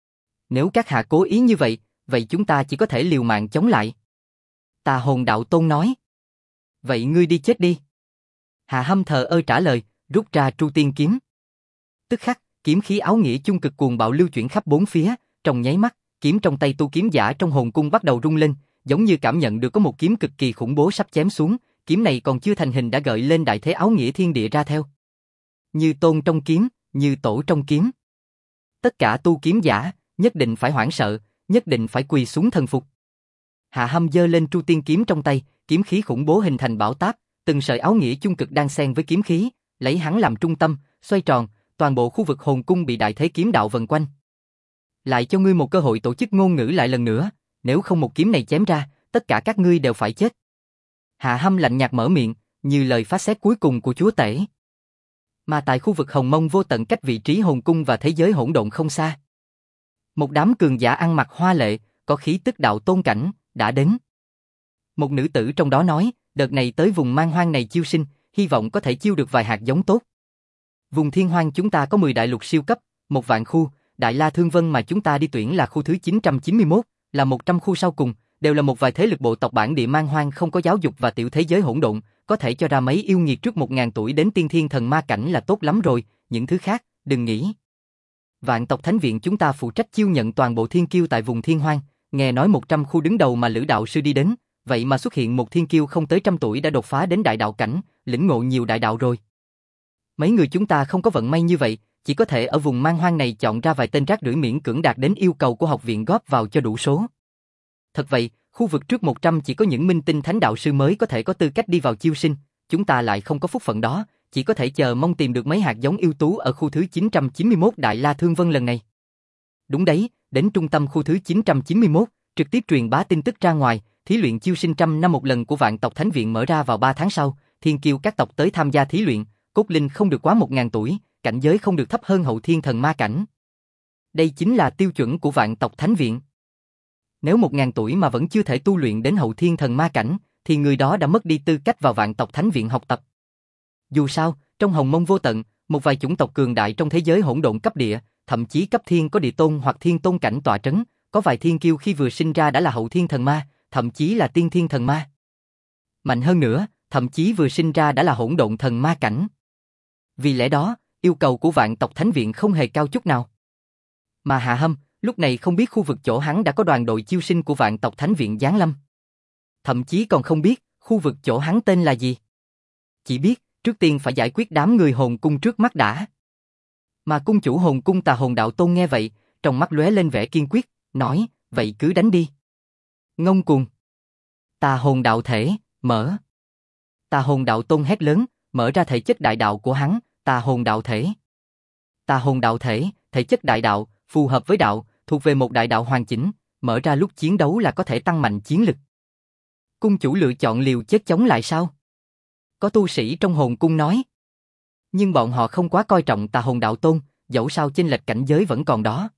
Nếu các hạ cố ý như vậy, vậy chúng ta chỉ có thể liều mạng chống lại. Tà hồn đạo tôn nói. Vậy ngươi đi chết đi. Hạ Hâm thờ ơ trả lời, rút ra Tru Tiên kiếm. Tức khắc, kiếm khí áo nghĩa chung cực cuồng bạo lưu chuyển khắp bốn phía, trong nháy mắt, kiếm trong tay tu kiếm giả trong hồn cung bắt đầu rung lên, giống như cảm nhận được có một kiếm cực kỳ khủng bố sắp chém xuống, kiếm này còn chưa thành hình đã gợi lên đại thế áo nghĩa thiên địa ra theo. Như tôn trong kiếm, như tổ trong kiếm. Tất cả tu kiếm giả, nhất định phải hoảng sợ, nhất định phải quỳ xuống thần phục. Hạ Hâm giơ lên Tru Tiên kiếm trong tay, kiếm khí khủng bố hình thành bão táp, từng sợi áo nghĩa chung cực đan xen với kiếm khí, lấy hắn làm trung tâm, xoay tròn, toàn bộ khu vực hồn cung bị đại thế kiếm đạo vần quanh. Lại cho ngươi một cơ hội tổ chức ngôn ngữ lại lần nữa, nếu không một kiếm này chém ra, tất cả các ngươi đều phải chết. Hạ Hâm lạnh nhạt mở miệng, như lời phán xét cuối cùng của chúa tể. Mà tại khu vực Hồng Mông Vô Tận cách vị trí hồn cung và thế giới hỗn độn không xa. Một đám cường giả ăn mặc hoa lệ, có khí tức đạo tôn cảnh, đã đến. Một nữ tử trong đó nói, đợt này tới vùng man hoang này chiêu sinh, hy vọng có thể chiêu được vài hạt giống tốt. Vùng thiên hoang chúng ta có 10 đại lục siêu cấp, 1 vạn khu, Đại La Thương Vân mà chúng ta đi tuyển là khu thứ 991, là 100 khu sau cùng, đều là một vài thế lực bộ tộc bản địa man hoang không có giáo dục và tiểu thế giới hỗn độn, có thể cho ra mấy yêu nghiệt trước 1000 tuổi đến tiên thiên thần ma cảnh là tốt lắm rồi, những thứ khác, đừng nghĩ. Vạn tộc Thánh Viện chúng ta phụ trách chiêu nhận toàn bộ thiên kiêu tại vùng thiên hoang, nghe nói 100 khu đứng đầu mà Lữ đạo sư đi đến, vậy mà xuất hiện một thiên kiêu không tới 100 tuổi đã đột phá đến đại đạo cảnh, lĩnh ngộ nhiều đại đạo rồi. Mấy người chúng ta không có vận may như vậy, chỉ có thể ở vùng man hoang này chọn ra vài tên rác rưởi miễn cưỡng đạt đến yêu cầu của học viện góp vào cho đủ số. Thật vậy, khu vực trước 100 chỉ có những minh tinh thánh đạo sư mới có thể có tư cách đi vào chiêu sinh, chúng ta lại không có phúc phận đó, chỉ có thể chờ mong tìm được mấy hạt giống ưu tú ở khu thứ 991 Đại La Thương Vân lần này. Đúng đấy, đến trung tâm khu thứ 991, trực tiếp truyền bá tin tức ra ngoài, thí luyện chiêu sinh 100 năm một lần của Vạn tộc Thánh Viện mở ra vào 3 tháng sau, thiên kiêu các tộc tới tham gia thí luyện, cốt linh không được quá 1000 tuổi, cảnh giới không được thấp hơn hậu thiên thần ma cảnh. Đây chính là tiêu chuẩn của Vạn tộc Thánh Viện. Nếu 1000 tuổi mà vẫn chưa thể tu luyện đến hậu thiên thần ma cảnh, thì người đó đã mất đi tư cách vào Vạn tộc Thánh Viện học tập. Dù sao, trong Hồng Mông Vô Tận, một vài chủng tộc cường đại trong thế giới hỗn độn cấp địa, thậm chí cấp thiên có địa tôn hoặc thiên tôn cảnh tọa trấn, có vài thiên kiêu khi vừa sinh ra đã là hậu thiên thần ma, thậm chí là tiên thiên thần ma. Mạnh hơn nữa, thậm chí vừa sinh ra đã là hỗn độn thần ma cảnh. Vì lẽ đó, yêu cầu của Vạn tộc Thánh Viện không hề cao chút nào. Mà Hạ Hâm, lúc này không biết khu vực chỗ hắn đã có đoàn đội chiêu sinh của Vạn tộc Thánh Viện giáng lâm. Thậm chí còn không biết khu vực chỗ hắn tên là gì. Chỉ biết, trước tiên phải giải quyết đám người hồn cung trước mắt đã. Mà cung chủ hồn cung Tà Hồn Đạo Tôn nghe vậy, trong mắt lóe lên vẻ kiên quyết, nói, vậy cứ đánh đi. Ngông cuồng. Tà Hồn Đạo Thể, mở. Tà Hồn Đạo Tôn hét lớn, mở ra thể chất đại đạo của hắn, Tà Hồn Đạo Thể. Tà Hồn Đạo Thể, thể chất đại đạo, phù hợp với đạo, thuộc về một đại đạo hoàn chỉnh, mở ra lúc chiến đấu là có thể tăng mạnh chiến lực. Cung chủ lựa chọn liều chết chống lại sao? Có tu sĩ trong hồn cung nói. Nhưng bọn họ không quá coi trọng Tà Hồn Đạo Tôn, dẫu sao chênh lệch cảnh giới vẫn còn đó.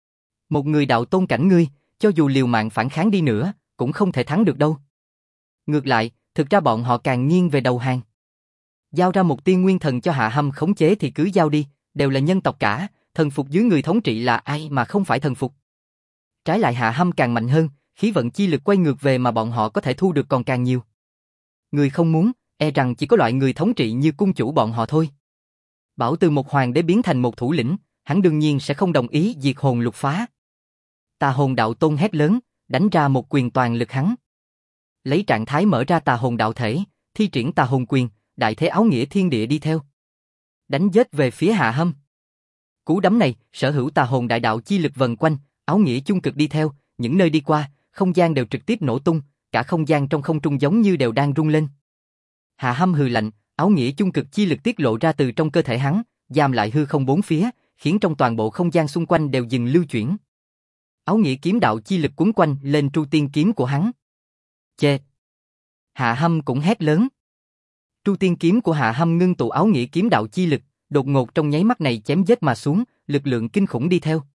Một người đạo tôn cảnh ngươi, cho dù liều mạng phản kháng đi nữa, cũng không thể thắng được đâu. Ngược lại, thực ra bọn họ càng nghiêng về đầu hàng. Giao ra một tiên nguyên thần cho Hạ Hâm khống chế thì cứ giao đi, đều là nhân tộc cả, thần phục dưới người thống trị là ai mà không phải thần phục. Trái lại Hạ Hâm càng mạnh hơn, khí vận chi lực quay ngược về mà bọn họ có thể thu được còn càng nhiều. Người không muốn, e rằng chỉ có loại người thống trị như cung chủ bọn họ thôi. Bảo từ một hoàng đế biến thành một thủ lĩnh, hắn đương nhiên sẽ không đồng ý diệt hồn lục phá. Tà Hồn Đạo Tôn hét lớn, đánh ra một quyền toàn lực hắn. Lấy trạng thái mở ra Tà Hồn Đạo Thể, thi triển Tà Hồn Quyền, đại thế áo nghĩa thiên địa đi theo. Đánh giết về phía Hạ Hâm. Cú đấm này, sở hữu Tà Hồn đại đạo chi lực vần quanh, áo nghĩa chung cực đi theo, những nơi đi qua, không gian đều trực tiếp nổ tung, cả không gian trong không trung giống như đều đang rung lên. Hạ Hâm hừ lạnh, áo nghĩa chung cực chi lực tiết lộ ra từ trong cơ thể hắn, giam lại hư không bốn phía, khiến trong toàn bộ không gian xung quanh đều dừng lưu chuyển. Áo nghĩa kiếm đạo chi lực cuốn quanh lên tru tiên kiếm của hắn. Chê! Hạ Hâm cũng hét lớn. Tru tiên kiếm của Hạ Hâm ngưng tụ áo nghĩa kiếm đạo chi lực, đột ngột trong nháy mắt này chém giết mà xuống, lực lượng kinh khủng đi theo.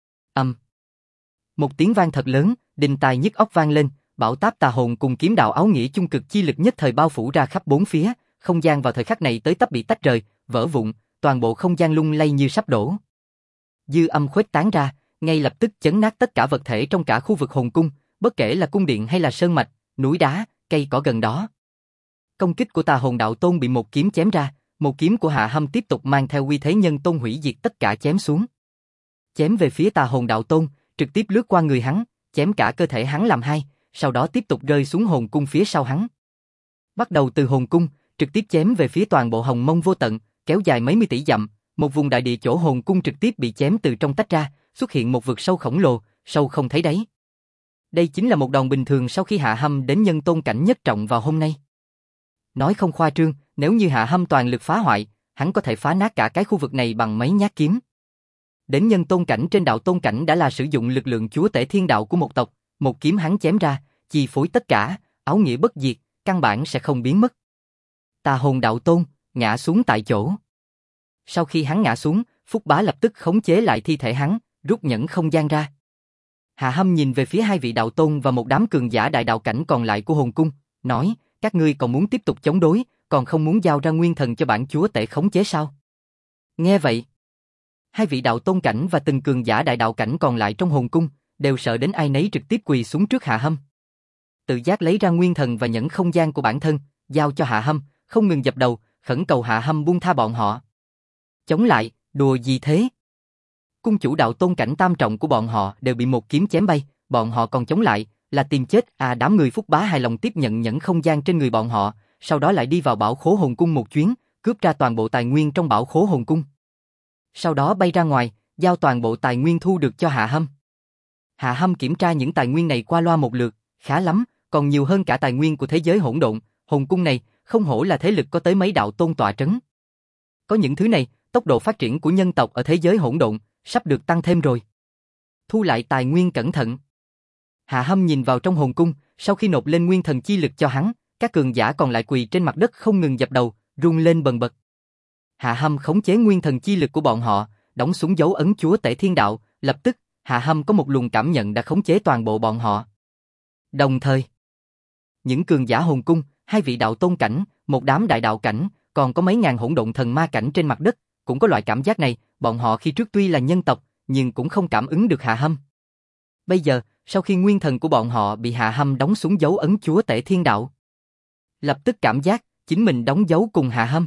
Một tiếng vang thật lớn, đinh tai nhức óc vang lên, bão táp tà hồn cùng kiếm đạo áo nghĩa chung cực chi lực nhất thời bao phủ ra khắp bốn phía, không gian vào thời khắc này tới tấp bị tách rời, vỡ vụn, toàn bộ không gian lung lay như sắp đổ. Dư âm khuếch tán ra, ngay lập tức chấn nát tất cả vật thể trong cả khu vực hồn cung, bất kể là cung điện hay là sơn mạch, núi đá, cây cỏ gần đó. Công kích của Tà Hồn Đạo Tôn bị một kiếm chém ra, một kiếm của Hạ Hâm tiếp tục mang theo uy thế nhân tôn hủy diệt tất cả chém xuống. Chém về phía Tà Hồn Đạo Tôn, trực tiếp lướt qua người hắn, chém cả cơ thể hắn làm hai, sau đó tiếp tục rơi xuống hồn cung phía sau hắn. Bắt đầu từ hồn cung, trực tiếp chém về phía toàn bộ Hồng Mông Vô Tận, kéo dài mấy mươi tỷ dặm, một vùng đại địa chỗ hồn cung trực tiếp bị chém từ trong tách ra, xuất hiện một vực sâu khổng lồ, sâu không thấy đáy. Đây chính là một đòn bình thường sau khi Hạ Hâm đến nhân tôn cảnh nhất trọng vào hôm nay. Nói không khoa trương, nếu như Hạ Hâm toàn lực phá hoại, hắn có thể phá nát cả cái khu vực này bằng mấy nhát kiếm. Đến nhân tôn cảnh trên đạo tôn cảnh đã là sử dụng lực lượng chúa tể thiên đạo của một tộc, một kiếm hắn chém ra, chi phối tất cả, áo nghĩa bất diệt, căn bản sẽ không biến mất. Tà Hồn Đạo Tôn ngã xuống tại chỗ. Sau khi hắn ngã xuống, Phúc Bá lập tức khống chế lại thi thể hắn, rút nhẫn không gian ra. Hạ Hâm nhìn về phía hai vị đạo tôn và một đám cường giả đại đạo cảnh còn lại của hồn cung, nói, các ngươi còn muốn tiếp tục chống đối, còn không muốn giao ra nguyên thần cho bản chúa tể khống chế sao? Nghe vậy, hai vị đạo tôn cảnh và từng cường giả đại đạo cảnh còn lại trong hồn cung, đều sợ đến ai nấy trực tiếp quỳ xuống trước Hạ Hâm. Tự giác lấy ra nguyên thần và nhẫn không gian của bản thân, giao cho Hạ Hâm, không ngừng dập đầu, khẩn cầu Hạ Hâm buông tha bọn họ. Chống lại, đùa gì thế? Cung chủ đạo tôn cảnh tam trọng của bọn họ đều bị một kiếm chém bay, bọn họ còn chống lại, là tìm chết à? Đám người Phúc Bá hài lòng tiếp nhận nhẫn không gian trên người bọn họ, sau đó lại đi vào bảo khố hồn cung một chuyến, cướp ra toàn bộ tài nguyên trong bảo khố hồn cung. Sau đó bay ra ngoài, giao toàn bộ tài nguyên thu được cho Hạ Hâm. Hạ Hâm kiểm tra những tài nguyên này qua loa một lượt, khá lắm, còn nhiều hơn cả tài nguyên của thế giới hỗn độn, hồn cung này, không hổ là thế lực có tới mấy đạo tôn tọa trấn. Có những thứ này, tốc độ phát triển của nhân tộc ở thế giới hỗn độn sắp được tăng thêm rồi. Thu lại tài nguyên cẩn thận. Hạ Hâm nhìn vào trong hồn cung, sau khi nộp lên nguyên thần chi lực cho hắn, các cường giả còn lại quỳ trên mặt đất không ngừng dập đầu, run lên bần bật. Hạ Hâm khống chế nguyên thần chi lực của bọn họ, đóng xuống dấu ấn chúa tể thiên đạo, lập tức, Hạ Hâm có một luồng cảm nhận đã khống chế toàn bộ bọn họ. Đồng thời, những cường giả hồn cung, hai vị đạo tôn cảnh, một đám đại đạo cảnh, còn có mấy ngàn hỗn độn thần ma cảnh trên mặt đất, cũng có loại cảm giác này, bọn họ khi trước tuy là nhân tộc, nhưng cũng không cảm ứng được Hạ Hâm. Bây giờ, sau khi nguyên thần của bọn họ bị Hạ Hâm đóng xuống dấu ấn chúa tể thiên đạo, lập tức cảm giác chính mình đóng dấu cùng Hạ Hâm.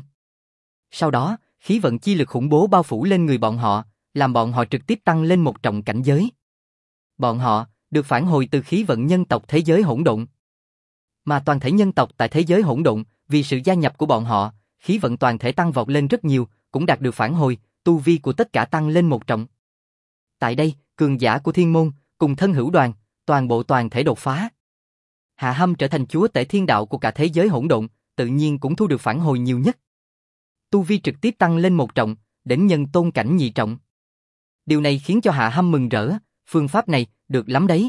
Sau đó, khí vận chi lực khủng bố bao phủ lên người bọn họ, làm bọn họ trực tiếp tăng lên một trọng cảnh giới. Bọn họ được phản hồi từ khí vận nhân tộc thế giới hỗn độn. Mà toàn thể nhân tộc tại thế giới hỗn độn, vì sự gia nhập của bọn họ, khí vận toàn thể tăng vọt lên rất nhiều, cũng đạt được phản hồi, tu vi của tất cả tăng lên một trọng. Tại đây, cường giả của thiên môn, cùng thân hữu đoàn, toàn thể đột phá. Hạ Hâm trở thành chúa tể thiên đạo của cả thế giới hỗn độn, tự nhiên cũng thu được phản hồi nhiều nhất. Tu vi trực tiếp tăng lên một trọng, đến nhân tôn cảnh nhị trọng. Điều này khiến cho Hạ Hâm mừng rỡ, phương pháp này, được lắm đấy.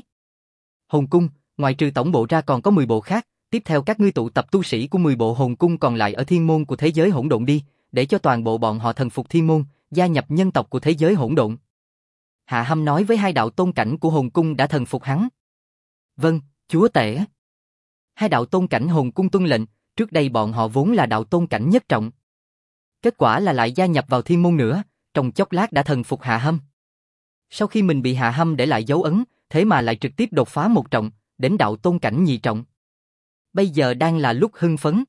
Hồn cung, ngoài trừ tổng bộ ra còn có 10 bộ khác, tiếp theo các ngươi tụ tập tu sĩ của 10 bộ hồn cung còn lại ở thiên môn của thế giới hỗn độn đi, để cho toàn bộ bọn họ thần phục thiên môn, gia nhập nhân tộc của thế giới hỗn độn. Hạ Hâm nói với hai đạo tôn cảnh của hồn cung đã thần phục hắn. Vâng, chúa tể. Hai đạo tôn cảnh hồn cung tuân lệnh, trước đây bọn họ vốn là đạo tôn cảnh nhất trọng. Kết quả là lại gia nhập vào thiên môn nữa, trong chốc lát đã thần phục Hạ Hâm. Sau khi mình bị Hạ Hâm để lại dấu ấn, thế mà lại trực tiếp đột phá một trọng, đến đạo tôn cảnh nhị trọng. Bây giờ đang là lúc hưng phấn.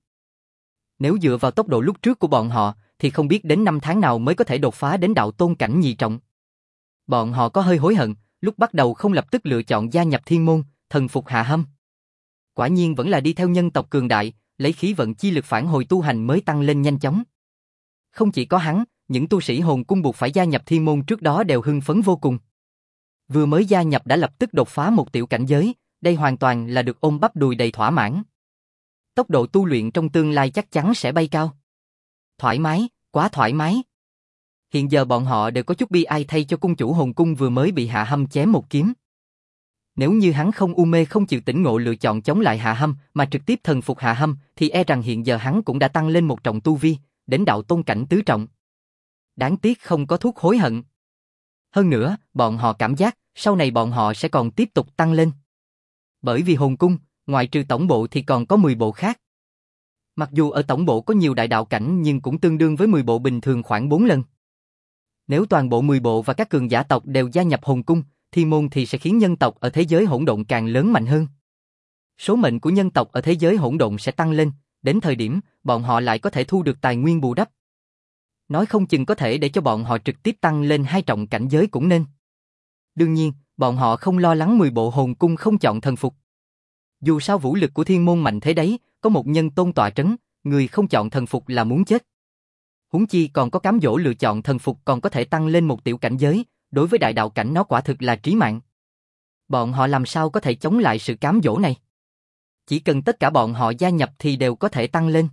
Nếu dựa vào tốc độ lúc trước của bọn họ, thì không biết đến 5 tháng nào mới có thể đột phá đến đạo tôn cảnh nhị trọng. Bọn họ có hơi hối hận, lúc bắt đầu không lập tức lựa chọn gia nhập thiên môn, thần phục Hạ Hâm. Quả nhiên vẫn là đi theo nhân tộc cường đại, lấy khí vận chi lực phản hồi tu hành mới tăng lên nhanh chóng. Không chỉ có hắn, những tu sĩ hồn cung buộc phải gia nhập thiên môn trước đó đều hưng phấn vô cùng. Vừa mới gia nhập đã lập tức đột phá một tiểu cảnh giới, đây hoàn toàn là được ôm bắp đùi đầy thỏa mãn. Tốc độ tu luyện trong tương lai chắc chắn sẽ bay cao. Thoải mái, quá thoải mái. Hiện giờ bọn họ đều có chút bi ai thay cho cung chủ hồn cung vừa mới bị Hạ Hâm chém một kiếm. Nếu như hắn không u mê không chịu tỉnh ngộ lựa chọn chống lại Hạ Hâm mà trực tiếp thần phục Hạ Hâm, thì e rằng hiện giờ hắn cũng đã tăng lên một trọng tu vi, đến đạo tôn cảnh tứ trọng. Đáng tiếc không có thuốc hối hận. Hơn nữa, bọn họ cảm giác sau này bọn họ sẽ còn tiếp tục tăng lên. Bởi vì hồn cung, ngoại trừ tổng bộ thì còn có 10 bộ khác. Mặc dù ở tổng bộ có nhiều đại đạo cảnh nhưng cũng tương đương với 10 bộ bình thường khoảng 4 lần. Nếu toàn bộ 10 bộ và các cường giả tộc đều gia nhập hồn cung, thiên môn thì sẽ khiến nhân tộc ở thế giới hỗn độn càng lớn mạnh hơn. Số mệnh của nhân tộc ở thế giới hỗn độn sẽ tăng lên, đến thời điểm bọn họ lại có thể thu được tài nguyên bù đắp. Nói không chừng có thể để cho bọn họ trực tiếp tăng lên 2 trọng cảnh giới cũng nên. Đương nhiên, bọn họ không lo lắng 10 bộ hồn cung không chọn thần phục. Dù sao vũ lực của thiên môn mạnh thế đấy, có một nhân tôn tọa trấn, người không chọn thần phục là muốn chết. Huống chi còn có cám dỗ lựa chọn thần phục còn có thể tăng lên một tiểu cảnh giới, đối với đại đạo cảnh nó quả thực là trí mạng. Bọn họ làm sao có thể chống lại sự cám dỗ này? Chỉ cần tất cả bọn họ gia nhập thì đều có thể tăng lên.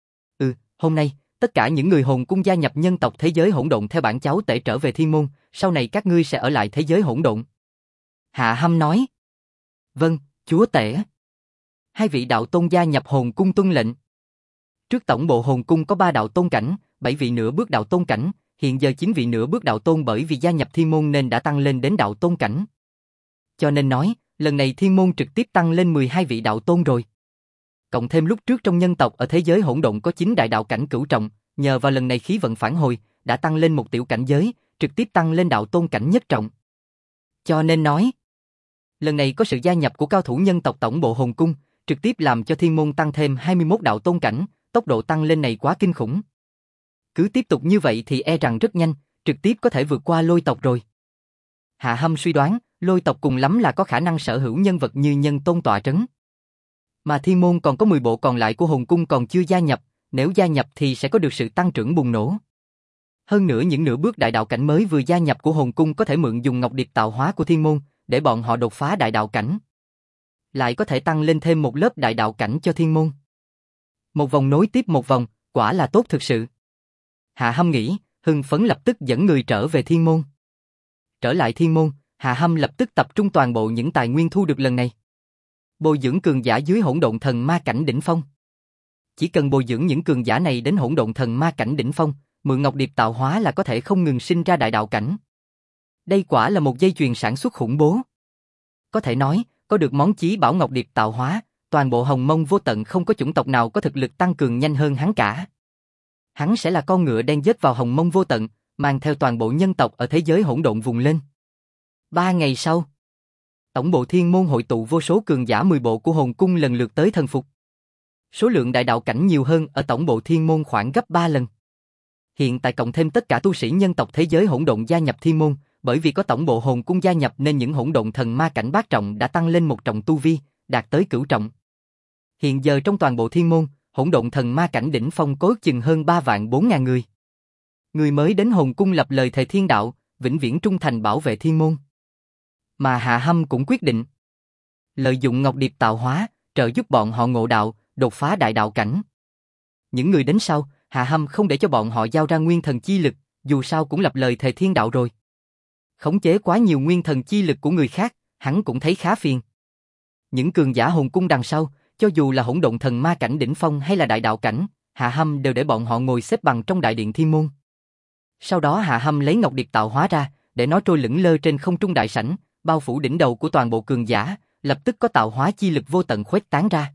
Hôm nay, tất cả những người hồn cung gia nhập nhân tộc thế giới hỗn độn theo bản cháu tể trở về thiên môn, sau này các ngươi sẽ ở lại thế giới hỗn độn. Hạ Hâm nói. Vâng, chúa tể. Hai vị đạo tôn gia nhập hồn cung tuân lệnh. Trước tổng bộ hồn cung có 3 đạo tôn cảnh, 7 vị nửa bước đạo tôn cảnh, hiện giờ 9 vị nửa bước đạo tôn bởi vì gia nhập thiên môn nên đã tăng lên đến đạo tôn cảnh. Cho nên nói, lần này thiên môn trực tiếp tăng lên 12 vị đạo tôn rồi. Cộng thêm lúc trước trong nhân tộc ở thế giới hỗn độn có 9 đại đạo cảnh cửu trọng, nhờ vào lần này khí vận phản hồi, đã tăng lên một tiểu cảnh giới, trực tiếp tăng lên đạo tôn cảnh nhất trọng. Cho nên nói, lần này có sự gia nhập của cao thủ nhân tộc tổng bộ hồn cung, trực tiếp làm cho thiên môn tăng thêm 21 đạo tôn cảnh, tốc độ tăng lên này quá kinh khủng. Cứ tiếp tục như vậy thì e rằng rất nhanh, trực tiếp có thể vượt qua lôi tộc rồi. Hạ Hâm suy đoán, lôi tộc cùng lắm là có khả năng sở hữu nhân vật như nhân tôn tọa trấn. Mà thiên môn còn có 10 bộ còn lại của hồn cung còn chưa gia nhập, nếu gia nhập thì sẽ có được sự tăng trưởng bùng nổ. Hơn nữa những nửa bước đại đạo cảnh mới vừa gia nhập của hồn cung có thể mượn dùng ngọc điệp tạo hóa của thiên môn, để bọn họ đột phá đại đạo cảnh. Lại có thể tăng lên thêm một lớp đại đạo cảnh cho thiên môn. Một vòng nối tiếp một vòng, quả là tốt thực sự. Hạ Hâm nghĩ, hưng phấn lập tức dẫn người trở về thiên môn. Trở lại thiên môn, Hạ Hâm lập tức tập trung toàn bộ những tài nguyên thu được lần này. Bồi dưỡng cường giả dưới hỗn độn thần ma cảnh đỉnh phong. Chỉ cần bồi dưỡng những cường giả này đến hỗn độn thần ma cảnh đỉnh phong, mượn ngọc điệp tạo hóa là có thể không ngừng sinh ra đại đạo cảnh. Đây quả là một dây chuyền sản xuất khủng bố. Có thể nói, có được món chí bảo ngọc điệp tạo hóa, toàn bộ Hồng Mông vô tận không có chủng tộc nào có thực lực tăng cường nhanh hơn hắn cả. Hắn sẽ là con ngựa đen dết vào Hồng Mông vô tận, mang theo toàn bộ nhân tộc ở thế giới hỗn độn vùng lên. 3 ngày sau, tổng bộ thiên môn hội tụ vô số cường giả 10 bộ của hồn cung lần lượt tới thần phục. Số lượng đại đạo cảnh nhiều hơn ở tổng bộ thiên môn khoảng gấp 3 lần. Hiện tại cộng thêm tất cả tu sĩ nhân tộc thế giới hỗn độn gia nhập thiên môn, bởi vì có tổng bộ hồn cung gia nhập nên những hỗn độn thần ma cảnh bát trọng đã tăng lên một trọng tu vi, đạt tới cửu trọng. Hiện giờ trong toàn bộ thiên môn, hỗn độn thần ma cảnh đỉnh phong có ước chừng hơn 3.400.000 người. Người mới đến hồn cung lập lời thề thiên đạo, vĩnh viễn trung thành bảo vệ thiên môn. Mà Hạ Hâm cũng quyết định lợi dụng ngọc điệp tạo hóa, trợ giúp bọn họ ngộ đạo, đột phá đại đạo cảnh. Những người đến sau, Hạ Hâm không để cho bọn họ giao ra nguyên thần chi lực, dù sao cũng lập lời thề thiên đạo rồi. Khống chế quá nhiều nguyên thần chi lực của người khác, hắn cũng thấy khá phiền. Những cường giả hồn cung đằng sau, cho dù là hỗn độn thần ma cảnh đỉnh phong hay là đại đạo cảnh, Hạ Hâm đều để bọn họ ngồi xếp bằng trong đại điện thiên môn. Sau đó Hạ Hâm lấy ngọc điệp tạo hóa ra, để nó trôi lững lơ trên không trung đại sảnh, bao phủ đỉnh đầu của toàn bộ cường giả, lập tức có tạo hóa chi lực vô tận khuếch tán ra.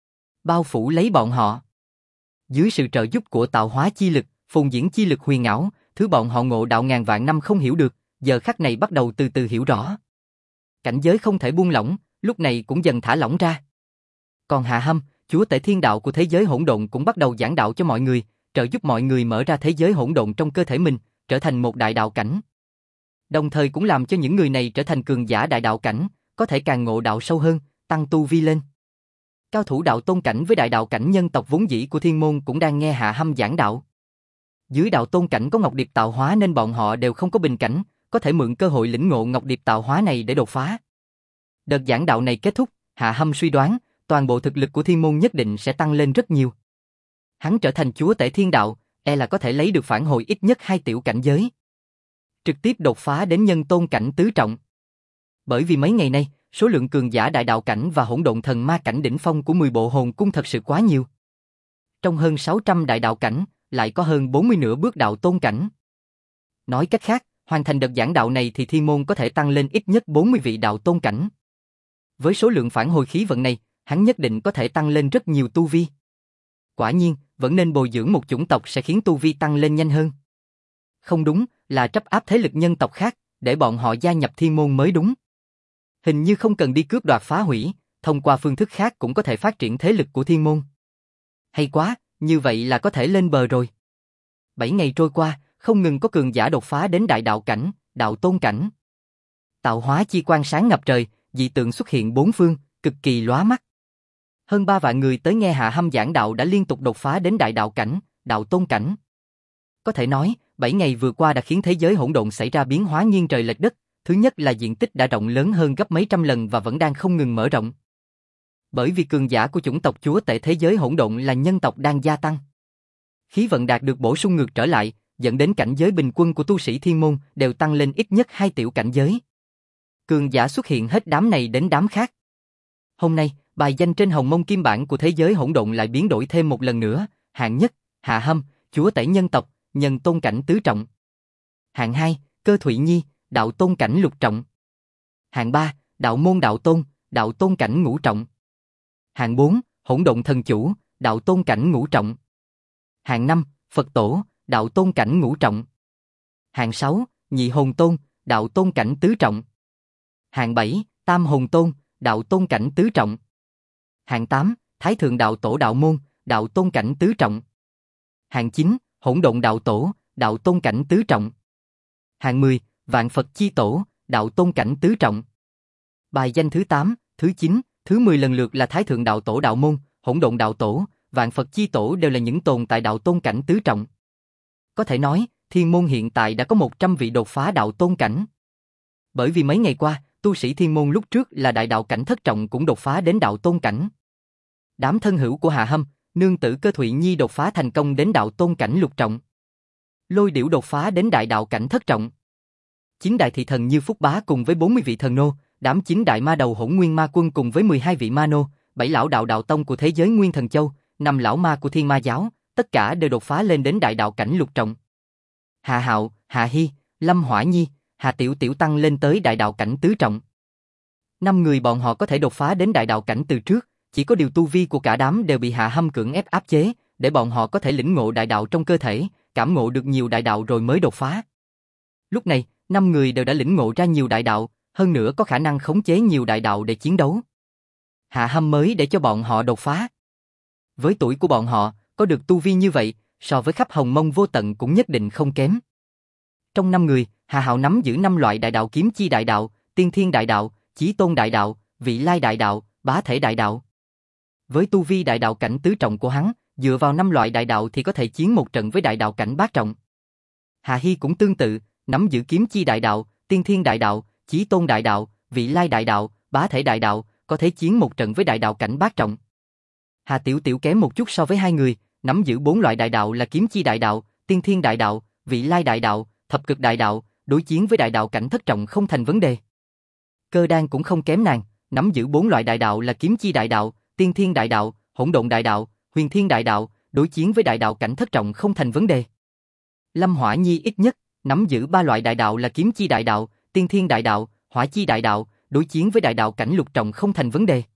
Bao phủ lấy bọn họ. Dưới sự trợ giúp của tạo hóa chi lực, phồn diễn chi lực huyền ảo, thứ bọn họ ngộ đạo ngàn vạn năm không hiểu được, giờ khắc này bắt đầu từ từ hiểu rõ. Cảnh giới không thể buông lỏng, lúc này cũng dần thả lỏng ra. Còn Hạ Hâm, chúa tể thiên đạo của thế giới hỗn độn cũng bắt đầu giảng đạo cho mọi người, trợ giúp mọi người mở ra thế giới hỗn độn trong cơ thể mình, trở thành một đại đạo cảnh. Đồng thời cũng làm cho những người này trở thành cường giả đại đạo cảnh, có thể càng ngộ đạo sâu hơn, tăng tu vi lên. Cao thủ đạo tôn cảnh với đại đạo cảnh nhân tộc vốn dĩ của thiên môn cũng đang nghe Hạ Hâm giảng đạo. Dưới đạo tôn cảnh có ngọc điệp tạo hóa nên bọn họ đều không có bình cảnh, có thể mượn cơ hội lĩnh ngộ ngọc điệp tạo hóa này để đột phá. Đợt giảng đạo này kết thúc, Hạ Hâm suy đoán, toàn bộ thực lực của thiên môn nhất định sẽ tăng lên rất nhiều. Hắn trở thành chúa tể thiên đạo, e là có thể lấy được phản hồi ít nhất 2 tiểu cảnh giới. Trực tiếp đột phá đến nhân tôn cảnh tứ trọng. Bởi vì mấy ngày nay, số lượng cường giả đại đạo cảnh và hỗn độn thần ma cảnh đỉnh phong của 10 bộ hồn cung thật sự quá nhiều. Trong hơn 600 đại đạo cảnh, lại có hơn 40 nửa bước đạo tôn cảnh. Nói cách khác, hoàn thành đợt giảng đạo này thì thiên môn có thể tăng lên ít nhất 40 vị đạo tôn cảnh. Với số lượng phản hồi khí vận này, hắn nhất định có thể tăng lên rất nhiều tu vi. Quả nhiên, vẫn nên bồi dưỡng một chủng tộc sẽ khiến tu vi tăng lên nhanh hơn. Không đúng, là trấn áp thế lực nhân tộc khác, để bọn họ gia nhập thiên môn mới đúng. Hình như không cần đi cướp đoạt phá hủy, thông qua phương thức khác cũng có thể phát triển thế lực của thiên môn. Hay quá, như vậy là có thể lên bờ rồi. 7 ngày trôi qua, không ngừng có cường giả đột phá đến đại đạo cảnh, đạo tôn cảnh. Tạo hóa chi quang sáng ngập trời, dị tượng xuất hiện bốn phương, cực kỳ lóa mắt. Hơn 3 vạn người tới nghe Hạ Hâm giảng đạo đã liên tục đột phá đến đại đạo cảnh, đạo tôn cảnh. Có thể nói, 7 ngày vừa qua đã khiến thế giới hỗn độn xảy ra biến hóa nghiêng trời lệch đất. Thứ nhất là diện tích đã rộng lớn hơn gấp mấy trăm lần và vẫn đang không ngừng mở rộng. Bởi vì cường giả của chủng tộc chúa tể thế giới hỗn độn là nhân tộc đang gia tăng. Khí vận đạt được bổ sung ngược trở lại, dẫn đến cảnh giới bình quân của tu sĩ thiên môn đều tăng lên ít nhất 2 tiểu cảnh giới. Cường giả xuất hiện hết đám này đến đám khác. Hôm nay, bài danh trên Hồng Mông Kim Bản của thế giới hỗn độn lại biến đổi thêm một lần nữa, Hạng nhất, Hạ Hâm, chúa tể nhân tộc, nhân tôn cảnh tứ trọng. Hạng 2, Cơ Thụy Nhi, đạo tôn cảnh lục trọng. Hạng 3, đạo môn đạo tôn cảnh ngũ trọng. Hạng 4, Hỗn Độn Thần Chủ, đạo tôn cảnh ngũ trọng. Hạng 5, Phật Tổ, đạo tôn cảnh ngũ trọng. Hạng 6, Nhị Hồn Tôn, đạo tôn cảnh tứ trọng. Hạng 7, Tam Hồn Tôn, đạo tôn cảnh tứ trọng. Hạng 8, Thái Thượng Đạo Tổ đạo môn, đạo tôn cảnh tứ trọng. Hạng 9, Hỗn Độn Đạo Tổ, đạo tôn cảnh tứ trọng. Hạng 10, Vạn Phật Chi Tổ, đạo tôn cảnh tứ trọng. Bài danh thứ 8, thứ 9, thứ 10 lần lượt là Thái Thượng Đạo Tổ đạo môn, Hỗn Độn Đạo Tổ, Vạn Phật Chi Tổ đều là những tồn tại đạo tôn cảnh tứ trọng. Có thể nói, Thiên Môn hiện tại đã có 100 vị đột phá đạo tôn cảnh. Bởi vì mấy ngày qua, tu sĩ Thiên Môn lúc trước là đại đạo cảnh thất trọng cũng đột phá đến đạo tôn cảnh. Đám thân hữu của Hạ Hâm, nương tử Cơ Thụy Nhi đột phá thành công đến đạo tôn cảnh lục trọng. Lôi Điểu đột phá đến đại đạo cảnh thất trọng. 9 đại thị thần như Phúc Bá cùng với 40 vị thần nô, đám 9 đại ma đầu Hỗn Nguyên Ma Quân cùng với 12 vị ma nô, 7 lão đạo đạo tông của thế giới Nguyên Thần Châu, 5 lão ma của Thiên Ma giáo, tất cả đều đột phá lên đến đại đạo cảnh lục trọng. Hạ Hạo, Hạ Hy, Lâm Hỏa Nhi, Hạ Tiểu Tiểu tăng lên tới đại đạo cảnh tứ trọng. 5 người bọn họ có thể đột phá đến đại đạo cảnh từ trước, chỉ có điều tu vi của cả đám đều bị Hạ Hâm cưỡng ép áp chế, để bọn họ có thể lĩnh ngộ đại đạo trong cơ thể, cảm ngộ được nhiều đại đạo rồi mới đột phá. Lúc này, 5 người đều đã lĩnh ngộ ra nhiều đại đạo, hơn nữa có khả năng khống chế nhiều đại đạo để chiến đấu. Hạ Hâm mới để cho bọn họ đột phá. Với tuổi của bọn họ, có được tu vi như vậy, so với khắp hồng mông vô tận cũng nhất định không kém. Trong 5 người, Hạ Hạo nắm giữ 5 loại đại đạo: kiếm chi đại đạo, tiên thiên đại đạo, chí tôn đại đạo, vị lai đại đạo, bá thể đại đạo. Với tu vi đại đạo cảnh tứ trọng của hắn, dựa vào 5 loại đại đạo thì có thể chiến một trận với đại đạo cảnh bát trọng. Hạ Hy cũng tương tự, nắm giữ kiếm chi đại đạo, tiên thiên đại đạo, chí tôn đại đạo, vị lai đại đạo, bá thể đại đạo, có thể chiến một trận với đại đạo cảnh bát trọng. Hạ Tiểu Tiểu kém một chút so với hai người, nắm giữ 4 loại đại đạo là kiếm chi đại đạo, tiên thiên đại đạo, vị lai đại đạo, thập cực đại đạo, đối chiến với đại đạo cảnh thất trọng không thành vấn đề. Cơ Đan cũng không kém nàng, nắm giữ 4 loại đại đạo là kiếm chi đại đạo, tiên thiên đại đạo, hỗn độn đại đạo, huyền thiên đại đạo, đối chiến với đại đạo cảnh thất trọng không thành vấn đề. Lâm Hỏa Nhi ít nhất nắm giữ 3 loại đại đạo là kiếm chi đại đạo, tiên thiên đại đạo, hỏa chi đại đạo, đối chiến với đại đạo cảnh lục trọng không thành vấn đề.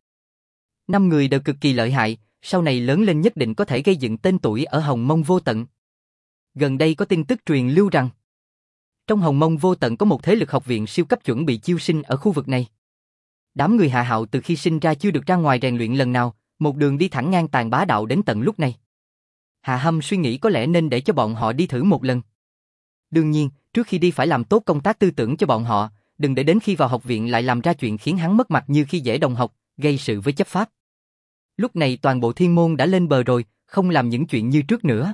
5 người đều cực kỳ lợi hại, sau này lớn lên nhất định có thể gây dựng tên tuổi ở Hồng Mông Vô Tận. Gần đây có tin tức truyền lưu rằng trong Hồng Mông Vô Tận có một thế lực học viện siêu cấp chuẩn bị chiêu sinh ở khu vực này. Đám người Hạ Hạo từ khi sinh ra chưa được ra ngoài rèn luyện lần nào, một đường đi thẳng ngang tàn bá đạo đến tận lúc này. Hạ Hâm suy nghĩ có lẽ nên để cho bọn họ đi thử một lần. Đương nhiên, trước khi đi phải làm tốt công tác tư tưởng cho bọn họ, đừng để đến khi vào học viện lại làm ra chuyện khiến hắn mất mặt như khi dễ đồng học, gây sự với chấp pháp. Lúc này toàn bộ thiên môn đã lên bờ rồi, không làm những chuyện như trước nữa.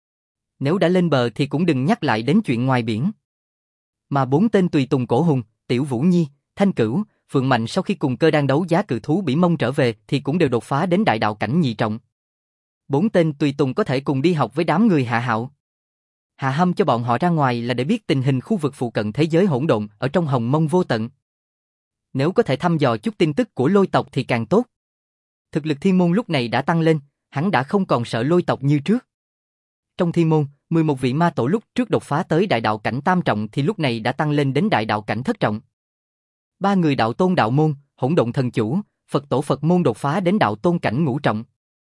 Nếu đã lên bờ thì cũng đừng nhắc lại đến chuyện ngoài biển. Mà 4 tên tùy tùng Cổ Hùng, Tiểu Vũ Nhi, Thanh Cửu, Phượng Mạnh sau khi cùng Cơ Đan đấu giá cự thú Bỉ Mông trở về thì cũng đều đột phá đến đại đạo cảnh nhị trọng. 4 tên tùy tùng có thể cùng đi học với đám người Hạ Hạo. Hạ Hâm cho bọn họ ra ngoài là để biết tình hình khu vực phụ cận thế giới hỗn độn ở trong Hồng Mông Vô Tận. Nếu có thể thăm dò chút tin tức của Lôi tộc thì càng tốt. Thực lực thiên môn lúc này đã tăng lên, hắn đã không còn sợ Lôi tộc như trước. Trong thiên môn, 11 vị ma tổ lúc trước đột phá tới đại đạo cảnh tam trọng thì lúc này đã tăng lên đến đại đạo cảnh thất trọng. 3 người đạo tôn đạo môn, Hỗn Độn Thần Chủ, Phật Tổ Phật môn đột phá đến đạo tôn cảnh ngũ trọng.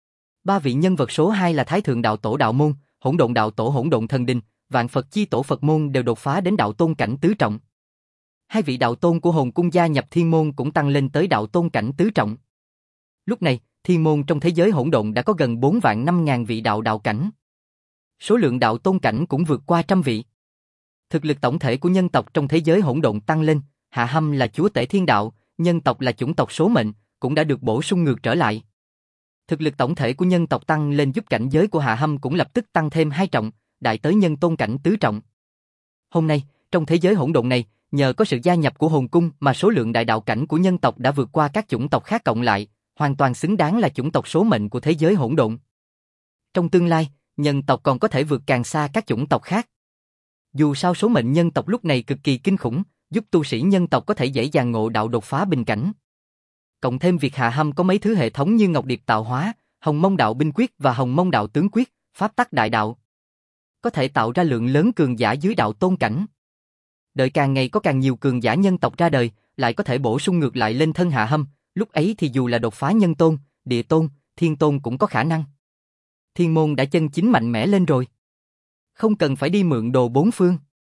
3 vị nhân vật số 2 là Thái Thượng Đạo Tổ đạo môn, Hỗn Độn Đạo Tổ Hỗn Độn Thần Đình, Vạn Phật Chi Tổ Phật môn đều đột phá đến đạo tôn cảnh tứ trọng. 2 vị đạo tôn của Hồn Cung gia nhập thiên môn cũng tăng lên tới đạo tôn cảnh tứ trọng. Lúc này, thiên môn trong thế giới hỗn độn đã có gần 4.500.000 vị đạo cảnh. Số lượng đạo tôn cảnh cũng vượt qua trăm vị. Thực lực tổng thể của nhân tộc trong thế giới hỗn độn tăng lên, Hạ Hâm là chúa tể thiên đạo, nhân tộc là chủng tộc số mệnh, cũng đã được bổ sung ngược trở lại. Thực lực tổng thể của nhân tộc tăng lên giúp cảnh giới của Hạ Hâm cũng lập tức tăng thêm 2 trọng, đại tới nhân tôn cảnh tứ trọng. Hôm nay, trong thế giới hỗn độn này, nhờ có sự gia nhập của hồn cung mà số lượng đại đạo cảnh của nhân tộc đã vượt qua các chủng tộc khác cộng lại, hoàn toàn xứng đáng là chủng tộc số mệnh của thế giới hỗn độn. Trong tương lai, nhân tộc còn có thể vượt càng xa các chủng tộc khác. Dù sao số mệnh nhân tộc lúc này cực kỳ kinh khủng, giúp tu sĩ nhân tộc có thể dễ dàng ngộ đạo đột phá bình cảnh. Cộng thêm việc Hạ Hâm có mấy thứ hệ thống như Ngọc Điệp Tạo Hóa, Hồng Mông Đạo Binh Quyết và Hồng Mông Đạo Tướng Quyết, pháp tắc đại đạo. Có thể tạo ra lượng lớn cường giả dưới đạo tôn cảnh. Đợi càng ngày có càng nhiều cường giả nhân tộc ra đời, lại có thể bổ sung ngược lại lên thân Hạ Hâm, lúc ấy thì dù là đột phá nhân tôn, địa tôn, thiên tôn cũng có khả năng. Thiên môn đã chân chính mạnh mẽ lên rồi. Không cần phải đi mượn đồ bốn phương.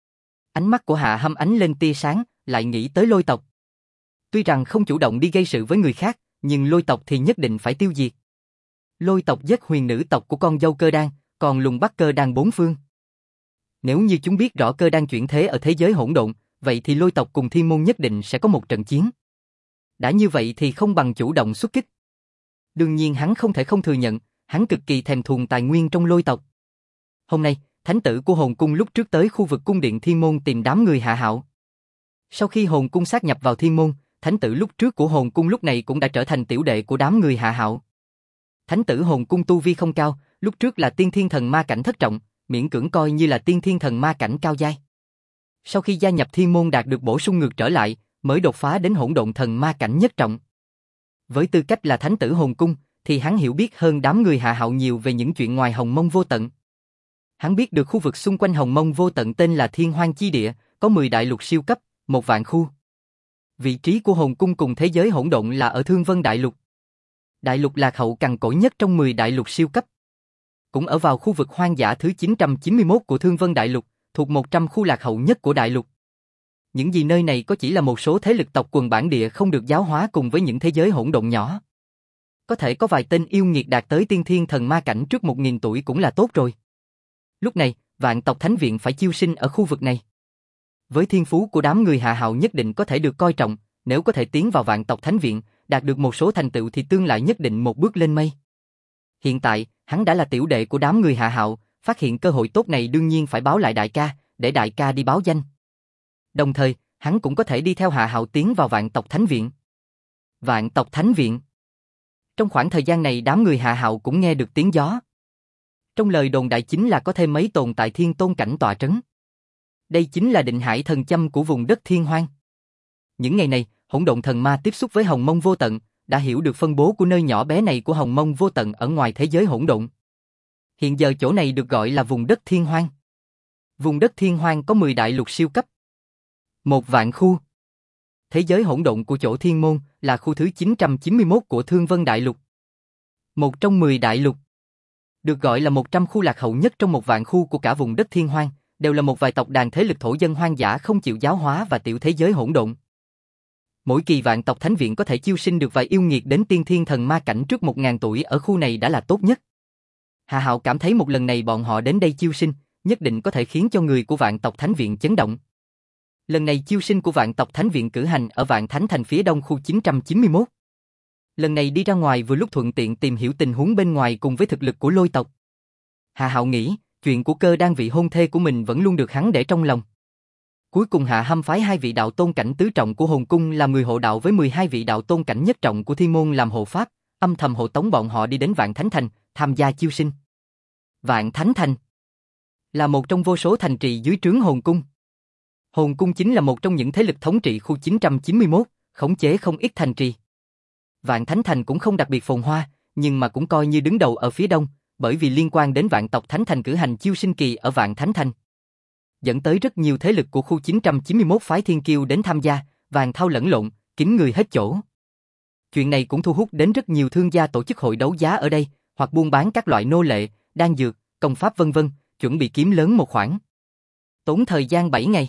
Ánh mắt của Hạ Hâm ánh lên tia sáng, lại nghĩ tới Lôi tộc. Tuy rằng không chủ động đi gây sự với người khác, nhưng Lôi tộc thì nhất định phải tiêu diệt. Lôi tộc giết huyền nữ tộc của con dâu Cơ Đan, còn lùng bắt Cơ Đan bốn phương. Nếu như chúng biết rõ Cơ Đan chuyển thế ở thế giới hỗn độn, vậy thì Lôi tộc cùng Thiên môn nhất định sẽ có một trận chiến. Đã như vậy thì không bằng chủ động xuất kích. Đương nhiên hắn không thể không thừa nhận, hắn cực kỳ thèm thuồng tài nguyên trong Lôi tộc. Hôm nay, thánh tử của hồn cung lúc trước tới khu vực cung điện Thiên môn tìm đám người Hạ Hạo. Sau khi hồn cung sát nhập vào Thiên môn, thánh tử lúc trước của hồn cung lúc này cũng đã trở thành tiểu đệ của đám người Hạ Hạo. Thánh tử hồn cung tu vi không cao, lúc trước là tiên thiên thần ma cảnh thất trọng, miễn cưỡng coi như là tiên thiên thần ma cảnh cao giai. Sau khi gia nhập Thiên môn đạt được bổ sung ngược trở lại, mới đột phá đến hỗn độn thần ma cảnh nhất trọng. Với tư cách là thánh tử hồn cung, thì hắn hiểu biết hơn đám người Hạ Hạo nhiều về những chuyện ngoài Hồng Mông Vô Tận. Hắn biết được khu vực xung quanh Hồng Mông Vô Tận tên là Thiên Hoang Chi Địa, có 10 đại lục siêu cấp, 1 vạn khu. Vị trí của hồn cung cùng thế giới hỗn độn là ở Thương Vân Đại Lục. Đại lục lạc hậu cằn cỗi nhất trong 10 đại lục siêu cấp. Cũng ở vào khu vực hoang dã thứ 991 của Thương Vân Đại Lục, thuộc 100 khu lạc hậu nhất của đại lục. Những gì nơi này có chỉ là một số thế lực tộc quần bản địa không được giáo hóa cùng với những thế giới hỗn độn nhỏ. Có thể có vài tên yêu nghiệt đạt tới tiên thiên thần ma cảnh trước 1000 tuổi cũng là tốt rồi. Lúc này, vạn tộc thánh viện phải chiêu sinh ở khu vực này. Với thiên phú của đám người Hạ Hạo nhất định có thể được coi trọng, nếu có thể tiến vào vạn tộc thánh viện, đạt được một số thành tựu thì tương lai nhất định một bước lên mây. Hiện tại, hắn đã là tiểu đệ của đám người Hạ Hạo, phát hiện cơ hội tốt này đương nhiên phải báo lại đại ca, để đại ca đi báo danh. Đồng thời, hắn cũng có thể đi theo Hạ Hạo tiến vào vạn tộc thánh viện. Vạn tộc thánh viện. Trong khoảng thời gian này đám người Hạ Hạo cũng nghe được tiếng gió. Trong lời đồn đại chính là có thêm mấy tồn tại thiên tôn cảnh tọa trấn. Đây chính là định hải thần châm của vùng đất thiên hoang. Những ngày này, hỗn độn thần ma tiếp xúc với Hồng Mông Vô Tận, đã hiểu được phân bố của nơi nhỏ bé này của Hồng Mông Vô Tận ở ngoài thế giới hỗn độn. Hiện giờ chỗ này được gọi là vùng đất thiên hoang. Vùng đất thiên hoang có 10 đại lục siêu cấp. 1 vạn khu. Thế giới hỗn độn của chỗ Thiên môn là khu thứ 991 của Thương Vân Đại Lục. Một trong 10 đại lục. Được gọi là 100 khu lạc hậu nhất trong 1 vạn khu của cả vùng đất thiên hoang, đều là một vài tộc đàn thế lực thổ dân hoang dã không chịu giáo hóa và tiểu thế giới hỗn độn. Mỗi kỳ vạn tộc thánh viện có thể chiêu sinh được vài yêu nghiệt đến tiên thiên thần ma cảnh trước 1000 tuổi ở khu này đã là tốt nhất. Hạ Hạo cảm thấy một lần này bọn họ đến đây chiêu sinh, nhất định có thể khiến cho người của vạn tộc thánh viện chấn động. Lần này chiêu sinh của vạn tộc thánh viện cử hành ở Vạn Thánh Thành phía đông khu 991. Lần này đi ra ngoài vừa lúc thuận tiện tìm hiểu tình huống bên ngoài cùng với thực lực của Lôi tộc. Hạ Hạo nghĩ, chuyện của Cơ Đan vị hôn thê của mình vẫn luôn được hắn để trong lòng. Cuối cùng Hạ Hâm phái 2 vị đạo tôn cảnh tứ trọng của hồn cung làm người hộ đạo với 12 vị đạo tôn cảnh nhất trọng của Thiên môn làm hộ pháp, âm thầm hộ tống bọn họ đi đến Vạn Thánh Thành, tham gia chiêu sinh. Vạn Thánh Thành là một trong vô số thành trì dưới trướng hồn cung. Hồn cung chính là một trong những thế lực thống trị khu 991, khống chế không ít thành trì. Vạn Thánh Thành cũng không đặc biệt phồn hoa, nhưng mà cũng coi như đứng đầu ở phía đông, bởi vì liên quan đến Vạn tộc Thánh Thành cử hành chiêu sinh kỳ ở Vạn Thánh Thành. Dẫn tới rất nhiều thế lực của khu 991 phái thiên kiêu đến tham gia, vàng thau lẫn lộn, kín người hết chỗ. Chuyện này cũng thu hút đến rất nhiều thương gia tổ chức hội đấu giá ở đây, hoặc buôn bán các loại nô lệ, đan dược, công pháp vân vân, chuẩn bị kiếm lớn một khoản. Tốn thời gian 7 ngày.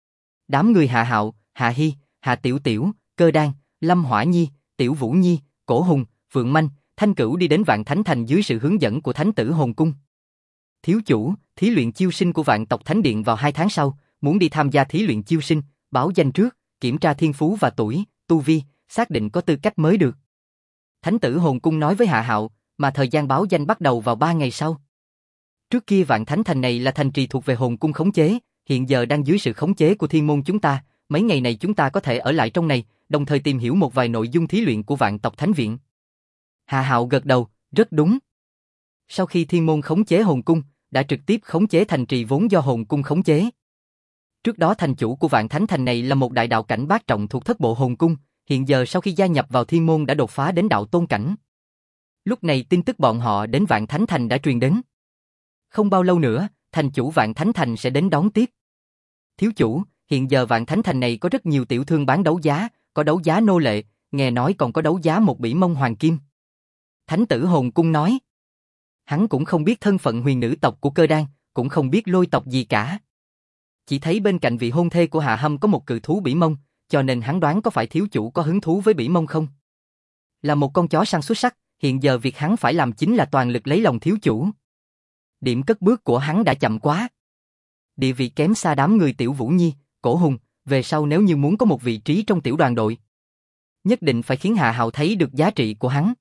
Đám người Hạ Hạo, Hạ Hy, Hạ Tiểu Tiểu, Cơ Đan, Lâm Hỏa Nhi, Tiểu Vũ Nhi, Cổ Hùng, Phượng Manh, Thanh Cửu đi đến Vạn Thánh Thành dưới sự hướng dẫn của Thánh tử Hồn Cung. Thiếu chủ, thí luyện chiêu sinh của Vạn tộc Thánh Điện vào 2 tháng sau, muốn đi tham gia thí luyện chiêu sinh, báo danh trước, kiểm tra thiên phú và tuổi, tu vi, xác định có tư cách mới được. Thánh tử Hồn Cung nói với Hạ Hạo, mà thời gian báo danh bắt đầu vào 3 ngày sau. Trước kia Vạn Thánh Thành này là thành trì thuộc về Hồn Cung khống chế, hiện giờ đang dưới sự khống chế của Thiên môn chúng ta, mấy ngày này chúng ta có thể ở lại trong này, đồng thời tìm hiểu một vài nội dung thí luyện của Vạn tộc Thánh Viện. Hạ Hạo gật đầu, rất đúng. Sau khi Thiên môn khống chế Hồn Cung, đã trực tiếp khống chế thành trì vốn do Hồn Cung khống chế. Trước đó thành chủ của Vạn Thánh Thành này là một đại đạo cảnh bát trọng thuộc thất bộ Hồn Cung, hiện giờ sau khi gia nhập vào Thiên môn đã đột phá đến đạo tôn cảnh. Lúc này tin tức bọn họ đến Vạn Thánh Thành đã truyền đến. Không bao lâu nữa, thành chủ Vạn Thánh Thành sẽ đến đón tiếp. Thiếu chủ, hiện giờ Vạn Thánh Thành này có rất nhiều tiểu thương bán đấu giá, có đấu giá nô lệ, nghe nói còn có đấu giá một bỉ mông hoàng kim. Thánh tử Hồn Cung nói. Hắn cũng không biết thân phận huyền nữ tộc của Cơ Đan, cũng không biết Lôi tộc gì cả. Chỉ thấy bên cạnh vị hôn thê của Hạ Hâm có một cự thú bỉ mông, cho nên hắn đoán có phải thiếu chủ có hứng thú với bỉ mông không? Là một con chó săn xuất sắc, hiện giờ việc hắn phải làm chính là toàn lực lấy lòng thiếu chủ. Điểm cất bước của hắn đã chậm quá. Địa vị kém xa đám người Tiểu Vũ Nhi, Cổ Hùng, về sau nếu như muốn có một vị trí trong tiểu đoàn đội, nhất định phải khiến Hạ Hạo thấy được giá trị của hắn.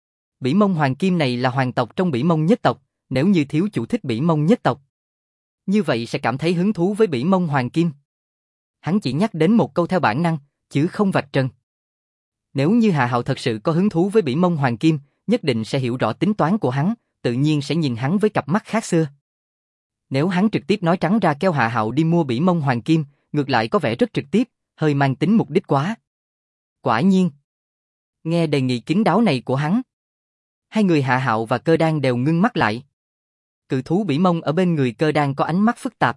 Bỉ mông hoàng kim này là hoàng tộc trong bỉ mông nhất tộc, nếu như thiếu chủ thích bỉ mông nhất tộc, như vậy sẽ cảm thấy hứng thú với bỉ mông hoàng kim. Hắn chỉ nhắc đến một câu theo bản năng, chứ không vạch trần. Nếu như Hạ Hạo thật sự có hứng thú với bỉ mông hoàng kim, nhất định sẽ hiểu rõ tính toán của hắn, tự nhiên sẽ nhìn hắn với cặp mắt khác xưa. Nếu hắn trực tiếp nói trắng ra kêu Hạ Hạo đi mua bỉ mông hoàng kim, ngược lại có vẻ rất trực tiếp, hơi mang tính mục đích quá. Quả nhiên, nghe đề nghị kín đáo này của hắn, hai người Hạ Hạo và Cơ Đan đều ngưng mắt lại. Cự thú bỉ mông ở bên người Cơ Đan có ánh mắt phức tạp.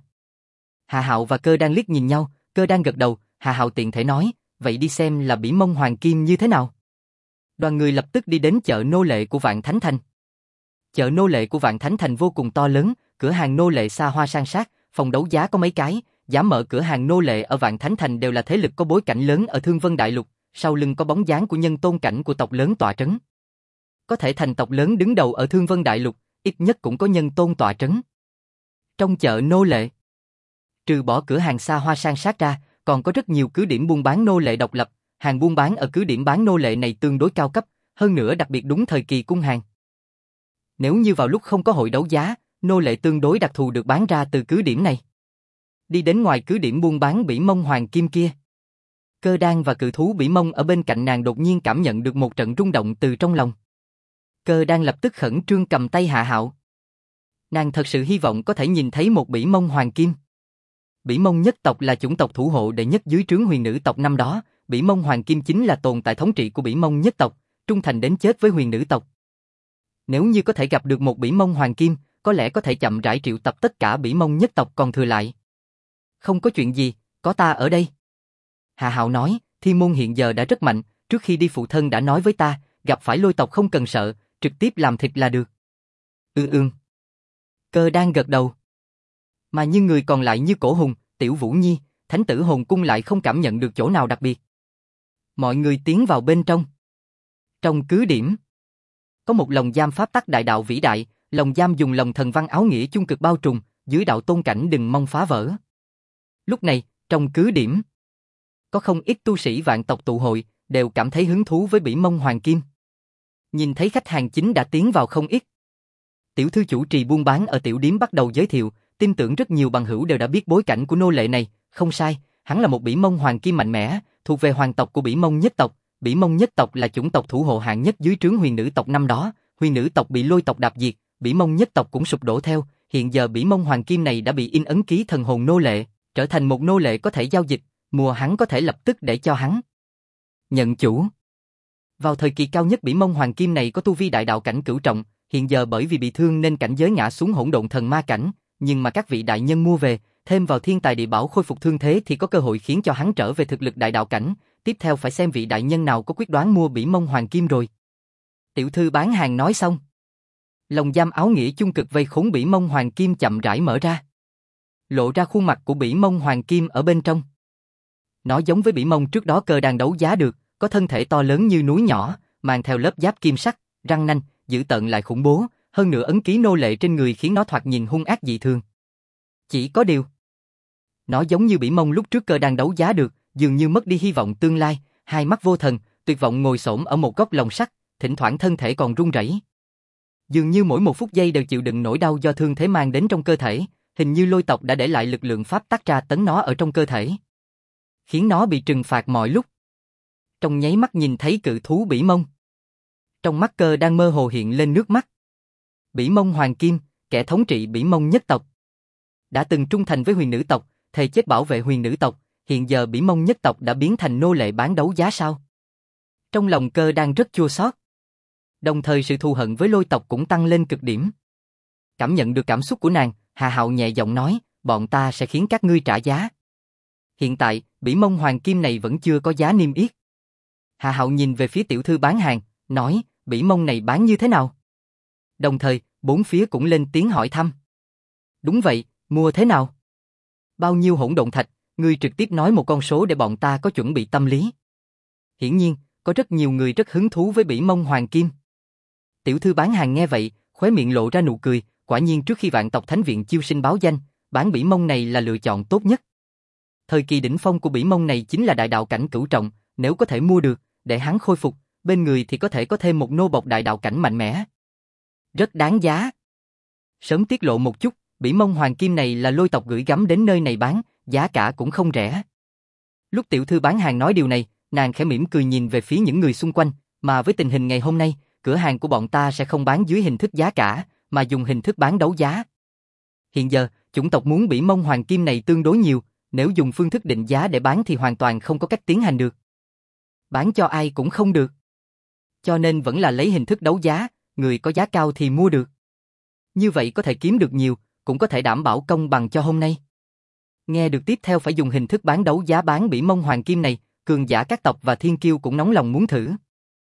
Hạ Hạo và Cơ Đan liếc nhìn nhau, Cơ Đan gật đầu, Hạ Hạo tiện thể nói, vậy đi xem là bỉ mông hoàng kim như thế nào. Đoàn người lập tức đi đến chợ nô lệ của Vạn Thánh Thành. Chợ nô lệ của Vạn Thánh Thành vô cùng to lớn, cửa hàng nô lệ xa hoa sang sát, phòng đấu giá có mấy cái, dám mở cửa hàng nô lệ ở Vạn Thánh Thành đều là thế lực có bối cảnh lớn ở Thương Vân Đại Lục, sau lưng có bóng dáng của nhân tôn cảnh của tộc lớn tọa trấn. Có thể thành tộc lớn đứng đầu ở Thương Vân Đại Lục, ít nhất cũng có nhân tôn tọa trấn. Trong chợ nô lệ, trừ bỏ cửa hàng xa hoa sang sát ra, còn có rất nhiều cứ điểm buôn bán nô lệ độc lập, hàng buôn bán ở cứ điểm bán nô lệ này tương đối cao cấp, hơn nữa đặc biệt đúng thời kỳ cung hàng. Nếu như vào lúc không có hội đấu giá, nô lệ tương đối đặc thù được bán ra từ cứ điểm này. Đi đến ngoài cứ điểm buôn bán bỉ mông hoàng kim kia, Cơ Đan và cự thú bỉ mông ở bên cạnh nàng đột nhiên cảm nhận được một trận rung động từ trong lòng. Cơ Đan lập tức khẩn trương cầm tay Hạ Hạo. Nàng thật sự hy vọng có thể nhìn thấy một bỉ mông hoàng kim. Bỉ mông nhất tộc là chủng tộc thủ hộ đệ nhất dưới trướng huyền nữ tộc năm đó, bỉ mông hoàng kim chính là tồn tại thống trị của bỉ mông nhất tộc, trung thành đến chết với huyền nữ tộc. Nếu như có thể gặp được một bỉ mông hoàng kim, có lẽ có thể chậm rãi triệu tập tất cả bỉ mông nhất tộc còn thừa lại. Không có chuyện gì, có ta ở đây. Hạ Hạo nói, Thiên môn hiện giờ đã rất mạnh, trước khi đi phụ thân đã nói với ta, gặp phải Lôi tộc không cần sợ, trực tiếp làm thịt là được. Cơ Đan gật đầu. Mà như người còn lại như Cổ Hùng, Tiểu Vũ Nhi, Thánh tử Hồn Cung lại không cảm nhận được chỗ nào đặc biệt. Mọi người tiến vào bên trong. Trong cứ điểm, có một lồng giam pháp tắc đại đạo vĩ đại, lồng giam dùng lồng thần văn áo nghĩa chung cực bao trùm, dưới đạo tôn cảnh đừng mong phá vỡ. Lúc này, trong cứ điểm, có không ít tu sĩ vạn tộc tụ hội, đều cảm thấy hứng thú với bỉ mông hoàng kim. Nhìn thấy khách hàng chính đã tiến vào không ít. Tiểu thư chủ trì buôn bán ở tiểu điếm bắt đầu giới thiệu, tin tưởng rất nhiều bằng hữu đều đã biết bối cảnh của nô lệ này, không sai, hắn là một bỉ mông hoàng kim mạnh mẽ, thuộc về hoàng tộc của bỉ mông nhất tộc. Bỉ mông nhất tộc là chủng tộc thủ hộ hạng nhất dưới trướng huyền nữ tộc năm đó, huyền nữ tộc bị Lôi tộc đạp diệt, bỉ mông nhất tộc cũng sụp đổ theo, hiện giờ bỉ mông hoàng kim này đã bị in ấn ký thần hồn nô lệ, trở thành một nô lệ có thể giao dịch, mua hắn có thể lập tức để cho hắn nhận chủ. Vào thời kỳ cao nhất bỉ mông hoàng kim này có tu vi đại đạo cảnh cửu trọng, hiện giờ bởi vì bị thương nên cảnh giới ngã xuống hỗn độn thần ma cảnh, nhưng mà các vị đại nhân mua về, thêm vào thiên tài địa bảo khôi phục thương thế thì có cơ hội khiến cho hắn trở về thực lực đại đạo cảnh, tiếp theo phải xem vị đại nhân nào có quyết đoán mua bỉ mông hoàng kim rồi. Tiểu thư bán hàng nói xong, lồng giam áo nghĩa chung cực vây khốn bỉ mông hoàng kim chậm rãi mở ra, lộ ra khuôn mặt của bỉ mông hoàng kim ở bên trong. Nó giống với bỉ mông trước đó Cơ Đan đấu giá được, có thân thể to lớn như núi nhỏ, mang theo lớp giáp kim sắc, răng nanh, dữ tợn lại khủng bố, hơn nữa ấn ký nô lệ trên người khiến nó thoạt nhìn hung ác dị thường. Chỉ có điều, nó giống như bỉ mông lúc trước Cơ Đan đấu giá được, dường như mất đi hy vọng tương lai, hai mắt vô thần, tuyệt vọng ngồi xổm ở một góc lồng sắt, thỉnh thoảng thân thể còn run rẩy. Dường như mỗi một phút giây đều chịu đựng nỗi đau do thương thế mang đến trong cơ thể, hình như Lôi tộc đã để lại lực lượng pháp tắc tra tấn nó ở trong cơ thể, khiến nó bị trừng phạt mọi lúc. Trong nháy mắt nhìn thấy cự thú bỉ mông, trong mắt Cơ Đan mơ hồ hiện lên nước mắt. Bỉ mông hoàng kim, kẻ thống trị bỉ mông nhất tộc, đã từng trung thành với huyền nữ tộc, thề chết bảo vệ huyền nữ tộc, hiện giờ bỉ mông nhất tộc đã biến thành nô lệ bán đấu giá sao? Trong lòng Cơ Đan rất chua xót. Đồng thời sự thù hận với Lôi tộc cũng tăng lên cực điểm. Cảm nhận được cảm xúc của nàng, Hà Hạo nhẹ giọng nói, bọn ta sẽ khiến các ngươi trả giá. Hiện tại, bỉ mông hoàng kim này vẫn chưa có giá niêm yết. Hà Hạo nhìn về phía tiểu thư bán hàng, nói, bỉ mông này bán như thế nào? Đồng thời, bốn phía cũng lên tiếng hỏi thăm. Đúng vậy, mua thế nào? Bao nhiêu hỗn độn thạch, ngươi trực tiếp nói một con số để bọn ta có chuẩn bị tâm lý. Hiển nhiên, có rất nhiều người rất hứng thú với bỉ mông hoàng kim. Tiểu thư bán hàng nghe vậy, khóe miệng lộ ra nụ cười, quả nhiên trước khi Vạn tộc Thánh viện chiêu sinh báo danh, bán bỉ mông này là lựa chọn tốt nhất. Thời kỳ đỉnh phong của bỉ mông này chính là đại đạo cảnh cửu trọng, nếu có thể mua được, để hắn khôi phục, bên người thì có thể có thêm một nô bộc đại đạo cảnh mạnh mẽ. Rất đáng giá. Sớm tiết lộ một chút, bỉ mông hoàng kim này là Lôi tộc gửi gắm đến nơi này bán, giá cả cũng không rẻ. Lúc tiểu thư bán hàng nói điều này, nàng khẽ mỉm cười nhìn về phía những người xung quanh, mà với tình hình ngày hôm nay, cửa hàng của bọn ta sẽ không bán dưới hình thức giá cả, mà dùng hình thức bán đấu giá. Hiện giờ, chủng tộc muốn bỉ mông hoàng kim này tương đối nhiều, nếu dùng phương thức định giá để bán thì hoàn toàn không có cách tiến hành được. Bán cho ai cũng không được. Cho nên vẫn là lấy hình thức đấu giá, người có giá cao thì mua được. Như vậy có thể kiếm được nhiều, cũng có thể đảm bảo công bằng cho hôm nay. Nghe được tiếp theo phải dùng hình thức bán đấu giá bán bỉ mông hoàng kim này, cường giả các tộc và thiên kiêu cũng nóng lòng muốn thử.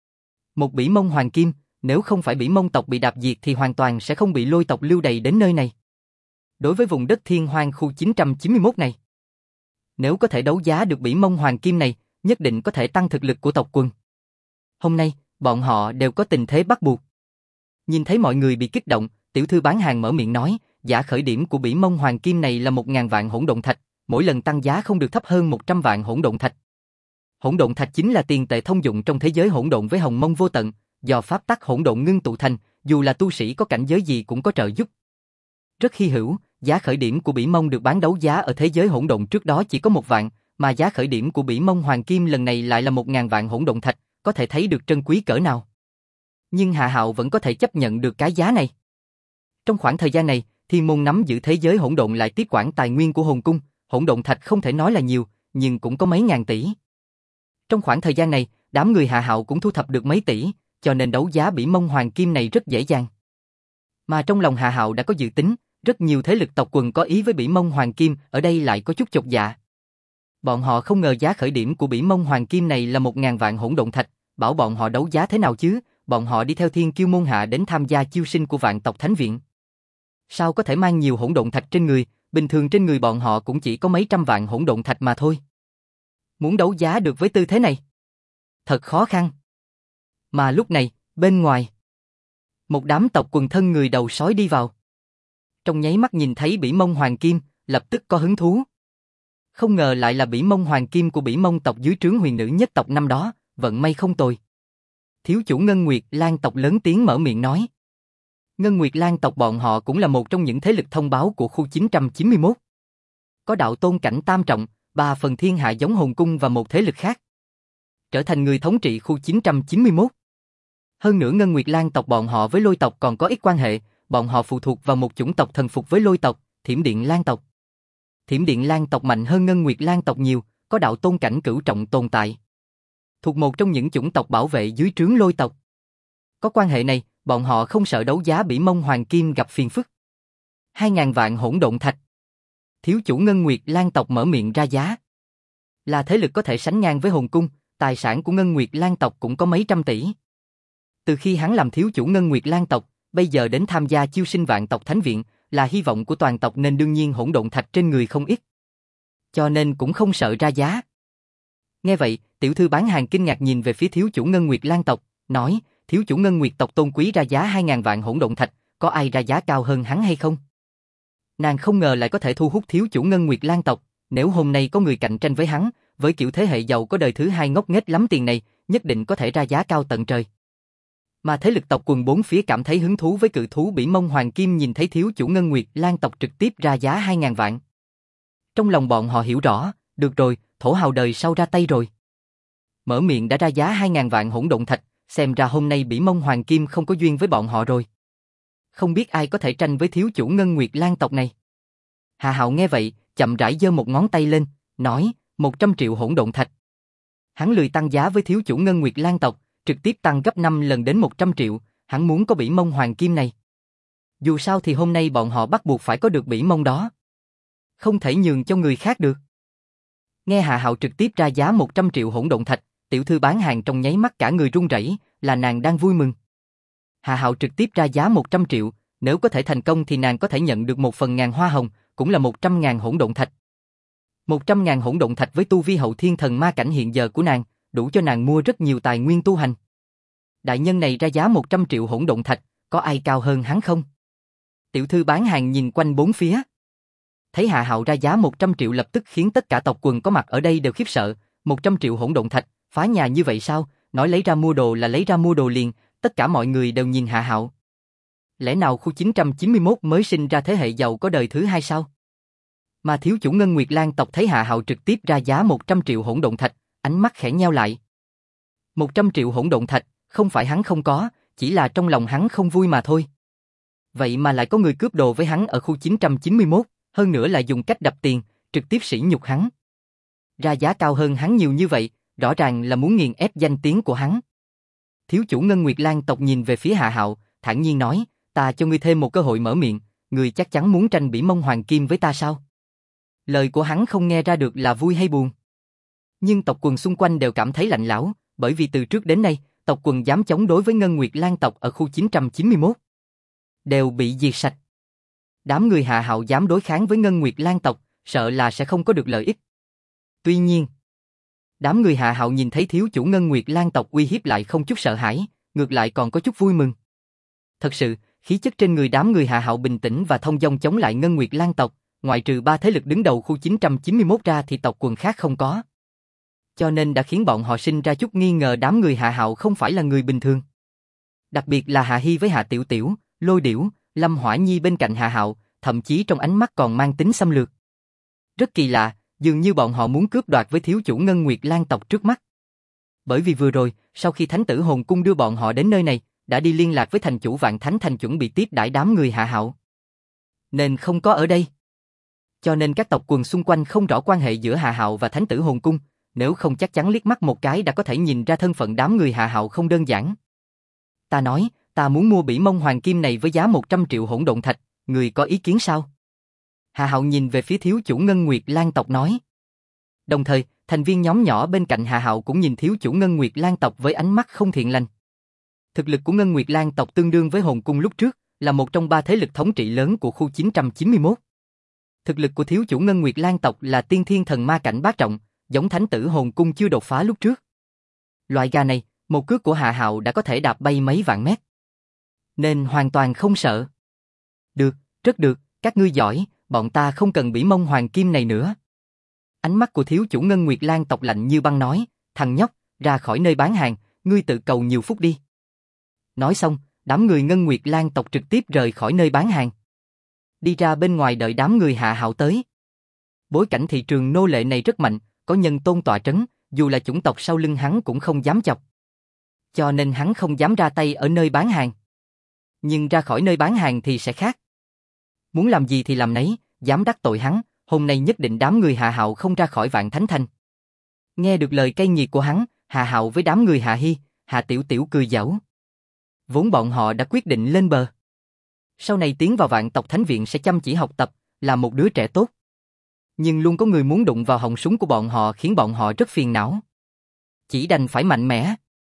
Một bỉ mông hoàng kim, nếu không phải bỉ mông tộc bị đạp diệt thì hoàn toàn sẽ không bị Lôi tộc lưu đày đến nơi này. Đối với vùng đất thiên hoang khu 991 này, nếu có thể đấu giá được bỉ mông hoàng kim này, nhất định có thể tăng thực lực của tộc quần. Hôm nay, bọn họ đều có tình thế bắt buộc. Nhìn thấy mọi người bị kích động, tiểu thư bán hàng mở miệng nói, giá khởi điểm của bỉ mông hoàng kim này là 1.000 vạn hỗn độn thạch, mỗi lần tăng giá không được thấp hơn 100 vạn hỗn độn thạch. Hỗn độn thạch chính là tiền tệ thông dụng trong thế giới hỗn độn với hồng mông vô tận, do pháp tắc hỗn độn ngưng tụ thành, dù là tu sĩ có cảnh giới gì cũng có trợ giúp. Rất hy hữu, giá khởi điểm của bỉ mông được bán đấu giá ở thế giới hỗn độn trước đó chỉ có 1 vạn, mà giá khởi điểm của bỉ mông hoàng kim lần này lại là 1.000 vạn hỗn độn thạch, có thể thấy được trân quý cỡ nào. Nhưng Hạ Hạo vẫn có thể chấp nhận được cái giá này. Trong khoảng thời gian này, Thiên Môn nắm giữ thế giới hỗn độn lại tiếp quản tài nguyên của hồn cung, hỗn độn thạch không thể nói là nhiều, nhưng cũng có mấy ngàn tỷ. Trong khoảng thời gian này, đám người Hạ Hạo cũng thu thập được mấy tỷ, cho nên đấu giá bỉ mông hoàng kim này rất dễ dàng. Mà trong lòng Hạ Hạo đã có dự tính, rất nhiều thế lực tộc quần có ý với bỉ mông hoàng kim, ở đây lại có chút chột dạ. Bọn họ không ngờ giá khởi điểm của bỉ mông hoàng kim này là 1.000 vạn hỗn độn thạch, bảo bọn họ đấu giá thế nào chứ, bọn họ đi theo Thiên Kiêu môn hạ đến tham gia chiêu sinh của Vạn tộc Thánh viện. Sao có thể mang nhiều hỗn độn thạch trên người, bình thường trên người bọn họ cũng chỉ có mấy trăm vạn hỗn độn thạch mà thôi. Muốn đấu giá được với tư thế này, thật khó khăn. Mà lúc này, bên ngoài, một đám tộc quần thân người đầu sói đi vào. Trong nháy mắt nhìn thấy bỉ mông hoàng kim, lập tức có hứng thú. Không ngờ lại là bỉ mông hoàng kim của bỉ mông tộc dưới trướng huyền nữ nhất tộc năm đó, vận may không tồi. Thiếu chủ Ngân Nguyệt Lan tộc lớn tiếng mở miệng nói. Ngân Nguyệt Lan tộc bọn họ cũng là một trong những thế lực thông báo của khu 991. Có đạo tôn cảnh tam trọng, 3 phần thiên hạ giống hồn cung và một thế lực khác. Trở thành người thống trị khu 991. Hơn nữa Ngân Nguyệt Lan tộc bọn họ với Lôi tộc còn có ít quan hệ, bọn họ phụ thuộc vào một chủng tộc thần phục với Lôi tộc, Thiểm Điện Lan tộc. Thiểm Điện Lan tộc mạnh hơn Ngân Nguyệt Lan tộc nhiều, có đạo tôn cảnh cửu trọng tồn tại. Thuộc một trong những chủng tộc bảo vệ dưới trướng Lôi tộc. Có quan hệ này, bọn họ không sợ đấu giá bỉ mông hoàng kim gặp phiền phức. 2.000 vạn hỗn độn thạch. Thiếu chủ Ngân Nguyệt Lan tộc mở miệng ra giá. Là thế lực có thể sánh ngang với hồn cung, tài sản của Ngân Nguyệt Lan tộc cũng có mấy trăm tỷ. Từ khi hắn làm thiếu chủ Ngân Nguyệt Lan tộc, bây giờ đến tham gia chiêu sinh Vạn tộc Thánh viện, là hy vọng của toàn tộc nên đương nhiên hỗn độn thạch trên người không ít. Cho nên cũng không sợ ra giá. Nghe vậy, tiểu thư bán hàng kinh ngạc nhìn về phía thiếu chủ Ngân Nguyệt Lan tộc, nói, thiếu chủ Ngân Nguyệt tộc tôn quý ra giá 2.000 vạn hỗn độn thạch, có ai ra giá cao hơn hắn hay không? Nàng không ngờ lại có thể thu hút thiếu chủ Ngân Nguyệt Lan tộc, nếu hôm nay có người cạnh tranh với hắn, với kiểu thế hệ giàu có đời thứ hai ngốc nghếch lắm tiền này, nhất định có thể ra giá cao tận trời. Mà thế lực tộc quần bốn phía cảm thấy hứng thú với cự thú bỉ mông hoàng kim nhìn thấy thiếu chủ Ngân Nguyệt Lan tộc trực tiếp ra giá 2.000 vạn. Trong lòng bọn họ hiểu rõ, được rồi, thổ hào đời sau ra tay rồi. Mở miệng đã ra giá 2.000 vạn hỗn độn thạch, xem ra hôm nay bỉ mông hoàng kim không có duyên với bọn họ rồi. Không biết ai có thể tranh với thiếu chủ Ngân Nguyệt Lan tộc này. Hạ Hạo nghe vậy, chậm rãi giơ một ngón tay lên, nói, 100 triệu hỗn độn thạch. Hắn lười tăng giá với thiếu chủ Ngân Nguyệt Lan tộc, trực tiếp tăng gấp 5 lần đến 100 triệu, hắn muốn có bỉ mông hoàng kim này. Dù sao thì hôm nay bọn họ bắt buộc phải có được bỉ mông đó. Không thể nhường cho người khác được. Nghe Hạ Hạo trực tiếp ra giá 100 triệu hỗn độn thạch, tiểu thư bán hàng trong nháy mắt cả người run rẩy, là nàng đang vui mừng. Hạ Hạo trực tiếp ra giá 100 triệu, nếu có thể thành công thì nàng có thể nhận được 1/1000 hoa hồng, cũng là 100.000 hỗn độn thạch. 100.000 hỗn độn thạch với tu vi hậu thiên thần ma cảnh hiện giờ của nàng, đủ cho nàng mua rất nhiều tài nguyên tu hành. Đại nhân này ra giá 100 triệu hỗn độn thạch, có ai cao hơn hắn không? Tiểu thư bán hàng nhìn quanh bốn phía. Thấy Hạ Hạo ra giá 100 triệu lập tức khiến tất cả tộc quần có mặt ở đây đều khiếp sợ. 100 triệu hỗn độn thạch, phá nhà như vậy sao? Nói lấy ra mua đồ là lấy ra mua đồ liền, tất cả mọi người đều nhìn Hạ Hạo. Lẽ nào khu 991 mới sinh ra thế hệ giàu có đời thứ hai sao? Mà thiếu chủ Ngân Nguyệt Lan tộc thấy Hạ Hạo trực tiếp ra giá 100 triệu hỗn độn thạch, ánh mắt khẽ nheo lại. 100 triệu hỗn độn thạch, không phải hắn không có, chỉ là trong lòng hắn không vui mà thôi. Vậy mà lại có người cướp đồ với hắn ở khu 991, hơn nữa là dùng cách đập tiền, trực tiếp sỉ nhục hắn. Ra giá cao hơn hắn nhiều như vậy, rõ ràng là muốn nghiền ép danh tiếng của hắn. Thiếu chủ Ngân Nguyệt Lan tộc nhìn về phía Hạ Hạo, thản nhiên nói, ta cho ngươi thêm một cơ hội mở miệng, ngươi chắc chắn muốn tranh bỉ mông hoàng kim với ta sao? Lời của hắn không nghe ra được là vui hay buồn. Nhưng tộc quần xung quanh đều cảm thấy lạnh lẽo, bởi vì từ trước đến nay, tộc quần dám chống đối với Ngân Nguyệt Lan tộc ở khu 991 đều bị diệt sạch. Đám người Hạ Hạo dám đối kháng với Ngân Nguyệt Lan tộc, sợ là sẽ không có được lợi ích. Tuy nhiên, đám người Hạ Hạo nhìn thấy thiếu chủ Ngân Nguyệt Lan tộc uy hiếp lại không chút sợ hãi, ngược lại còn có chút vui mừng. Thật sự, khí chất trên người đám người Hạ Hạo bình tĩnh và thông dong chống lại Ngân Nguyệt Lan tộc, ngoại trừ ba thế lực đứng đầu khu 991 ra thì tộc quần khác không có. Cho nên đã khiến bọn họ sinh ra chút nghi ngờ đám người Hạ Hạo không phải là người bình thường. Đặc biệt là Hạ Hi với Hạ Tiểu Tiểu, Lôi Điểu, Lâm Hỏa Nhi bên cạnh Hạ Hạo, thậm chí trong ánh mắt còn mang tính xâm lược. Rất kỳ lạ, dường như bọn họ muốn cướp đoạt với thiếu chủ Ngân Nguyệt Lan tộc trước mắt. Bởi vì vừa rồi, sau khi Thánh tử Hồn Cung đưa bọn họ đến nơi này, đã đi liên lạc với thành chủ Vạn Thánh Thành chuẩn bị tiếp đãi đám người Hạ Hạo, nên không có ở đây. Cho nên các tộc quần xung quanh không rõ quan hệ giữa Hạ Hạo và Thánh tử Hồn Cung, nếu không chắc chắn liếc mắt một cái đã có thể nhìn ra thân phận đám người Hạ Hạo không đơn giản. Ta nói, ta muốn mua bỉ mông hoàng kim này với giá 100 triệu hỗn độn thạch, người có ý kiến sao? Hạ Hạo nhìn về phía thiếu chủ Ngân Nguyệt Lan tộc nói. Đồng thời, thành viên nhóm nhỏ bên cạnh Hạ Hạo cũng nhìn thiếu chủ Ngân Nguyệt Lan tộc với ánh mắt không thiện lành. Thực lực của Ngân Nguyệt Lan tộc tương đương với Hồn Cung lúc trước, là một trong ba thế lực thống trị lớn của khu 991. Thực lực của thiếu chủ Ngân Nguyệt Lan tộc là tiên thiên thần ma cảnh bát trọng, giống Thánh tử Hồn Cung chưa đột phá lúc trước. Loại gà này, một cước của Hạ Hạo đã có thể đạp bay mấy vạn mét. Nên hoàn toàn không sợ. Được, rất được, các ngươi giỏi, bọn ta không cần bỉ mông hoàng kim này nữa. Ánh mắt của thiếu chủ Ngân Nguyệt Lan tộc lạnh như băng nói, thằng nhóc, ra khỏi nơi bán hàng, ngươi tự cầu nhiều phúc đi. Nói xong, đám người Ngân Nguyệt Lan tộc trực tiếp rời khỏi nơi bán hàng. Đi ra bên ngoài đợi đám người Hạ Hạo tới. Bối cảnh thị trường nô lệ này rất mạnh, có nhân tôn tọa trấn, dù là chủng tộc sau lưng hắn cũng không dám chọc. Cho nên hắn không dám ra tay ở nơi bán hàng. Nhưng ra khỏi nơi bán hàng thì sẽ khác. Muốn làm gì thì làm nấy, dám đắc tội hắn, hôm nay nhất định đám người Hạ Hạo không ra khỏi Vạn Thánh Thành. Nghe được lời cay nghiệt của hắn, Hạ Hạo với đám người Hạ Hi, Hạ Tiểu Tiểu cười giỡn. Vốn bọn họ đã quyết định lên bờ. Sau này tiến vào Vạn tộc Thánh Viện sẽ chăm chỉ học tập, là một đứa trẻ tốt. Nhưng luôn có người muốn đụng vào họng súng của bọn họ khiến bọn họ rất phiền não. Chỉ đành phải mạnh mẽ.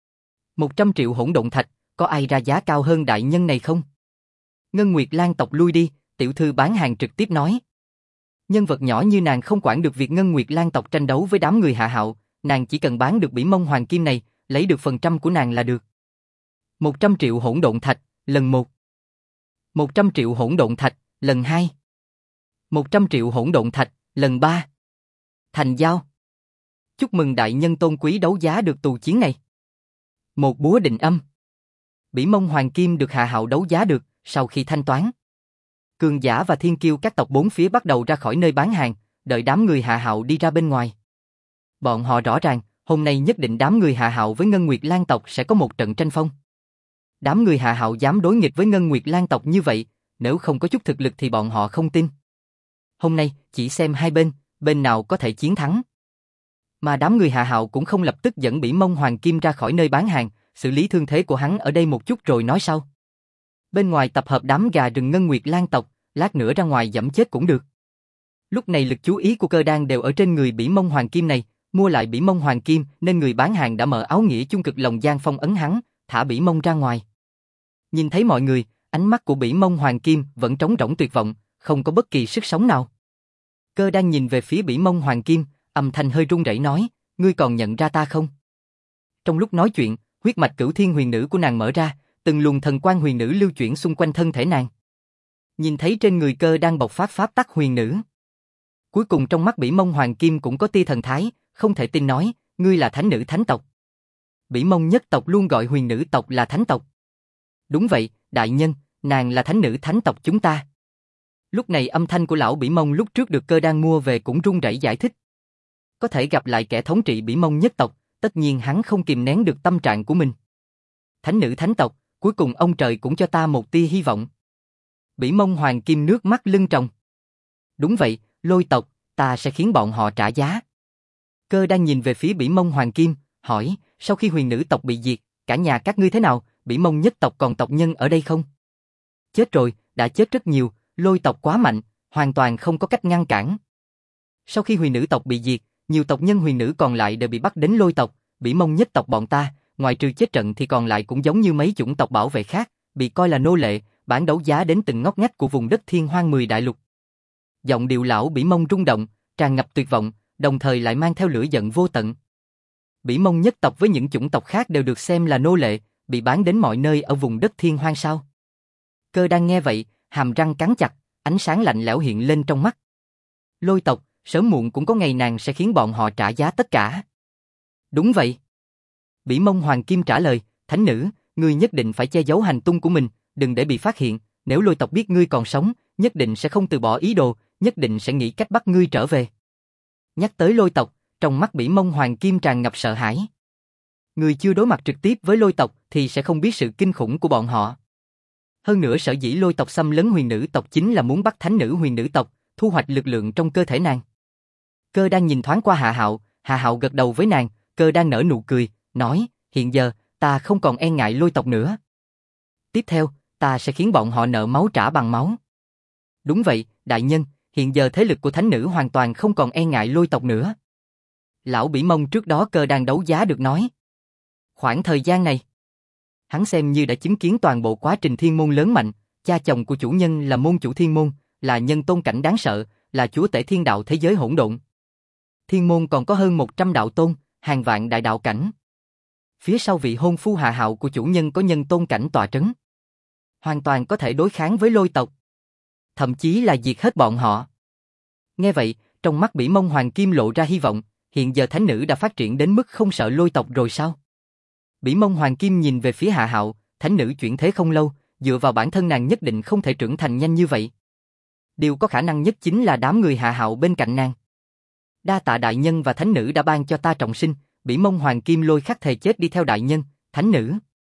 100 triệu hỗn độn thạch, có ai ra giá cao hơn đại nhân này không? Ngân Nguyệt Lan tộc lui đi, tiểu thư bán hàng trực tiếp nói. Nhân vật nhỏ như nàng không quản được việc Ngân Nguyệt Lan tộc tranh đấu với đám người Hạ Hạo, nàng chỉ cần bán được bỉ mông hoàng kim này, lấy được phần trăm của nàng là được. 100 triệu hỗn độn thạch, lần 1. 100 triệu hỗn độn thạch, lần 2. 100 triệu hỗn độn thạch, lần 3. Thành giao. Chúc mừng đại nhân tôn quý đấu giá được tù chiến này. Một búa định âm. Bỉ mông hoàng kim được Hạ Hạo đấu giá được, sau khi thanh toán. Cường giả và thiên kiêu các tộc bốn phía bắt đầu ra khỏi nơi bán hàng, đợi đám người Hạ Hạo đi ra bên ngoài. Bọn họ rõ ràng, hôm nay nhất định đám người Hạ Hạo với Ngân Nguyệt Lan tộc sẽ có một trận tranh phong. Đám người Hạ Hạo dám đối nghịch với Ngân Nguyệt Lan tộc như vậy, nếu không có chút thực lực thì bọn họ không tin. Hôm nay, chỉ xem hai bên, bên nào có thể chiến thắng. Mà đám người Hạ Hạo cũng không lập tức dẫn bỉ mông hoàng kim ra khỏi nơi bán hàng, xử lý thương thế của hắn ở đây một chút rồi nói sau. Bên ngoài tập hợp đám gà rừng Ngân Nguyệt Lan tộc, lát nữa ra ngoài giẫm chết cũng được. Lúc này lực chú ý của Cơ Đan đều ở trên người Bỉ Mông Hoàng Kim này, mua lại Bỉ Mông Hoàng Kim nên người bán hàng đã mở áo nghĩa chung cực lòng Giang Phong ấn hắn, thả Bỉ Mông ra ngoài. Nhìn thấy mọi người, ánh mắt của Bỉ Mông Hoàng Kim vẫn trống rỗng tuyệt vọng, không có bất kỳ sức sống nào. Cơ Đan nhìn về phía Bỉ Mông Hoàng Kim, âm thanh hơi run rẩy nói, ngươi còn nhận ra ta không? Trong lúc nói chuyện, huyết mạch Cửu Thiên Huyền Nữ của nàng mở ra, từng luồng thần quang huyền nữ lưu chuyển xung quanh thân thể nàng. Nhìn thấy trên người Cơ Đan bộc phát pháp tắc huyền nữ. Cuối cùng trong mắt Bỉ Mông Hoàng Kim cũng có tia thần thái, không thể tin nói, ngươi là thánh nữ thánh tộc. Bỉ Mông nhất tộc luôn gọi huyền nữ tộc là thánh tộc. Đúng vậy, đại nhân, nàng là thánh nữ thánh tộc chúng ta. Lúc này âm thanh của lão Bỉ Mông lúc trước được Cơ Đan mua về cũng run rẩy giải thích. Có thể gặp lại kẻ thống trị Bỉ Mông nhất tộc, tất nhiên hắn không kìm nén được tâm trạng của mình. Thánh nữ thánh tộc, cuối cùng ông trời cũng cho ta một tia hy vọng. Bỉ Mông Hoàng Kim nước mắt lưng tròng. Đúng vậy, Lôi tộc, ta sẽ khiến bọn họ trả giá. Cơ Đan nhìn về phía Bỉ Mông Hoàng Kim, hỏi, sau khi huyền nữ tộc bị diệt, cả nhà các ngươi thế nào, Bỉ Mông nhất tộc còn tộc nhân ở đây không? Chết rồi, đã chết rất nhiều, Lôi tộc quá mạnh, hoàn toàn không có cách ngăn cản. Sau khi huyền nữ tộc bị diệt, nhiều tộc nhân huyền nữ còn lại đều bị bắt đến Lôi tộc, Bỉ Mông nhất tộc bọn ta, ngoài trừ chết trận thì còn lại cũng giống như mấy chủng tộc bảo vệ khác, bị coi là nô lệ, bán đấu giá đến từng ngóc ngách của vùng đất Thiên Hoang 10 đại lục. Giọng điệu lão Bỉ Mông rung động, tràn ngập tuyệt vọng, đồng thời lại mang theo lửa giận vô tận. Bỉ Mông nhất tộc với những chủng tộc khác đều được xem là nô lệ, bị bán đến mọi nơi ở vùng đất Thiên Hoang sao? Cơ Đan nghe vậy, hàm răng cắn chặt, ánh sáng lạnh lẽo hiện lên trong mắt. Lôi tộc, sớm muộn cũng có ngày nàng sẽ khiến bọn họ trả giá tất cả. Đúng vậy. Bỉ Mông Hoàng Kim trả lời, thánh nữ, ngươi nhất định phải che giấu hành tung của mình, đừng để bị phát hiện, nếu Lôi tộc biết ngươi còn sống, nhất định sẽ không từ bỏ ý đồ, nhất định sẽ nghĩ cách bắt ngươi trở về. Nhắc tới Lôi tộc, trong mắt Bỉ Mông Hoàng Kim tràn ngập sợ hãi. Người chưa đối mặt trực tiếp với Lôi tộc thì sẽ không biết sự kinh khủng của bọn họ. Hơn nữa sở dĩ Lôi tộc xâm lấn huyền nữ tộc chính là muốn bắt thánh nữ huyền nữ tộc, thu hoạch lực lượng trong cơ thể nàng. Cơ Đan nhìn thoáng qua Hạ Hạo gật đầu với nàng, Cơ Đan nở nụ cười, nói, hiện giờ, ta không còn e ngại Lôi tộc nữa. Tiếp theo, ta sẽ khiến bọn họ nợ máu trả bằng máu. Đúng vậy, đại nhân, hiện giờ thế lực của thánh nữ hoàn toàn không còn e ngại Lôi tộc nữa. Lão Bỉ Mông trước đó Cơ Đan đấu giá được nói. Khoảng thời gian này, hắn xem như đã chứng kiến toàn bộ quá trình thiên môn lớn mạnh, cha chồng của chủ nhân là môn chủ thiên môn, là nhân tôn cảnh đáng sợ, là chúa tể thiên đạo thế giới hỗn độn. Thiên môn còn có hơn 100 đạo tôn, hàng vạn đại đạo cảnh. Phía sau vị hôn phu Hạ Hạo của chủ nhân có nhân tôn cảnh tọa trấn. Hoàn toàn có thể đối kháng với Lôi tộc. Thậm chí là diệt hết bọn họ. Nghe vậy, trong mắt Bỉ Mông Hoàng Kim lộ ra hy vọng, hiện giờ thánh nữ đã phát triển đến mức không sợ Lôi tộc rồi sao? Bỉ Mông Hoàng Kim nhìn về phía Hạ Hạo, thánh nữ chuyển thế không lâu, dựa vào bản thân nàng nhất định không thể trưởng thành nhanh như vậy. Điều có khả năng nhất chính là đám người Hạ Hạo bên cạnh nàng. Đa tạ đại nhân và thánh nữ đã ban cho ta trọng sinh, Bỉ Mông Hoàng Kim lôi khắc thề chết đi theo đại nhân, thánh nữ.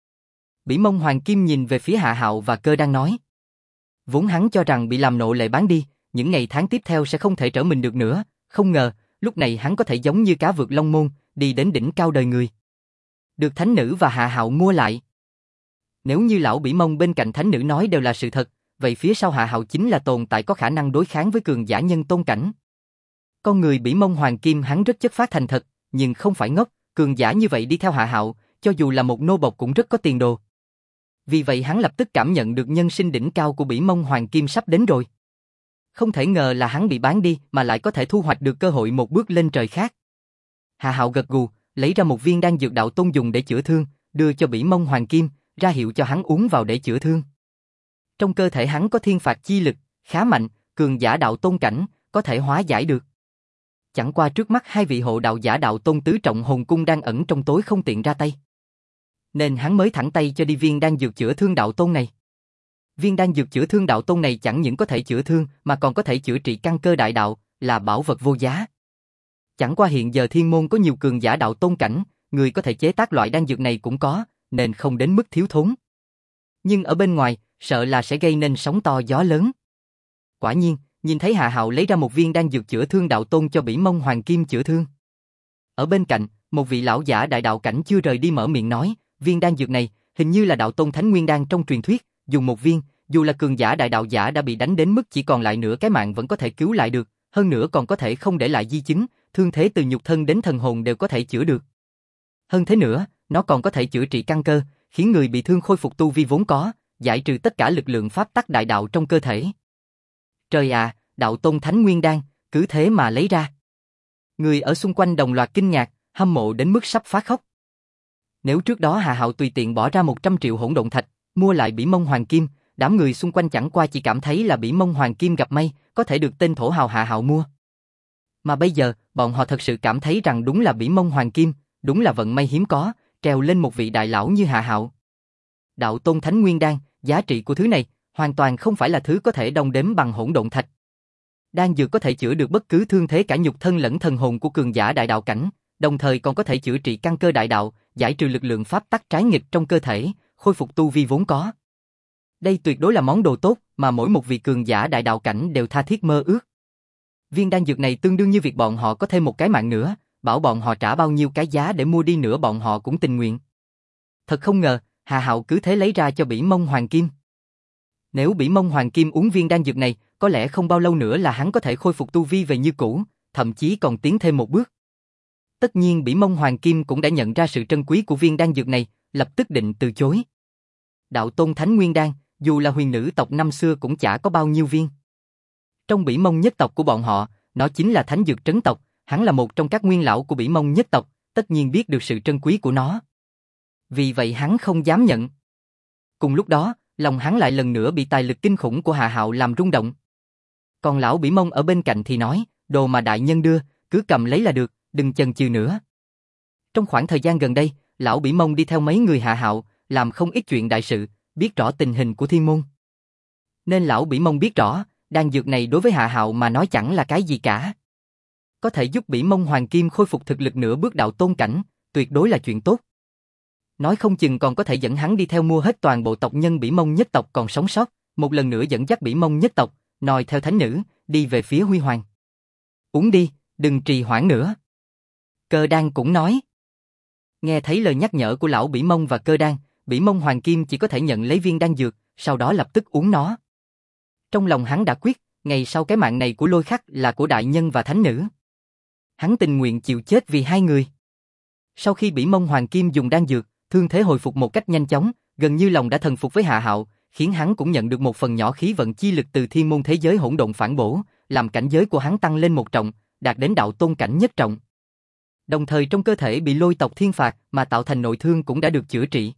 Bỉ Mông Hoàng Kim nhìn về phía Hạ Hạo và Cơ Đan nói. Vốn hắn cho rằng bị làm nô lệ bán đi, những ngày tháng tiếp theo sẽ không thể trở mình được nữa, không ngờ, lúc này hắn có thể giống như cá vượt long môn, đi đến đỉnh cao đời người. Được thánh nữ và Hạ Hạo mua lại. Nếu như lão Bỉ Mông bên cạnh thánh nữ nói đều là sự thật, vậy phía sau Hạ Hạo chính là tồn tại có khả năng đối kháng với cường giả nhân tôn cảnh. Con người Bỉ Mông Hoàng Kim hắn rất chất phác thành thật, nhưng không phải ngốc, cường giả như vậy đi theo Hạ Hạo, cho dù là một nô bộc cũng rất có tiền đồ. Vì vậy hắn lập tức cảm nhận được nhân sinh đỉnh cao của Bỉ Mông Hoàng Kim sắp đến rồi. Không thể ngờ là hắn bị bán đi mà lại có thể thu hoạch được cơ hội một bước lên trời khác. Hạ Hạo gật gù, lấy ra một viên đan dược đạo tôn dùng để chữa thương, đưa cho Bỉ Mông Hoàng Kim, ra hiệu cho hắn uống vào để chữa thương. Trong cơ thể hắn có thiên phạt chi lực, khá mạnh, cường giả đạo tôn cảnh, có thể hóa giải được. Chẳng qua trước mắt hai vị hộ đạo giả đạo tôn tứ trọng hồn cung đang ẩn trong tối không tiện ra tay. Nên hắn mới thẳng tay cho đi viên đan dược chữa thương đạo tôn này. Viên đan dược chữa thương đạo tôn này chẳng những có thể chữa thương mà còn có thể chữa trị căn cơ đại đạo, là bảo vật vô giá. Chẳng qua hiện giờ thiên môn có nhiều cường giả đạo tôn cảnh, người có thể chế tác loại đan dược này cũng có, nên không đến mức thiếu thốn. Nhưng ở bên ngoài, sợ là sẽ gây nên sóng to gió lớn. Quả nhiên, nhìn thấy Hạ Hạo lấy ra một viên đan dược chữa thương đạo tôn cho Bỉ Mông Hoàng Kim chữa thương. Ở bên cạnh, một vị lão giả đại đạo cảnh chưa rời đi mở miệng nói, viên đan dược này, hình như là đạo tôn thánh nguyên đan trong truyền thuyết, dùng một viên, dù là cường giả đại đạo giả đã bị đánh đến mức chỉ còn lại nửa cái mạng vẫn có thể cứu lại được, hơn nữa còn có thể không để lại di chứng, thương thế từ nhục thân đến thần hồn đều có thể chữa được. Hơn thế nữa, nó còn có thể chữa trị căn cơ, khiến người bị thương khôi phục tu vi vốn có, giải trừ tất cả lực lượng pháp tắc đại đạo trong cơ thể. Trời ạ, đạo tôn thánh nguyên đan, cứ thế mà lấy ra. Người ở xung quanh đồng loạt kinh ngạc, hâm mộ đến mức sắp phát khóc. Nếu trước đó Hà Hạo tùy tiện bỏ ra 100 triệu hỗn độn thạch, mua lại bỉ mông hoàng kim, đám người xung quanh chẳng qua chỉ cảm thấy là bỉ mông hoàng kim gặp may, có thể được tên thổ hào Hà Hạo mua. Mà bây giờ, bọn họ thật sự cảm thấy rằng đúng là bỉ mông hoàng kim, đúng là vận may hiếm có, treo lên một vị đại lão như Hà Hạo. Đạo tôn thánh nguyên đan, giá trị của thứ này, hoàn toàn không phải là thứ có thể đong đếm bằng hỗn độn thạch. Đan dược có thể chữa được bất cứ thương thế cả nhục thân lẫn thần hồn của cường giả đại đạo cảnh, đồng thời còn có thể chữa trị căn cơ đại đạo, giải trừ lực lượng pháp tắc trái nghịch trong cơ thể, khôi phục tu vi vốn có. Đây tuyệt đối là món đồ tốt mà mỗi một vị cường giả đại đạo cảnh đều tha thiết mơ ước. Viên đan dược này tương đương như việc bọn họ có thêm một cái mạng nữa, bảo bọn họ trả bao nhiêu cái giá để mua đi nữa bọn họ cũng tình nguyện. Thật không ngờ, Hà Hạo cứ thế lấy ra cho bỉ mông hoàng kim. Nếu bỉ mông hoàng kim uống viên đan dược này, có lẽ không bao lâu nữa là hắn có thể khôi phục tu vi về như cũ, thậm chí còn tiến thêm một bước. Tất nhiên bỉ mông hoàng kim cũng đã nhận ra sự trân quý của viên đan dược này, lập tức định từ chối. Đạo tôn thánh nguyên đan, dù là huyền nữ tộc năm xưa cũng chả có bao nhiêu viên. Trong bỉ mông nhất tộc của bọn họ, nó chính là thánh dược trấn tộc, hắn là một trong các nguyên lão của bỉ mông nhất tộc, tất nhiên biết được sự trân quý của nó. Vì vậy hắn không dám nhận. Cùng lúc đó, lòng hắn lại lần nữa bị tài lực kinh khủng của Hà Hạo làm rung động. Còn lão bỉ mông ở bên cạnh thì nói, đồ mà đại nhân đưa, cứ cầm lấy là được, đừng chần chừ nữa. Trong khoảng thời gian gần đây, lão bỉ mông đi theo mấy người Hà Hạo, làm không ít chuyện đại sự, biết rõ tình hình của thiên môn. Nên lão bỉ mông biết rõ, đan dược này đối với Hà Hạo mà nói chẳng là cái gì cả. Có thể giúp bỉ mông hoàng kim khôi phục thực lực nửa bước đạo tôn cảnh, tuyệt đối là chuyện tốt. Nói không chừng còn có thể dẫn hắn đi theo mua hết toàn bộ tộc nhân bỉ mông nhất tộc còn sống sót, một lần nữa dẫn dắt bỉ mông nhất tộc, noi theo thánh nữ, đi về phía huy hoàng. Uống đi, đừng trì hoãn nữa. Cơ đan cũng nói. Nghe thấy lời nhắc nhở của lão bỉ mông và cơ đan, bỉ mông hoàng kim chỉ có thể nhận lấy viên đan dược, sau đó lập tức uống nó. Trong lòng hắn đã quyết, ngày sau cái mạng này của Lôi Khắc là của đại nhân và thánh nữ. Hắn tình nguyện chịu chết vì hai người. Sau khi bỉ mông hoàng kim dùng đan dược, thương thế hồi phục một cách nhanh chóng, gần như lòng đã thần phục với Hà Hạo, khiến hắn cũng nhận được một phần nhỏ khí vận chi lực từ thiên môn thế giới hỗn độn phản bổ, làm cảnh giới của hắn tăng lên một trọng, đạt đến đạo tôn cảnh nhất trọng. Đồng thời trong cơ thể bị lôi tộc thiên phạt mà tạo thành nội thương cũng đã được chữa trị.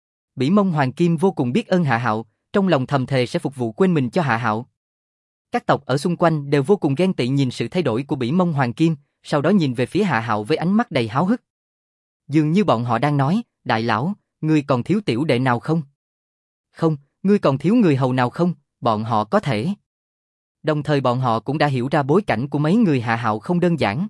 Bỉ mông hoàng kim vô cùng biết ơn Hà Hạo, trong lòng thầm thề sẽ phục vụ quên mình cho Hà Hạo. Các tộc ở xung quanh đều vô cùng ghen tị nhìn sự thay đổi của bỉ mông hoàng kim, sau đó nhìn về phía Hà Hạo với ánh mắt đầy háo hức. Dường như bọn họ đang nói, đại lão, ngươi còn thiếu tiểu đệ nào không? Không, ngươi còn thiếu người hầu nào không? Bọn họ có thể. Đồng thời bọn họ cũng đã hiểu ra bối cảnh của mấy người Hà Hạo không đơn giản.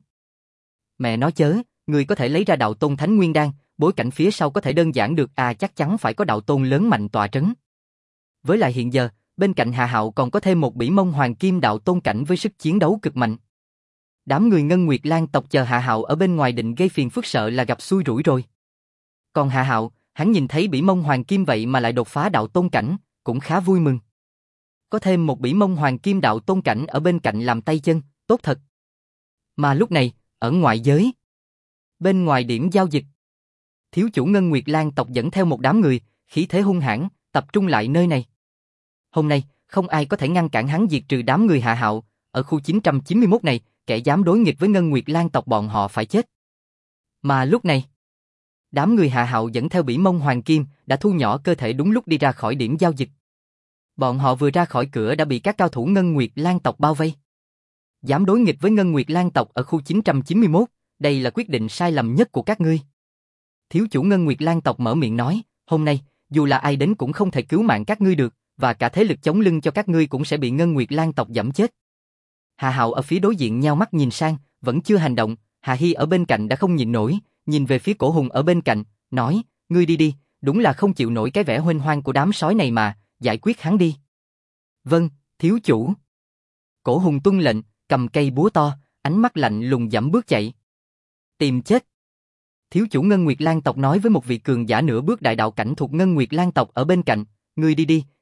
Mẹ nói chớ, ngươi có thể lấy ra đạo tôn thánh nguyên đan, bối cảnh phía sau có thể đơn giản được à, chắc chắn phải có đạo tôn lớn mạnh tọa trấn. Với lại hiện giờ, bên cạnh Hà Hạo còn có thêm một bỉ mông hoàng kim đạo tôn cảnh với sức chiến đấu cực mạnh. Đám người Ngân Nguyệt Lan tộc chờ Hà Hạo ở bên ngoài định gây phiền phức sợ là gặp xui rủi rồi. Còn Hà Hạo, hắn nhìn thấy bỉ mông hoàng kim vậy mà lại đột phá đạo tôn cảnh, cũng khá vui mừng. Có thêm một bỉ mông hoàng kim đạo tôn cảnh ở bên cạnh làm tay chân, tốt thật. Mà lúc này, ở ngoại giới, bên ngoài điểm giao dịch, thiếu chủ Ngân Nguyệt Lan tộc dẫn theo một đám người, khí thế hung hãn, tập trung lại nơi này. Hôm nay, không ai có thể ngăn cản hắn diệt trừ đám người Hà Hạo, ở khu 991 này, kẻ dám đối nghịch với Ngân Nguyệt Lan tộc bọn họ phải chết. Mà lúc này, đám người Hà Hạo dẫn theo bỉ mông hoàng kim đã thu nhỏ cơ thể đúng lúc đi ra khỏi điểm giao dịch. Bọn họ vừa ra khỏi cửa đã bị các cao thủ Ngân Nguyệt Lan tộc bao vây. Dám đối nghịch với Ngân Nguyệt Lan tộc ở khu 991, đây là quyết định sai lầm nhất của các ngươi. Thiếu chủ Ngân Nguyệt Lan tộc mở miệng nói, hôm nay, dù là ai đến cũng không thể cứu mạng các ngươi được, và cả thế lực chống lưng cho các ngươi cũng sẽ bị Ngân Nguyệt Lan tộc giẫm chết. Hà Hạo ở phía đối diện nhao mắt nhìn sang, vẫn chưa hành động, Hà Hy ở bên cạnh đã không nhịn nổi, nhìn về phía Cổ Hùng ở bên cạnh, nói, ngươi đi đi, đúng là không chịu nổi cái vẻ huênh hoang của đám sói này mà, giải quyết hắn đi. Vâng, thiếu chủ. Cổ Hùng tuân lệnh, cầm cây búa to, ánh mắt lạnh lùng dẫm bước chạy. Tìm chết. Thiếu chủ Ngân Nguyệt Lan tộc nói với một vị cường giả nửa bước đại đạo cảnh thuộc Ngân Nguyệt Lan tộc ở bên cạnh, ngươi đi đi,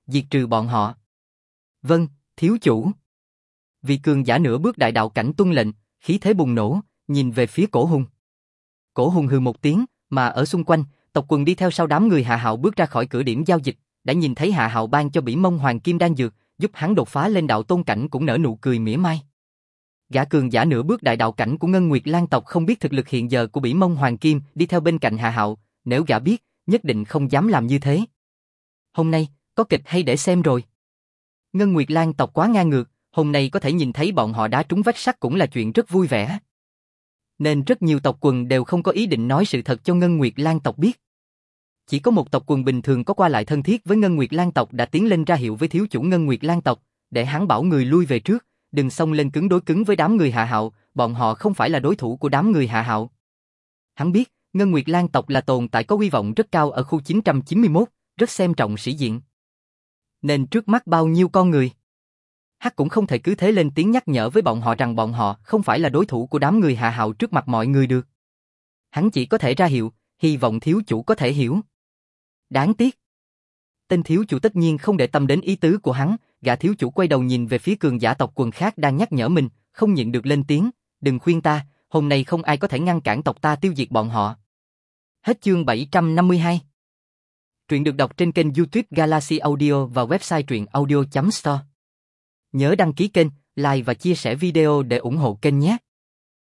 diệt trừ bọn họ. Vâng, thiếu chủ. Vị cường giả nửa bước đại đạo cảnh tuân lệnh, khí thế bùng nổ, nhìn về phía Cổ Hùng. Cổ Hùng hừ một tiếng, mà ở xung quanh, tộc quần đi theo sau đám người Hạ Hạo bước ra khỏi cửa điểm giao dịch, đã nhìn thấy Hạ Hạo ban cho Bỉ Mông Hoàng Kim đan dược, giúp hắn đột phá lên đạo tôn cảnh cũng nở nụ cười mỉa mai. Gã cường giả nửa bước đại đạo cảnh của Ngân Nguyệt Lan tộc không biết thực lực hiện giờ của Bỉ Mông Hoàng Kim đi theo bên cạnh Hạ Hạo, nếu gã biết, nhất định không dám làm như thế. Hôm nay, có kịch hay để xem rồi. Ngân Nguyệt Lan tộc quá ngang ngược, hôm nay có thể nhìn thấy bọn họ đá trúng vách sắt cũng là chuyện rất vui vẻ. Nên rất nhiều tộc quần đều không có ý định nói sự thật cho Ngân Nguyệt Lan tộc biết. Chỉ có một tộc quần bình thường có qua lại thân thiết với Ngân Nguyệt Lan tộc đã tiến lên ra hiệu với thiếu chủ Ngân Nguyệt Lan tộc, để hắn bảo người lui về trước, đừng xông lên cứng đối cứng với đám người Hạ Hạo, bọn họ không phải là đối thủ của đám người Hạ Hạo. Hắn biết, Ngân Nguyệt Lan tộc là tồn tại có uy vọng rất cao ở khu 991, rất xem trọng sĩ diện. Nên trước mắt bao nhiêu con người, hắn cũng không thể cứ thế lên tiếng nhắc nhở với bọn họ rằng bọn họ không phải là đối thủ của đám người Hạ Hạo trước mặt mọi người được. Hắn chỉ có thể ra hiệu, hy vọng thiếu chủ có thể hiểu. Đáng tiếc. Tên thiếu chủ tất nhiên không để tâm đến ý tứ của hắn, gã thiếu chủ quay đầu nhìn về phía cường giả tộc quần khác đang nhắc nhở mình, không nhịn được lên tiếng, đừng khuyên ta, hôm nay không ai có thể ngăn cản tộc ta tiêu diệt bọn họ. Hết chương 752. Truyện được đọc trên kênh YouTube Galaxy Audio và website truyện audio.store. Nhớ đăng ký kênh, like và chia sẻ video để ủng hộ kênh nhé.